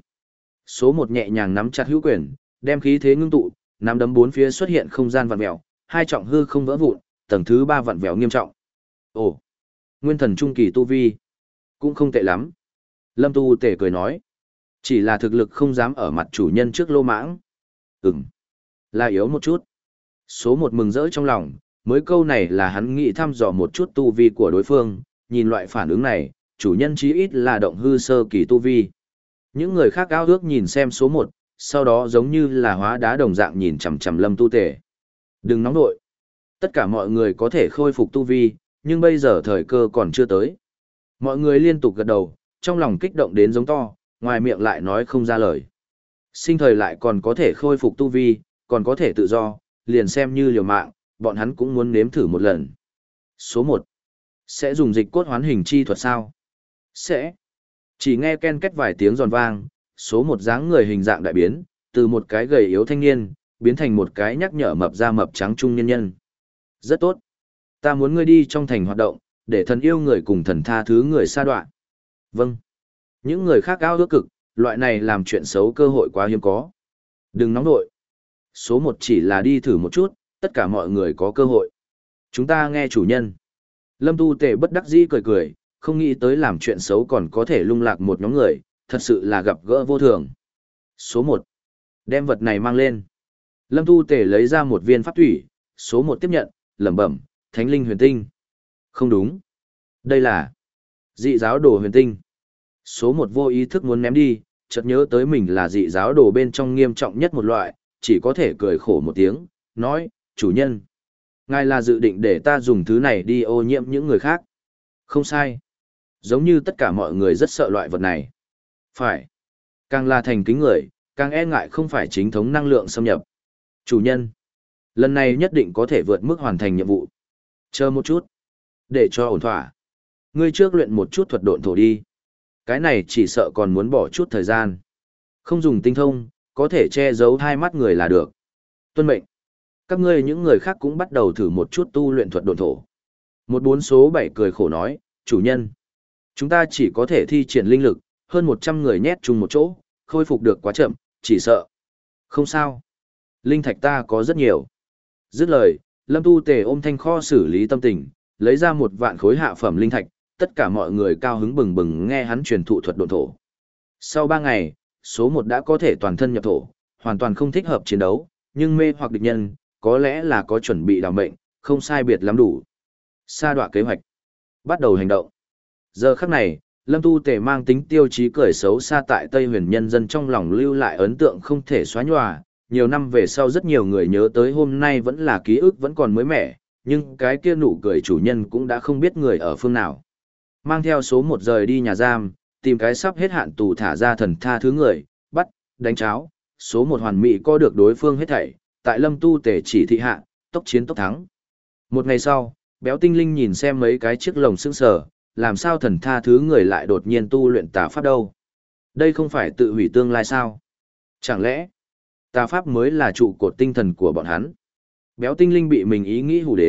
Số một nhẹ nhàng nắm chặt hữu quyền, đem khí thế ngưng tụ, nắm đấm bốn phía xuất hiện không gian vặn vẹo, hai trọng hư không vỡ vụn, tầng thứ ba vặn vẹo nghiêm trọng. Ồ, nguyên thần trung kỳ tu vi, cũng không tệ lắm. Lâm Tu Tề cười nói, chỉ là thực lực không dám ở mặt chủ nhân trước lô mãng. Ừm, là yếu một chút. Số một mừng rỡ trong lòng, mới câu này là hắn nghĩ thăm dò một chút tu vi của đối phương, nhìn loại phản ứng này, chủ nhân chí ít là động hư sơ kỳ tu vi. Những người khác ao ước nhìn xem số một, sau đó giống như là hóa đá đồng dạng nhìn chằm chằm Lâm Tu Tề. Đừng nóng nội. Tất cả mọi người có thể khôi phục tu vi, nhưng bây giờ thời cơ còn chưa tới. Mọi người liên tục gật đầu, trong lòng kích động đến giống to, ngoài miệng lại nói không ra lời. Sinh thời lại còn có thể khôi phục tu vi, còn có thể tự do, liền xem như liều mạng, bọn hắn cũng muốn nếm thử một lần. Số một. Sẽ dùng dịch cốt hoán hình chi thuật sao? Sẽ. Chỉ nghe ken két vài tiếng giòn vang, số một dáng người hình dạng đại biến, từ một cái gầy yếu thanh niên, biến thành một cái nhắc nhở mập da mập trắng trung nhân nhân. Rất tốt. Ta muốn ngươi đi trong thành hoạt động, để thần yêu người cùng thần tha thứ người sa đoạn. Vâng. Những người khác ao ước cực, loại này làm chuyện xấu cơ hội quá hiếm có. Đừng nóng nội. Số một chỉ là đi thử một chút, tất cả mọi người có cơ hội. Chúng ta nghe chủ nhân. Lâm Tu Tề bất đắc dĩ cười cười, không nghĩ tới làm chuyện xấu còn có thể lung lạc một nhóm người, thật sự là gặp gỡ vô thường. Số một. Đem vật này mang lên. Lâm Tu Tề lấy ra một viên pháp thủy, số một tiếp nhận, lẩm bẩm, Thánh linh huyền tinh. Không đúng. Đây là dị giáo đồ huyền tinh. Số một vô ý thức muốn ném đi, chợt nhớ tới mình là dị giáo đồ bên trong nghiêm trọng nhất một loại, chỉ có thể cười khổ một tiếng, nói, chủ nhân. Ngài là dự định để ta dùng thứ này đi ô nhiễm những người khác. Không sai. Giống như tất cả mọi người rất sợ loại vật này. Phải. Càng là thành kính người, càng e ngại không phải chính thống năng lượng xâm nhập. Chủ nhân. Lần này nhất định có thể vượt mức hoàn thành nhiệm vụ. Chờ một chút. Để cho ổn thỏa. Ngươi trước luyện một chút thuật độn thổ đi. Cái này chỉ sợ còn muốn bỏ chút thời gian. Không dùng tinh thông, có thể che giấu hai mắt người là được. Tuân mệnh. Các ngươi những người khác cũng bắt đầu thử một chút tu luyện thuật độn thổ. Một bốn số bảy cười khổ nói, chủ nhân. Chúng ta chỉ có thể thi triển linh lực, hơn một trăm người nhét chung một chỗ, khôi phục được quá chậm, chỉ sợ. Không sao. Linh thạch ta có rất nhiều. Dứt lời, Lâm Tu Tề ôm thanh kho xử lý tâm tình, lấy ra một vạn khối hạ phẩm linh thạch, tất cả mọi người cao hứng bừng bừng nghe hắn truyền thụ thuật độn thổ. Sau ba ngày, số một đã có thể toàn thân nhập thổ, hoàn toàn không thích hợp chiến đấu, nhưng mê hoặc địch nhân, có lẽ là có chuẩn bị đào mệnh, không sai biệt lắm đủ. Sa đọa kế hoạch. Bắt đầu hành động. Giờ khắc này, Lâm Tu Tề mang tính tiêu chí cười xấu xa tại Tây Huyền nhân dân trong lòng lưu lại ấn tượng không thể xóa nhòa. Nhiều năm về sau rất nhiều người nhớ tới hôm nay vẫn là ký ức vẫn còn mới mẻ, nhưng cái kia nụ cười chủ nhân cũng đã không biết người ở phương nào. Mang theo số một rời đi nhà giam, tìm cái sắp hết hạn tù thả ra thần tha thứ người, bắt, đánh cháo, số một hoàn mỹ có được đối phương hết thảy, tại Lâm Tu Tề chỉ thị hạ, tốc chiến tốc thắng. Một ngày sau, béo tinh linh nhìn xem mấy cái chiếc lồng sững sờ, làm sao thần tha thứ người lại đột nhiên tu luyện tà pháp đâu? Đây không phải tự hủy tương lai sao? Chẳng lẽ tà pháp mới là trụ cột tinh thần của bọn hắn? Béo tinh linh bị mình ý nghĩ hù đến,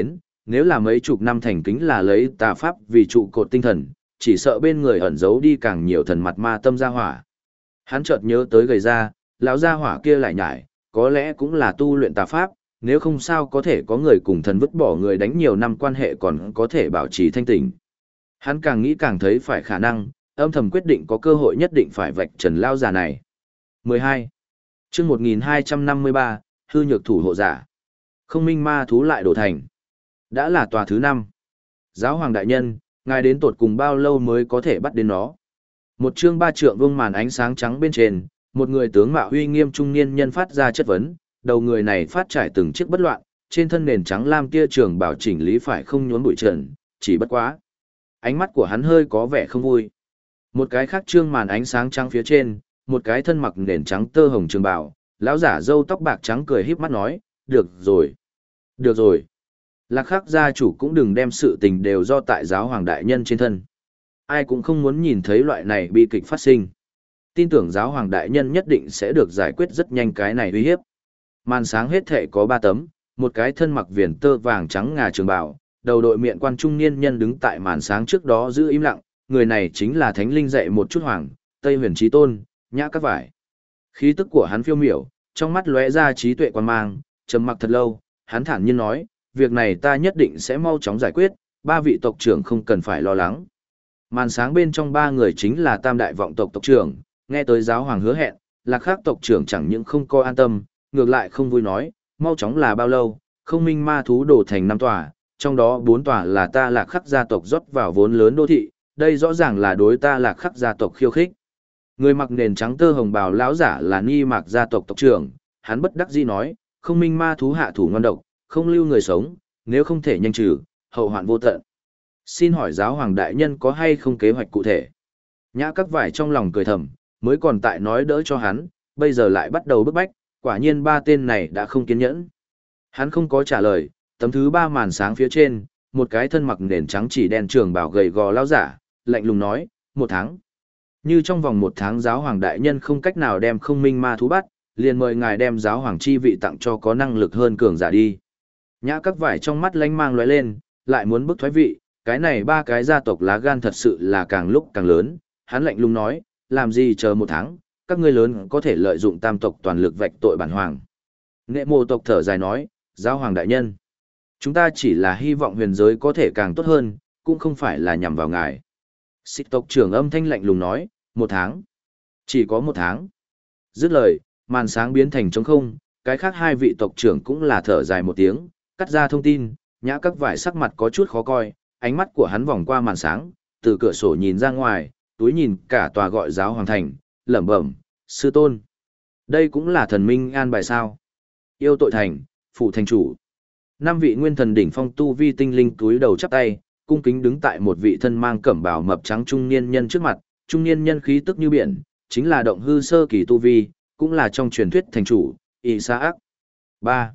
nếu là mấy chục năm thành kính là lấy tà pháp vì trụ cột tinh thần, chỉ sợ bên người ẩn giấu đi càng nhiều thần mặt ma tâm gia hỏa. Hắn chợt nhớ tới gầy ra, lão gia hỏa kia lại nhải, có lẽ cũng là tu luyện tà pháp, nếu không sao có thể có người cùng thần vứt bỏ người đánh nhiều năm quan hệ còn có thể bảo trì thanh tỉnh. Hắn càng nghĩ càng thấy phải khả năng, âm thầm quyết định có cơ hội nhất định phải vạch trần lao già này. mười hai. Chương một nghìn hai trăm năm mươi ba, hư nhược thủ hộ giả. Không minh ma thú lại đổ thành. Đã là tòa thứ năm. Giáo hoàng đại nhân, ngài đến tột cùng bao lâu mới có thể bắt đến nó? Một chương ba trượng vuông màn ánh sáng trắng bên trên, một người tướng mạo uy nghiêm trung niên nhân phát ra chất vấn, đầu người này phát trải từng chiếc bất loạn, trên thân nền trắng lam kia trường bảo chỉnh lý phải không nhốn bụi trần, chỉ bất quá. Ánh mắt của hắn hơi có vẻ không vui. Một cái khác trương màn ánh sáng trắng phía trên, một cái thân mặc nền trắng tơ hồng trường bảo, lão giả râu tóc bạc trắng cười híp mắt nói, được rồi, được rồi. Lạc Khắc gia chủ cũng đừng đem sự tình đều do tại giáo hoàng đại nhân trên thân. Ai cũng không muốn nhìn thấy loại này bi kịch phát sinh. Tin tưởng giáo hoàng đại nhân nhất định sẽ được giải quyết rất nhanh cái này uy hiếp. Màn sáng hết thể có ba tấm, một cái thân mặc viền tơ vàng trắng ngà trường bào, đầu đội miệng quan trung niên nhân đứng tại màn sáng trước đó giữ im lặng, người này chính là thánh linh dạy một chút hoàng, Tây Huyền Chí Tôn, Nhã Các Vải. Khí tức của hắn phiêu miểu, trong mắt lóe ra trí tuệ quan mang, trầm mặc thật lâu, hắn thản nhiên nói, việc này ta nhất định sẽ mau chóng giải quyết, ba vị tộc trưởng không cần phải lo lắng. Màn sáng bên trong ba người chính là tam đại vọng tộc tộc trưởng, nghe tới giáo hoàng hứa hẹn, Lạc Khắc tộc trưởng chẳng những không coi an tâm, ngược lại không vui nói, mau chóng là bao lâu, không minh ma thú đổ thành năm tòa, trong đó bốn tòa là ta Lạc Khắc gia tộc rót vào vốn lớn đô thị, đây rõ ràng là đối ta Lạc Khắc gia tộc khiêu khích. Người mặc nền trắng tơ hồng bào lão giả là Ni Mạc gia tộc tộc trưởng, hắn bất đắc dĩ nói, không minh ma thú hạ thủ ngon độc, không lưu người sống, nếu không thể nhanh trừ, hậu hoạn vô tận. Xin hỏi giáo hoàng đại nhân có hay không kế hoạch cụ thể? Nhã Các Vải trong lòng cười thầm, mới còn tại nói đỡ cho hắn, bây giờ lại bắt đầu bức bách, quả nhiên ba tên này đã không kiên nhẫn. Hắn không có trả lời, tấm thứ ba màn sáng phía trên, một cái thân mặc nền trắng chỉ đen trường bảo gầy gò lão giả, lạnh lùng nói, một tháng. Như trong vòng một tháng giáo hoàng đại nhân không cách nào đem không minh ma thú bắt, liền mời ngài đem giáo hoàng chi vị tặng cho có năng lực hơn cường giả đi. Nhã Các Vải trong mắt lánh mang lóe lên, lại muốn bức thoái vị, cái này ba cái gia tộc lá gan thật sự là càng lúc càng lớn, hắn lạnh lùng nói, làm gì chờ một tháng, các ngươi lớn có thể lợi dụng tam tộc toàn lực vạch tội bản hoàng. Nghệ mô tộc thở dài nói, giáo hoàng đại nhân, chúng ta chỉ là hy vọng huyền giới có thể càng tốt hơn, cũng không phải là nhằm vào ngài. Xích tộc trưởng âm thanh lạnh lùng nói, một tháng, chỉ có một tháng. Dứt lời, màn sáng biến thành trống không, cái khác hai vị tộc trưởng cũng là thở dài một tiếng, cắt ra thông tin, Nhã Các Vải sắc mặt có chút khó coi, ánh mắt của hắn vòng qua màn sáng, từ cửa sổ nhìn ra ngoài, túi nhìn cả tòa gọi giáo hoàng thành, lẩm bẩm, sư tôn. Đây cũng là thần minh an bài sao. Yêu tội thành, phụ thành chủ. Năm vị nguyên thần đỉnh phong tu vi tinh linh túi đầu chắp tay, cung kính đứng tại một vị thân mang cẩm bào mập trắng trung niên nhân trước mặt, trung niên nhân khí tức như biển, chính là động hư sơ kỳ tu vi, cũng là trong truyền thuyết thành chủ, Isaac. ba.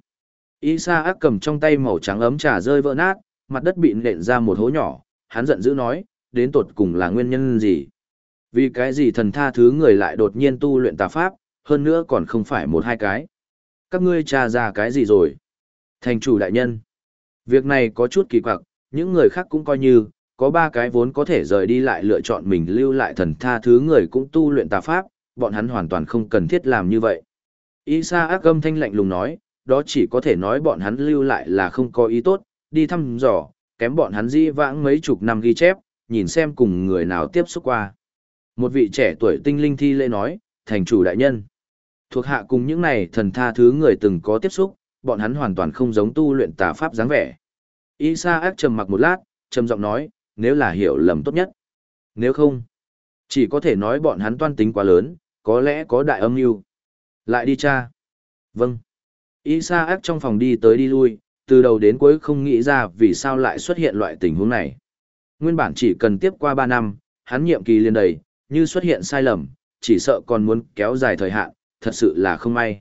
Isaac cầm trong tay màu trắng ấm trà rơi vỡ nát, mặt đất bị nện ra một hố nhỏ, hắn giận dữ nói, đến tột cùng là nguyên nhân gì? Vì cái gì thần tha thứ người lại đột nhiên tu luyện tà pháp, hơn nữa còn không phải một hai cái. Các ngươi tra ra cái gì rồi? Thành chủ đại nhân. Việc này có chút kỳ quặc, những người khác cũng coi như, có ba cái vốn có thể rời đi lại lựa chọn mình lưu lại thần tha thứ người cũng tu luyện tà pháp, bọn hắn hoàn toàn không cần thiết làm như vậy. Isaac âm thanh lạnh lùng nói, đó chỉ có thể nói bọn hắn lưu lại là không có ý tốt, đi thăm dò, kém bọn hắn di vãng mấy chục năm ghi chép, nhìn xem cùng người nào tiếp xúc qua. Một vị trẻ tuổi tinh linh thi lễ nói, thành chủ đại nhân. Thuộc hạ cùng những này thần tha thứ người từng có tiếp xúc, bọn hắn hoàn toàn không giống tu luyện tà pháp dáng vẻ. Isaac trầm mặc một lát, trầm giọng nói, nếu là hiểu lầm tốt nhất. Nếu không, chỉ có thể nói bọn hắn toan tính quá lớn, có lẽ có đại âm mưu. Lại đi cha. Vâng. Isaac trong phòng đi tới đi lui, từ đầu đến cuối không nghĩ ra vì sao lại xuất hiện loại tình huống này. Nguyên bản chỉ cần tiếp qua ba năm, hắn nhiệm kỳ liền đầy, như xuất hiện sai lầm, chỉ sợ còn muốn kéo dài thời hạn, thật sự là không may.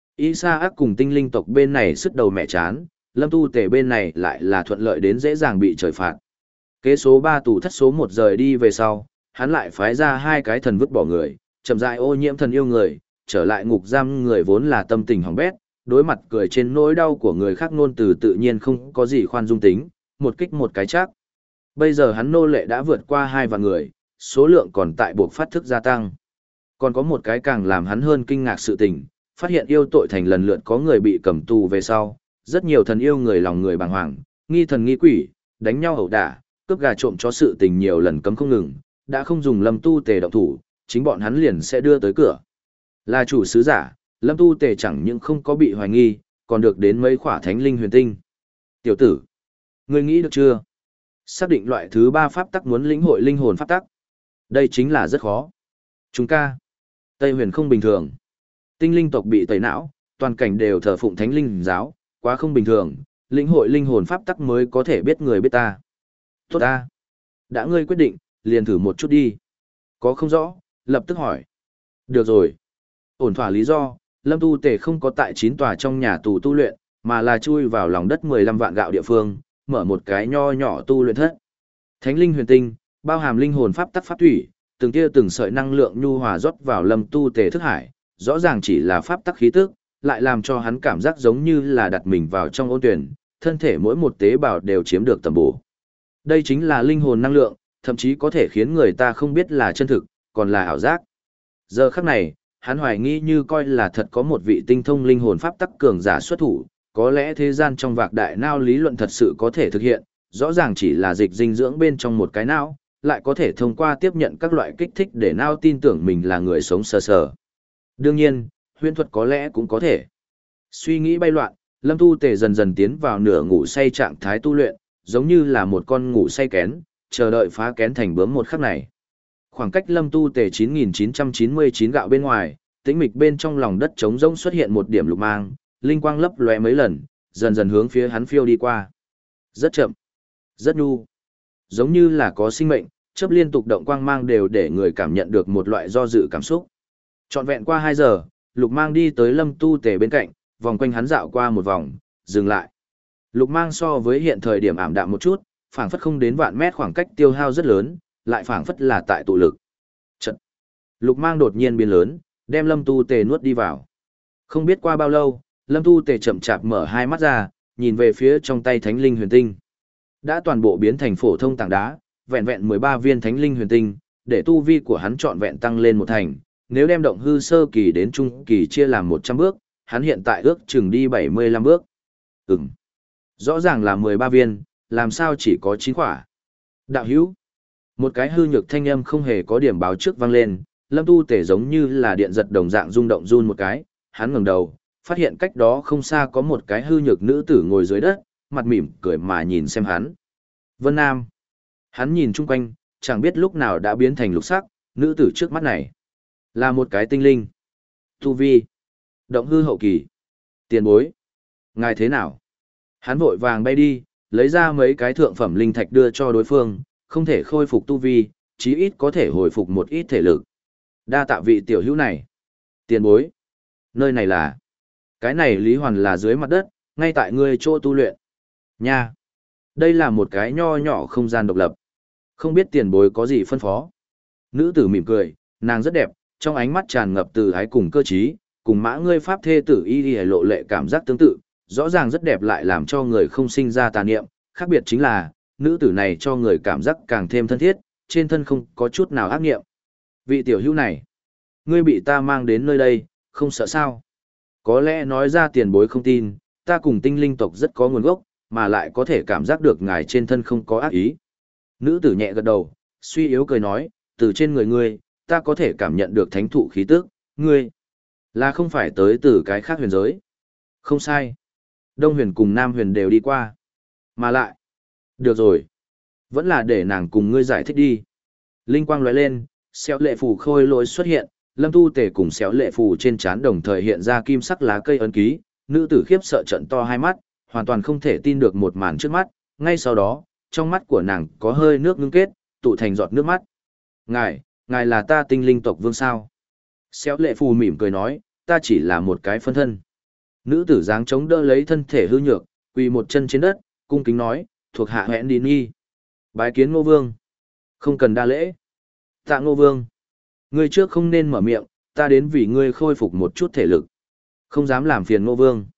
Isaac cùng tinh linh tộc bên này sứt đầu mẹ chán, lâm tu tể bên này lại là thuận lợi đến dễ dàng bị trời phạt. Kế số ba tù thất số một rời đi về sau, hắn lại phái ra hai cái thần vứt bỏ người, chậm rãi ô nhiễm thần yêu người, trở lại ngục giam người vốn là tâm tình hỏng bét, đối mặt cười trên nỗi đau của người khác ngôn từ tự nhiên không có gì khoan dung tính, một kích một cái chắc. Bây giờ hắn nô lệ đã vượt qua hai vạn người, số lượng còn tại buộc phát thức gia tăng. Còn có một cái càng làm hắn hơn kinh ngạc sự tình, phát hiện yêu tội thành lần lượt có người bị cầm tù về sau, rất nhiều thần yêu người lòng người bàng hoàng, nghi thần nghi quỷ, đánh nhau ẩu đả, cướp gà trộm chó sự tình nhiều lần cấm không ngừng, đã không dùng Lâm Tu Tề động thủ, chính bọn hắn liền sẽ đưa tới cửa. Là chủ sứ giả, Lâm Tu Tề chẳng những không có bị hoài nghi, còn được đến mấy khỏa thánh linh huyền tinh. Tiểu tử, ngươi nghĩ được chưa? Xác định loại thứ ba pháp tắc muốn lĩnh hội linh hồn pháp tắc. Đây chính là rất khó. Chúng ca. Tây huyền không bình thường. Tinh linh tộc bị tẩy não, toàn cảnh đều thờ phụng thánh linh giáo, quá không bình thường, lĩnh hội linh hồn pháp tắc mới có thể biết người biết ta. Tốt ta. Đã ngươi quyết định, liền thử một chút đi. Có không rõ, lập tức hỏi. Được rồi. Ổn thỏa lý do, Lâm Tu Tề không có tại chín tòa trong nhà tù tu luyện, mà là chui vào lòng đất mười lăm vạn gạo địa phương, mở một cái nho nhỏ tu luyện thất. Thánh linh huyền tinh, bao hàm linh hồn pháp tắc pháp thủy, từng tia từng sợi năng lượng nhu hòa rót vào Lâm Tu Tề thức hải, rõ ràng chỉ là pháp tắc khí tức, lại làm cho hắn cảm giác giống như là đặt mình vào trong ôn tuyển, thân thể mỗi một tế bào đều chiếm được tầm bổ. Đây chính là linh hồn năng lượng, thậm chí có thể khiến người ta không biết là chân thực, còn là ảo giác. Giờ khắc này, hắn hoài nghi như coi là thật có một vị tinh thông linh hồn pháp tắc cường giả xuất thủ, có lẽ thế gian trong vạc đại não lý luận thật sự có thể thực hiện, rõ ràng chỉ là dịch dinh dưỡng bên trong một cái não, lại có thể thông qua tiếp nhận các loại kích thích để não tin tưởng mình là người sống sờ sờ. Đương nhiên, huyễn thuật có lẽ cũng có thể. Suy nghĩ bay loạn, Lâm Tu Tề dần dần tiến vào nửa ngủ say trạng thái tu luyện, giống như là một con ngủ say kén, chờ đợi phá kén thành bướm một khắc này. Khoảng cách Lâm Tu Tề chín nghìn chín trăm chín mươi chín gạo bên ngoài, tĩnh mịch bên trong lòng đất trống rỗng xuất hiện một điểm lục mang, linh quang lấp lóe mấy lần, dần dần hướng phía hắn phiêu đi qua. Rất chậm, rất nhu, giống như là có sinh mệnh, chớp liên tục động quang mang đều để người cảm nhận được một loại do dự cảm xúc. Trọn vẹn qua hai giờ, lục mang đi tới Lâm Tu Tề bên cạnh, vòng quanh hắn dạo qua một vòng, dừng lại. Lục mang so với hiện thời điểm ảm đạm một chút, phảng phất không đến vạn mét khoảng cách tiêu hao rất lớn, lại phảng phất là tại tụ lực. Trận. Lục mang đột nhiên biến lớn, đem Lâm Tu Tề nuốt đi vào. Không biết qua bao lâu, Lâm Tu Tề chậm chạp mở hai mắt ra, nhìn về phía trong tay thánh linh huyền tinh. Đã toàn bộ biến thành phổ thông tảng đá, vẹn vẹn mười ba viên thánh linh huyền tinh, để tu vi của hắn trọn vẹn tăng lên một thành. Nếu đem động hư sơ kỳ đến trung kỳ chia làm một trăm bước, hắn hiện tại ước chừng đi bảy mươi lăm bước. Ừm. Rõ ràng là mười ba viên, làm sao chỉ có chín quả. Đạo hữu. Một cái hư nhược thanh âm không hề có điểm báo trước vang lên, Lâm Tu Tề giống như là điện giật đồng dạng rung động run một cái, hắn ngẩng đầu, phát hiện cách đó không xa có một cái hư nhược nữ tử ngồi dưới đất, mặt mỉm cười mà nhìn xem hắn. Vân Nam. Hắn nhìn chung quanh, chẳng biết lúc nào đã biến thành lục sắc, nữ tử trước mắt này là một cái tinh linh. Tu vi. Động hư hậu kỳ. Tiền bối. Ngài thế nào? Hắn vội vàng bay đi, lấy ra mấy cái thượng phẩm linh thạch đưa cho đối phương, không thể khôi phục tu vi, chí ít có thể hồi phục một ít thể lực. Đa tạ vị tiểu hữu này. Tiền bối. Nơi này là... Cái này Lý Hoàn là dưới mặt đất, ngay tại ngươi chỗ tu luyện. Nha. Đây là một cái nho nhỏ không gian độc lập. Không biết tiền bối có gì phân phó. Nữ tử mỉm cười, nàng rất đẹp, trong ánh mắt tràn ngập từ ái cùng cơ trí, cùng mã ngươi pháp thê tử y y lộ lệ cảm giác tương tự, rõ ràng rất đẹp lại làm cho người không sinh ra tà niệm, khác biệt chính là, nữ tử này cho người cảm giác càng thêm thân thiết, trên thân không có chút nào ác niệm. Vị tiểu hữu này, ngươi bị ta mang đến nơi đây, không sợ sao? Có lẽ nói ra tiền bối không tin, ta cùng tinh linh tộc rất có nguồn gốc, mà lại có thể cảm giác được ngài trên thân không có ác ý. Nữ tử nhẹ gật đầu, suy yếu cười nói, từ trên người ngươi, ta có thể cảm nhận được thánh thụ khí tức, ngươi là không phải tới từ cái khác huyền giới. Không sai. Đông huyền cùng Nam huyền đều đi qua. Mà lại. Được rồi. Vẫn là để nàng cùng ngươi giải thích đi. Linh quang lóe lên, xéo lệ phù khôi lỗi xuất hiện, Lâm Tu Tề cùng xéo lệ phù trên trán đồng thời hiện ra kim sắc lá cây ấn ký, nữ tử khiếp sợ trận to hai mắt, hoàn toàn không thể tin được một màn trước mắt, ngay sau đó, trong mắt của nàng có hơi nước ngưng kết, tụ thành giọt nước mắt. Ngài, ngài là ta tinh linh tộc vương sao? Xéo lệ phù mỉm cười nói, ta chỉ là một cái phân thân. Nữ tử dáng chống đỡ lấy thân thể hư nhược, quỳ một chân trên đất, cung kính nói, thuộc hạ hẹn đi nghi. Bái kiến Ngô Vương. Không cần đa lễ. Tạ Ngô Vương. Ngươi trước không nên mở miệng, ta đến vì ngươi khôi phục một chút thể lực. Không dám làm phiền Ngô Vương.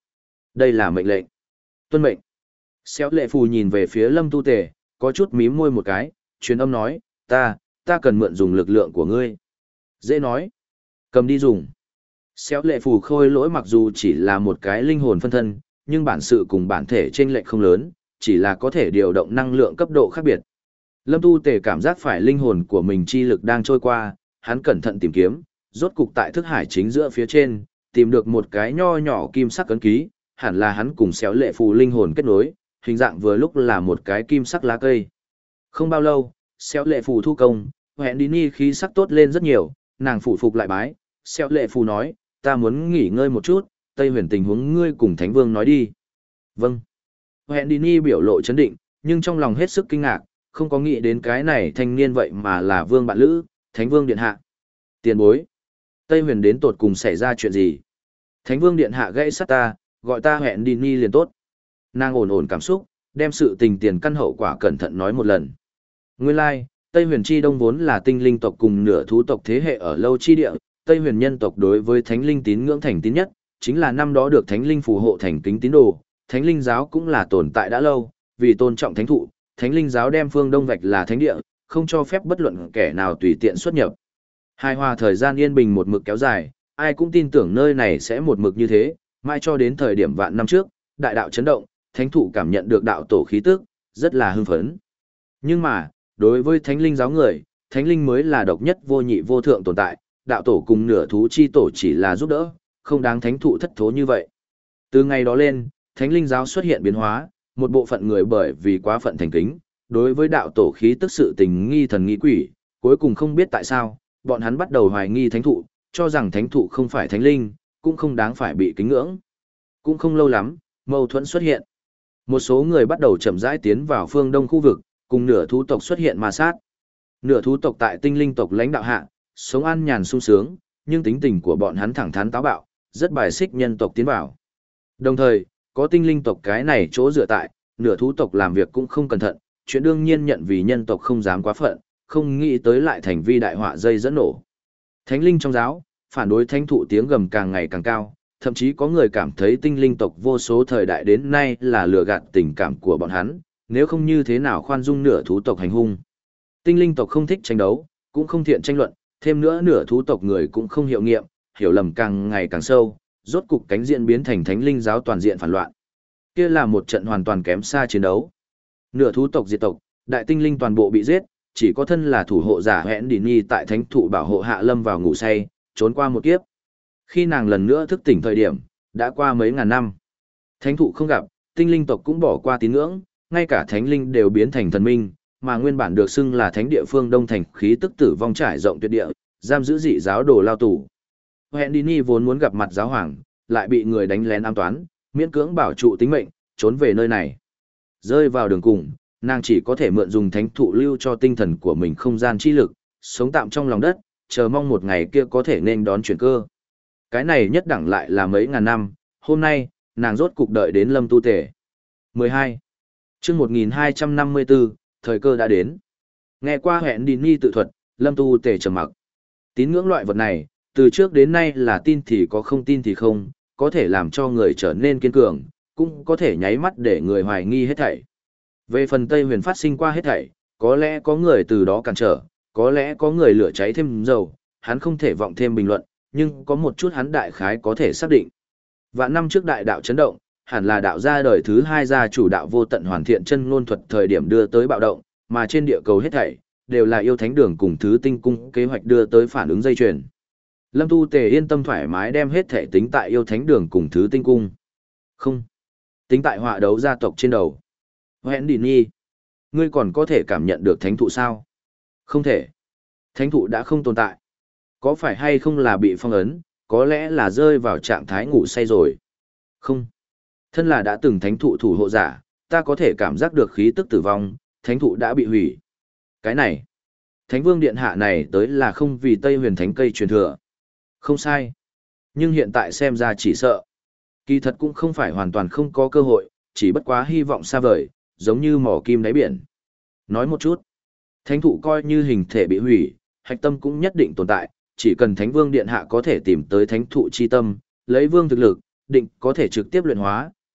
Đây là mệnh lệnh. Tuân mệnh. Xéo lệ phù nhìn về phía Lâm Tu Tề, có chút mím môi một cái, truyền âm nói, ta, ta cần mượn dùng lực lượng của ngươi. Dễ nói. Cầm đi dùng. Xéo lệ phù khôi lỗi mặc dù chỉ là một cái linh hồn phân thân, nhưng bản sự cùng bản thể chênh lệch không lớn, chỉ là có thể điều động năng lượng cấp độ khác biệt. Lâm Tu Tề cảm giác phải linh hồn của mình chi lực đang trôi qua, hắn cẩn thận tìm kiếm, rốt cục tại thức hải chính giữa phía trên, tìm được một cái nho nhỏ kim sắc ấn ký, hẳn là hắn cùng xéo lệ phù linh hồn kết nối, hình dạng vừa lúc là một cái kim sắc lá cây. Không bao lâu, xéo lệ phù thu công, hẹn đi ni khí sắc tốt lên rất nhiều, nàng phủ phục lại bái, xéo lệ phù nói, ta muốn nghỉ ngơi một chút, Tây Huyền tình huống ngươi cùng Thánh Vương nói đi. Vâng. Hẹn đi ni biểu lộ chấn định, nhưng trong lòng hết sức kinh ngạc, không có nghĩ đến cái này thanh niên vậy mà là Vương bạn lữ, Thánh Vương điện hạ. Tiền bối. Tây Huyền đến tột cùng xảy ra chuyện gì? Thánh Vương điện hạ gãy sắt ta, gọi ta hẹn đi ni liền tốt. Nàng ổn ổn cảm xúc, đem sự tình tiền căn hậu quả cẩn thận nói một lần. Nguyên lai, like, Tây Huyền chi đông vốn là tinh linh tộc cùng nửa thú tộc thế hệ ở lâu chi địa, Tây Huyền nhân tộc đối với thánh linh tín ngưỡng thành tín nhất, chính là năm đó được thánh linh phù hộ thành kính tín đồ, thánh linh giáo cũng là tồn tại đã lâu, vì tôn trọng thánh thụ, thánh linh giáo đem phương đông vạch là thánh địa, không cho phép bất luận kẻ nào tùy tiện xuất nhập. Hai hòa thời gian yên bình một mực kéo dài, ai cũng tin tưởng nơi này sẽ một mực như thế, mãi cho đến thời điểm vạn năm trước, đại đạo chấn động, thánh thụ cảm nhận được đạo tổ khí tức, rất là hưng phấn. Nhưng mà, đối với thánh linh giáo người, thánh linh mới là độc nhất vô nhị vô thượng tồn tại, đạo tổ cùng nửa thú chi tổ chỉ là giúp đỡ, không đáng thánh thụ thất thố như vậy. Từ ngày đó lên, thánh linh giáo xuất hiện biến hóa, một bộ phận người bởi vì quá phận thành kính, đối với đạo tổ khí tức sự tình nghi thần nghi quỷ, cuối cùng không biết tại sao, bọn hắn bắt đầu hoài nghi thánh thụ, cho rằng thánh thụ không phải thánh linh, cũng không đáng phải bị kính ngưỡng. Cũng không lâu lắm, mâu thuẫn xuất hiện. Một số người bắt đầu chậm rãi tiến vào phương đông khu vực, cùng nửa thú tộc xuất hiện ma sát. Nửa thú tộc tại tinh linh tộc lãnh đạo hạ, sống an nhàn sung sướng, nhưng tính tình của bọn hắn thẳng thắn táo bạo, rất bài xích nhân tộc tiến vào. Đồng thời, có tinh linh tộc cái này chỗ dựa tại, nửa thú tộc làm việc cũng không cẩn thận, chuyện đương nhiên nhận vì nhân tộc không dám quá phận, không nghĩ tới lại thành vi đại họa dây dẫn nổ. Thánh linh trong giáo, phản đối thánh thụ tiếng gầm càng ngày càng cao, thậm chí có người cảm thấy tinh linh tộc vô số thời đại đến nay là lừa gạt tình cảm của bọn hắn, nếu không như thế nào khoan dung nửa thú tộc hành hung. Tinh linh tộc không thích tranh đấu, cũng không thiện tranh luận, thêm nữa nửa thú tộc người cũng không hiệu nghiệm, hiểu lầm càng ngày càng sâu, rốt cục cánh diện biến thành thánh linh giáo toàn diện phản loạn. Kia là một trận hoàn toàn kém xa chiến đấu. Nửa thú tộc diệt tộc, đại tinh linh toàn bộ bị giết, chỉ có thân là thủ hộ giả hẹn đi ni tại thánh thụ bảo hộ hạ lâm vào ngủ say, trốn qua một kiếp. Khi nàng lần nữa thức tỉnh thời điểm, đã qua mấy ngàn năm. Thánh thụ không gặp, tinh linh tộc cũng bỏ qua tín ngưỡng, ngay cả thánh linh đều biến thành thần minh, mà nguyên bản được xưng là thánh địa phương đông thành khí tức tử vong trải rộng tuyệt địa, giam giữ dị giáo đồ lao tù. Hẹn đi ni vốn muốn gặp mặt giáo hoàng, lại bị người đánh lén ám toán, miễn cưỡng bảo trụ tính mệnh, trốn về nơi này. Rơi vào đường cùng, nàng chỉ có thể mượn dùng thánh thụ lưu cho tinh thần của mình không gian chi lực, sống tạm trong lòng đất, chờ mong một ngày kia có thể nên đón chuyển cơ. Cái này nhất đẳng lại là mấy ngàn năm, hôm nay, nàng rốt cục đợi đến Lâm Tu Tề. mười hai. Chương một nghìn hai trăm năm mươi bốn, thời cơ đã đến. Nghe qua hẹn đi ni tự thuật, Lâm Tu Tề trầm mặc. Tín ngưỡng loại vật này, từ trước đến nay là tin thì có không tin thì không, có thể làm cho người trở nên kiên cường, cũng có thể nháy mắt để người hoài nghi hết thảy. Về phần Tây Huyền phát sinh qua hết thảy, có lẽ có người từ đó cản trở, có lẽ có người lửa cháy thêm dầu, hắn không thể vọng thêm bình luận, nhưng có một chút hắn đại khái có thể xác định. Vạn năm trước đại đạo chấn động, hẳn là đạo gia đời thứ hai gia chủ đạo vô tận hoàn thiện chân ngôn thuật thời điểm đưa tới bạo động, mà trên địa cầu hết thảy đều là yêu thánh đường cùng thứ tinh cung kế hoạch đưa tới phản ứng dây chuyền. Lâm Tu Tề yên tâm thoải mái đem hết thảy tính tại yêu thánh đường cùng thứ tinh cung. Không, tính tại họa đấu gia tộc trên đầu. Hẹn đi nhi, ngươi còn có thể cảm nhận được thánh thụ sao? Không thể. Thánh thụ đã không tồn tại. Có phải hay không là bị phong ấn, có lẽ là rơi vào trạng thái ngủ say rồi. Không. Thân là đã từng thánh thụ thủ hộ giả, ta có thể cảm giác được khí tức tử vong, thánh thụ đã bị hủy. Cái này, Thánh Vương Điện Hạ này tới là không vì Tây Huyền Thánh cây truyền thừa. Không sai. Nhưng hiện tại xem ra chỉ sợ. Kỳ thật cũng không phải hoàn toàn không có cơ hội, chỉ bất quá hy vọng xa vời, giống như mỏ kim đáy biển. Nói một chút, thánh thụ coi như hình thể bị hủy, hạch tâm cũng nhất định tồn tại, chỉ cần Thánh Vương Điện Hạ có thể tìm tới thánh thụ chi tâm, lấy vương thực lực, định có thể trực tiếp luyện hóa,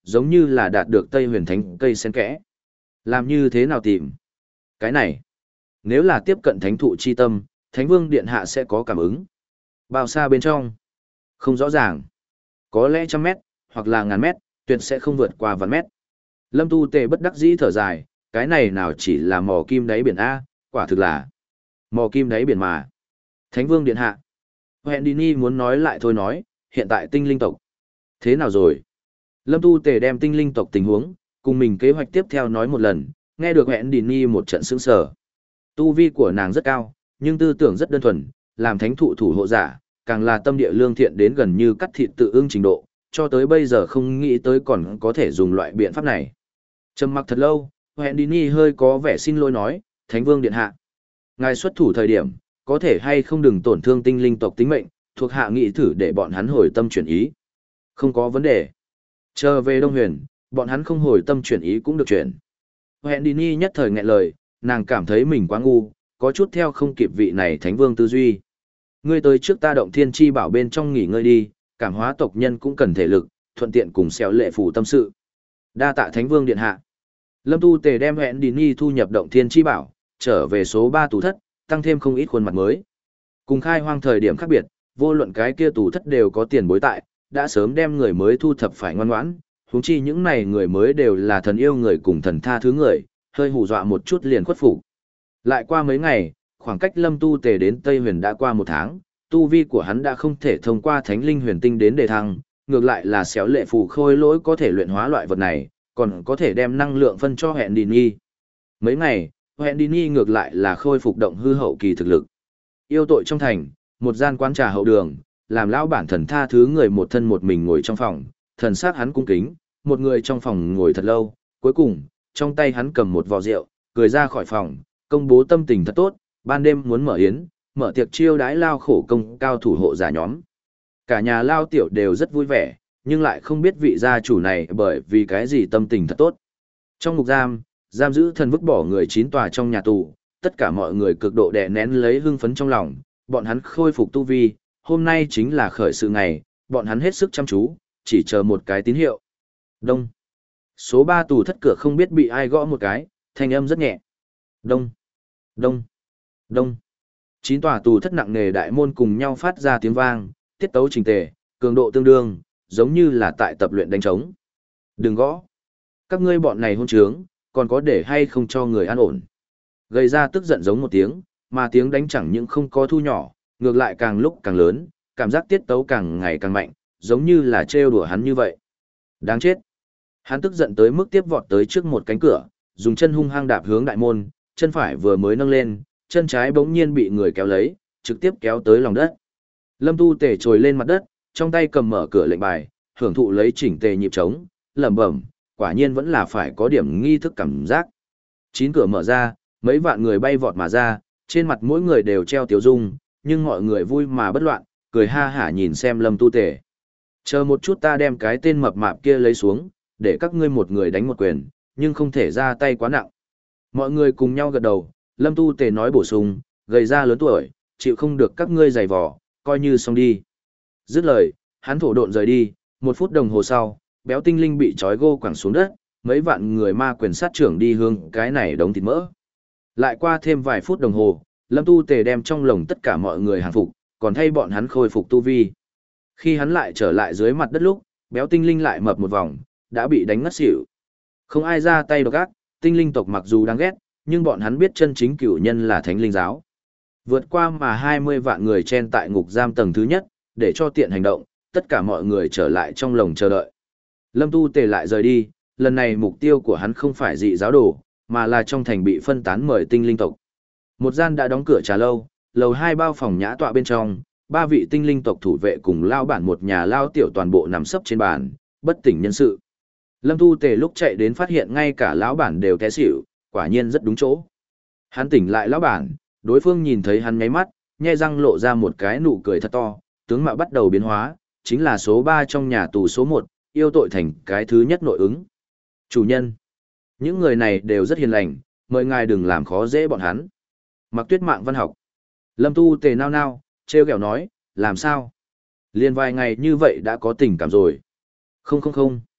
giống như là đạt được Tây Huyền Thánh cây sen kẽ. Làm như thế nào tìm? Cái này, nếu là tiếp cận thánh thụ chi tâm, Thánh Vương Điện Hạ sẽ có cảm ứng. Bao xa bên trong? Không rõ ràng. Có lẽ trăm mét, hoặc là ngàn mét, tuyệt sẽ không vượt qua vạn mét. Lâm Tu Tề bất đắc dĩ thở dài, cái này nào chỉ là mò kim đáy biển A, quả thực là mò kim đáy biển mà. Thánh Vương Điện Hạ. Houdini muốn nói lại thôi nói, hiện tại tinh linh tộc. Thế nào rồi? Lâm Tu Tề đem tinh linh tộc tình huống, cùng mình kế hoạch tiếp theo nói một lần, nghe được Houdini một trận sững sờ. Tu vi của nàng rất cao, nhưng tư tưởng rất đơn thuần, làm thánh thụ thủ hộ giả, càng là tâm địa lương thiện đến gần như cắt thịt tự ưng trình độ, cho tới bây giờ không nghĩ tới còn có thể dùng loại biện pháp này. Trầm mặc thật lâu, Houdini hơi có vẻ xin lỗi nói, Thánh Vương Điện Hạ. Ngài xuất thủ thời điểm, có thể hay không đừng tổn thương tinh linh tộc tính mệnh, thuộc hạ nghị thử để bọn hắn hồi tâm chuyển ý. Không có vấn đề. Chờ về Đông Huyền, bọn hắn không hồi tâm chuyển ý cũng được chuyển. Houdini nhất thời nghẹn lời, nàng cảm thấy mình quá ngu, có chút theo không kịp vị này Thánh Vương tư duy. Ngươi tới trước ta động thiên chi bảo bên trong nghỉ ngơi đi, cảm hóa tộc nhân cũng cần thể lực, thuận tiện cùng xéo lệ phủ tâm sự. Đa tạ Thánh Vương Điện Hạ. Lâm Tu Tề đem Houdini thu nhập động thiên chi bảo, trở về số ba tù thất, tăng thêm không ít khuôn mặt mới. Cùng khai hoang thời điểm khác biệt, vô luận cái kia tù thất đều có tiền bối tại, đã sớm đem người mới thu thập phải ngoan ngoãn, huống chi những này người mới đều là thần yêu người cùng thần tha thứ người, hơi hù dọa một chút liền khuất phục. Lại qua mấy ngày, khoảng cách Lâm Tu Tề đến Tây Huyền đã qua một tháng, tu vi của hắn đã không thể thông qua Thánh Linh Huyền Tinh đến đề thăng, ngược lại là xéo lệ phù khôi lỗi có thể luyện hóa loại vật này, còn có thể đem năng lượng phân cho Houdini. Mấy ngày, Houdini ngược lại là khôi phục động hư hậu kỳ thực lực. Yêu tội trong thành, một gian quán trà hậu đường, làm lão bản thần tha thứ người một thân một mình ngồi trong phòng, thần sắc hắn cung kính, một người trong phòng ngồi thật lâu, cuối cùng, trong tay hắn cầm một vò rượu, cười ra khỏi phòng, công bố tâm tình thật tốt, ban đêm muốn mở yến, mở tiệc chiêu đãi lao khổ công cao thủ hộ giả nhóm. Cả nhà lao tiểu đều rất vui vẻ, nhưng lại không biết vị gia chủ này bởi vì cái gì tâm tình thật tốt. Trong ngục giam, giam giữ thần vứt bỏ người chín tòa trong nhà tù, tất cả mọi người cực độ đè nén lấy hưng phấn trong lòng, bọn hắn khôi phục tu vi, hôm nay chính là khởi sự ngày, bọn hắn hết sức chăm chú, chỉ chờ một cái tín hiệu. Đông. Số ba tù thất cửa không biết bị ai gõ một cái, thanh âm rất nhẹ. Đông. Đông. Đông. Chín tòa tù thất nặng nề đại môn cùng nhau phát ra tiếng vang, tiết tấu chỉnh tề, cường độ tương đương, giống như là tại tập luyện đánh trống. Đừng gõ. Các ngươi bọn này hôn trướng, còn có để hay không cho người an ổn. Gây ra tức giận giống một tiếng, mà tiếng đánh chẳng những không có thu nhỏ, ngược lại càng lúc càng lớn, cảm giác tiết tấu càng ngày càng mạnh, giống như là trêu đùa hắn như vậy. Đáng chết. Hắn tức giận tới mức tiếp vọt tới trước một cánh cửa, dùng chân hung hăng đạp hướng đại môn, chân phải vừa mới nâng lên, chân trái bỗng nhiên bị người kéo lấy, trực tiếp kéo tới lòng đất. Lâm Tu Tề trồi lên mặt đất, trong tay cầm mở cửa lệnh bài, hưởng thụ lấy chỉnh tề nhịp trống, lẩm bẩm, quả nhiên vẫn là phải có điểm nghi thức cảm giác. Chín cửa mở ra, mấy vạn người bay vọt mà ra, trên mặt mỗi người đều treo tiếu dung, nhưng mọi người vui mà bất loạn, cười ha hả nhìn xem Lâm Tu Tề. Chờ một chút ta đem cái tên mập mạp kia lấy xuống, để các ngươi một người đánh một quyền, nhưng không thể ra tay quá nặng. Mọi người cùng nhau gật đầu, Lâm Tu Tề nói bổ sung, gầy ra lớn tuổi, chịu không được các ngươi giày vò, coi như xong đi. Dứt lời, hắn thổ độn rời đi, một phút đồng hồ sau, béo tinh linh bị trói gô quẳng xuống đất, mấy vạn người ma quyền sát trưởng đi hướng cái này đống thịt mỡ. Lại qua thêm vài phút đồng hồ, Lâm Tu Tề đem trong lồng tất cả mọi người hàng phục, còn thay bọn hắn khôi phục tu vi. Khi hắn lại trở lại dưới mặt đất lúc, béo tinh linh lại mập một vòng, đã bị đánh ngất xỉu. Không ai ra tay độc ác, tinh linh tộc mặc dù đáng ghét, nhưng bọn hắn biết chân chính cửu nhân là thánh linh giáo. Vượt qua mà hai mươi vạn người chen tại ngục giam tầng thứ nhất, để cho tiện hành động, tất cả mọi người trở lại trong lồng chờ đợi. Lâm Tu Tề lại rời đi, lần này mục tiêu của hắn không phải dị giáo đồ, mà là trong thành bị phân tán mời tinh linh tộc. Một gian đã đóng cửa trà lâu, lầu hai bao phòng nhã tọa bên trong, ba vị tinh linh tộc thủ vệ cùng lao bản một nhà lao tiểu toàn bộ nằm sấp trên bàn, bất tỉnh nhân sự. Lâm Tu Tề lúc chạy đến phát hiện ngay cả lão bản đều té xỉu, quả nhiên rất đúng chỗ. Hắn tỉnh lại lão bản, đối phương nhìn thấy hắn nháy mắt, nhe răng lộ ra một cái nụ cười thật to, tướng mạo bắt đầu biến hóa, chính là số ba trong nhà tù số một, yêu tội thành cái thứ nhất nội ứng. Chủ nhân, những người này đều rất hiền lành, mời ngài đừng làm khó dễ bọn hắn. Mặc Tuyết mạng văn học. Lâm Tu Tề nao nao, trêu ghẹo nói, làm sao? Liên vài ngày như vậy đã có tình cảm rồi. Không không không.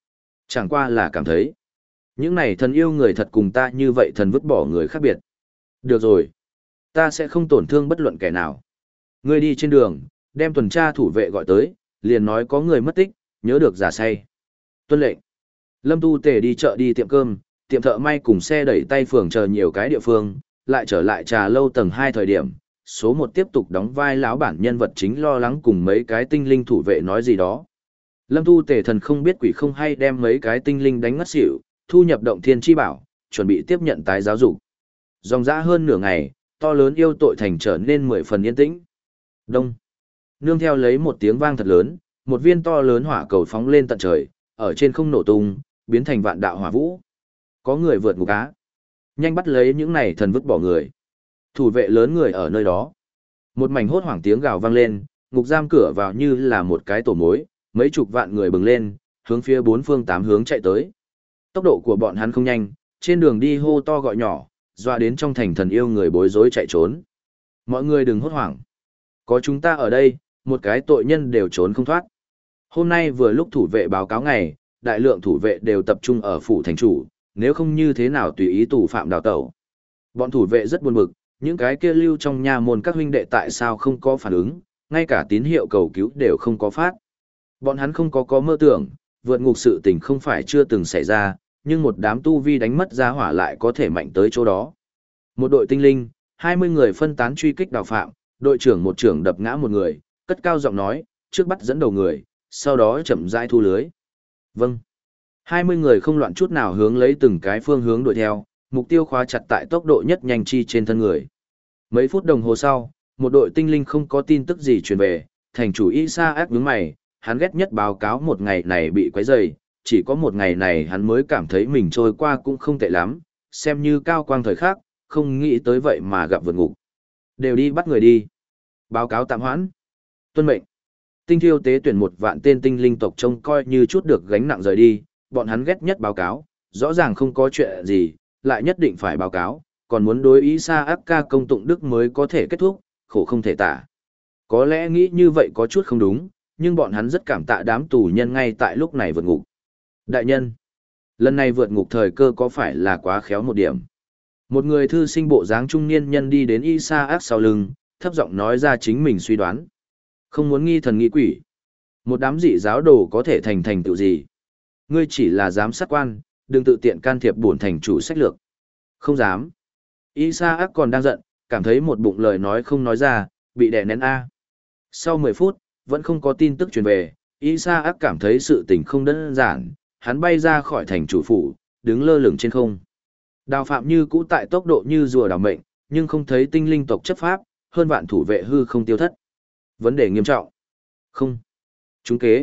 Chẳng qua là cảm thấy, những này thần yêu người thật cùng ta như vậy thần vứt bỏ người khác biệt. Được rồi, ta sẽ không tổn thương bất luận kẻ nào. Ngươi đi trên đường, đem tuần tra thủ vệ gọi tới, liền nói có người mất tích, nhớ được giả say. Tuân lệnh. Lâm Tu Tề đi chợ đi tiệm cơm, tiệm thợ may cùng xe đẩy tay phường chờ nhiều cái địa phương, lại trở lại trà lâu tầng hai thời điểm, số một tiếp tục đóng vai lão bản nhân vật chính lo lắng cùng mấy cái tinh linh thủ vệ nói gì đó. Lâm Tu Tề thần không biết quỷ không hay đem mấy cái tinh linh đánh ngất xỉu, thu nhập động thiên chi bảo, chuẩn bị tiếp nhận tái giáo dục. Dòng dã hơn nửa ngày, to lớn yêu tội thành trở nên mười phần yên tĩnh. Đông. Nương theo lấy một tiếng vang thật lớn, một viên to lớn hỏa cầu phóng lên tận trời, ở trên không nổ tung, biến thành vạn đạo hỏa vũ. Có người vượt ngục á. Nhanh bắt lấy những này thần vứt bỏ người. Thủ vệ lớn người ở nơi đó. Một mảnh hốt hoảng tiếng gào vang lên, ngục giam cửa vào như là một cái tổ mối, mấy chục vạn người bừng lên, hướng phía bốn phương tám hướng chạy tới. Tốc độ của bọn hắn không nhanh, trên đường đi hô to gọi nhỏ, dọa đến trong thành thần yêu người bối rối chạy trốn. Mọi người đừng hốt hoảng. Có chúng ta ở đây, một cái tội nhân đều trốn không thoát. Hôm nay vừa lúc thủ vệ báo cáo ngày, đại lượng thủ vệ đều tập trung ở phủ thành chủ, nếu không như thế nào tùy ý tù phạm đào tẩu. Bọn thủ vệ rất buồn bực, những cái kia lưu trong nhà môn các huynh đệ tại sao không có phản ứng, ngay cả tín hiệu cầu cứu đều không có phát. Bọn hắn không có có mơ tưởng, vượt ngục sự tình không phải chưa từng xảy ra, nhưng một đám tu vi đánh mất giá hỏa lại có thể mạnh tới chỗ đó. Một đội tinh linh, hai mươi người phân tán truy kích đào phạm, đội trưởng một trưởng đập ngã một người, cất cao giọng nói, trước bắt dẫn đầu người, sau đó chậm rãi thu lưới. Vâng. hai mươi người không loạn chút nào hướng lấy từng cái phương hướng đuổi theo, mục tiêu khóa chặt tại tốc độ nhất nhanh chi trên thân người. Mấy phút đồng hồ sau, một đội tinh linh không có tin tức gì truyền về, thành chủ Isa ác nhướng mày, hắn ghét nhất báo cáo một ngày này bị quấy rầy, chỉ có một ngày này hắn mới cảm thấy mình trôi qua cũng không tệ lắm, xem như cao quang thời khắc, không nghĩ tới vậy mà gặp vượt ngục. Đều đi bắt người đi. Báo cáo tạm hoãn. Tuân mệnh. Tinh thiêu tế tuyển một vạn tên tinh linh tộc trông coi như chút được gánh nặng rời đi, bọn hắn ghét nhất báo cáo, rõ ràng không có chuyện gì, lại nhất định phải báo cáo, còn muốn đối ý xa ác ca công tụng đức mới có thể kết thúc, khổ không thể tả. Có lẽ nghĩ như vậy có chút không đúng, nhưng bọn hắn rất cảm tạ đám tù nhân ngay tại lúc này vượt ngục. Đại nhân, lần này vượt ngục thời cơ có phải là quá khéo một điểm? Một người thư sinh bộ dáng trung niên nhân đi đến Isa ác sau lưng, thấp giọng nói ra chính mình suy đoán. Không muốn nghi thần nghi quỷ. Một đám dị giáo đồ có thể thành thành tựu gì? Ngươi chỉ là giám sát quan, đừng tự tiện can thiệp bổn thành chủ sách lược. Không dám. Isa ác còn đang giận, cảm thấy một bụng lời nói không nói ra, bị đè nén a. Sau mười phút, vẫn không có tin tức truyền về, Isa ác cảm thấy sự tình không đơn giản, hắn bay ra khỏi thành chủ phủ, đứng lơ lửng trên không. Đào phạm như cũ tại tốc độ như rùa đào mệnh, nhưng không thấy tinh linh tộc chấp pháp, hơn vạn thủ vệ hư không tiêu thất. Vấn đề nghiêm trọng. Không. Trúng kế.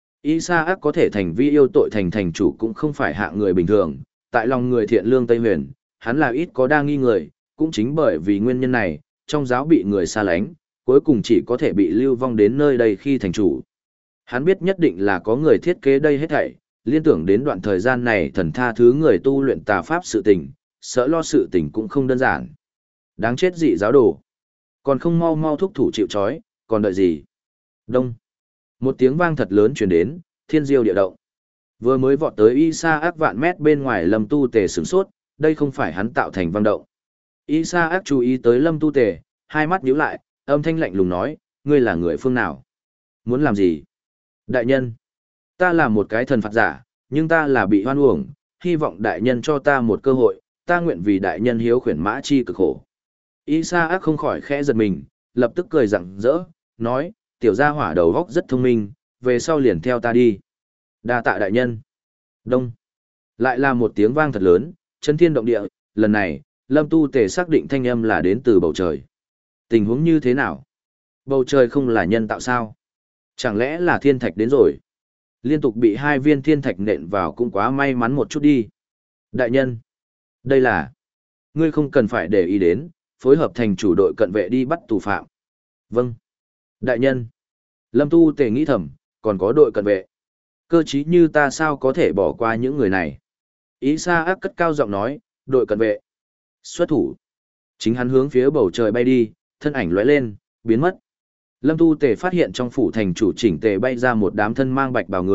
Isa ác có thể thành vi yêu tội thành thành chủ cũng không phải hạng người bình thường, tại lòng người thiện lương Tây Huyền, hắn là ít có đa nghi người, cũng chính bởi vì nguyên nhân này, trong giáo bị người xa lánh, cuối cùng chỉ có thể bị lưu vong đến nơi đây khi thành chủ. Hắn biết nhất định là có người thiết kế đây hết thảy, liên tưởng đến đoạn thời gian này thần tha thứ người tu luyện tà pháp sự tình, sợ lo sự tình cũng không đơn giản. Đáng chết dị giáo đồ. Còn không mau mau thúc thủ chịu trói, còn đợi gì? Đông. Một tiếng vang thật lớn truyền đến, thiên diêu địa động. Vừa mới vọt tới Isa ác vạn mét bên ngoài Lâm Tu Tề sửng sốt, đây không phải hắn tạo thành vang động. Isa ác chú ý tới Lâm Tu Tề, hai mắt nhíu lại, âm thanh lạnh lùng nói, ngươi là người phương nào? Muốn làm gì? Đại nhân, ta là một cái thần phạt giả, nhưng ta là bị hoan uổng, hy vọng đại nhân cho ta một cơ hội, ta nguyện vì đại nhân hiếu khuyển mã chi cực khổ. Isa ác không khỏi khẽ giật mình, lập tức cười rặng rỡ, nói, tiểu gia hỏa đầu góc rất thông minh, về sau liền theo ta đi. Đa tạ đại nhân. Đông. Lại là một tiếng vang thật lớn, chấn thiên động địa, lần này, Lâm Tu Tề xác định thanh âm là đến từ bầu trời. Tình huống như thế nào? Bầu trời không là nhân tạo sao? Chẳng lẽ là thiên thạch đến rồi? Liên tục bị hai viên thiên thạch nện vào cũng quá may mắn một chút đi. Đại nhân. Đây là... Ngươi không cần phải để ý đến, phối hợp thành chủ đội cận vệ đi bắt tù phạm. Vâng. Đại nhân. Lâm Tu Tề nghĩ thầm, còn có đội cận vệ. Cơ chí như ta sao có thể bỏ qua những người này. Ý xa ác cất cao giọng nói, đội cận vệ. Xuất thủ. Chính hắn hướng phía bầu trời bay đi, thân ảnh lóe lên, biến mất. Lâm Tu Tề phát hiện trong phủ thành chủ chỉnh tề bay ra một đám thân mang bạch bào người,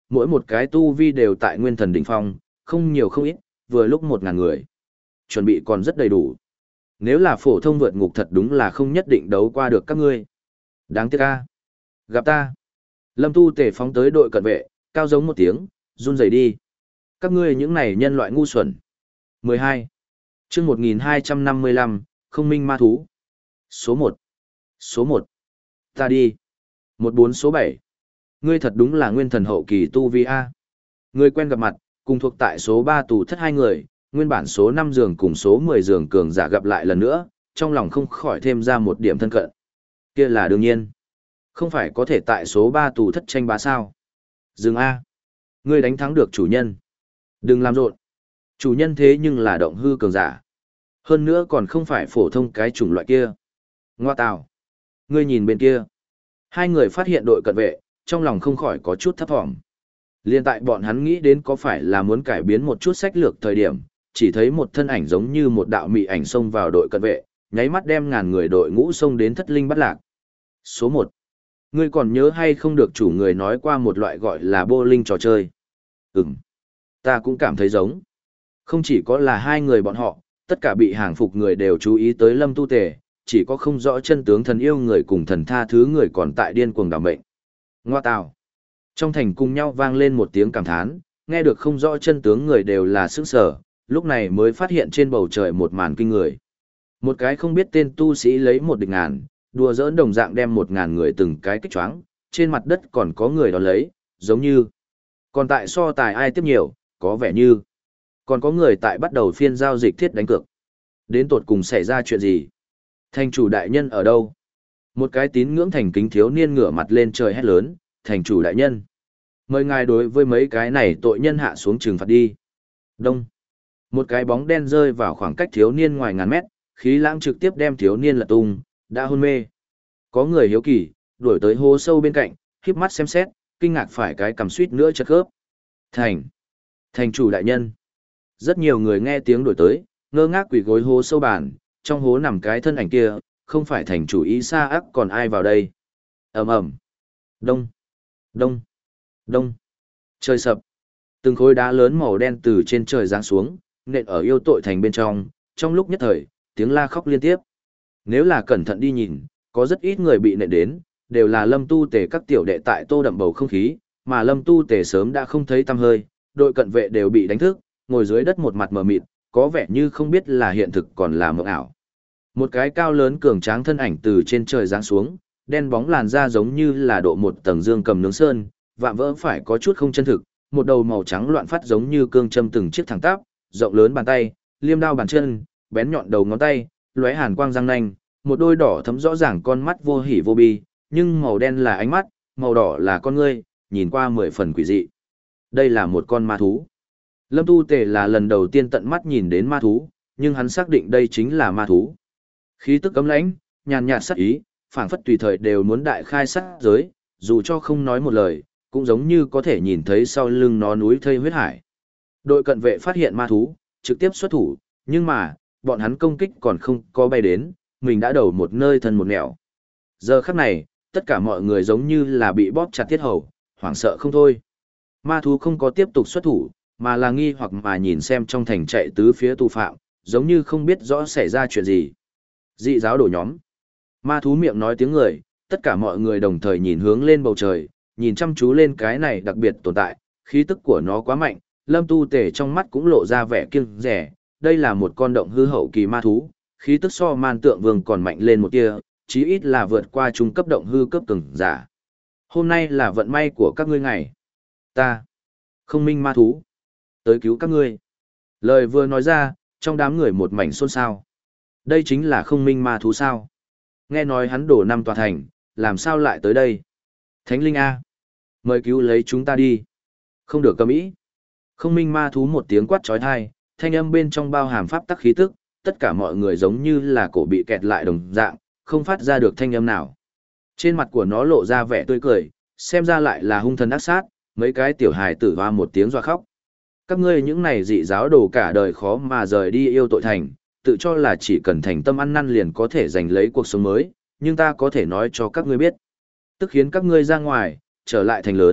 mỗi một cái tu vi đều tại nguyên thần đỉnh phong, không nhiều không ít, vừa lúc một ngàn người. Chuẩn bị còn rất đầy đủ. Nếu là phổ thông vượt ngục thật đúng là không nhất định đấu qua được các ngươi. Đáng tiếc a. Gặp ta. Lâm Tu Tề phóng tới đội cận vệ, cao giống một tiếng, run rẩy đi. Các ngươi những này nhân loại ngu xuẩn. mười hai. Chương một nghìn hai trăm năm mươi lăm, không minh ma thú. Số một. Số một. Ta đi. một bốn số bảy. Ngươi thật đúng là nguyên thần hậu kỳ tu vi a. Người quen gặp mặt, cùng thuộc tại số ba tù thất hai người, nguyên bản số năm giường cùng số mười giường cường giả gặp lại lần nữa, trong lòng không khỏi thêm ra một điểm thân cận. Kia là đương nhiên. Không phải có thể tại số ba tù thất tranh bá sao. Dừng A. Ngươi đánh thắng được chủ nhân. Đừng làm rộn. Chủ nhân thế nhưng là động hư cường giả. Hơn nữa còn không phải phổ thông cái chủng loại kia. Ngoa tào. Ngươi nhìn bên kia. Hai người phát hiện đội cận vệ, trong lòng không khỏi có chút thấp thỏm. Liên tại bọn hắn nghĩ đến có phải là muốn cải biến một chút sách lược thời điểm, chỉ thấy một thân ảnh giống như một đạo mị ảnh xông vào đội cận vệ, nháy mắt đem ngàn người đội ngũ xông đến thất linh bắt lạc. Số một. Ngươi còn nhớ hay không được chủ người nói qua một loại gọi là bô linh trò chơi? Ừm. Ta cũng cảm thấy giống. Không chỉ có là hai người bọn họ, tất cả bị hàng phục người đều chú ý tới Lâm Tu Tề, chỉ có không rõ chân tướng thần yêu người cùng thần tha thứ người còn tại điên cuồng đảm mệnh. Ngoa tào. Trong thành cùng nhau vang lên một tiếng cảm thán, nghe được không rõ chân tướng người đều là sững sờ, lúc này mới phát hiện trên bầu trời một màn kinh người. Một cái không biết tên tu sĩ lấy một địch ngàn, đùa giỡn đồng dạng đem một ngàn người từng cái kích choáng, trên mặt đất còn có người đó lấy, giống như. Còn tại so tài ai tiếp nhiều, có vẻ như. Còn có người tại bắt đầu phiên giao dịch thiết đánh cược. Đến tột cùng xảy ra chuyện gì? Thành chủ đại nhân ở đâu? Một cái tín ngưỡng thành kính thiếu niên ngửa mặt lên trời hét lớn, thành chủ đại nhân. Mời ngài đối với mấy cái này tội nhân hạ xuống trừng phạt đi. Đông. Một cái bóng đen rơi vào khoảng cách thiếu niên ngoài ngàn mét, khí lãng trực tiếp đem thiếu niên lật tung, đã hôn mê. Có người hiếu kỳ, đuổi tới hố sâu bên cạnh, khiếp mắt xem xét, kinh ngạc phải cái cầm suýt nữa chật khớp. Thành. Thành chủ đại nhân. Rất nhiều người nghe tiếng đuổi tới, ngơ ngác quỳ gối hố sâu bàn, trong hố nằm cái thân ảnh kia, không phải thành chủ Ý Sa ác còn ai vào đây. Ầm ầm. Đông. Đông. Đông. Trời sập. Từng khối đá lớn màu đen từ trên trời giáng xuống, nện ở yêu tội thành bên trong, trong lúc nhất thời, tiếng la khóc liên tiếp. Nếu là cẩn thận đi nhìn, có rất ít người bị nện đến, đều là Lâm Tu Tề các tiểu đệ tại tô đậm bầu không khí, mà Lâm Tu Tề sớm đã không thấy tăm hơi, đội cận vệ đều bị đánh thức, ngồi dưới đất một mặt mờ mịt, có vẻ như không biết là hiện thực còn là mộng ảo. Một cái cao lớn cường tráng thân ảnh từ trên trời giáng xuống, đen bóng làn da giống như là độ một tầng dương cầm nướng sơn, vạm vỡ phải có chút không chân thực, một đầu màu trắng loạn phát giống như cương châm từng chiếc thẳng tắp, rộng lớn bàn tay, liêm đao bàn chân, bén nhọn đầu ngón tay, lóe hàn quang răng nanh, một đôi đỏ thấm rõ ràng con mắt vô hỉ vô bi, nhưng màu đen là ánh mắt, màu đỏ là con ngươi, nhìn qua mười phần quỷ dị. Đây là một con ma thú. Lâm Tu Tề là lần đầu tiên tận mắt nhìn đến ma thú, nhưng hắn xác định đây chính là ma thú. Khí tức cấm lãnh, nhàn nhạt sát ý, phảng phất tùy thời đều muốn đại khai sát giới, dù cho không nói một lời, cũng giống như có thể nhìn thấy sau lưng nó núi thây huyết hải. Đội cận vệ phát hiện ma thú, trực tiếp xuất thủ, nhưng mà, bọn hắn công kích còn không có bay đến, mình đã đầu một nơi thân một nẻo. Giờ khắc này, tất cả mọi người giống như là bị bóp chặt tiết hầu, hoảng sợ không thôi. Ma thú không có tiếp tục xuất thủ, mà là nghi hoặc mà nhìn xem trong thành chạy tứ phía tù phạm, giống như không biết rõ xảy ra chuyện gì. Dị giáo đổ nhóm. Ma thú miệng nói tiếng người, tất cả mọi người đồng thời nhìn hướng lên bầu trời, nhìn chăm chú lên cái này đặc biệt tồn tại, khí tức của nó quá mạnh, Lâm Tu Tề trong mắt cũng lộ ra vẻ kiêng rẻ, đây là một con động hư hậu kỳ ma thú, khí tức so man tượng vương còn mạnh lên một tia, chí ít là vượt qua trung cấp động hư cấp cường giả. Hôm nay là vận may của các ngươi ngày. Ta, không minh ma thú, tới cứu các ngươi. Lời vừa nói ra, trong đám người một mảnh xôn xao. Đây chính là không minh ma thú sao? Nghe nói hắn đổ năm tòa thành, làm sao lại tới đây? Thánh linh A, mời cứu lấy chúng ta đi. Không được cầm ý. Không minh ma thú một tiếng quát trói thai, thanh âm bên trong bao hàm pháp tắc khí tức, tất cả mọi người giống như là cổ bị kẹt lại đồng dạng, không phát ra được thanh âm nào. Trên mặt của nó lộ ra vẻ tươi cười, xem ra lại là hung thần ác sát, mấy cái tiểu hài tử hoa một tiếng doa khóc. Các ngươi những này dị giáo đồ cả đời khó mà rời đi yêu tội thành, tự cho là chỉ cần thành tâm ăn năn liền có thể giành lấy cuộc sống mới, nhưng ta có thể nói cho các ngươi biết. Tức khiến các ngươi ra ngoài, trở lại thành lớn,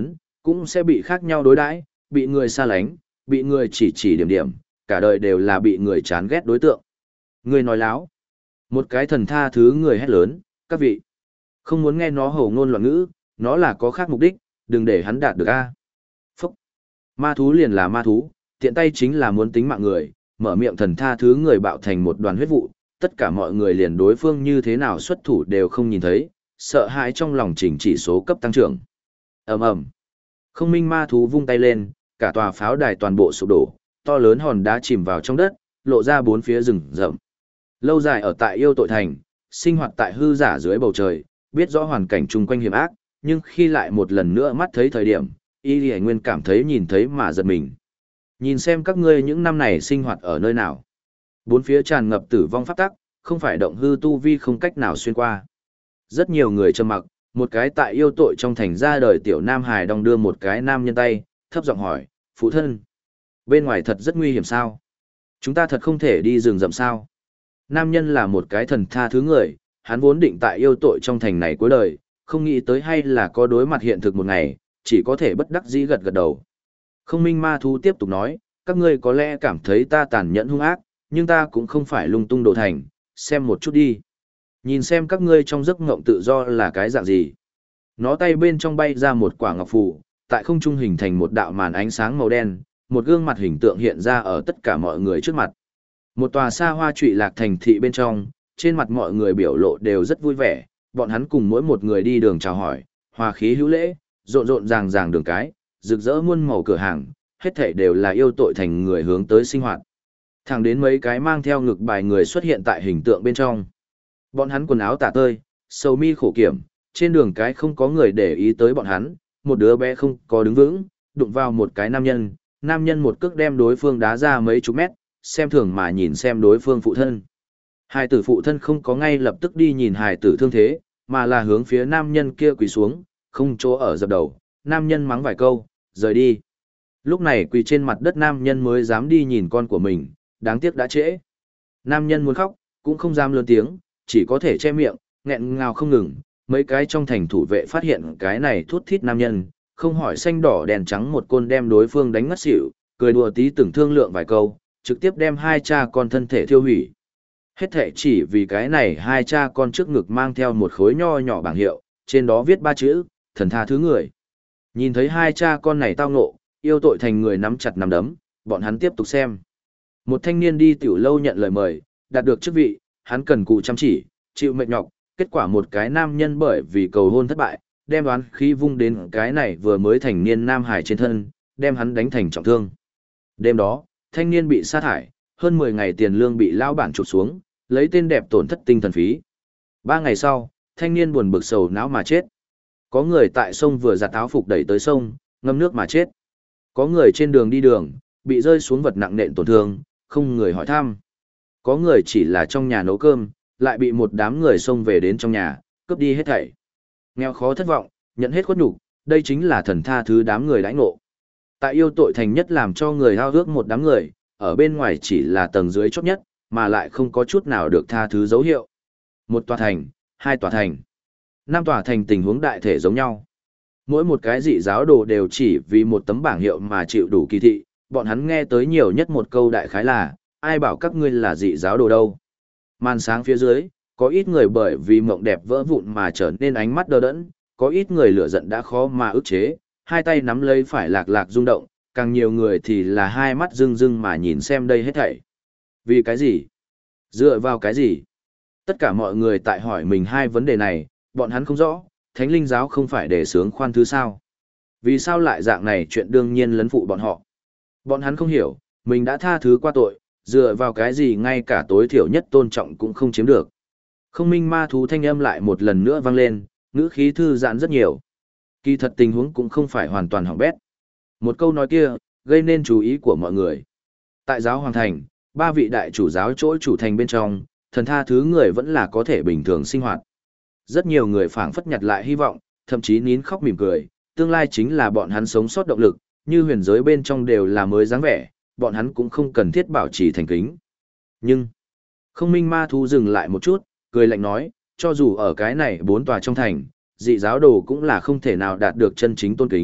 cũng sẽ bị khác nhau đối đãi, bị người xa lánh, bị người chỉ chỉ điểm điểm, cả đời đều là bị người chán ghét đối tượng. Người nói láo. Một cái thần tha thứ người hét lớn, các vị. Không muốn nghe nó hổ ngôn loạn ngữ, nó là có khác mục đích, đừng để hắn đạt được a. Phúc. Ma thú liền là ma thú, tiện tay chính là muốn tính mạng người, mở miệng thần tha thứ người bạo thành một đoàn huyết vụ, tất cả mọi người liền đối phương như thế nào xuất thủ đều không nhìn thấy, sợ hãi trong lòng chỉnh chỉ số cấp tăng trưởng. Ầm ầm. Không minh ma thú vung tay lên, cả tòa pháo đài toàn bộ sụp đổ, to lớn hòn đá chìm vào trong đất, lộ ra bốn phía rừng rậm. Lâu dài ở tại yêu tội thành, sinh hoạt tại hư giả dưới bầu trời, biết rõ hoàn cảnh chung quanh hiểm ác, nhưng khi lại một lần nữa mắt thấy thời điểm, Y Lì Nguyên cảm thấy nhìn thấy mà giật mình. Nhìn xem các ngươi những năm này sinh hoạt ở nơi nào. Bốn phía tràn ngập tử vong pháp tắc, không phải động hư tu vi không cách nào xuyên qua. Rất nhiều người trầm mặc, một cái tại yêu tội trong thành ra đời tiểu nam hài đong đưa một cái nam nhân tay, thấp giọng hỏi, phụ thân. Bên ngoài thật rất nguy hiểm sao? Chúng ta thật không thể đi rừng rậm sao? Nam nhân là một cái thần tha thứ người, hắn vốn định tại yêu tội trong thành này cuối đời, không nghĩ tới hay là có đối mặt hiện thực một ngày, chỉ có thể bất đắc dĩ gật gật đầu. Không minh ma thú tiếp tục nói, các ngươi có lẽ cảm thấy ta tàn nhẫn hung ác, nhưng ta cũng không phải lung tung đồ thành, xem một chút đi. Nhìn xem các ngươi trong giấc ngộng tự do là cái dạng gì. Nó tay bên trong bay ra một quả ngọc phù, tại không trung hình thành một đạo màn ánh sáng màu đen, một gương mặt hình tượng hiện ra ở tất cả mọi người trước mặt. Một tòa xa hoa trụy lạc thành thị bên trong, trên mặt mọi người biểu lộ đều rất vui vẻ, bọn hắn cùng mỗi một người đi đường chào hỏi, hòa khí hữu lễ, rộn rộn ràng ràng đường cái, rực rỡ muôn màu cửa hàng, hết thảy đều là yêu tội thành người hướng tới sinh hoạt. Thẳng đến mấy cái mang theo ngực bài người xuất hiện tại hình tượng bên trong. Bọn hắn quần áo tả tơi, sầu mi khổ kiểm, trên đường cái không có người để ý tới bọn hắn, một đứa bé không có đứng vững, đụng vào một cái nam nhân, nam nhân một cước đem đối phương đá ra mấy chục mét, xem thường mà nhìn xem đối phương phụ thân. Hài tử phụ thân không có ngay lập tức đi nhìn hài tử thương thế, mà là hướng phía nam nhân kia quỳ xuống, không chỗ ở dập đầu, nam nhân mắng vài câu, rời đi. Lúc này quỳ trên mặt đất nam nhân mới dám đi nhìn con của mình, đáng tiếc đã trễ. Nam nhân muốn khóc, cũng không dám lớn tiếng, chỉ có thể che miệng, nghẹn ngào không ngừng. Mấy cái trong thành thủ vệ phát hiện cái này thút thít nam nhân, không hỏi xanh đỏ đèn trắng một côn đem đối phương đánh ngất xỉu, cười đùa tí từng thương lượng vài câu, trực tiếp đem hai cha con thân thể thiêu hủy. Hết thể chỉ vì cái này hai cha con trước ngực mang theo một khối nho nhỏ bảng hiệu, trên đó viết ba chữ, thần tha thứ người. Nhìn thấy hai cha con này tao ngộ, yêu tội thành người nắm chặt nắm đấm, bọn hắn tiếp tục xem. Một thanh niên đi tiểu lâu nhận lời mời, đạt được chức vị, hắn cần cù chăm chỉ, chịu mệt nhọc, kết quả một cái nam nhân bởi vì cầu hôn thất bại, đem đoán khí vung đến cái này vừa mới thành niên nam hải trên thân, đem hắn đánh thành trọng thương. Đêm đó, thanh niên bị sa thải, hơn mười ngày tiền lương bị lao bản chụp xuống, lấy tên đẹp tổn thất tinh thần phí. Ba ngày sau, thanh niên buồn bực sầu não mà chết. Có người tại sông vừa giặt áo phục đẩy tới sông, ngâm nước mà chết. Có người trên đường đi đường, bị rơi xuống vật nặng nện tổn thương, không người hỏi thăm. Có người chỉ là trong nhà nấu cơm, lại bị một đám người xông về đến trong nhà, cướp đi hết thảy. Nghèo khó thất vọng, nhận hết khuất nhục, đây chính là thần tha thứ đám người đãi ngộ. Tại yêu tội thành nhất làm cho người hao ước một đám người, ở bên ngoài chỉ là tầng dưới chót nhất, mà lại không có chút nào được tha thứ dấu hiệu. Một tòa thành, hai tòa thành, năm tòa thành tình huống đại thể giống nhau. Mỗi một cái dị giáo đồ đều chỉ vì một tấm bảng hiệu mà chịu đủ kỳ thị, bọn hắn nghe tới nhiều nhất một câu đại khái là, ai bảo các ngươi là dị giáo đồ đâu. Màn sáng phía dưới, có ít người bởi vì mộng đẹp vỡ vụn mà trở nên ánh mắt đờ đẫn, có ít người lửa giận đã khó mà ức chế, hai tay nắm lấy phải lạc lạc rung động, càng nhiều người thì là hai mắt rưng rưng mà nhìn xem đây hết thảy. Vì cái gì? Dựa vào cái gì? Tất cả mọi người tại hỏi mình hai vấn đề này, bọn hắn không rõ, Thánh Linh giáo không phải để sướng khoan thứ sao? Vì sao lại dạng này chuyện đương nhiên lấn phụ bọn họ? Bọn hắn không hiểu, mình đã tha thứ qua tội, dựa vào cái gì ngay cả tối thiểu nhất tôn trọng cũng không chiếm được. Không minh ma thú thanh âm lại một lần nữa vang lên, ngữ khí thư giãn rất nhiều. Kỳ thật tình huống cũng không phải hoàn toàn hỏng bét. Một câu nói kia, gây nên chú ý của mọi người. Tại giáo hoàng thành, ba vị đại chủ giáo chỗ chủ thành bên trong, thần tha thứ người vẫn là có thể bình thường sinh hoạt. Rất nhiều người phảng phất nhặt lại hy vọng, thậm chí nín khóc mỉm cười, tương lai chính là bọn hắn sống sót động lực, như huyền giới bên trong đều là mới dáng vẻ, bọn hắn cũng không cần thiết bảo trì thành kính. Nhưng, không minh ma thú dừng lại một chút, cười lạnh nói, cho dù ở cái này bốn tòa trong thành, dị giáo đồ cũng là không thể nào đạt được chân chính tôn kính,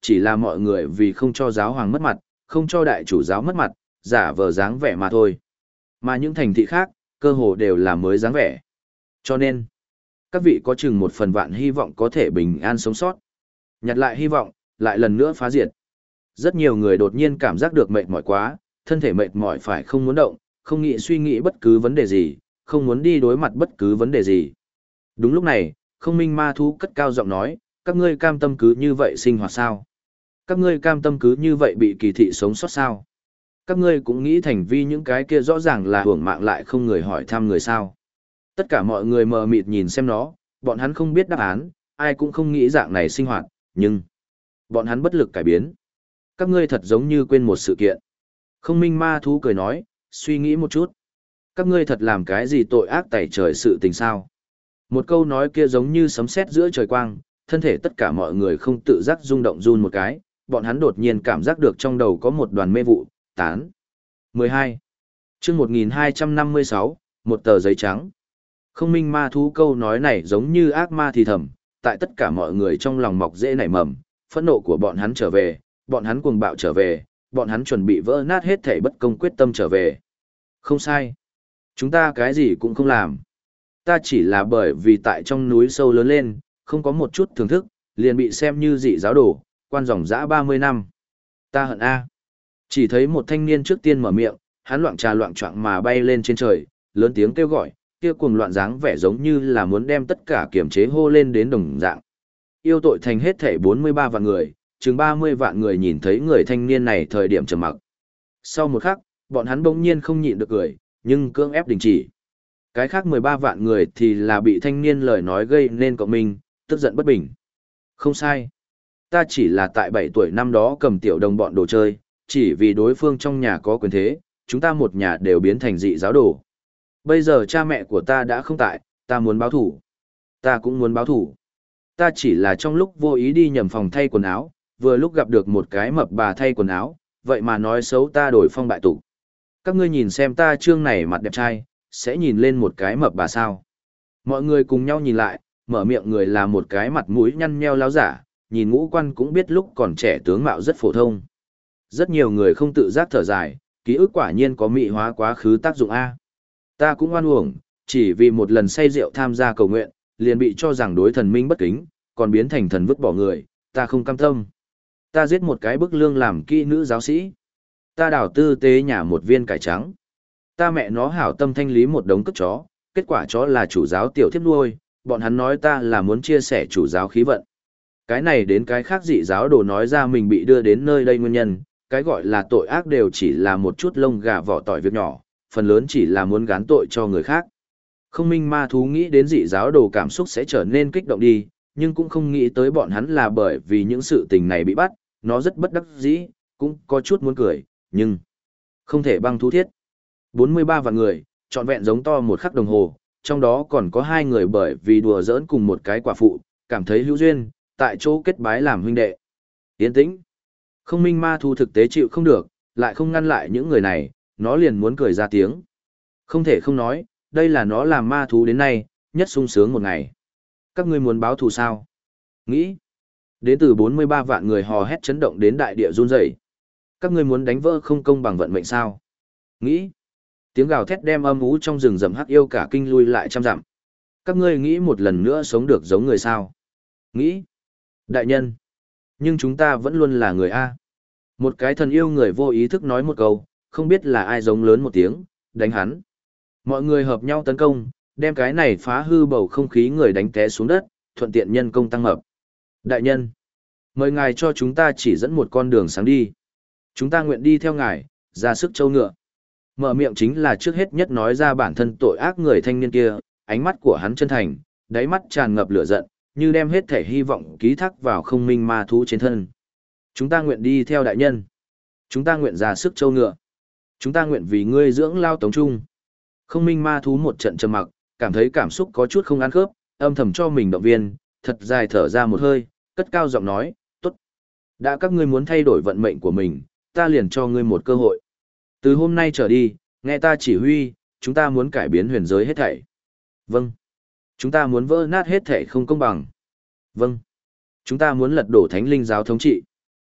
chỉ là mọi người vì không cho giáo hoàng mất mặt, không cho đại chủ giáo mất mặt, giả vờ dáng vẻ mà thôi. Mà những thành thị khác, cơ hồ đều là mới dáng vẻ. Cho nên, các vị có chừng một phần vạn hy vọng có thể bình an sống sót. Nhặt lại hy vọng, lại lần nữa phá diệt. Rất nhiều người đột nhiên cảm giác được mệt mỏi quá, thân thể mệt mỏi phải không muốn động, không nghĩ suy nghĩ bất cứ vấn đề gì, không muốn đi đối mặt bất cứ vấn đề gì. Đúng lúc này, không minh ma thú cất cao giọng nói, các ngươi cam tâm cứ như vậy sinh hoạt sao? Các ngươi cam tâm cứ như vậy bị kỳ thị sống sót sao? Các ngươi cũng nghĩ thành vi những cái kia rõ ràng là hưởng mạng lại không người hỏi thăm người sao? Tất cả mọi người mờ mịt nhìn xem nó, bọn hắn không biết đáp án, ai cũng không nghĩ dạng này sinh hoạt, nhưng bọn hắn bất lực cải biến. Các ngươi thật giống như quên một sự kiện. Không minh ma thú cười nói, suy nghĩ một chút. Các ngươi thật làm cái gì tội ác tẩy trời sự tình sao? Một câu nói kia giống như sấm sét giữa trời quang, thân thể tất cả mọi người không tự giác rung động run một cái, bọn hắn đột nhiên cảm giác được trong đầu có một đoàn mê vụ, tán. mười hai. Chương một nghìn hai trăm năm mươi sáu, một tờ giấy trắng. Không minh ma thú câu nói này giống như ác ma thì thầm, tại tất cả mọi người trong lòng mọc dễ nảy mầm, phẫn nộ của bọn hắn trở về, bọn hắn cuồng bạo trở về, bọn hắn chuẩn bị vỡ nát hết thảy bất công quyết tâm trở về. Không sai. Chúng ta cái gì cũng không làm. Ta chỉ là bởi vì tại trong núi sâu lớn lên, không có một chút thưởng thức, liền bị xem như dị giáo đồ, quan dòng dã ba mươi năm. Ta hận A. Chỉ thấy một thanh niên trước tiên mở miệng, hắn loạn trà loạn choạng mà bay lên trên trời, lớn tiếng kêu gọi, kia cuồng loạn dáng vẻ giống như là muốn đem tất cả kiểm chế hô lên đến đồng dạng. Yêu tội thành hết thảy bốn mươi ba vạn người, chừng ba mươi vạn người nhìn thấy người thanh niên này thời điểm trầm mặc. Sau một khắc, bọn hắn bỗng nhiên không nhịn được cười, nhưng cưỡng ép đình chỉ. Cái khác mười ba vạn người thì là bị thanh niên lời nói gây nên cộng minh, tức giận bất bình. Không sai. Ta chỉ là tại bảy tuổi năm đó cầm tiểu đồng bọn đồ chơi, chỉ vì đối phương trong nhà có quyền thế, chúng ta một nhà đều biến thành dị giáo đồ. Bây giờ cha mẹ của ta đã không tại, ta muốn báo thủ. Ta cũng muốn báo thủ. Ta chỉ là trong lúc vô ý đi nhầm phòng thay quần áo, vừa lúc gặp được một cái mập bà thay quần áo, vậy mà nói xấu ta đổi phong bại tục. Các ngươi nhìn xem ta trương này mặt đẹp trai, sẽ nhìn lên một cái mập bà sao. Mọi người cùng nhau nhìn lại, mở miệng người là một cái mặt mũi nhăn nheo láo giả, nhìn ngũ quan cũng biết lúc còn trẻ tướng mạo rất phổ thông. Rất nhiều người không tự giác thở dài, ký ức quả nhiên có mị hóa quá khứ tác dụng A. Ta cũng oan uổng, chỉ vì một lần say rượu tham gia cầu nguyện, liền bị cho rằng đối thần minh bất kính, còn biến thành thần vứt bỏ người, ta không cam tâm. Ta giết một cái bức lương làm kỹ nữ giáo sĩ. Ta đào tư tế nhà một viên cải trắng. Ta mẹ nó hảo tâm thanh lý một đống cất chó, kết quả chó là chủ giáo tiểu thiếp nuôi, bọn hắn nói ta là muốn chia sẻ chủ giáo khí vận. Cái này đến cái khác dị giáo đồ nói ra mình bị đưa đến nơi đây nguyên nhân, cái gọi là tội ác đều chỉ là một chút lông gà vỏ tỏi việc nhỏ, phần lớn chỉ là muốn gán tội cho người khác. Không minh ma thú nghĩ đến dị giáo đồ cảm xúc sẽ trở nên kích động đi, nhưng cũng không nghĩ tới bọn hắn là bởi vì những sự tình này bị bắt, nó rất bất đắc dĩ, cũng có chút muốn cười, nhưng không thể băng thú thiết. bốn mươi ba vạn người, trọn vẹn giống to một khắc đồng hồ, trong đó còn có hai người bởi vì đùa giỡn cùng một cái quả phụ, cảm thấy hữu duyên, tại chỗ kết bái làm huynh đệ. Yên tĩnh. Không minh ma thú thực tế chịu không được, lại không ngăn lại những người này, nó liền muốn cười ra tiếng. Không thể không nói, đây là nó làm ma thú đến nay, nhất sung sướng một ngày. Các ngươi muốn báo thù sao? Nghĩ. Đến từ bốn mươi ba vạn người hò hét chấn động đến đại địa run rẩy. Các ngươi muốn đánh vỡ không công bằng vận mệnh sao? Nghĩ. Tiếng gào thét đem âm ú trong rừng rậm hắc yêu cả kinh lui lại trăm dặm. Các ngươi nghĩ một lần nữa sống được giống người sao? Nghĩ. Đại nhân. Nhưng chúng ta vẫn luôn là người A. Một cái thần yêu người vô ý thức nói một câu, không biết là ai giống lớn một tiếng, đánh hắn. Mọi người hợp nhau tấn công, đem cái này phá hư bầu không khí người đánh té xuống đất, thuận tiện nhân công tăng mập. Đại nhân, mời ngài cho chúng ta chỉ dẫn một con đường sáng đi. Chúng ta nguyện đi theo ngài, ra sức châu ngựa. Mở miệng chính là trước hết nhất nói ra bản thân tội ác người thanh niên kia, ánh mắt của hắn chân thành, đáy mắt tràn ngập lửa giận, như đem hết thể hy vọng ký thác vào không minh ma thú trên thân. Chúng ta nguyện đi theo đại nhân. Chúng ta nguyện ra sức châu ngựa. Chúng ta nguyện vì ngươi dưỡng lao tống trung. Không minh ma thú một trận trầm mặc, cảm thấy cảm xúc có chút không ăn khớp, âm thầm cho mình động viên, thật dài thở ra một hơi, cất cao giọng nói, tốt. Đã các ngươi muốn thay đổi vận mệnh của mình, ta liền cho ngươi một cơ hội. Từ hôm nay trở đi, nghe ta chỉ huy, chúng ta muốn cải biến huyền giới hết thảy. Vâng. Chúng ta muốn vỡ nát hết thảy không công bằng. Vâng. Chúng ta muốn lật đổ thánh linh giáo thống trị.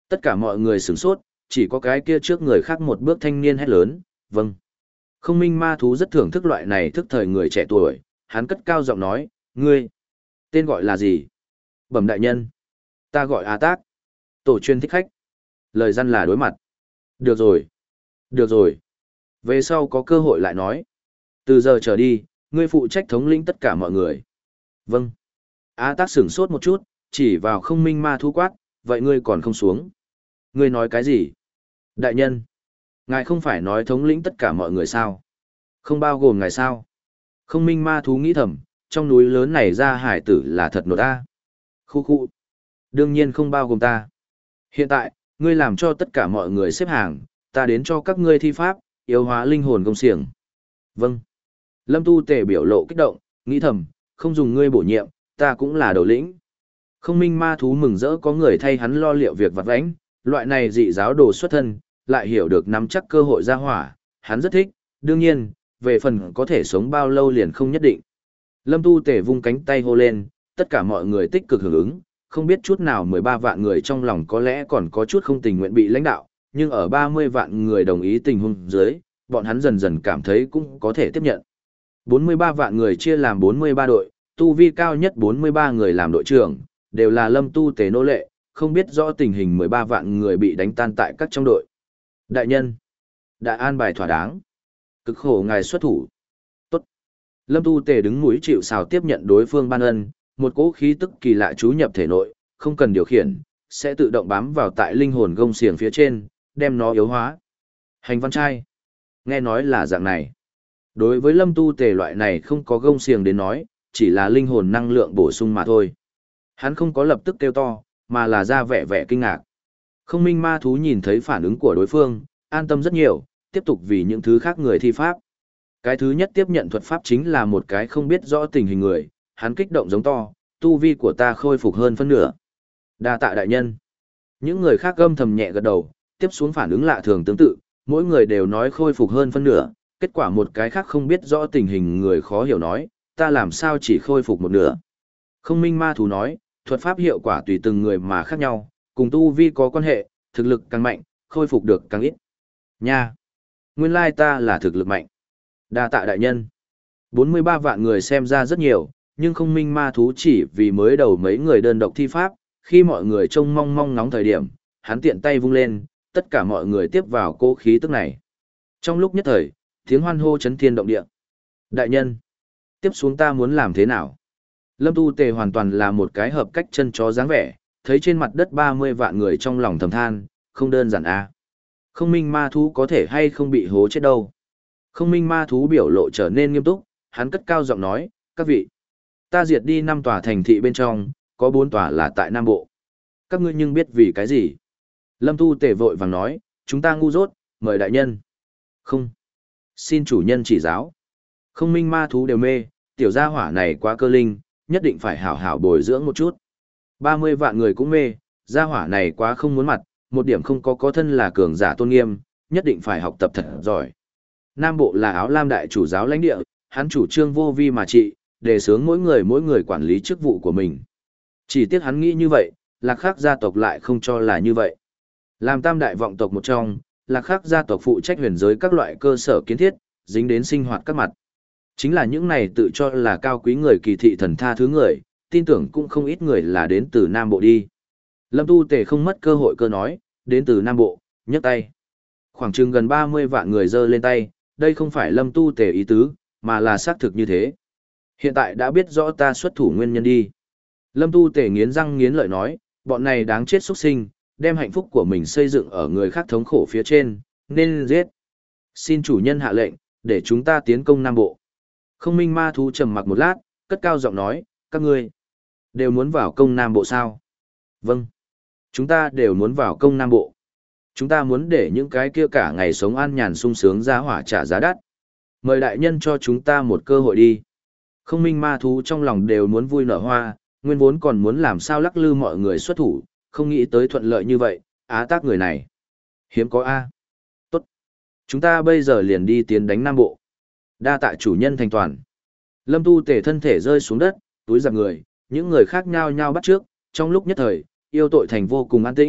Tất cả mọi người sửng sốt, chỉ có cái kia trước người khác một bước thanh niên hét lớn, vâng. Không minh ma thú rất thưởng thức loại này thức thời người trẻ tuổi, hắn cất cao giọng nói, ngươi, tên gọi là gì? Bẩm đại nhân. Ta gọi A Tác. Tổ chuyên thích khách. Lời răn là đối mặt. Được rồi. Được rồi. Về sau có cơ hội lại nói. Từ giờ trở đi, ngươi phụ trách thống lĩnh tất cả mọi người. Vâng. A Tác sửng sốt một chút, chỉ vào không minh ma thú quát, vậy ngươi còn không xuống. Ngươi nói cái gì? Đại nhân. Ngài không phải nói thống lĩnh tất cả mọi người sao? Không bao gồm ngài sao? Không minh ma thú nghĩ thầm, trong núi lớn này ra hải tử là thật nổi ta. Khu khu. Đương nhiên không bao gồm ta. Hiện tại, ngươi làm cho tất cả mọi người xếp hàng, ta đến cho các ngươi thi pháp, yếu hóa linh hồn công xiềng. Vâng. Lâm Tu Tề biểu lộ kích động, nghĩ thầm, không dùng ngươi bổ nhiệm, ta cũng là đầu lĩnh. Không minh ma thú mừng rỡ có người thay hắn lo liệu việc vặt vãnh, loại này dị giáo đồ xuất thân, lại hiểu được nắm chắc cơ hội ra hỏa, hắn rất thích, đương nhiên, về phần có thể sống bao lâu liền không nhất định. Lâm Tu Tề vung cánh tay hô lên, tất cả mọi người tích cực hưởng ứng, không biết chút nào mười ba vạn người trong lòng có lẽ còn có chút không tình nguyện bị lãnh đạo, nhưng ở ba mươi vạn người đồng ý tình huống dưới, bọn hắn dần dần cảm thấy cũng có thể tiếp nhận. bốn mươi ba vạn người chia làm bốn mươi ba đội, tu vi cao nhất bốn mươi ba người làm đội trưởng, đều là Lâm Tu Tề nô lệ, không biết rõ tình hình mười ba vạn người bị đánh tan tại các trong đội. Đại nhân, đã an bài thỏa đáng. Cực khổ ngài xuất thủ. Tốt. Lâm Tu Tề đứng mũi chịu sào tiếp nhận đối phương ban ân, một cỗ khí tức kỳ lạ chú nhập thể nội, không cần điều khiển, sẽ tự động bám vào tại linh hồn gông xiềng phía trên, đem nó yếu hóa. Hành văn trai. Nghe nói là dạng này. Đối với Lâm Tu Tề loại này không có gông xiềng đến nói, chỉ là linh hồn năng lượng bổ sung mà thôi. Hắn không có lập tức kêu to, mà là ra vẻ vẻ kinh ngạc. Không minh ma thú nhìn thấy phản ứng của đối phương, an tâm rất nhiều, tiếp tục vì những thứ khác người thi pháp. Cái thứ nhất tiếp nhận thuật pháp chính là một cái không biết rõ tình hình người, hắn kích động giống to, tu vi của ta khôi phục hơn phân nửa. Đa tạ đại nhân. Những người khác gâm thầm nhẹ gật đầu, tiếp xuống phản ứng lạ thường tương tự, mỗi người đều nói khôi phục hơn phân nửa, kết quả một cái khác không biết rõ tình hình người khó hiểu nói, ta làm sao chỉ khôi phục một nửa. Không minh ma thú nói, thuật pháp hiệu quả tùy từng người mà khác nhau, cùng tu vi có quan hệ, thực lực càng mạnh, khôi phục được càng ít. Nha! Nguyên lai ta là thực lực mạnh. Đa tạ đại nhân. bốn mươi ba vạn người xem ra rất nhiều, nhưng không minh ma thú chỉ vì mới đầu mấy người đơn độc thi pháp, khi mọi người trông mong mong ngóng thời điểm, hắn tiện tay vung lên, tất cả mọi người tiếp vào cố khí tức này. Trong lúc nhất thời, tiếng hoan hô chấn thiên động địa. Đại nhân! Tiếp xuống ta muốn làm thế nào? Lâm Tu Tề hoàn toàn là một cái hợp cách chân chó dáng vẻ, thấy trên mặt đất ba mươi vạn người trong lòng thầm than, không đơn giản à. Không minh ma thú có thể hay không bị hố chết đâu. Không minh ma thú biểu lộ trở nên nghiêm túc, hắn cất cao giọng nói, các vị, ta diệt đi năm tòa thành thị bên trong, có bốn tòa là tại Nam Bộ. Các ngươi nhưng biết vì cái gì? Lâm Tu Tề vội vàng nói, chúng ta ngu dốt, mời đại nhân. Không. Xin chủ nhân chỉ giáo. Không minh ma thú đều mê, tiểu gia hỏa này quá cơ linh, nhất định phải hảo hảo bồi dưỡng một chút. ba mươi vạn người cũng mê, gia hỏa này quá không muốn mặt, một điểm không có có thân là cường giả tôn nghiêm, nhất định phải học tập thật giỏi. Nam Bộ là áo lam đại chủ giáo lãnh địa, hắn chủ trương vô vi mà trị, đề xướng mỗi người mỗi người quản lý chức vụ của mình. Chỉ tiếc hắn nghĩ như vậy, Lạc Khắc gia tộc lại không cho là như vậy. Làm tam đại vọng tộc một trong, Lạc Khắc gia tộc phụ trách huyền giới các loại cơ sở kiến thiết, dính đến sinh hoạt các mặt. Chính là những này tự cho là cao quý người kỳ thị thần tha thứ người, tin tưởng cũng không ít người là đến từ Nam Bộ đi. Lâm Tu Tề không mất cơ hội cơ nói, đến từ Nam Bộ, nhấc tay. Khoảng chừng gần ba mươi vạn người giơ lên tay, đây không phải Lâm Tu Tề ý tứ, mà là xác thực như thế. Hiện tại đã biết rõ ta xuất thủ nguyên nhân đi. Lâm Tu Tề nghiến răng nghiến lợi nói, bọn này đáng chết xuất sinh, đem hạnh phúc của mình xây dựng ở người khác thống khổ phía trên, nên giết. Xin chủ nhân hạ lệnh, để chúng ta tiến công Nam Bộ. Không minh ma thú trầm mặc một lát, cất cao giọng nói, các ngươi đều muốn vào công Nam Bộ sao? Vâng. Chúng ta đều muốn vào công Nam Bộ. Chúng ta muốn để những cái kia cả ngày sống an nhàn sung sướng ra hỏa trả giá đắt. Mời đại nhân cho chúng ta một cơ hội đi. Không minh ma thú trong lòng đều muốn vui nở hoa, nguyên vốn còn muốn làm sao lắc lư mọi người xuất thủ, không nghĩ tới thuận lợi như vậy, Á Tác người này. Hiếm có A. Tốt. Chúng ta bây giờ liền đi tiến đánh Nam Bộ. Đa tạ chủ nhân thành toàn. Lâm Tu Tề thân thể rơi xuống đất, túi giặc người, những người khác nhao nhao bắt trước, trong lúc nhất thời, yêu tội thành vô cùng an tĩnh,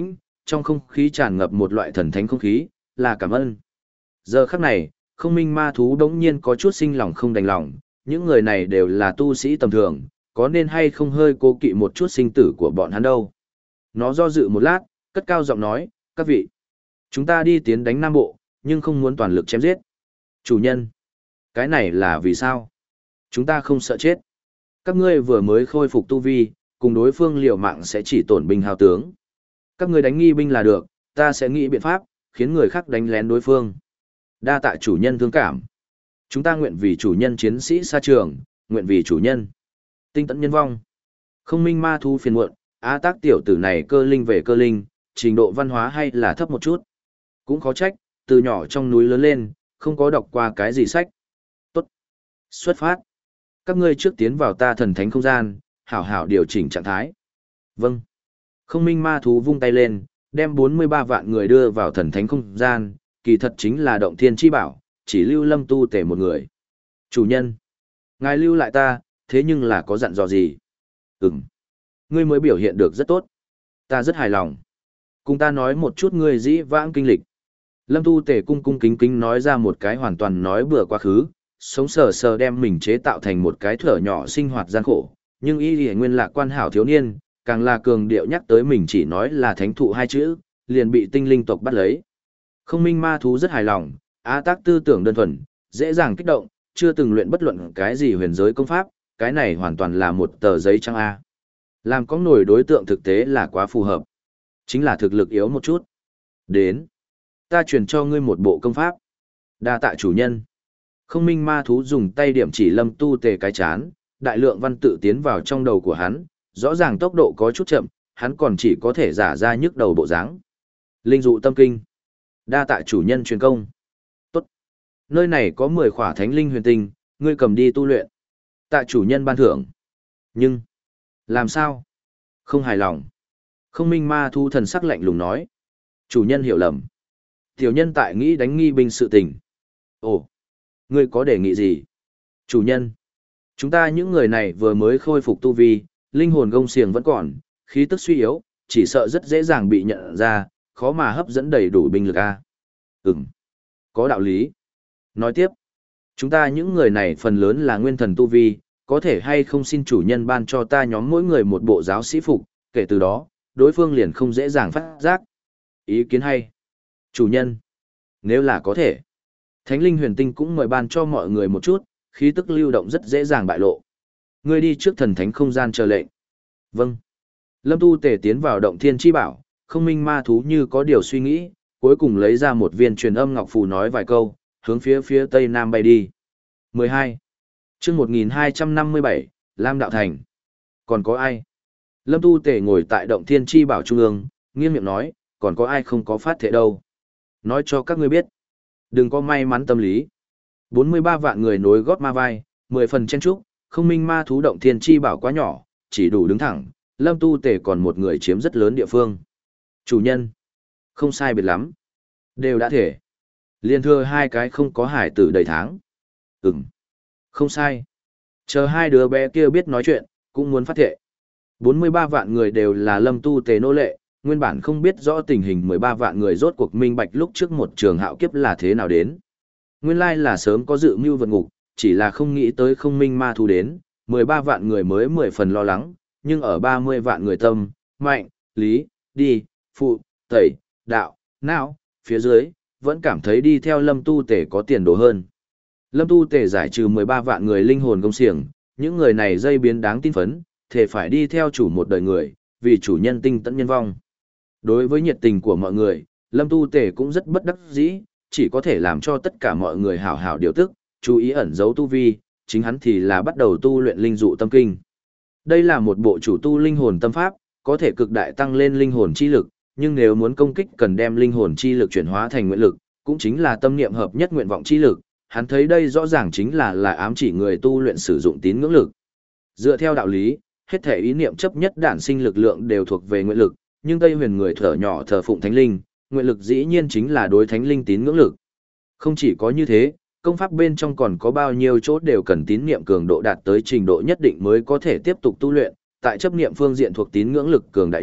trong không khí tràn ngập một loại thần thánh không khí, là cảm ơn. Giờ khắc này, không minh ma thú đống nhiên có chút sinh lòng không đành lòng, những người này đều là tu sĩ tầm thường, có nên hay không hơi cố kỵ một chút sinh tử của bọn hắn đâu. Nó do dự một lát, cất cao giọng nói, các vị, chúng ta đi tiến đánh Nam Bộ, nhưng không muốn toàn lực chém giết. Chủ nhân, cái này là vì sao? Chúng ta không sợ chết. Các ngươi vừa mới khôi phục tu vi, cùng đối phương liều mạng sẽ chỉ tổn binh hao tướng. Các ngươi đánh nghi binh là được, ta sẽ nghĩ biện pháp, khiến người khác đánh lén đối phương. Đa tạ chủ nhân thương cảm. Chúng ta nguyện vì chủ nhân chiến sĩ xa trường, nguyện vì chủ nhân. Tinh tận nhân vong. Không minh ma thu phiền muộn, á tác tiểu tử này cơ linh về cơ linh, trình độ văn hóa hay là thấp một chút. Cũng khó trách, từ nhỏ trong núi lớn lên, không có đọc qua cái gì sách. Tốt. Xuất phát. Các ngươi trước tiến vào ta thần thánh không gian, hảo hảo điều chỉnh trạng thái. Vâng. Không minh ma thú vung tay lên, đem bốn mươi ba vạn người đưa vào thần thánh không gian, kỳ thật chính là động thiên chi bảo, chỉ lưu Lâm Tu Tể một người. Chủ nhân. Ngài lưu lại ta, thế nhưng là có dặn dò gì? Ừm. Ngươi mới biểu hiện được rất tốt. Ta rất hài lòng. Cùng ta nói một chút ngươi dĩ vãng kinh lịch. Lâm Tu Tể cung cung kính kính nói ra một cái hoàn toàn nói bừa quá khứ, sống sờ sờ đem mình chế tạo thành một cái thở nhỏ sinh hoạt gian khổ, nhưng y lìa nguyên lạc quan hảo thiếu niên, càng là cường điệu nhắc tới mình chỉ nói là thánh thụ hai chữ, liền bị tinh linh tộc bắt lấy. Không minh ma thú rất hài lòng, á tác tư tưởng đơn thuần, dễ dàng kích động, chưa từng luyện bất luận cái gì huyền giới công pháp, cái này hoàn toàn là một tờ giấy trắng A. Làm có nổi đối tượng thực tế là quá phù hợp. Chính là thực lực yếu một chút. Đến. Ta truyền cho ngươi một bộ công pháp. Đa tạ chủ nhân. Không minh ma thú dùng tay điểm chỉ Lâm Tu Tề cái chán, đại lượng văn tự tiến vào trong đầu của hắn, rõ ràng tốc độ có chút chậm, hắn còn chỉ có thể giả ra nhức đầu bộ dáng. Linh dụ tâm kinh. Đa tạ chủ nhân truyền công. Tốt. Nơi này có mười khỏa thánh linh huyền tinh, ngươi cầm đi tu luyện. Tạ chủ nhân ban thưởng. Nhưng, làm sao? Không hài lòng. Không minh ma thu thần sắc lạnh lùng nói. Chủ nhân hiểu lầm. Tiểu nhân tại nghĩ đánh nghi binh sự tình. Ồ, ngươi có đề nghị gì? Chủ nhân, chúng ta những người này vừa mới khôi phục tu vi, linh hồn gông xiềng vẫn còn, khí tức suy yếu, chỉ sợ rất dễ dàng bị nhận ra, khó mà hấp dẫn đầy đủ binh lực a. Ừm, có đạo lý. Nói tiếp, chúng ta những người này phần lớn là nguyên thần tu vi, có thể hay không xin chủ nhân ban cho ta nhóm mỗi người một bộ giáo sĩ phục, kể từ đó, đối phương liền không dễ dàng phát giác. Ý kiến hay. Chủ nhân, nếu là có thể, Thánh linh huyền tinh cũng mời ban cho mọi người một chút, khí tức lưu động rất dễ dàng bại lộ. Ngươi đi trước thần thánh không gian chờ lệnh. Vâng. Lâm Tu Tề tiến vào động thiên chi bảo, không minh ma thú như có điều suy nghĩ, cuối cùng lấy ra một viên truyền âm ngọc phù nói vài câu, hướng phía phía tây nam bay đi. mười hai. Chương một nghìn hai trăm năm mươi bảy, Lam Đạo Thành. Còn có ai? Lâm Tu Tề ngồi tại động thiên chi bảo trung ương, nghiêm miệng nói, còn có ai không có phát thể đâu? Nói cho các ngươi biết. Đừng có may mắn tâm lý. bốn mươi ba vạn người nối gót ma vai, mười phần chen trúc, không minh ma thú động thiên chi bảo quá nhỏ, chỉ đủ đứng thẳng, Lâm Tu Tề còn một người chiếm rất lớn địa phương. Chủ nhân. Không sai biệt lắm. Đều đã thể. Liên thưa hai cái không có hải tử đầy tháng. Ừm. Không sai. Chờ hai đứa bé kia biết nói chuyện, cũng muốn phát thệ. bốn mươi ba vạn người đều là Lâm Tu Tề nô lệ, nguyên bản không biết rõ tình hình mười ba vạn người rốt cuộc minh bạch lúc trước một trường hạo kiếp là thế nào đến. Nguyên lai là sớm có dự mưu vượt ngục, chỉ là không nghĩ tới không minh ma thú đến, mười ba vạn người mới mười phần lo lắng, nhưng ở ba mươi vạn người tâm, mạnh, lý, đi, phụ, tẩy, đạo, não, phía dưới, vẫn cảm thấy đi theo Lâm Tu Tề có tiền đồ hơn. Lâm Tu Tề giải trừ mười ba vạn người linh hồn công xiềng, những người này dây biến đáng tin phấn, thể phải đi theo chủ một đời người, vì chủ nhân tinh tận nhân vong. Đối với nhiệt tình của mọi người, Lâm Tu Tề cũng rất bất đắc dĩ, chỉ có thể làm cho tất cả mọi người hảo hảo điều tức, chú ý ẩn giấu tu vi, chính hắn thì là bắt đầu tu luyện linh dụ tâm kinh. Đây là một bộ chủ tu linh hồn tâm pháp, có thể cực đại tăng lên linh hồn chi lực, nhưng nếu muốn công kích cần đem linh hồn chi lực chuyển hóa thành nguyện lực, cũng chính là tâm niệm hợp nhất nguyện vọng chi lực, hắn thấy đây rõ ràng chính là là ám chỉ người tu luyện sử dụng tín ngưỡng lực. Dựa theo đạo lý, hết thể ý niệm chấp nhất đản sinh lực lượng đều thuộc về nguyện lực, nhưng Tây Huyền người thở nhỏ thờ phụng thánh linh, nguyện lực dĩ nhiên chính là đối thánh linh tín ngưỡng lực. Không chỉ có như thế, công pháp bên trong còn có bao nhiêu chỗ đều cần tín niệm cường độ đạt tới trình độ nhất định mới có thể tiếp tục tu luyện, tại chấp niệm phương diện thuộc tín ngưỡng lực cường đại nhất,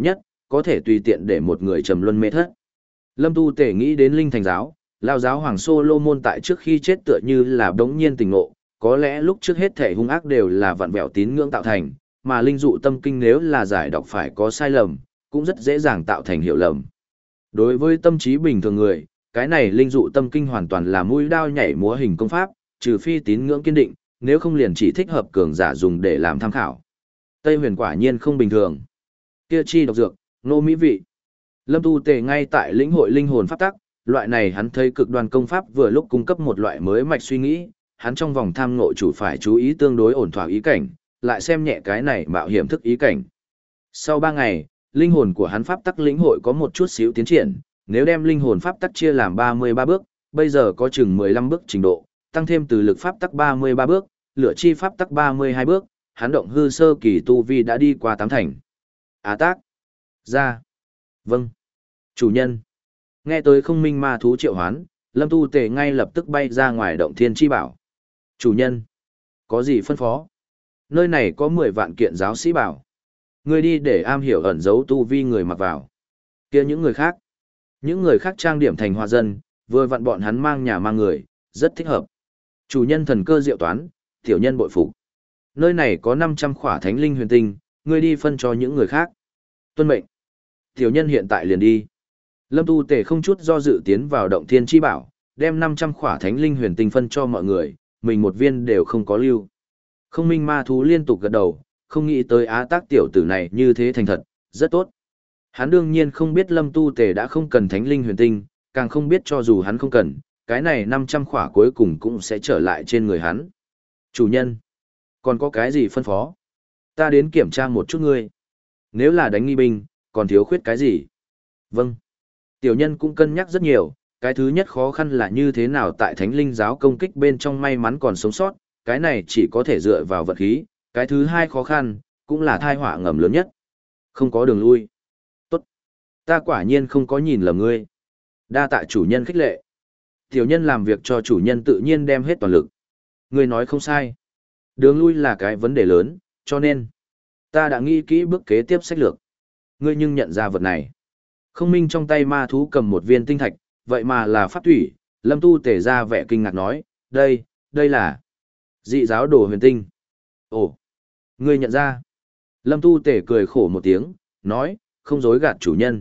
có thể tùy tiện để một người trầm luân mê thất. Lâm Tu Tể nghĩ đến Linh Thành giáo, lao giáo hoàng Solomon tại trước khi chết tựa như là đống nhiên tỉnh ngộ, có lẽ lúc trước hết thể hung ác đều là vặn vẹo tín ngưỡng tạo thành, mà linh dụ tâm kinh nếu là giải đọc phải có sai lầm, cũng rất dễ dàng tạo thành hiểu lầm. Đối với tâm trí bình thường người, cái này linh dụ tâm kinh hoàn toàn là mũi đao nhảy múa hình công pháp, trừ phi tín ngưỡng kiên định, nếu không liền chỉ thích hợp cường giả dùng để làm tham khảo. Tây Huyền quả nhiên không bình thường. Kia chi độc dược, nô mỹ vị. Lâm Tu Tề ngay tại lĩnh hội linh hồn pháp tắc, loại này hắn thấy cực đoan công pháp vừa lúc cung cấp một loại mới mạch suy nghĩ, hắn trong vòng tham ngộ chủ phải chú ý tương đối ổn thỏa ý cảnh, lại xem nhẹ cái này mạo hiểm thức ý cảnh. Sau ba ngày, linh hồn của hắn pháp tắc lĩnh hội có một chút xíu tiến triển, nếu đem linh hồn pháp tắc chia làm ba mươi ba bước, bây giờ có chừng mười lăm bước trình độ, tăng thêm từ lực pháp tắc ba mươi ba bước, lửa chi pháp tắc ba mươi hai bước, hắn động hư sơ kỳ tu vi đã đi qua tám thành. Á tác. Ra. Vâng. Chủ nhân. Nghe tới không minh ma thú triệu hoán, Lâm Tu Tề ngay lập tức bay ra ngoài động thiên chi bảo. Chủ nhân. Có gì phân phó? Nơi này có mười vạn kiện giáo sĩ bảo. Ngươi đi để am hiểu ẩn giấu tu vi người mặc vào. Kia những người khác. Những người khác trang điểm thành hoa dân, vừa vặn bọn hắn mang nhà mang người, rất thích hợp. Chủ nhân thần cơ diệu toán, tiểu nhân bội phục. Nơi này có năm trăm khỏa thánh linh huyền tinh, ngươi đi phân cho những người khác. Tuân mệnh. Tiểu nhân hiện tại liền đi. Lâm Tu Tề không chút do dự tiến vào động thiên chi bảo, đem năm trăm khỏa thánh linh huyền tinh phân cho mọi người, mình một viên đều không có lưu. Không minh ma thú liên tục gật đầu, không nghĩ tới Á Tác tiểu tử này như thế thành thật, rất tốt. Hắn đương nhiên không biết Lâm Tu Tề đã không cần thánh linh huyền tinh, càng không biết cho dù hắn không cần, cái này năm trăm khỏa cuối cùng cũng sẽ trở lại trên người hắn. Chủ nhân, còn có cái gì phân phó? Ta đến kiểm tra một chút ngươi. Nếu là đánh nghi binh, còn thiếu khuyết cái gì? Vâng. Tiểu nhân cũng cân nhắc rất nhiều, cái thứ nhất khó khăn là như thế nào tại thánh linh giáo công kích bên trong may mắn còn sống sót, cái này chỉ có thể dựa vào vật khí, cái thứ hai khó khăn, cũng là thai họa ngầm lớn nhất. Không có đường lui. Tốt. Ta quả nhiên không có nhìn lầm ngươi. Đa tạ chủ nhân khích lệ. Tiểu nhân làm việc cho chủ nhân tự nhiên đem hết toàn lực. Ngươi nói không sai. Đường lui là cái vấn đề lớn, cho nên ta đã nghĩ kỹ bước kế tiếp sách lược. Ngươi nhưng nhận ra vật này. Không minh trong tay ma thú cầm một viên tinh thạch, vậy mà là pháp thủy. Lâm Tu Tề ra vẻ kinh ngạc nói, đây, đây là dị giáo đồ huyền tinh. Ồ, ngươi nhận ra. Lâm Tu Tề cười khổ một tiếng, nói, không dối gạt chủ nhân.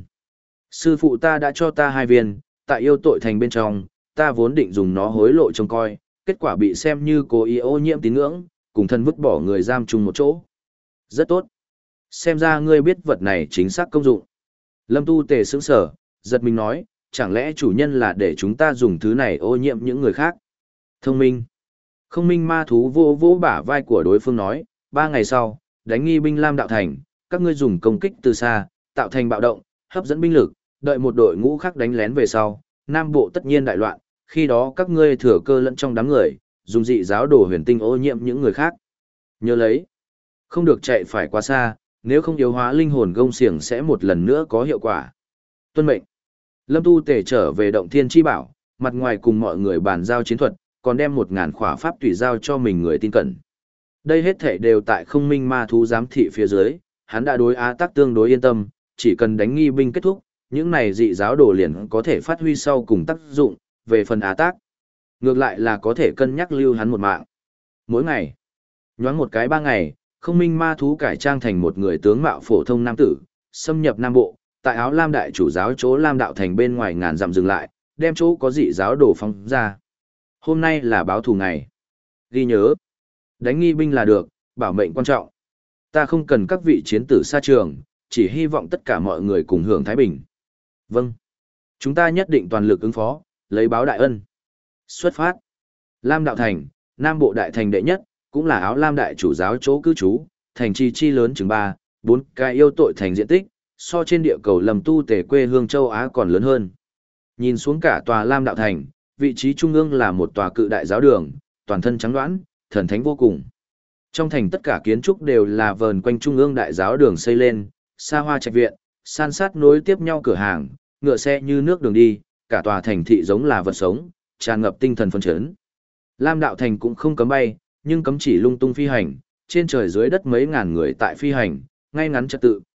Sư phụ ta đã cho ta hai viên, tại yêu tội thành bên trong, ta vốn định dùng nó hối lộ trông coi, kết quả bị xem như cố ý ô nhiễm tín ngưỡng, cùng thân vứt bỏ người giam chung một chỗ. Rất tốt. Xem ra ngươi biết vật này chính xác công dụng. Lâm Tu Tề sững sở, giật mình nói, chẳng lẽ chủ nhân là để chúng ta dùng thứ này ô nhiễm những người khác? Thông minh. Không minh ma thú vô vô bả vai của đối phương nói, ba ngày sau, đánh nghi binh Lam Đạo Thành, các ngươi dùng công kích từ xa, tạo thành bạo động, hấp dẫn binh lực, đợi một đội ngũ khác đánh lén về sau, Nam Bộ tất nhiên đại loạn, khi đó các ngươi thừa cơ lẫn trong đám người, dùng dị giáo đồ huyền tinh ô nhiễm những người khác. Nhớ lấy, không được chạy phải quá xa, nếu không yếu hóa linh hồn gông xiềng sẽ một lần nữa có hiệu quả. Tuân mệnh. Lâm Tu Tề trở về động thiên chi bảo, mặt ngoài cùng mọi người bàn giao chiến thuật, còn đem một ngàn khỏa pháp tùy giao cho mình người tin cẩn. Đây hết thể đều tại không minh ma thú giám thị phía dưới, hắn đã đối Á Tác tương đối yên tâm, chỉ cần đánh nghi binh kết thúc, những này dị giáo đồ liền có thể phát huy sau cùng tác dụng, về phần Á Tác. Ngược lại là có thể cân nhắc lưu hắn một mạng. Mỗi ngày, nhoáng một cái ba ngày, không minh ma thú cải trang thành một người tướng mạo phổ thông nam tử, xâm nhập Nam Bộ, tại Áo Lam đại chủ giáo chỗ Lam Đạo Thành bên ngoài ngàn dặm dừng lại, đem chỗ có dị giáo đồ phóng ra. Hôm nay là báo thù ngày. Ghi nhớ, đánh nghi binh là được, bảo mệnh quan trọng. Ta không cần các vị chiến tử xa trường, chỉ hy vọng tất cả mọi người cùng hưởng thái bình. Vâng. Chúng ta nhất định toàn lực ứng phó, lấy báo đại ân. Xuất phát. Lam Đạo Thành, Nam Bộ đại thành đệ nhất, cũng là Áo Lam đại chủ giáo chỗ cư trú, thành trì chi lớn chừng ba, bốn cái yêu tội thành diện tích, so trên địa cầu Lâm Tu Tề quê hương châu Á còn lớn hơn. Nhìn xuống cả tòa Lam Đạo Thành, vị trí trung ương là một tòa cự đại giáo đường, toàn thân trắng đoán, thần thánh vô cùng. Trong thành tất cả kiến trúc đều là vờn quanh trung ương đại giáo đường xây lên, xa hoa trạch viện, san sát nối tiếp nhau cửa hàng, ngựa xe như nước đường đi, cả tòa thành thị giống là vật sống, tràn ngập tinh thần phấn chấn. Lam Đạo Thành cũng không cấm bay, nhưng cấm chỉ lung tung phi hành, trên trời dưới đất mấy ngàn người tại phi hành, ngay ngắn trật tự,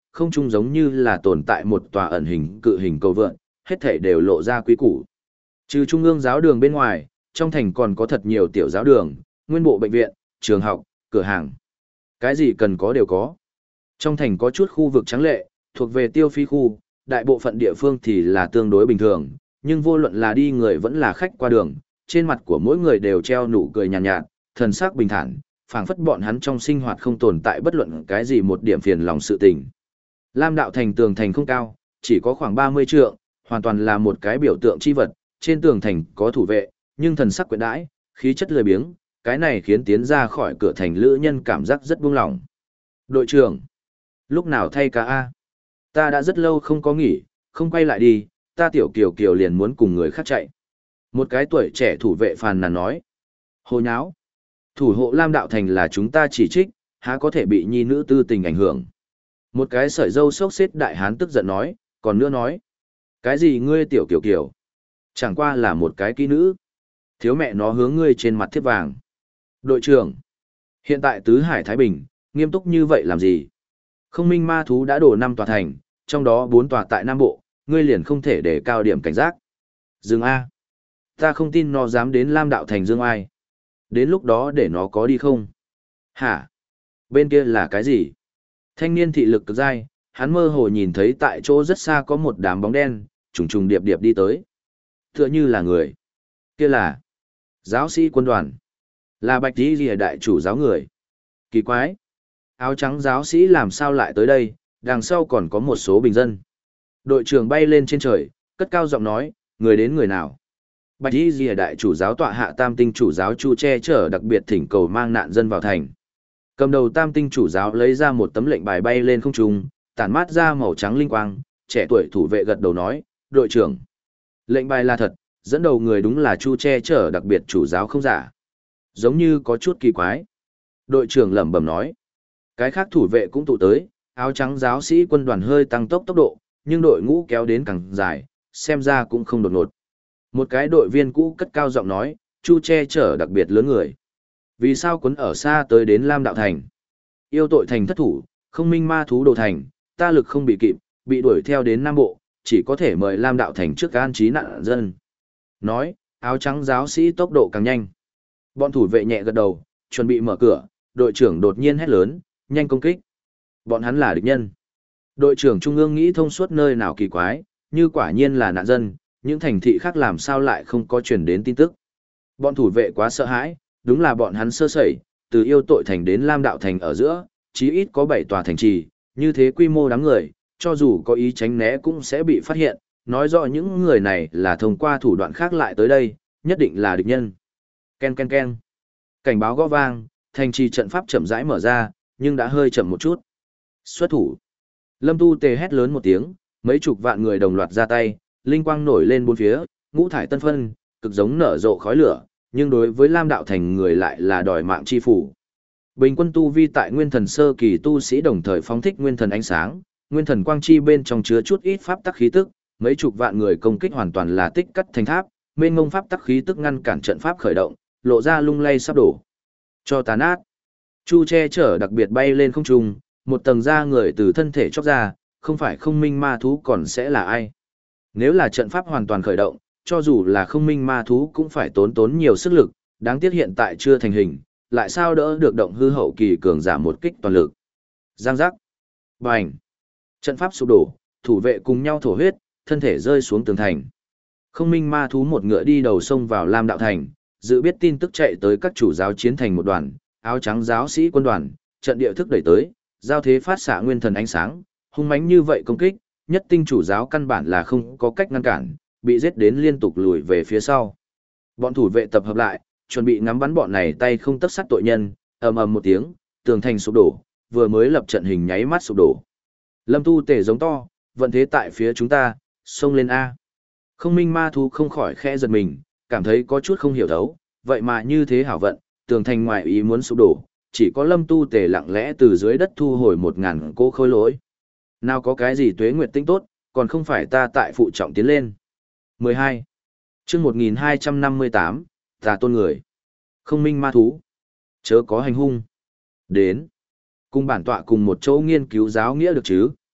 không trung giống như là tồn tại một tòa ẩn hình cự hình cầu vượn, hết thảy đều lộ ra quý củ. Trừ trung ương giáo đường bên ngoài, trong thành còn có thật nhiều tiểu giáo đường, nguyên bộ bệnh viện, trường học, cửa hàng. Cái gì cần có đều có. Trong thành có chút khu vực trắng lệ, thuộc về tiêu phí khu, đại bộ phận địa phương thì là tương đối bình thường, nhưng vô luận là đi người vẫn là khách qua đường, trên mặt của mỗi người đều treo nụ cười nhàn nhạt, nhạt, thần sắc bình thản, phảng phất bọn hắn trong sinh hoạt không tồn tại bất luận cái gì một điểm phiền lòng sự tình. Lam đạo thành tường thành không cao, chỉ có khoảng ba mươi trượng, hoàn toàn là một cái biểu tượng chi vật, trên tường thành có thủ vệ, nhưng thần sắc quyện đãi, khí chất lười biếng, cái này khiến tiến ra khỏi cửa thành lữ nhân cảm giác rất buông lỏng. Đội trưởng, lúc nào thay ca A? Ta đã rất lâu không có nghỉ, không quay lại đi, ta tiểu kiều kiều liền muốn cùng người khác chạy. Một cái tuổi trẻ thủ vệ phàn nàn nói. Hồ nháo. Thủ hộ Lam đạo thành là chúng ta chỉ trích, há có thể bị nhi nữ tư tình ảnh hưởng. Một cái sợi dâu xốc xếp đại hán tức giận nói, còn nữa nói. Cái gì ngươi tiểu kiều kiều? Chẳng qua là một cái kỹ nữ. Thiếu mẹ nó hướng ngươi trên mặt thiếp vàng. Đội trưởng. Hiện tại Tứ Hải Thái Bình, nghiêm túc như vậy làm gì? Không minh ma thú đã đổ năm tòa thành, trong đó bốn tòa tại Nam Bộ, ngươi liền không thể để cao điểm cảnh giác. Dương A. Ta không tin nó dám đến Lam đạo thành Dương ai. Đến lúc đó để nó có đi không? Hả? Bên kia là cái gì? Thanh niên thị lực cực dai, hắn mơ hồ nhìn thấy tại chỗ rất xa có một đám bóng đen, trùng trùng điệp điệp đi tới. Tựa như là người. Kia là giáo sĩ quân đoàn. Là bạch tí lìa đại chủ giáo người. Kỳ quái. Áo trắng giáo sĩ làm sao lại tới đây, đằng sau còn có một số bình dân. Đội trưởng bay lên trên trời, cất cao giọng nói, người đến người nào. Bạch y lìa đại chủ giáo tọa hạ tam tinh chủ giáo Chu che chở đặc biệt thỉnh cầu mang nạn dân vào thành. Cầm đầu tam tinh chủ giáo lấy ra một tấm lệnh bài bay lên không trung, tản mát ra màu trắng linh quang, trẻ tuổi thủ vệ gật đầu nói, đội trưởng. Lệnh bài là thật, dẫn đầu người đúng là Chu che chở đặc biệt chủ giáo không giả. Giống như có chút kỳ quái. Đội trưởng lẩm bẩm nói. Cái khác thủ vệ cũng tụ tới, áo trắng giáo sĩ quân đoàn hơi tăng tốc tốc độ, nhưng đội ngũ kéo đến càng dài, xem ra cũng không đột ngột. Một cái đội viên cũ cất cao giọng nói, Chu che chở đặc biệt lớn người. Vì sao quấn ở xa tới đến Lam đạo thành? Yêu tội thành thất thủ, không minh ma thú đồ thành, ta lực không bị kịp, bị đuổi theo đến Nam Bộ, chỉ có thể mời Lam đạo thành trước an trí nạn dân. Nói, áo trắng giáo sĩ tốc độ càng nhanh. Bọn thủ vệ nhẹ gật đầu, chuẩn bị mở cửa, đội trưởng đột nhiên hét lớn, nhanh công kích. Bọn hắn là địch nhân. Đội trưởng trung ương nghĩ thông suốt nơi nào kỳ quái, như quả nhiên là nạn dân, những thành thị khác làm sao lại không có truyền đến tin tức. Bọn thủ vệ quá sợ hãi, đúng là bọn hắn sơ sẩy, từ yêu tội thành đến Lam đạo thành ở giữa, chí ít có bảy tòa thành trì, như thế quy mô đáng người, cho dù có ý tránh né cũng sẽ bị phát hiện, nói rõ những người này là thông qua thủ đoạn khác lại tới đây, nhất định là địch nhân. Ken ken ken. Cảnh báo gõ vang, thành trì trận pháp chậm rãi mở ra, nhưng đã hơi chậm một chút. Xuất thủ. Lâm Tu Tề hét lớn một tiếng, mấy chục vạn người đồng loạt ra tay, linh quang nổi lên bốn phía, ngũ thải tân phân, cực giống nở rộ khói lửa, nhưng đối với Lam đạo thành người lại là đòi mạng chi phủ. Bình quân tu vi tại nguyên thần sơ kỳ tu sĩ đồng thời phóng thích nguyên thần ánh sáng, nguyên thần quang chi bên trong chứa chút ít pháp tắc khí tức, mấy chục vạn người công kích hoàn toàn là tích cắt thành tháp, mênh mông pháp tắc khí tức ngăn cản trận pháp khởi động, lộ ra lung lay sắp đổ. Cho tàn át. Chu che chở đặc biệt bay lên không trung, một tầng da người từ thân thể chóc ra, không phải không minh ma thú còn sẽ là ai. Nếu là trận pháp hoàn toàn khởi động, cho dù là không minh ma thú cũng phải tốn tốn nhiều sức lực, đáng tiếc hiện tại chưa thành hình, lại sao đỡ được động hư hậu kỳ cường giả một kích toàn lực. Giang giác. Bành. Trận pháp sụp đổ, thủ vệ cùng nhau thổ huyết, thân thể rơi xuống tường thành. Không minh ma thú một ngựa đi đầu sông vào Lam đạo thành, dự biết tin tức chạy tới các chủ giáo chiến thành một đoàn, áo trắng giáo sĩ quân đoàn, trận địa thức đẩy tới, giao thế phát xạ nguyên thần ánh sáng, hung mãnh như vậy công kích, nhất tinh chủ giáo căn bản là không có cách ngăn cản, bị giết đến liên tục lùi về phía sau. Bọn thủ vệ tập hợp lại, chuẩn bị ngắm bắn bọn này tay không tấc sắt tội nhân, ầm ầm một tiếng, tường thành sụp đổ, vừa mới lập trận hình nháy mắt sụp đổ. Lâm Tu Tề giống to, vận thế tại phía chúng ta, xông lên A. Không minh ma thú không khỏi khẽ giật mình, cảm thấy có chút không hiểu thấu, vậy mà như thế hảo vận, tường thành ngoài ý muốn sụp đổ, chỉ có Lâm Tu Tề lặng lẽ từ dưới đất thu hồi một ngàn cô khôi lỗi. Nào có cái gì tuế nguyệt tinh tốt, còn không phải ta tại phụ trọng tiến lên. mười hai. Chương một nghìn hai trăm năm mươi tám, Tà tôn người. Không minh ma thú. Chớ có hành hung. Đến. Cùng bản tọa cùng một chỗ nghiên cứu giáo nghĩa được chứ.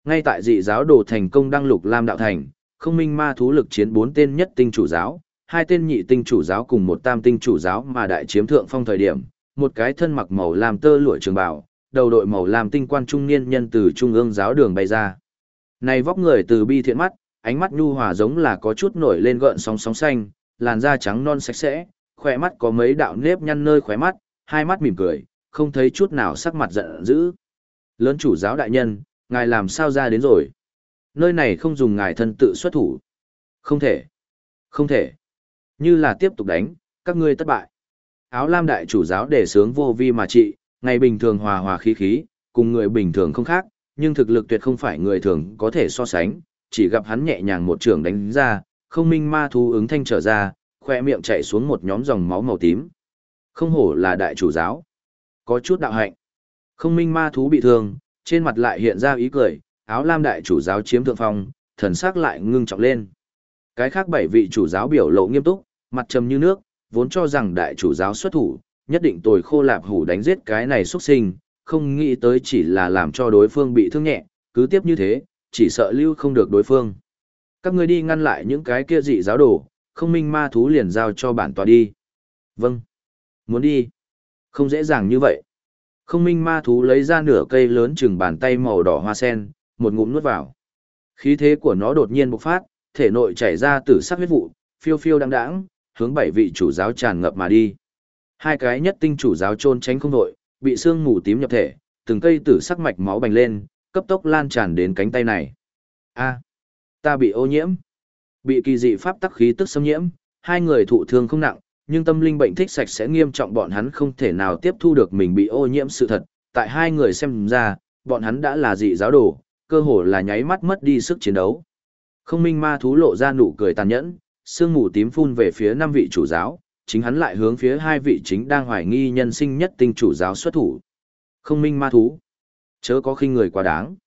Ngay tại dị giáo đồ thành công đăng lục Lam đạo thành, không minh ma thú lực chiến bốn tên nhất tinh chủ giáo, hai tên nhị tinh chủ giáo cùng một tam tinh chủ giáo mà đại chiếm thượng phong thời điểm, một cái thân mặc màu lam tơ lụa trường bào, đầu đội màu lam tinh quan trung niên nhân từ trung ương giáo đường bay ra. Này vóc người từ bi thiện mắt, ánh mắt nhu hòa giống là có chút nổi lên gợn sóng sóng xanh, làn da trắng non sạch sẽ, khỏe mắt có mấy đạo nếp nhăn nơi khóe mắt, hai mắt mỉm cười, không thấy chút nào sắc mặt giận dữ. Lớn chủ giáo đại nhân, ngài làm sao ra đến rồi? Nơi này không dùng ngài thân tự xuất thủ. Không thể. Không thể. Như là tiếp tục đánh, các ngươi thất bại. Áo lam đại chủ giáo để sướng vô vi mà trị, ngày bình thường hòa hòa khí khí, cùng người bình thường không khác, nhưng thực lực tuyệt không phải người thường có thể so sánh, chỉ gặp hắn nhẹ nhàng một trường đánh ra, không minh ma thú ứng thanh trở ra, khoe miệng chảy xuống một nhóm dòng máu màu tím. Không hổ là đại chủ giáo. Có chút đạo hạnh. Không minh ma thú bị thương, trên mặt lại hiện ra ý cười, áo lam đại chủ giáo chiếm thượng phong, thần sắc lại ngưng trọng lên. Cái khác bảy vị chủ giáo biểu lộ nghiêm túc, mặt trầm như nước, vốn cho rằng đại chủ giáo xuất thủ, nhất định tồi khô lạp hủ đánh giết cái này xuất sinh, không nghĩ tới chỉ là làm cho đối phương bị thương nhẹ, cứ tiếp như thế, chỉ sợ lưu không được đối phương. Các ngươi đi ngăn lại những cái kia dị giáo đồ, không minh ma thú liền giao cho bản tòa đi. Vâng. Muốn đi. Không dễ dàng như vậy. Không minh ma thú lấy ra nửa cây lớn chừng bàn tay màu đỏ hoa sen, một ngụm nuốt vào. Khí thế của nó đột nhiên bộc phát, thể nội chảy ra tử sắc huyết vụ, phiêu phiêu đăng đãng, hướng bảy vị chủ giáo tràn ngập mà đi. Hai cái nhất tinh chủ giáo trôn tránh không đội, bị sương mù tím nhập thể, từng cây tử sắc mạch máu bành lên, cấp tốc lan tràn đến cánh tay này. A, ta bị ô nhiễm. Bị kỳ dị pháp tắc khí tức xâm nhiễm, hai người thụ thương không nặng, nhưng tâm linh bệnh thích sạch sẽ nghiêm trọng, bọn hắn không thể nào tiếp thu được mình bị ô nhiễm sự thật. Tại hai người xem ra, bọn hắn đã là dị giáo đồ, cơ hồ là nháy mắt mất đi sức chiến đấu. Không minh ma thú lộ ra nụ cười tàn nhẫn, sương mù tím phun về phía năm vị chủ giáo, chính hắn lại hướng phía hai vị chính đang hoài nghi nhân sinh nhất tinh chủ giáo xuất thủ. Không minh ma thú, chớ có khinh người quá đáng.